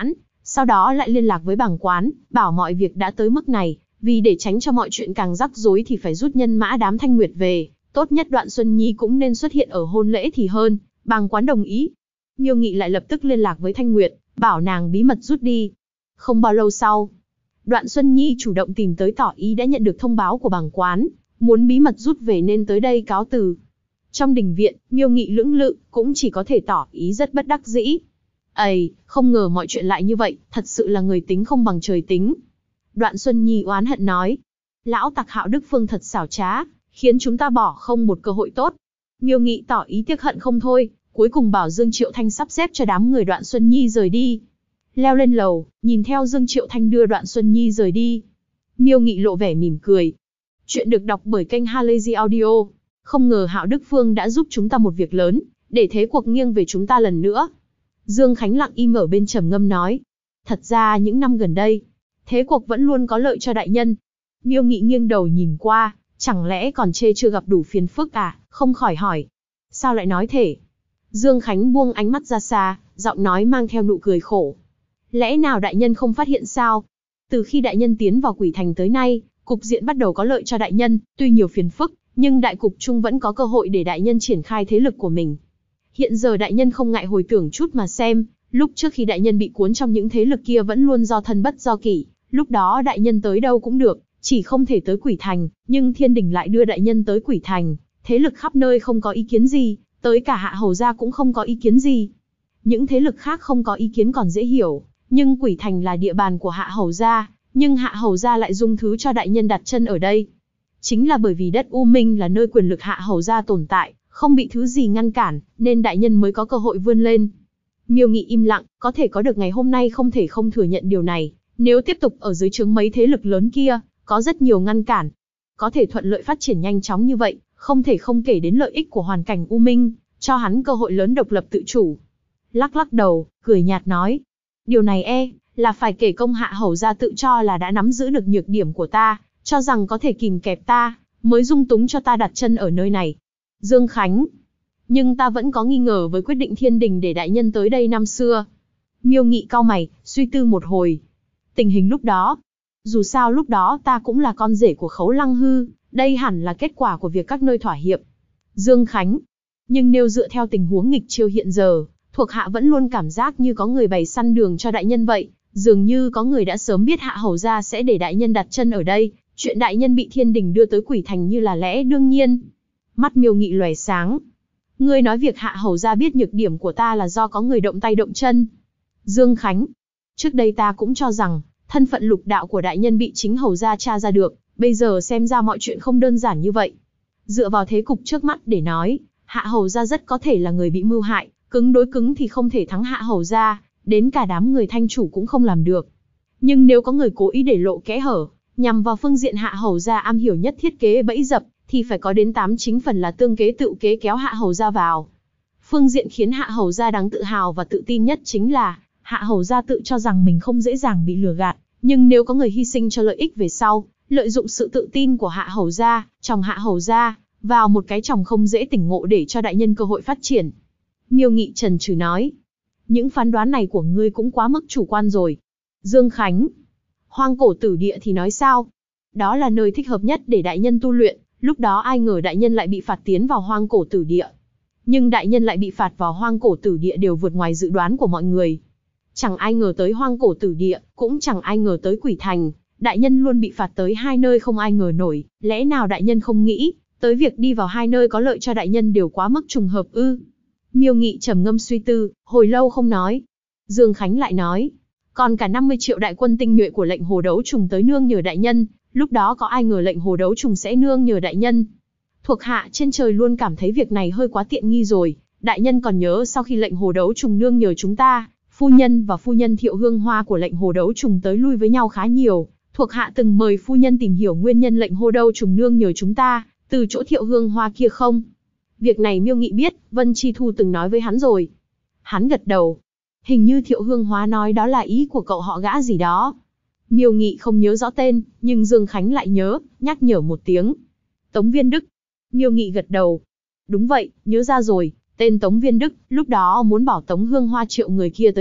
Sau đó lại liên lạc với bàng quán, bảo mọi việc đã tới mức này, vì để tránh cho mọi chuyện càng rắc rối thì phải rút nhân mã đám Thanh Nguyệt về, tốt nhất Đoạn Xuân Nhi cũng nên xuất hiện ở hôn lễ thì hơn. Bàng quán đồng ý. Miêu Nghị lại lập tức liên lạc với Thanh Nguyệt, bảo nàng bí mật rút đi. Không bao lâu sau, Đoạn Xuân Nhi chủ động tìm tới tỏ ý đã nhận được thông báo của bàng quán, muốn bí mật rút về nên tới đây cáo từ. Trong đình viện, Miêu Nghị lưỡng lự, cũng chỉ có thể tỏ ý rất bất đắc dĩ. Ây, không ngờ mọi chuyện lại như vậy, thật sự là người tính không bằng trời tính. Đoạn Xuân Nhi oán hận nói, lão tặc Hạo Đức Phương thật xảo trá, khiến chúng ta bỏ không một cơ hội tốt. Miêu Nghị tỏ ý tiếc hận không thôi, cuối cùng bảo Dương Triệu Thanh sắp xếp cho đám người Đoạn Xuân Nhi rời đi. Leo lên lầu, nhìn theo Dương Triệu Thanh đưa Đoạn Xuân Nhi rời đi. Miêu Nghị lộ vẻ mỉm cười. Chuyện được đọc bởi kênh Halazy Audio. Không ngờ Hạo Đức Phương đã giúp chúng ta một việc lớn, để thế cuộc nghiêng về chúng ta lần nữa. Dương Khánh lặng im ở bên trầm ngâm nói. Thật ra những năm gần đây, thế cuộc vẫn luôn có lợi cho đại nhân. Miêu Nghị nghiêng đầu nhìn qua, chẳng lẽ còn chê chưa gặp đủ phiền phức à, không khỏi hỏi. Sao lại nói thế? Dương Khánh buông ánh mắt ra xa, giọng nói mang theo nụ cười khổ. Lẽ nào đại nhân không phát hiện sao? Từ khi đại nhân tiến vào Quỷ Thành tới nay, cục diện bắt đầu có lợi cho đại nhân, tuy nhiều phiền phức, nhưng đại cục chung vẫn có cơ hội để đại nhân triển khai thế lực của mình. Hiện giờ đại nhân không ngại hồi tưởng chút mà xem, lúc trước khi đại nhân bị cuốn trong những thế lực kia vẫn luôn do thân bất do kỷ, lúc đó đại nhân tới đâu cũng được, chỉ không thể tới Quỷ Thành, nhưng thiên đình lại đưa đại nhân tới Quỷ Thành, thế lực khắp nơi không có ý kiến gì, tới cả Hạ Hầu gia cũng không có ý kiến gì. Những thế lực khác không có ý kiến còn dễ hiểu, nhưng Quỷ Thành là địa bàn của Hạ Hầu gia, nhưng Hạ Hầu gia lại dung thứ cho đại nhân đặt chân ở đây. Chính là bởi vì đất U Minh là nơi quyền lực Hạ Hầu gia tồn tại, không bị thứ gì ngăn cản, nên đại nhân mới có cơ hội vươn lên. Miêu Nghị im lặng, có thể có được ngày hôm nay không thể không thừa nhận điều này. Nếu tiếp tục ở dưới trướng mấy thế lực lớn kia, có rất nhiều ngăn cản. Có thể thuận lợi phát triển nhanh chóng như vậy, không thể không kể đến lợi ích của hoàn cảnh U Minh, cho hắn cơ hội lớn độc lập tự chủ. Lắc lắc đầu, cười nhạt nói. Điều này là phải kể công Hạ Hầu gia tự cho là đã nắm giữ được nhược điểm của ta, cho rằng có thể kìm kẹp ta, mới dung túng cho ta đặt chân ở nơi này. Dương Khánh. Nhưng ta vẫn có nghi ngờ với quyết định thiên đình để đại nhân tới đây năm xưa. Miêu Nghị cau mày, suy tư một hồi. Tình hình lúc đó, dù sao lúc đó ta cũng là con rể của Khấu Lăng Hư, đây hẳn là kết quả của việc các nơi thỏa hiệp. Dương Khánh. Nhưng nếu dựa theo tình huống nghịch chiêu hiện giờ, thuộc hạ vẫn luôn cảm giác như có người bày săn đường cho đại nhân vậy, dường như có người đã sớm biết Hạ Hầu gia sẽ để đại nhân đặt chân ở đây, chuyện đại nhân bị thiên đình đưa tới Quỷ Thành như là lẽ đương nhiên. Mắt Miêu Nghị lóe sáng. Ngươi nói việc Hạ Hầu gia biết nhược điểm của ta là do có người động tay động chân. Dương Khánh. Trước đây ta cũng cho rằng, thân phận lục đạo của đại nhân bị chính Hầu gia tra ra được, bây giờ xem ra mọi chuyện không đơn giản như vậy. Dựa vào thế cục trước mắt để nói, Hạ Hầu gia rất có thể là người bị mưu hại, cứng đối cứng thì không thể thắng Hạ Hầu gia, đến cả đám người Thanh chủ cũng không làm được. Nhưng nếu có người cố ý để lộ kẽ hở, nhằm vào phương diện Hạ Hầu gia am hiểu nhất thiết kế bẫy dập, thì phải có đến 8-9 phần là tương kế tự kế kéo Hạ Hầu gia vào. Phương diện khiến Hạ Hầu gia đáng tự hào và tự tin nhất chính là, Hạ Hầu gia tự cho rằng mình không dễ dàng bị lừa gạt, nhưng nếu có người hy sinh cho lợi ích về sau, lợi dụng sự tự tin của Hạ Hầu gia, chồng Hạ Hầu gia, vào một cái chồng không dễ tỉnh ngộ để cho đại nhân cơ hội phát triển. Miêu Nghị chần chừ nói, những phán đoán này của ngươi cũng quá mức chủ quan rồi. Dương Khánh. Hoang cổ tử địa thì nói sao? Đó là nơi thích hợp nhất để đại nhân tu luyện, lúc đó ai ngờ đại nhân lại bị phạt tiến vào hoang cổ tử địa. Nhưng đại nhân lại bị phạt vào hoang cổ tử địa đều vượt ngoài dự đoán của mọi người. Chẳng ai ngờ tới hoang cổ tử địa, cũng chẳng ai ngờ tới Quỷ Thành, đại nhân luôn bị phạt tới hai nơi không ai ngờ nổi, lẽ nào đại nhân không nghĩ, tới việc đi vào hai nơi có lợi cho đại nhân đều quá mức trùng hợp ư? Miêu Nghị trầm ngâm suy tư, hồi lâu không nói. Dương Khánh lại nói, còn cả 50 triệu đại quân tinh nhuệ của lệnh Hồ Đấu Trùng tới nương nhờ đại nhân, lúc đó có ai ngờ lệnh Hồ Đấu Trùng sẽ nương nhờ đại nhân. Thuộc hạ trên trời luôn cảm thấy việc này hơi quá tiện nghi rồi, đại nhân còn nhớ sau khi lệnh Hồ Đấu Trùng nương nhờ chúng ta, phu nhân và phu nhân Thiệu Hương Hoa của lệnh Hồ Đấu Trùng tới lui với nhau khá nhiều, thuộc hạ từng mời phu nhân tìm hiểu nguyên nhân lệnh Hồ Đấu Trùng nương nhờ chúng ta, từ chỗ Thiệu Hương Hoa kia không? Việc này Miêu Nghị biết, Vân Chi Thu từng nói với hắn rồi. Hắn gật đầu. Hình như Thiệu Hương Hoa nói đó là ý của cậu họ gã gì đó. Miêu Nghị không nhớ rõ tên, nhưng Dương Khánh lại nhớ, nhắc nhở một tiếng. Tống Viên Đức. Miêu Nghị gật đầu. Đúng vậy, nhớ ra rồi, tên Tống Viên Đức, lúc đó muốn bảo Tống Hương Hoa triệu người kia tới gặp,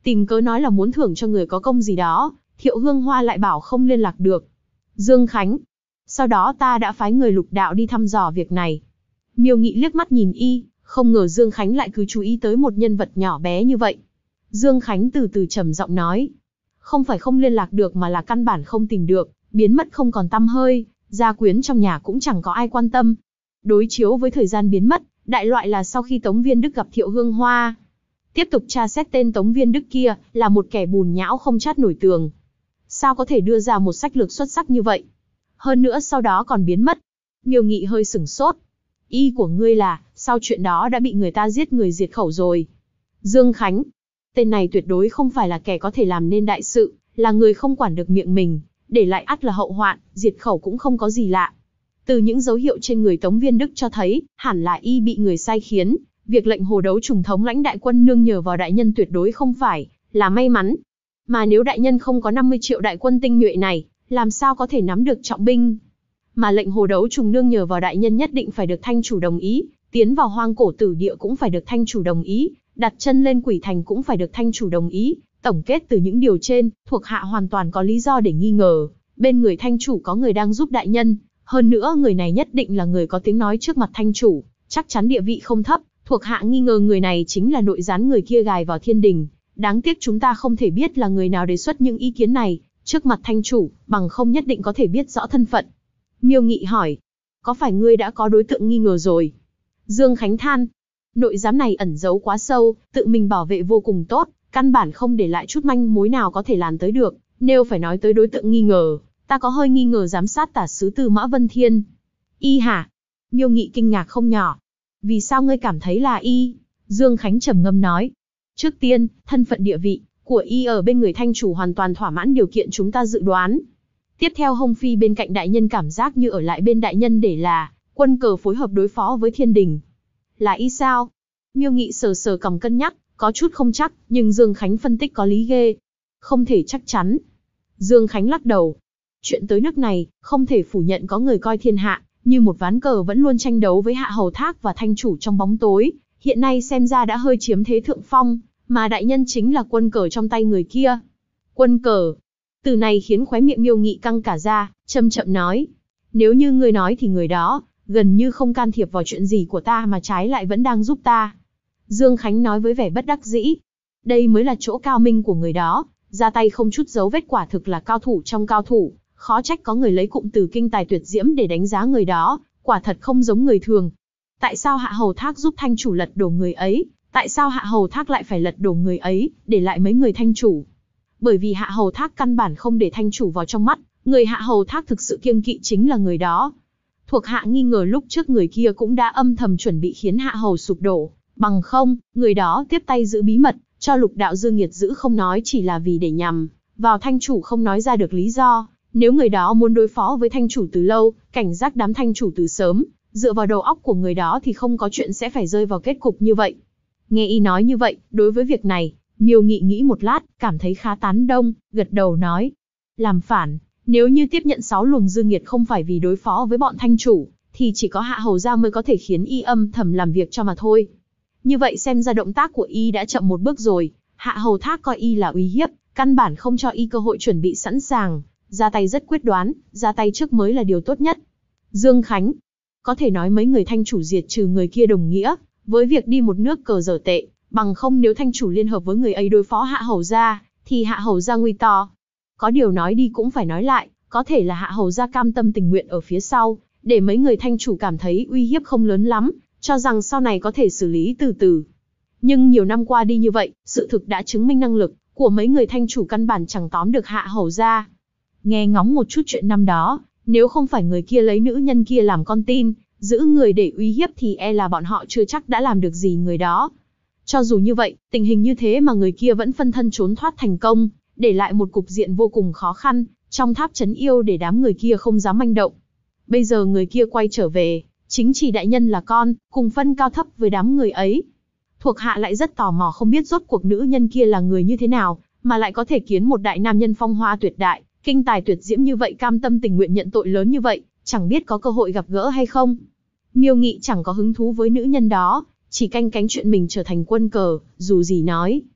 tìm cớ nói là muốn thưởng cho người có công gì đó, Thiệu Hương Hoa lại bảo không liên lạc được. Dương Khánh. Sau đó ta đã phái người lục đạo đi thăm dò việc này. Miêu Nghị liếc mắt nhìn y, không ngờ Dương Khánh lại cứ chú ý tới một nhân vật nhỏ bé như vậy. Dương Khánh từ từ trầm giọng nói. Không phải không liên lạc được mà là căn bản không tìm được, biến mất không còn tăm hơi, gia quyến trong nhà cũng chẳng có ai quan tâm. Đối chiếu với thời gian biến mất, đại loại là sau khi Tống Viên Đức gặp Thiệu Hương Hoa. Tiếp tục tra xét tên Tống Viên Đức kia, là một kẻ bùn nhão không chát nổi tường. Sao có thể đưa ra một sách lược xuất sắc như vậy? Hơn nữa sau đó còn biến mất. Miêu Nghị hơi sửng sốt. Ý của ngươi là, sau chuyện đó đã bị người ta giết người diệt khẩu rồi. Dương Khánh. Tên này tuyệt đối không phải là kẻ có thể làm nên đại sự, là người không quản được miệng mình, để lại ắt là hậu hoạn, diệt khẩu cũng không có gì lạ. Từ những dấu hiệu trên người Tống Viên Đức cho thấy, hẳn là y bị người sai khiến, việc lệnh Hồ Đấu Trùng thống lãnh đại quân nương nhờ vào đại nhân tuyệt đối không phải là may mắn. Mà nếu đại nhân không có 50 triệu đại quân tinh nhuệ này, làm sao có thể nắm được trọng binh? Mà lệnh Hồ Đấu Trùng nương nhờ vào đại nhân nhất định phải được thanh chủ đồng ý, tiến vào hoang cổ tử địa cũng phải được thanh chủ đồng ý, đặt chân lên Quỷ Thành cũng phải được thanh chủ đồng ý. Tổng kết từ những điều trên, thuộc hạ hoàn toàn có lý do để nghi ngờ, bên người thanh chủ có người đang giúp đại nhân, hơn nữa người này nhất định là người có tiếng nói trước mặt thanh chủ, chắc chắn địa vị không thấp, thuộc hạ nghi ngờ người này chính là nội gián người kia gài vào thiên đình. Đáng tiếc chúng ta không thể biết là người nào đề xuất những ý kiến này trước mặt thanh chủ, bằng không nhất định có thể biết rõ thân phận. Miêu Nghị hỏi, có phải ngươi đã có đối tượng nghi ngờ rồi? Dương Khánh than, nội giám này ẩn giấu quá sâu, tự mình bảo vệ vô cùng tốt, căn bản không để lại chút manh mối nào có thể làn tới được. Nếu phải nói tới đối tượng nghi ngờ, ta có hơi nghi ngờ giám sát tả sứ Tư Mã Vân Thiên. Y hả? Miêu Nghị kinh ngạc không nhỏ. Vì sao ngươi cảm thấy là y? Dương Khánh trầm ngâm nói. Trước tiên, thân phận địa vị của y ở bên người thanh chủ hoàn toàn thỏa mãn điều kiện chúng ta dự đoán. Tiếp theo Hồng Phi bên cạnh đại nhân cảm giác như ở lại bên đại nhân để là quân cờ phối hợp đối phó với thiên đình. Là y sao? Miêu Nghị sờ sờ cằm cân nhắc, có chút không chắc, nhưng Dương Khánh phân tích có lý ghê. Không thể chắc chắn. Dương Khánh lắc đầu. Chuyện tới nước này, không thể phủ nhận có người coi thiên hạ như một ván cờ vẫn luôn tranh đấu với Hạ Hầu Thác và thanh chủ trong bóng tối. Hiện nay xem ra đã hơi chiếm thế thượng phong, mà đại nhân chính là quân cờ trong tay người kia. Quân cờ. Từ này khiến khóe miệng Miêu Nghị căng cả ra, chậm chậm nói. Nếu như ngươi nói thì người đó, gần như không can thiệp vào chuyện gì của ta mà trái lại vẫn đang giúp ta. Dương Khánh nói với vẻ bất đắc dĩ. Đây mới là chỗ cao minh của người đó, ra tay không chút dấu vết quả thực là cao thủ trong cao thủ, khó trách có người lấy cụm từ kinh tài tuyệt diễm để đánh giá người đó, quả thật không giống người thường. Tại sao Hạ Hầu Thác giúp thanh chủ lật đổ người ấy? Tại sao Hạ Hầu Thác lại phải lật đổ người ấy, để lại mấy người thanh chủ? Bởi vì Hạ Hầu Thác căn bản không để thanh chủ vào trong mắt, người Hạ Hầu Thác thực sự kiêng kỵ chính là người đó. Thuộc hạ nghi ngờ lúc trước người kia cũng đã âm thầm chuẩn bị khiến Hạ Hầu sụp đổ, bằng không, người đó tiếp tay giữ bí mật, cho Lục Đạo Dương Nghiệt giữ không nói chỉ là vì để nhằm vào thanh chủ không nói ra được lý do. Nếu người đó muốn đối phó với thanh chủ từ lâu, cảnh giác đám thanh chủ từ sớm, dựa vào đầu óc của người đó thì không có chuyện sẽ phải rơi vào kết cục như vậy. Nghe y nói như vậy, đối với việc này, Miêu Nghị nghĩ một lát, cảm thấy khá tán đông, gật đầu nói. Làm phản, nếu như tiếp nhận 6 luồng Dương Nghiệt không phải vì đối phó với bọn thanh chủ, thì chỉ có Hạ Hầu gia mới có thể khiến y âm thầm làm việc cho mà thôi. Như vậy xem ra động tác của y đã chậm một bước rồi, Hạ Hầu Thác coi y là uy hiếp, căn bản không cho y cơ hội chuẩn bị sẵn sàng, ra tay rất quyết đoán, ra tay trước mới là điều tốt nhất. Dương Khánh, có thể nói mấy người thanh chủ diệt trừ người kia đồng nghĩa với việc đi một nước cờ dở tệ, bằng không nếu thanh chủ liên hợp với người ấy đối phó Hạ Hầu gia, thì Hạ Hầu gia nguy to. Có điều nói đi cũng phải nói lại, có thể là Hạ Hầu gia cam tâm tình nguyện ở phía sau, để mấy người thanh chủ cảm thấy uy hiếp không lớn lắm, cho rằng sau này có thể xử lý từ từ. Nhưng nhiều năm qua đi như vậy, sự thực đã chứng minh năng lực của mấy người thanh chủ căn bản chẳng tóm được Hạ Hầu gia. Nghe ngóng một chút chuyện năm đó, nếu không phải người kia lấy nữ nhân kia làm con tin, giữ người để uy hiếp thì e là bọn họ chưa chắc đã làm được gì người đó. Cho dù như vậy, tình hình như thế mà người kia vẫn phân thân trốn thoát thành công, để lại một cục diện vô cùng khó khăn, trong tháp trấn yêu để đám người kia không dám manh động. Bây giờ người kia quay trở về, chính chỉ đại nhân là con, cùng phân cao thấp với đám người ấy. Thuộc hạ lại rất tò mò không biết rốt cuộc nữ nhân kia là người như thế nào, mà lại có thể khiến một đại nam nhân phong hoa tuyệt đại, kinh tài tuyệt diễm như vậy cam tâm tình nguyện nhận tội lớn như vậy, chẳng biết có cơ hội gặp gỡ hay không. Miêu Nghị chẳng có hứng thú với nữ nhân đó, chỉ canh cánh chuyện mình trở thành quân cờ, dù gì nói.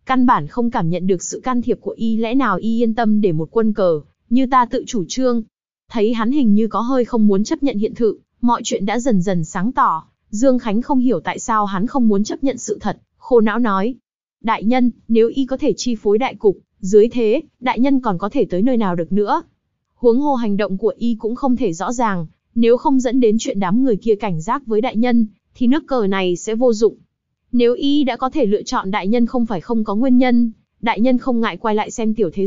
căn bản không cảm nhận được sự can thiệp của y, lẽ nào y yên tâm để một quân cờ như ta tự chủ trương? Thấy hắn hình như có hơi không muốn chấp nhận hiện thực, mọi chuyện đã dần dần sáng tỏ. Dương Khánh không hiểu tại sao hắn không muốn chấp nhận sự thật, khô não nói. Đại nhân, nếu y có thể chi phối đại cục, dưới thế, đại nhân còn có thể tới nơi nào được nữa? Huống hồ hành động của y cũng không thể rõ ràng, nếu không dẫn đến chuyện đám người kia cảnh giác với đại nhân, thì nước cờ này sẽ vô dụng. Nếu y đã có thể lựa chọn đại nhân không phải không có nguyên nhân, đại nhân không ngại quay lại xem tiểu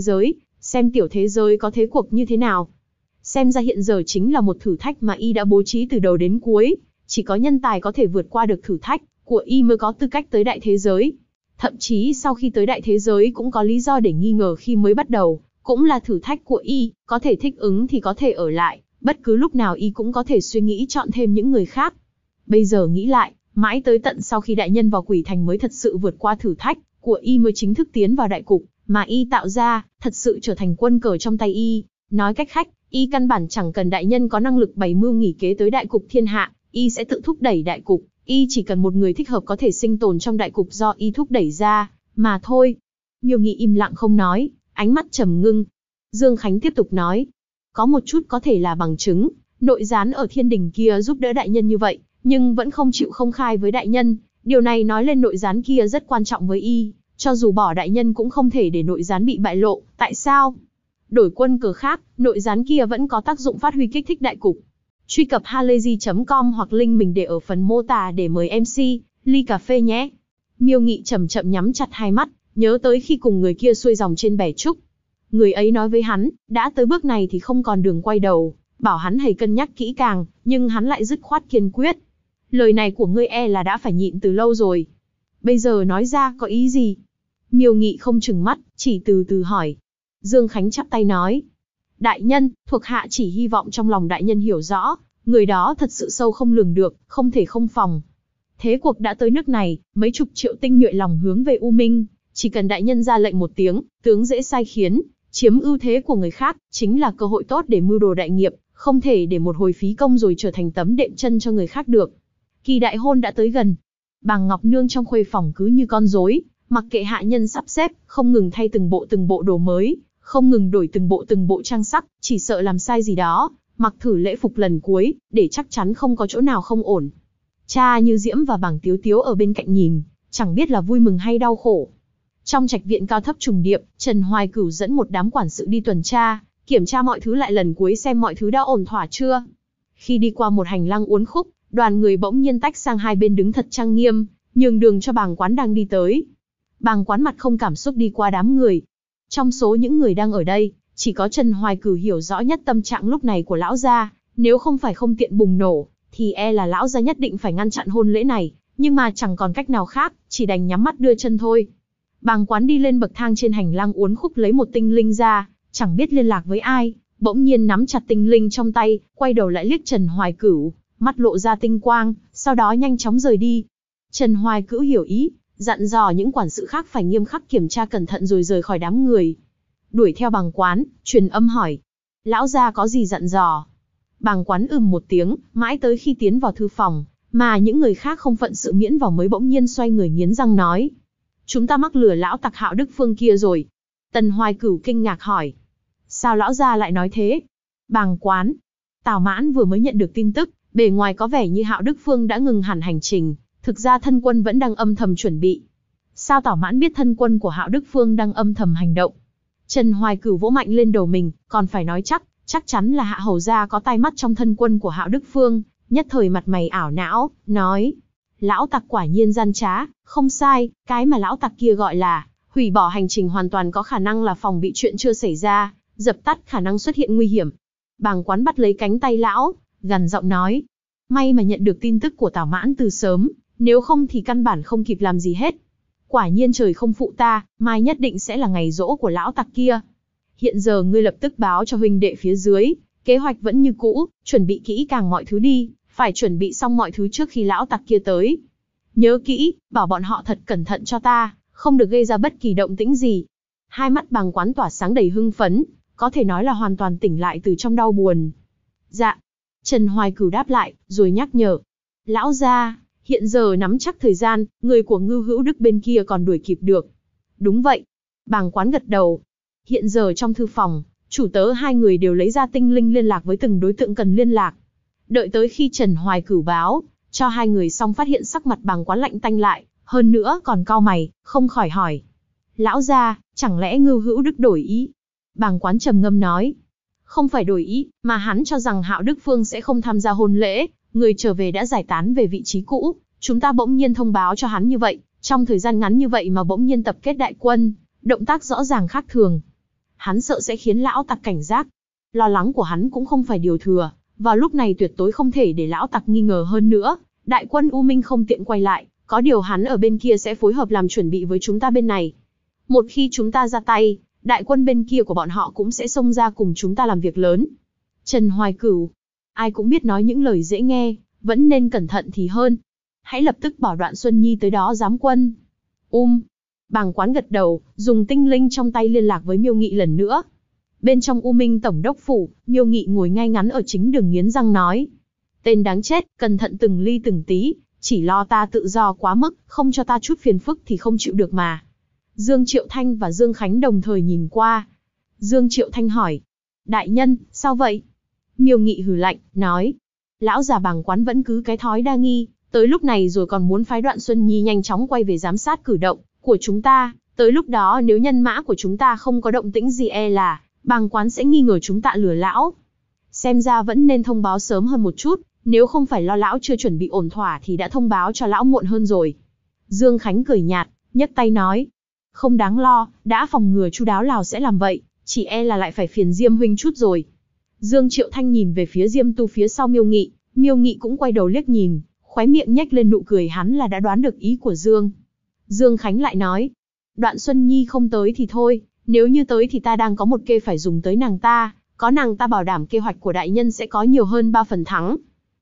thế giới có thế cuộc như thế nào. Xem ra hiện giờ chính là một thử thách mà y đã bố trí từ đầu đến cuối, chỉ có nhân tài có thể vượt qua được thử thách của y mới có tư cách tới đại thế giới. Thậm chí sau khi tới đại thế giới cũng có lý do để nghi ngờ khi mới bắt đầu, cũng là thử thách của y, có thể thích ứng thì có thể ở lại, bất cứ lúc nào y cũng có thể suy nghĩ chọn thêm những người khác. Bây giờ nghĩ lại, mãi tới tận sau khi đại nhân vào Quỷ Thành mới thật sự vượt qua thử thách của y, mới chính thức tiến vào đại cục mà y tạo ra, thật sự trở thành quân cờ trong tay y. Nói cách khác, y căn bản chẳng cần đại nhân có năng lực bày mưu nghỉ kế tới đại cục thiên hạ, y sẽ tự thúc đẩy đại cục, y chỉ cần một người thích hợp có thể sinh tồn trong đại cục do y thúc đẩy ra, mà thôi. Miêu Nghị im lặng không nói, ánh mắt trầm ngưng. Dương Khánh tiếp tục nói, có một chút có thể là bằng chứng, nội gián ở thiên đình kia giúp đỡ đại nhân như vậy, nhưng vẫn không chịu công khai với đại nhân, điều này nói lên nội gián kia rất quan trọng với y, cho dù bỏ đại nhân cũng không thể để nội gián bị bại lộ. Tại sao? Đổi quân cờ khác, nội gián kia vẫn có tác dụng phát huy kích thích đại cục. Truy cập halayzi.com hoặc link mình để ở phần mô tả để mời MC ly cà phê nhé. Miêu Nghị chậm chậm nhắm chặt hai mắt, nhớ tới khi cùng người kia xuôi dòng trên bè trúc. Người ấy nói với hắn, đã tới bước này thì không còn đường quay đầu, bảo hắn hãy cân nhắc kỹ càng, nhưng hắn lại dứt khoát kiên quyết. Lời này của ngươi là đã phải nhịn từ lâu rồi. Bây giờ nói ra có ý gì? Miêu Nghị không trừng mắt, chỉ từ từ hỏi. Dương Khánh chắp tay nói. Đại nhân, thuộc hạ chỉ hy vọng trong lòng đại nhân hiểu rõ, người đó thật sự sâu không lường được, không thể không phòng. Thế cuộc đã tới nước này, mấy chục triệu tinh nhuệ lòng hướng về U Minh, chỉ cần đại nhân ra lệnh một tiếng, tướng dễ sai khiến, chiếm ưu thế của người khác, chính là cơ hội tốt để mưu đồ đại nghiệp, không thể để một hồi phí công rồi trở thành tấm đệm chân cho người khác được. Kỳ đại hôn đã tới gần. Bàng Ngọc Nương trong khuê phòng cứ như con rối, mặc kệ hạ nhân sắp xếp, không ngừng thay từng bộ đồ mới, không ngừng đổi từng bộ trang sắc, chỉ sợ làm sai gì đó, mặc thử lễ phục lần cuối, để chắc chắn không có chỗ nào không ổn. Cha Như Diễm và Bàng Tiếu Tiếu ở bên cạnh nhìn, chẳng biết là vui mừng hay đau khổ. Trong trạch viện cao thấp trùng điệp, Trần Hoài Cửu dẫn một đám quản sự đi tuần tra, kiểm tra mọi thứ lại lần cuối xem mọi thứ đã ổn thỏa chưa. Khi đi qua một hành lang uốn khúc, đoàn người bỗng nhiên tách sang hai bên đứng thật trang nghiêm, nhường đường cho Bàng Quán đang đi tới. Bàng Quán mặt không cảm xúc đi qua đám người. Trong số những người đang ở đây, chỉ có Trần Hoài Cửu hiểu rõ nhất tâm trạng lúc này của lão gia, nếu không phải không tiện bùng nổ, thì là lão gia nhất định phải ngăn chặn hôn lễ này, nhưng mà chẳng còn cách nào khác, chỉ đành nhắm mắt đưa chân thôi. Bàng Quán đi lên bậc thang trên hành lang uốn khúc lấy một tinh linh ra, chẳng biết liên lạc với ai, bỗng nhiên nắm chặt tinh linh trong tay, quay đầu lại liếc Trần Hoài Cửu, mắt lộ ra tinh quang, sau đó nhanh chóng rời đi. Trần Hoài Cửu hiểu ý, dặn dò những quản sự khác phải nghiêm khắc kiểm tra cẩn thận rồi rời khỏi đám người. Đuổi theo Bàng Quán, truyền âm hỏi. Lão gia có gì dặn dò? Bàng Quán một tiếng, mãi tới khi tiến vào thư phòng, mà những người khác không phận sự miễn vào mới bỗng nhiên xoay người nghiến răng nói. Chúng ta mắc lừa lão tặc Hạo Đức Phương kia rồi. Tần Hoài Cửu kinh ngạc hỏi. Sao lão gia lại nói thế? Bàng Quán. Tào Mãn vừa mới nhận được tin tức, bề ngoài có vẻ như Hạo Đức Phương đã ngừng hẳn hành trình, thực ra thân quân vẫn đang âm thầm chuẩn bị. Sao Tào Mãn biết thân quân của Hạo Đức Phương đang âm thầm hành động? Trần Hoài Cửu vỗ mạnh lên đầu mình, còn phải nói chắc chắn là Hạ hầu gia có tai mắt trong thân quân của Hạo Đức Phương, nhất thời mặt mày ảo não, nói. Lão tặc quả nhiên gian trá, không sai, cái mà lão tặc kia gọi là hủy bỏ hành trình hoàn toàn có khả năng là phòng bị chuyện chưa xảy ra, dập tắt khả năng xuất hiện nguy hiểm. Bàng Quán bắt lấy cánh tay lão, gằn giọng nói. May mà nhận được tin tức của Tào Mãn từ sớm, nếu không thì căn bản không kịp làm gì hết. Quả nhiên trời không phụ ta, mai nhất định sẽ là ngày giỗ của lão tặc kia. Hiện giờ ngươi lập tức báo cho huynh đệ phía dưới, kế hoạch vẫn như cũ, chuẩn bị kỹ càng mọi thứ đi, phải chuẩn bị xong mọi thứ trước khi lão tặc kia tới. Nhớ kỹ, bảo bọn họ thật cẩn thận cho ta, không được gây ra bất kỳ động tĩnh gì. Hai mắt Bàng Quán tỏa sáng đầy hưng phấn, có thể nói là hoàn toàn tỉnh lại từ trong đau buồn. Dạ. Trần Hoài Cửu đáp lại, rồi nhắc nhở. Lão gia, hiện giờ nắm chắc thời gian, người của Ngưu Hữu Đức bên kia còn đuổi kịp được. Đúng vậy. Bàng Quán gật đầu. Hiện giờ trong thư phòng, chủ tớ hai người đều lấy ra tinh linh liên lạc với từng đối tượng cần liên lạc. Đợi tới khi Trần Hoài cửu báo cho hai người xong phát hiện sắc mặt Bàng Quán lạnh tanh lại, hơn nữa còn cau mày, không khỏi hỏi. Lão gia, chẳng lẽ Ngưu Hữu Đức đổi ý? Bàng Quán trầm ngâm nói. Không phải đổi ý, mà hắn cho rằng Hạo Đức Phương sẽ không tham gia hôn lễ, người trở về đã giải tán về vị trí cũ, chúng ta bỗng nhiên thông báo cho hắn như vậy, trong thời gian ngắn như vậy mà bỗng nhiên tập kết đại quân, động tác rõ ràng khác thường. Hắn sợ sẽ khiến lão tặc cảnh giác. Lo lắng của hắn cũng không phải điều thừa, vào lúc này tuyệt đối không thể để lão tặc nghi ngờ hơn nữa, đại quân U Minh không tiện quay lại, có điều hắn ở bên kia sẽ phối hợp làm chuẩn bị với chúng ta bên này. Một khi chúng ta ra tay, đại quân bên kia của bọn họ cũng sẽ xông ra cùng chúng ta làm việc lớn. Trần Hoài Cửu, ai cũng biết nói những lời dễ nghe, vẫn nên cẩn thận thì hơn. Hãy lập tức bảo Đoạn Xuân Nhi tới đó giám quân. Bàng Quán gật đầu, dùng tinh linh trong tay liên lạc với Miêu Nghị lần nữa. Bên trong U Minh Tổng đốc phủ, Miêu Nghị ngồi ngay ngắn ở chính đường nghiến răng nói. Tên đáng chết, cẩn thận từng ly từng tí, chỉ lo ta tự do quá mức, không cho ta chút phiền phức thì không chịu được mà. Dương Triệu Thanh và Dương Khánh đồng thời nhìn qua. Dương Triệu Thanh hỏi. Đại nhân, sao vậy? Miêu Nghị hừ lạnh, nói. Lão già Bàng Quán vẫn cứ cái thói đa nghi, tới lúc này rồi còn muốn phái Đoạn Xuân Nhi nhanh chóng quay về giám sát cử động của chúng ta. Tới lúc đó nếu nhân mã của chúng ta không có động tĩnh gì là Bàng Quán sẽ nghi ngờ chúng ta lừa lão. Xem ra vẫn nên thông báo sớm hơn một chút, nếu không phải lo lão chưa chuẩn bị ổn thỏa thì đã thông báo cho lão muộn hơn rồi. Dương Khánh cười nhạt, nhấc tay nói. Không đáng lo, đã phòng ngừa chu đáo nào sẽ làm vậy, chỉ là lại phải phiền Diêm huynh chút rồi. Dương Triệu Thanh nhìn về phía Diêm Tu phía sau Miêu Nghị cũng quay đầu liếc nhìn, khóe miệng nhếch lên nụ cười, hắn là đã đoán được ý của Dương. Dương Khánh lại nói. Đoạn Xuân Nhi không tới thì thôi, nếu như tới thì ta đang có một kê phải dùng tới nàng ta, có nàng ta bảo đảm kế hoạch của đại nhân sẽ có nhiều hơn 3 phần thắng.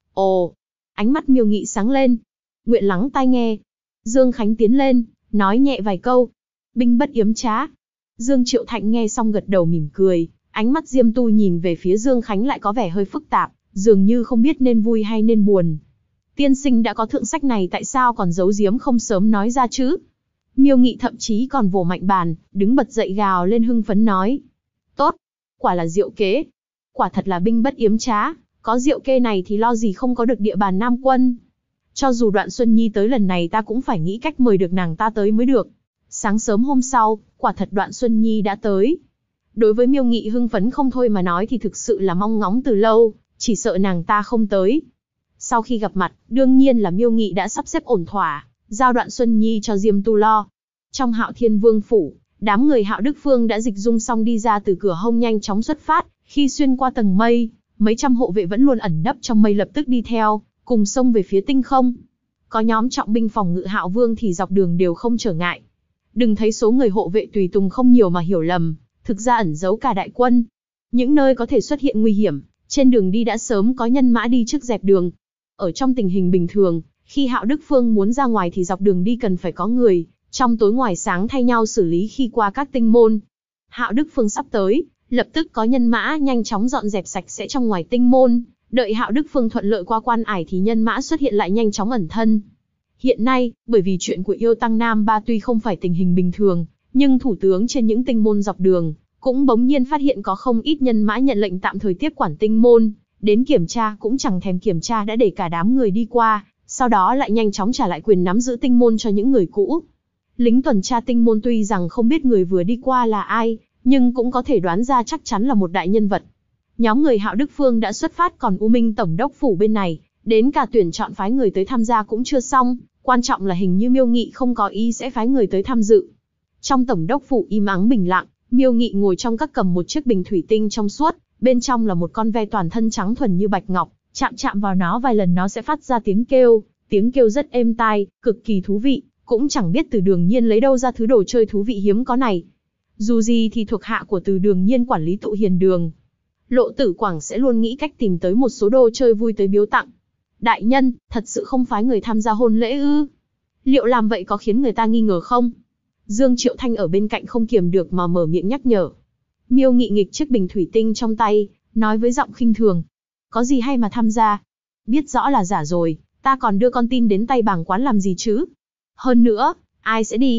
Ồ, ánh mắt Miêu Nghị sáng lên. Nguyện lắng tai nghe. Dương Khánh tiến lên, nói nhẹ vài câu. Binh bất yếm trá. Dương Triệu Thạnh nghe xong gật đầu mỉm cười, ánh mắt Diêm Tu nhìn về phía Dương Khánh lại có vẻ hơi phức tạp, dường như không biết nên vui hay nên buồn. Tiên sinh đã có thượng sách này tại sao còn giấu giếm không sớm nói ra chứ? Miêu Nghị thậm chí còn vỗ mạnh bàn, đứng bật dậy gào lên hưng phấn nói. Tốt, quả là diệu kế. Quả thật là binh bất yếm trá, có diệu kê này thì lo gì không có được địa bàn Nam quân. Cho dù Đoạn Xuân Nhi tới lần này ta cũng phải nghĩ cách mời được nàng ta tới mới được. Sáng sớm hôm sau, quả thật Đoạn Xuân Nhi đã tới. Đối với Miêu Nghị hưng phấn không thôi mà nói thì thực sự là mong ngóng từ lâu, chỉ sợ nàng ta không tới. Sau khi gặp mặt, đương nhiên là Miêu Nghị đã sắp xếp ổn thỏa, giao Đoạn Xuân Nhi cho Diêm Tu lo. Trong Hạo Thiên Vương phủ, đám người Hạo Đức Phương đã dịch dung xong đi ra từ cửa hông nhanh chóng xuất phát, khi xuyên qua tầng mây, mấy trăm hộ vệ vẫn luôn ẩn nấp trong mây lập tức đi theo, cùng xông về phía tinh không. Có nhóm trọng binh phòng ngự Hạo Vương thì dọc đường đều không trở ngại. Đừng thấy số người hộ vệ tùy tùng không nhiều mà hiểu lầm, thực ra ẩn giấu cả đại quân. Những nơi có thể xuất hiện nguy hiểm, trên đường đi đã sớm có nhân mã đi trước dẹp đường. Ở trong tình hình bình thường, khi Hạo Đức Phương muốn ra ngoài thì dọc đường đi cần phải có người, trong tối ngoài sáng thay nhau xử lý khi qua các tinh môn. Hạo Đức Phương sắp tới, lập tức có nhân mã nhanh chóng dọn dẹp sạch sẽ trong ngoài tinh môn, đợi Hạo Đức Phương thuận lợi qua quan ải thì nhân mã xuất hiện lại nhanh chóng ẩn thân. Hiện nay, bởi vì chuyện của Yêu Tăng Nam Ba tuy không phải tình hình bình thường, nhưng thủ tướng trên những tinh môn dọc đường cũng bỗng nhiên phát hiện có không ít nhân mã nhận lệnh tạm thời tiếp quản tinh môn, đến kiểm tra cũng chẳng thèm kiểm tra đã để cả đám người đi qua, sau đó lại nhanh chóng trả lại quyền nắm giữ tinh môn cho những người cũ. Lính tuần tra tinh môn tuy rằng không biết người vừa đi qua là ai, nhưng cũng có thể đoán ra chắc chắn là một đại nhân vật. Nhóm người Hạo Đức Phương đã xuất phát, còn U Minh Tổng đốc phủ bên này, đến cả tuyển chọn phái người tới tham gia cũng chưa xong, quan trọng là hình như Miêu Nghị không có ý sẽ phái người tới tham dự. Trong Tổng đốc phủ im ắng bình lặng, Miêu Nghị ngồi trong các cầm một chiếc bình thủy tinh trong suốt, bên trong là một con ve toàn thân trắng thuần như bạch ngọc, chạm vào nó vài lần nó sẽ phát ra tiếng kêu rất êm tai, cực kỳ thú vị, cũng chẳng biết Từ Đường Nhiên lấy đâu ra thứ đồ chơi thú vị hiếm có này. Dù gì thì thuộc hạ của Từ Đường Nhiên quản lý tụ hiền đường. Lộ Tử Quảng sẽ luôn nghĩ cách tìm tới một số đồ chơi vui tới biếu tặng. Đại nhân, thật sự không phái người tham gia hôn lễ ư? Liệu làm vậy có khiến người ta nghi ngờ không? Dương Triệu Thanh ở bên cạnh không kiềm được mà mở miệng nhắc nhở. Miêu Nghị nghịch chiếc bình thủy tinh trong tay, nói với giọng khinh thường. Có gì hay mà tham gia? Biết rõ là giả rồi, ta còn đưa con tin đến tay Bàng Quán làm gì chứ? Hơn nữa, ai sẽ đi?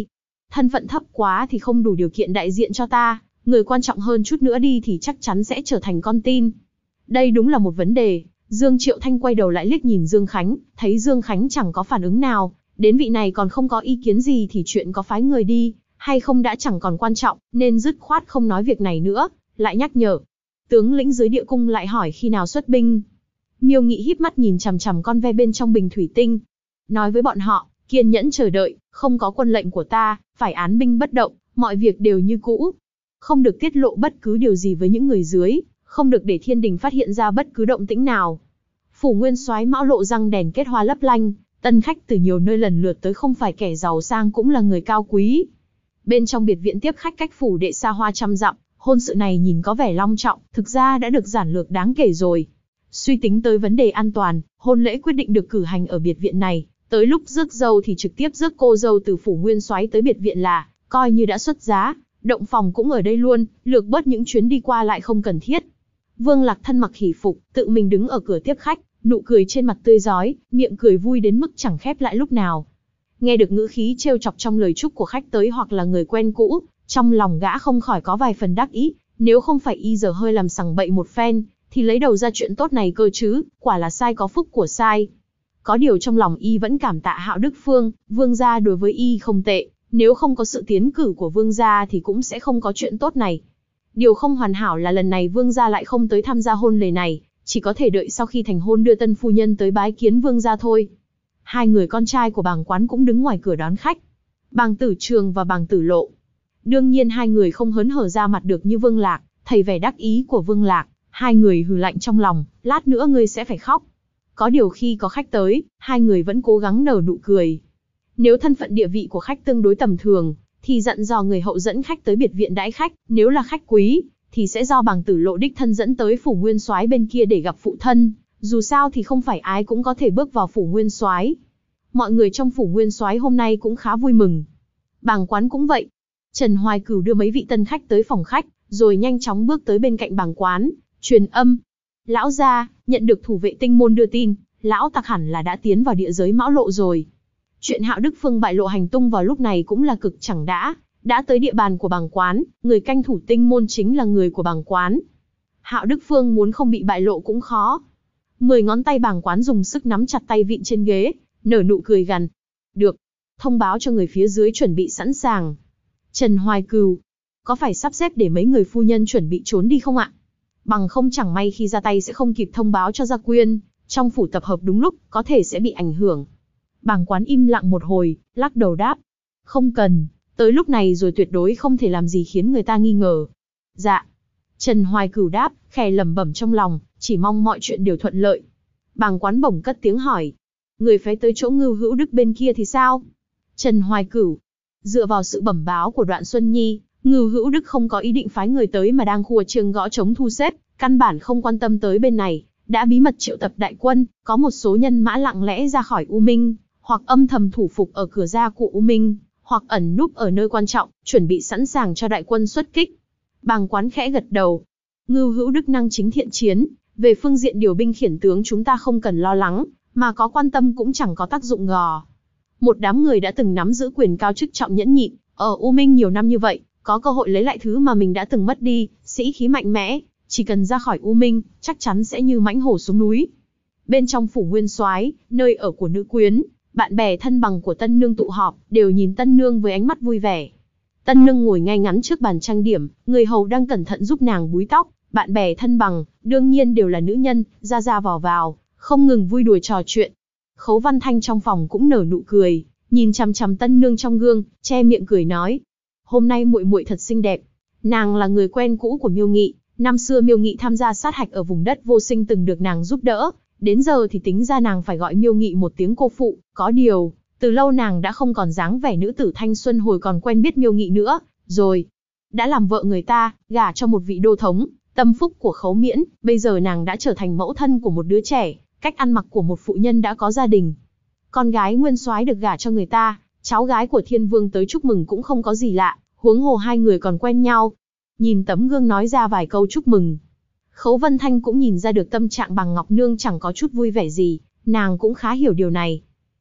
thân phận thấp quá thì không đủ điều kiện đại diện cho ta, người quan trọng hơn chút nữa đi thì chắc chắn sẽ trở thành con tin. Đây đúng là một vấn đề. Dương Triệu Thanh quay đầu lại liếc nhìn Dương Khánh, thấy Dương Khánh chẳng có phản ứng nào, đến vị này còn không có ý kiến gì thì chuyện có phái người đi, hay không đã chẳng còn quan trọng, nên dứt khoát không nói việc này nữa, lại nhắc nhở. Tướng lĩnh dưới địa cung lại hỏi khi nào xuất binh. Miêu Nghị híp mắt nhìn chằm chằm con ve bên trong bình thủy tinh. Nói với bọn họ, kiên nhẫn chờ đợi, không có quân lệnh của ta, phải án binh bất động, mọi việc đều như cũ. Không được tiết lộ bất cứ điều gì với những người dưới, không được để thiên đình phát hiện ra bất cứ động tĩnh nào. Phủ Nguyên Soái Mão Lộ răng đèn kết hoa lấp lanh, tân khách từ nhiều nơi lần lượt tới không phải kẻ giàu sang cũng là người cao quý. Bên trong biệt viện tiếp khách cách phủ đệ xa hoa trăm dặm, hôn sự này nhìn có vẻ long trọng, thực ra đã được giản lược đáng kể rồi. Suy tính tới vấn đề an toàn, hôn lễ quyết định được cử hành ở biệt viện này, tới lúc rước dâu thì trực tiếp rước cô dâu từ phủ Nguyên Soái tới biệt viện là, coi như đã xuất giá, động phòng cũng ở đây luôn, lược bớt những chuyến đi qua lại không cần thiết. Vương Lạc thân mặc hỷ phục, tự mình đứng ở cửa tiếp khách, nụ cười trên mặt tươi rói, miệng cười vui đến mức chẳng khép lại lúc nào. Nghe được ngữ khí trêu chọc trong lời chúc của khách tới hoặc là người quen cũ, trong lòng gã không khỏi có vài phần đắc ý, nếu không phải y giờ hơi làm sằng bậy một phen, thì lấy đầu ra chuyện tốt này cơ chứ, quả là sai có phúc của sai. Có điều trong lòng y vẫn cảm tạ Hạo Đức Phương, Vương gia đối với y không tệ, nếu không có sự tiến cử của Vương gia thì cũng sẽ không có chuyện tốt này. Điều không hoàn hảo là lần này Vương gia lại không tới tham gia hôn lễ này, chỉ có thể đợi sau khi thành hôn đưa tân phu nhân tới bái kiến Vương gia thôi. Hai người con trai của Bàng Quán cũng đứng ngoài cửa đón khách. Bàng Tử Trường và Bàng Tử Lộ. Đương nhiên hai người không hớn hở ra mặt được như Vương Lạc, thấy vẻ đắc ý của Vương Lạc, hai người hừ lạnh trong lòng, lát nữa ngươi sẽ phải khóc. Có điều khi có khách tới, hai người vẫn cố gắng nở nụ cười. Nếu thân phận địa vị của khách tương đối tầm thường, thì dặn dò người hậu dẫn khách tới biệt viện đãi khách, nếu là khách quý, thì sẽ do Bàng Tử Lộ đích thân dẫn tới phủ Nguyên Soái bên kia để gặp phụ thân, dù sao thì không phải ai cũng có thể bước vào phủ Nguyên Soái. Mọi người trong phủ Nguyên Soái hôm nay cũng khá vui mừng. Bàng Quán cũng vậy. Trần Hoài Cửu đưa mấy vị tân khách tới phòng khách, rồi nhanh chóng bước tới bên cạnh Bàng Quán, truyền âm. Lão gia, nhận được thủ vệ tinh môn đưa tin, lão tặc hẳn là đã tiến vào địa giới Mão Lộ rồi. Chuyện Hạo Đức Phương bại lộ hành tung vào lúc này cũng là cực chẳng đã tới địa bàn của Bàng Quán, người canh thủ tinh môn chính là người của Bàng Quán. Hạo Đức Phương muốn không bị bại lộ cũng khó. 10 ngón tay Bàng Quán dùng sức nắm chặt tay vịn trên ghế, nở nụ cười gằn. Được, thông báo cho người phía dưới chuẩn bị sẵn sàng. Trần Hoài Cửu, có phải sắp xếp để mấy người phu nhân chuẩn bị trốn đi không ạ? Bằng không chẳng may khi ra tay sẽ không kịp thông báo cho Gia Quyên, trong phủ tập hợp đúng lúc, có thể sẽ bị ảnh hưởng. Bàng Quán im lặng một hồi, lắc đầu đáp. Không cần, tới lúc này rồi tuyệt đối không thể làm gì khiến người ta nghi ngờ. Dạ. Trần Hoài Cửu đáp, khẽ lẩm bẩm trong lòng, chỉ mong mọi chuyện đều thuận lợi. Bàng Quán bỗng cất tiếng hỏi. Người phái tới chỗ Ngưu Hữu Đức bên kia thì sao? Trần Hoài Cửu. Dựa vào sự bẩm báo của Đoạn Xuân Nhi, Ngưu Hữu Đức không có ý định phái người tới mà đang khua chiêng gõ trống thu xếp, căn bản không quan tâm tới bên này, đã bí mật triệu tập đại quân, có một số nhân mã lặng lẽ ra khỏi U Minh, hoặc âm thầm thủ phục ở cửa ra của U Minh, hoặc ẩn núp ở nơi quan trọng, chuẩn bị sẵn sàng cho đại quân xuất kích. Bàng Quán khẽ gật đầu. Ngưu Hữu Đức năng chính thiện chiến, về phương diện điều binh khiển tướng chúng ta không cần lo lắng, mà có quan tâm cũng chẳng có tác dụng gò. Một đám người đã từng nắm giữ quyền cao chức trọng nhẫn nhịn, ở U Minh nhiều năm như vậy, có cơ hội lấy lại thứ mà mình đã từng mất đi, sĩ khí mạnh mẽ, chỉ cần ra khỏi U Minh, chắc chắn sẽ như mãnh hổ xuống núi. Bên trong phủ Nguyên Soái, nơi ở của nữ quyến, bạn bè thân bằng của Tân Nương tụ họp, đều nhìn Tân Nương với ánh mắt vui vẻ. Tân Nương ngồi ngay ngắn trước bàn trang điểm, người hầu đang cẩn thận giúp nàng búi tóc, bạn bè thân bằng, đương nhiên đều là nữ nhân, ra ra vào vào, không ngừng vui đùa trò chuyện. Khấu Văn Thanh trong phòng cũng nở nụ cười, nhìn chằm chằm Tân Nương trong gương, che miệng cười nói: "Hôm nay muội muội thật xinh đẹp." Nàng là người quen cũ của Miêu Nghị, năm xưa Miêu Nghị tham gia sát hạch ở vùng đất vô sinh từng được nàng giúp đỡ, đến giờ thì tính ra nàng phải gọi Miêu Nghị một tiếng cô phụ, có điều, từ lâu nàng đã không còn dáng vẻ nữ tử thanh xuân hồi còn quen biết Miêu Nghị nữa, rồi. Đã làm vợ người ta, gả cho một vị đô thống, tâm phúc của Khấu Miễn, bây giờ nàng đã trở thành mẫu thân của một đứa trẻ, cách ăn mặc của một phụ nhân đã có gia đình. Con gái Nguyên Soái được gả cho người ta, cháu gái của Thiên Vương tới chúc mừng cũng không có gì lạ, huống hồ hai người còn quen nhau. Nhìn tấm gương nói ra vài câu chúc mừng. Khấu Vân Thanh cũng nhìn ra được tâm trạng Bàng Ngọc Nương chẳng có chút vui vẻ gì, nàng cũng khá hiểu điều này.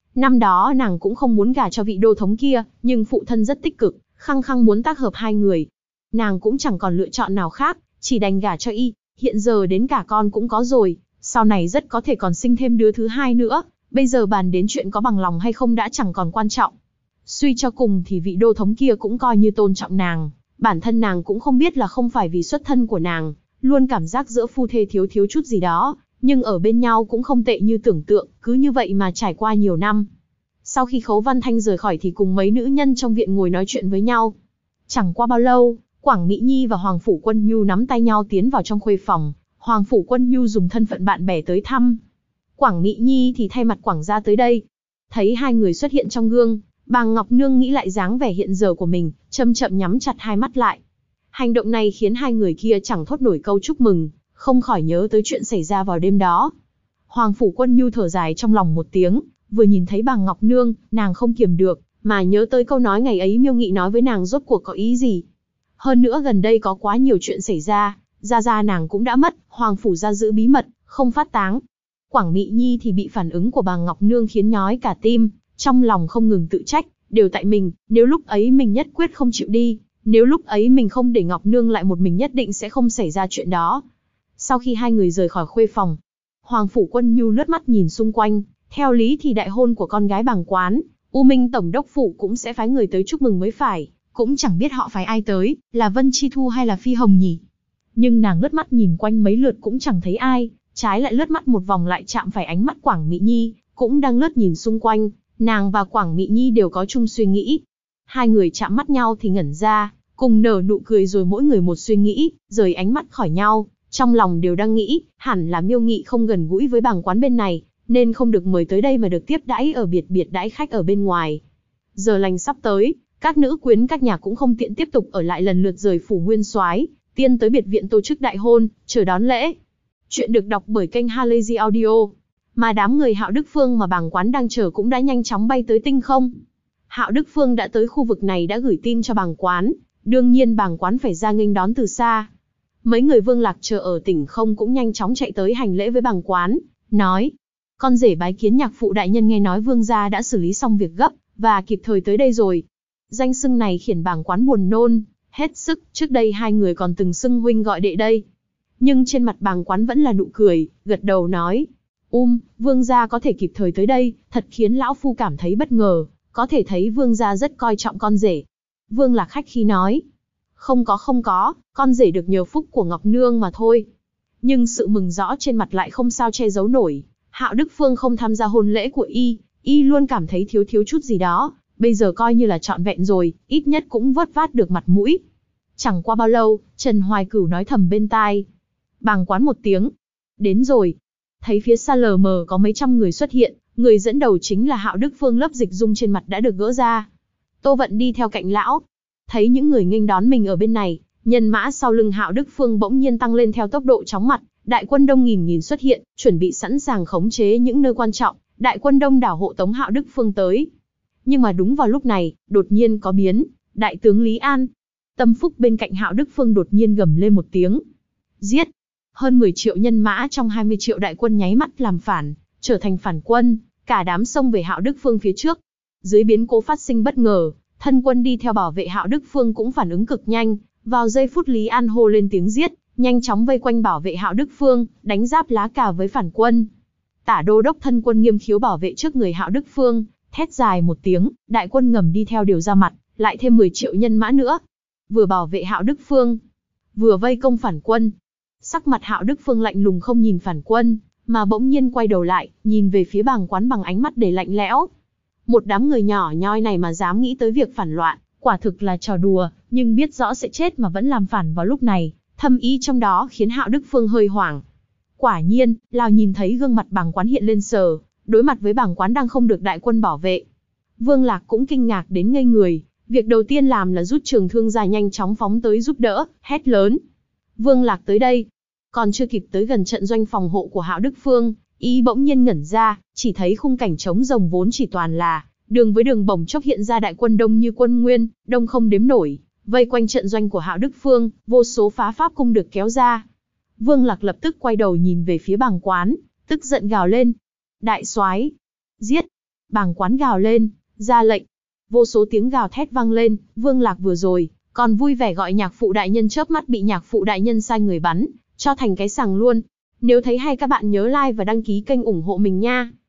Năm đó nàng cũng không muốn gả cho vị đô thống kia, nhưng phụ thân rất tích cực, khăng khăng muốn tác hợp hai người. Nàng cũng chẳng còn lựa chọn nào khác, chỉ đành gả cho y. Hiện giờ đến cả con cũng có rồi, sau này rất có thể còn sinh thêm đứa thứ hai nữa. Bây giờ bàn đến chuyện có bằng lòng hay không đã chẳng còn quan trọng. Suy cho cùng thì vị đô thống kia cũng coi như tôn trọng nàng. Bản thân nàng cũng không biết là không phải vì xuất thân của nàng, luôn cảm giác giữa phu thê thiếu chút gì đó, nhưng ở bên nhau cũng không tệ như tưởng tượng, cứ như vậy mà trải qua nhiều năm. Sau khi Khấu Văn Thanh rời khỏi thì cùng mấy nữ nhân trong viện ngồi nói chuyện với nhau. Chẳng qua bao lâu, Quảng Mỹ Nhi và Hoàng Phủ Quân Nhu nắm tay nhau tiến vào trong khuê phòng. Hoàng Phủ Quân Nhu dùng thân phận bạn bè tới thăm. Quảng Mỹ Nhi thì thay mặt Quảng gia tới đây. Thấy hai người xuất hiện trong gương, Bàng Ngọc Nương nghĩ lại dáng vẻ hiện giờ của mình, chậm chậm nhắm chặt hai mắt lại. Hành động này khiến hai người kia chẳng thốt nổi câu chúc mừng, không khỏi nhớ tới chuyện xảy ra vào đêm đó. Hoàng Phủ Quân Nhu thở dài trong lòng một tiếng, vừa nhìn thấy Bàng Ngọc Nương, nàng không kiềm được, mà nhớ tới câu nói ngày ấy Miêu Nghị nói với nàng rốt cuộc có ý gì. Hơn nữa gần đây có quá nhiều chuyện xảy ra, gia nàng cũng đã mất, Hoàng Phủ gia giữ bí mật, không phát táng. Quảng Mỹ Nhi thì bị phản ứng của Bàng Ngọc Nương khiến nhói cả tim, trong lòng không ngừng tự trách, đều tại mình, nếu lúc ấy mình nhất quyết không chịu đi, nếu lúc ấy mình không để Ngọc Nương lại một mình nhất định sẽ không xảy ra chuyện đó. Sau khi hai người rời khỏi khuê phòng, Hoàng Phủ Quân Nhu lướt mắt nhìn xung quanh, theo lý thì đại hôn của con gái Bàng Quán, U Minh Tổng đốc phủ cũng sẽ phái người tới chúc mừng mới phải, cũng chẳng biết họ phái ai tới, là Vân Chi Thu hay là Phi Hồng nhỉ. Nhưng nàng lướt mắt nhìn quanh mấy lượt cũng chẳng thấy ai, trái lại lướt mắt một vòng lại chạm phải ánh mắt Quảng Mỹ Nhi, cũng đang lướt nhìn xung quanh, nàng và Quảng Mỹ Nhi đều có chung suy nghĩ. Hai người chạm mắt nhau thì ngẩn ra, cùng nở nụ cười rồi mỗi người một suy nghĩ, rời ánh mắt khỏi nhau, trong lòng đều đang nghĩ, hẳn là Miêu Nghị không gần gũi với Bàng Quán bên này, nên không được mời tới đây mà được tiếp đãi ở biệt đãi khách ở bên ngoài. Giờ lành sắp tới, các nữ quyến các nhà cũng không tiện tiếp tục ở lại, lần lượt rời phủ Nguyên Soái, tiên tới biệt viện tổ chức đại hôn, chờ đón lễ. Chuyện được đọc bởi kênh Halazy Audio. Mà đám người Hạo Đức Phương mà Bàng Quán đang chờ cũng đã nhanh chóng bay tới Tinh Không. Hạo Đức Phương đã tới khu vực này đã gửi tin cho Bàng Quán, đương nhiên Bàng Quán phải ra nghênh đón từ xa. Mấy người Vương Lạc chờ ở Tỉnh Không cũng nhanh chóng chạy tới hành lễ với Bàng Quán, nói: con rể bái kiến nhạc phụ đại nhân, nghe nói Vương gia đã xử lý xong việc gấp và kịp thời tới đây rồi. Danh xưng này khiến Bàng Quán buồn nôn hết sức, trước đây hai người còn từng xưng huynh gọi đệ đây. Nhưng trên mặt Bàng Quán vẫn là nụ cười, gật đầu nói: Vương gia có thể kịp thời tới đây, thật khiến lão phu cảm thấy bất ngờ, có thể thấy Vương gia rất coi trọng con rể. Vương Lạc khách khí nói: không có, con rể được nhờ phúc của Ngọc Nương mà thôi. Nhưng sự mừng rõ trên mặt lại không sao che giấu nổi. Hạo Đức Phương không tham gia hôn lễ của y luôn cảm thấy thiếu chút gì đó, bây giờ coi như là trọn vẹn rồi, ít nhất cũng vớt vát được mặt mũi. Chẳng qua bao lâu, Trần Hoài Cửu nói thầm bên tai Bàng Quán một tiếng: đến rồi. Thấy phía xa lờ mờ có mấy trăm người xuất hiện, người dẫn đầu chính là Hạo Đức Phương, lớp dịch dung trên mặt đã được gỡ ra. Tô Vận đi theo cạnh lão, thấy những người nghênh đón mình ở bên này, nhân mã sau lưng Hạo Đức Phương bỗng nhiên tăng lên theo tốc độ chóng mặt, đại quân đông nghìn xuất hiện, chuẩn bị sẵn sàng khống chế những nơi quan trọng, đại quân đông đảo hộ tống Hạo Đức Phương tới. Nhưng mà đúng vào lúc này, đột nhiên có biến, đại tướng Lý An, Tâm Phúc bên cạnh Hạo Đức Phương đột nhiên gầm lên một tiếng: giết! Hơn 10 triệu nhân mã trong 20 triệu đại quân nháy mắt làm phản, trở thành phản quân, cả đám xông về Hạo Đức Phương phía trước. Dưới biến cố phát sinh bất ngờ, thân quân đi theo bảo vệ Hạo Đức Phương cũng phản ứng cực nhanh, vào giây phút Lý An hô lên tiếng giết, nhanh chóng vây quanh bảo vệ Hạo Đức Phương, đánh giáp lá cà với phản quân. Tả đô đốc thân quân Nghiêm Khiếu bảo vệ trước người Hạo Đức Phương, thét dài một tiếng, đại quân ngầm đi theo đều ra mặt, lại thêm 10 triệu nhân mã nữa. Vừa bảo vệ Hạo Đức Phương, vừa vây công phản quân. Sắc mặt Hạo Đức Phương lạnh lùng không nhìn phản quân, mà bỗng nhiên quay đầu lại, nhìn về phía Bàng Quán bằng ánh mắt đầy lạnh lẽo. Một đám người nhỏ nhoi này mà dám nghĩ tới việc phản loạn, quả thực là trò đùa, nhưng biết rõ sẽ chết mà vẫn làm phản vào lúc này, thâm ý trong đó khiến Hạo Đức Phương hơi hoảng. Quả nhiên, Lào nhìn thấy gương mặt Bàng Quán hiện lên sờ, đối mặt với Bàng Quán đang không được đại quân bảo vệ. Vương Lạc cũng kinh ngạc đến ngây người, việc đầu tiên làm là rút trường thương ra nhanh chóng phóng tới giúp đỡ, hét lớn: Vương Lạc tới đây! Còn chưa kịp tới gần trận doanh phòng hộ của Hạo Đức Phương, y bỗng nhiên ngẩn ra, chỉ thấy khung cảnh trống rồng vốn chỉ toàn là đường với đường bỗng chốc hiện ra đại quân đông như quân nguyên, đông không đếm nổi, vây quanh trận doanh của Hạo Đức Phương, vô số phá pháp cung được kéo ra. Vương Lạc lập tức quay đầu nhìn về phía Bàng Quán, tức giận gào lên: đại soái, giết! Bàng Quán gào lên, ra lệnh. Vô số tiếng gào thét vang lên, Vương Lạc vừa rồi, còn vui vẻ gọi nhạc phụ đại nhân chớp mắt bị nhạc phụ đại nhân sai người bắn, cho thành cái sằng luôn. Nếu thấy hay các bạn nhớ like và đăng ký kênh ủng hộ mình nha.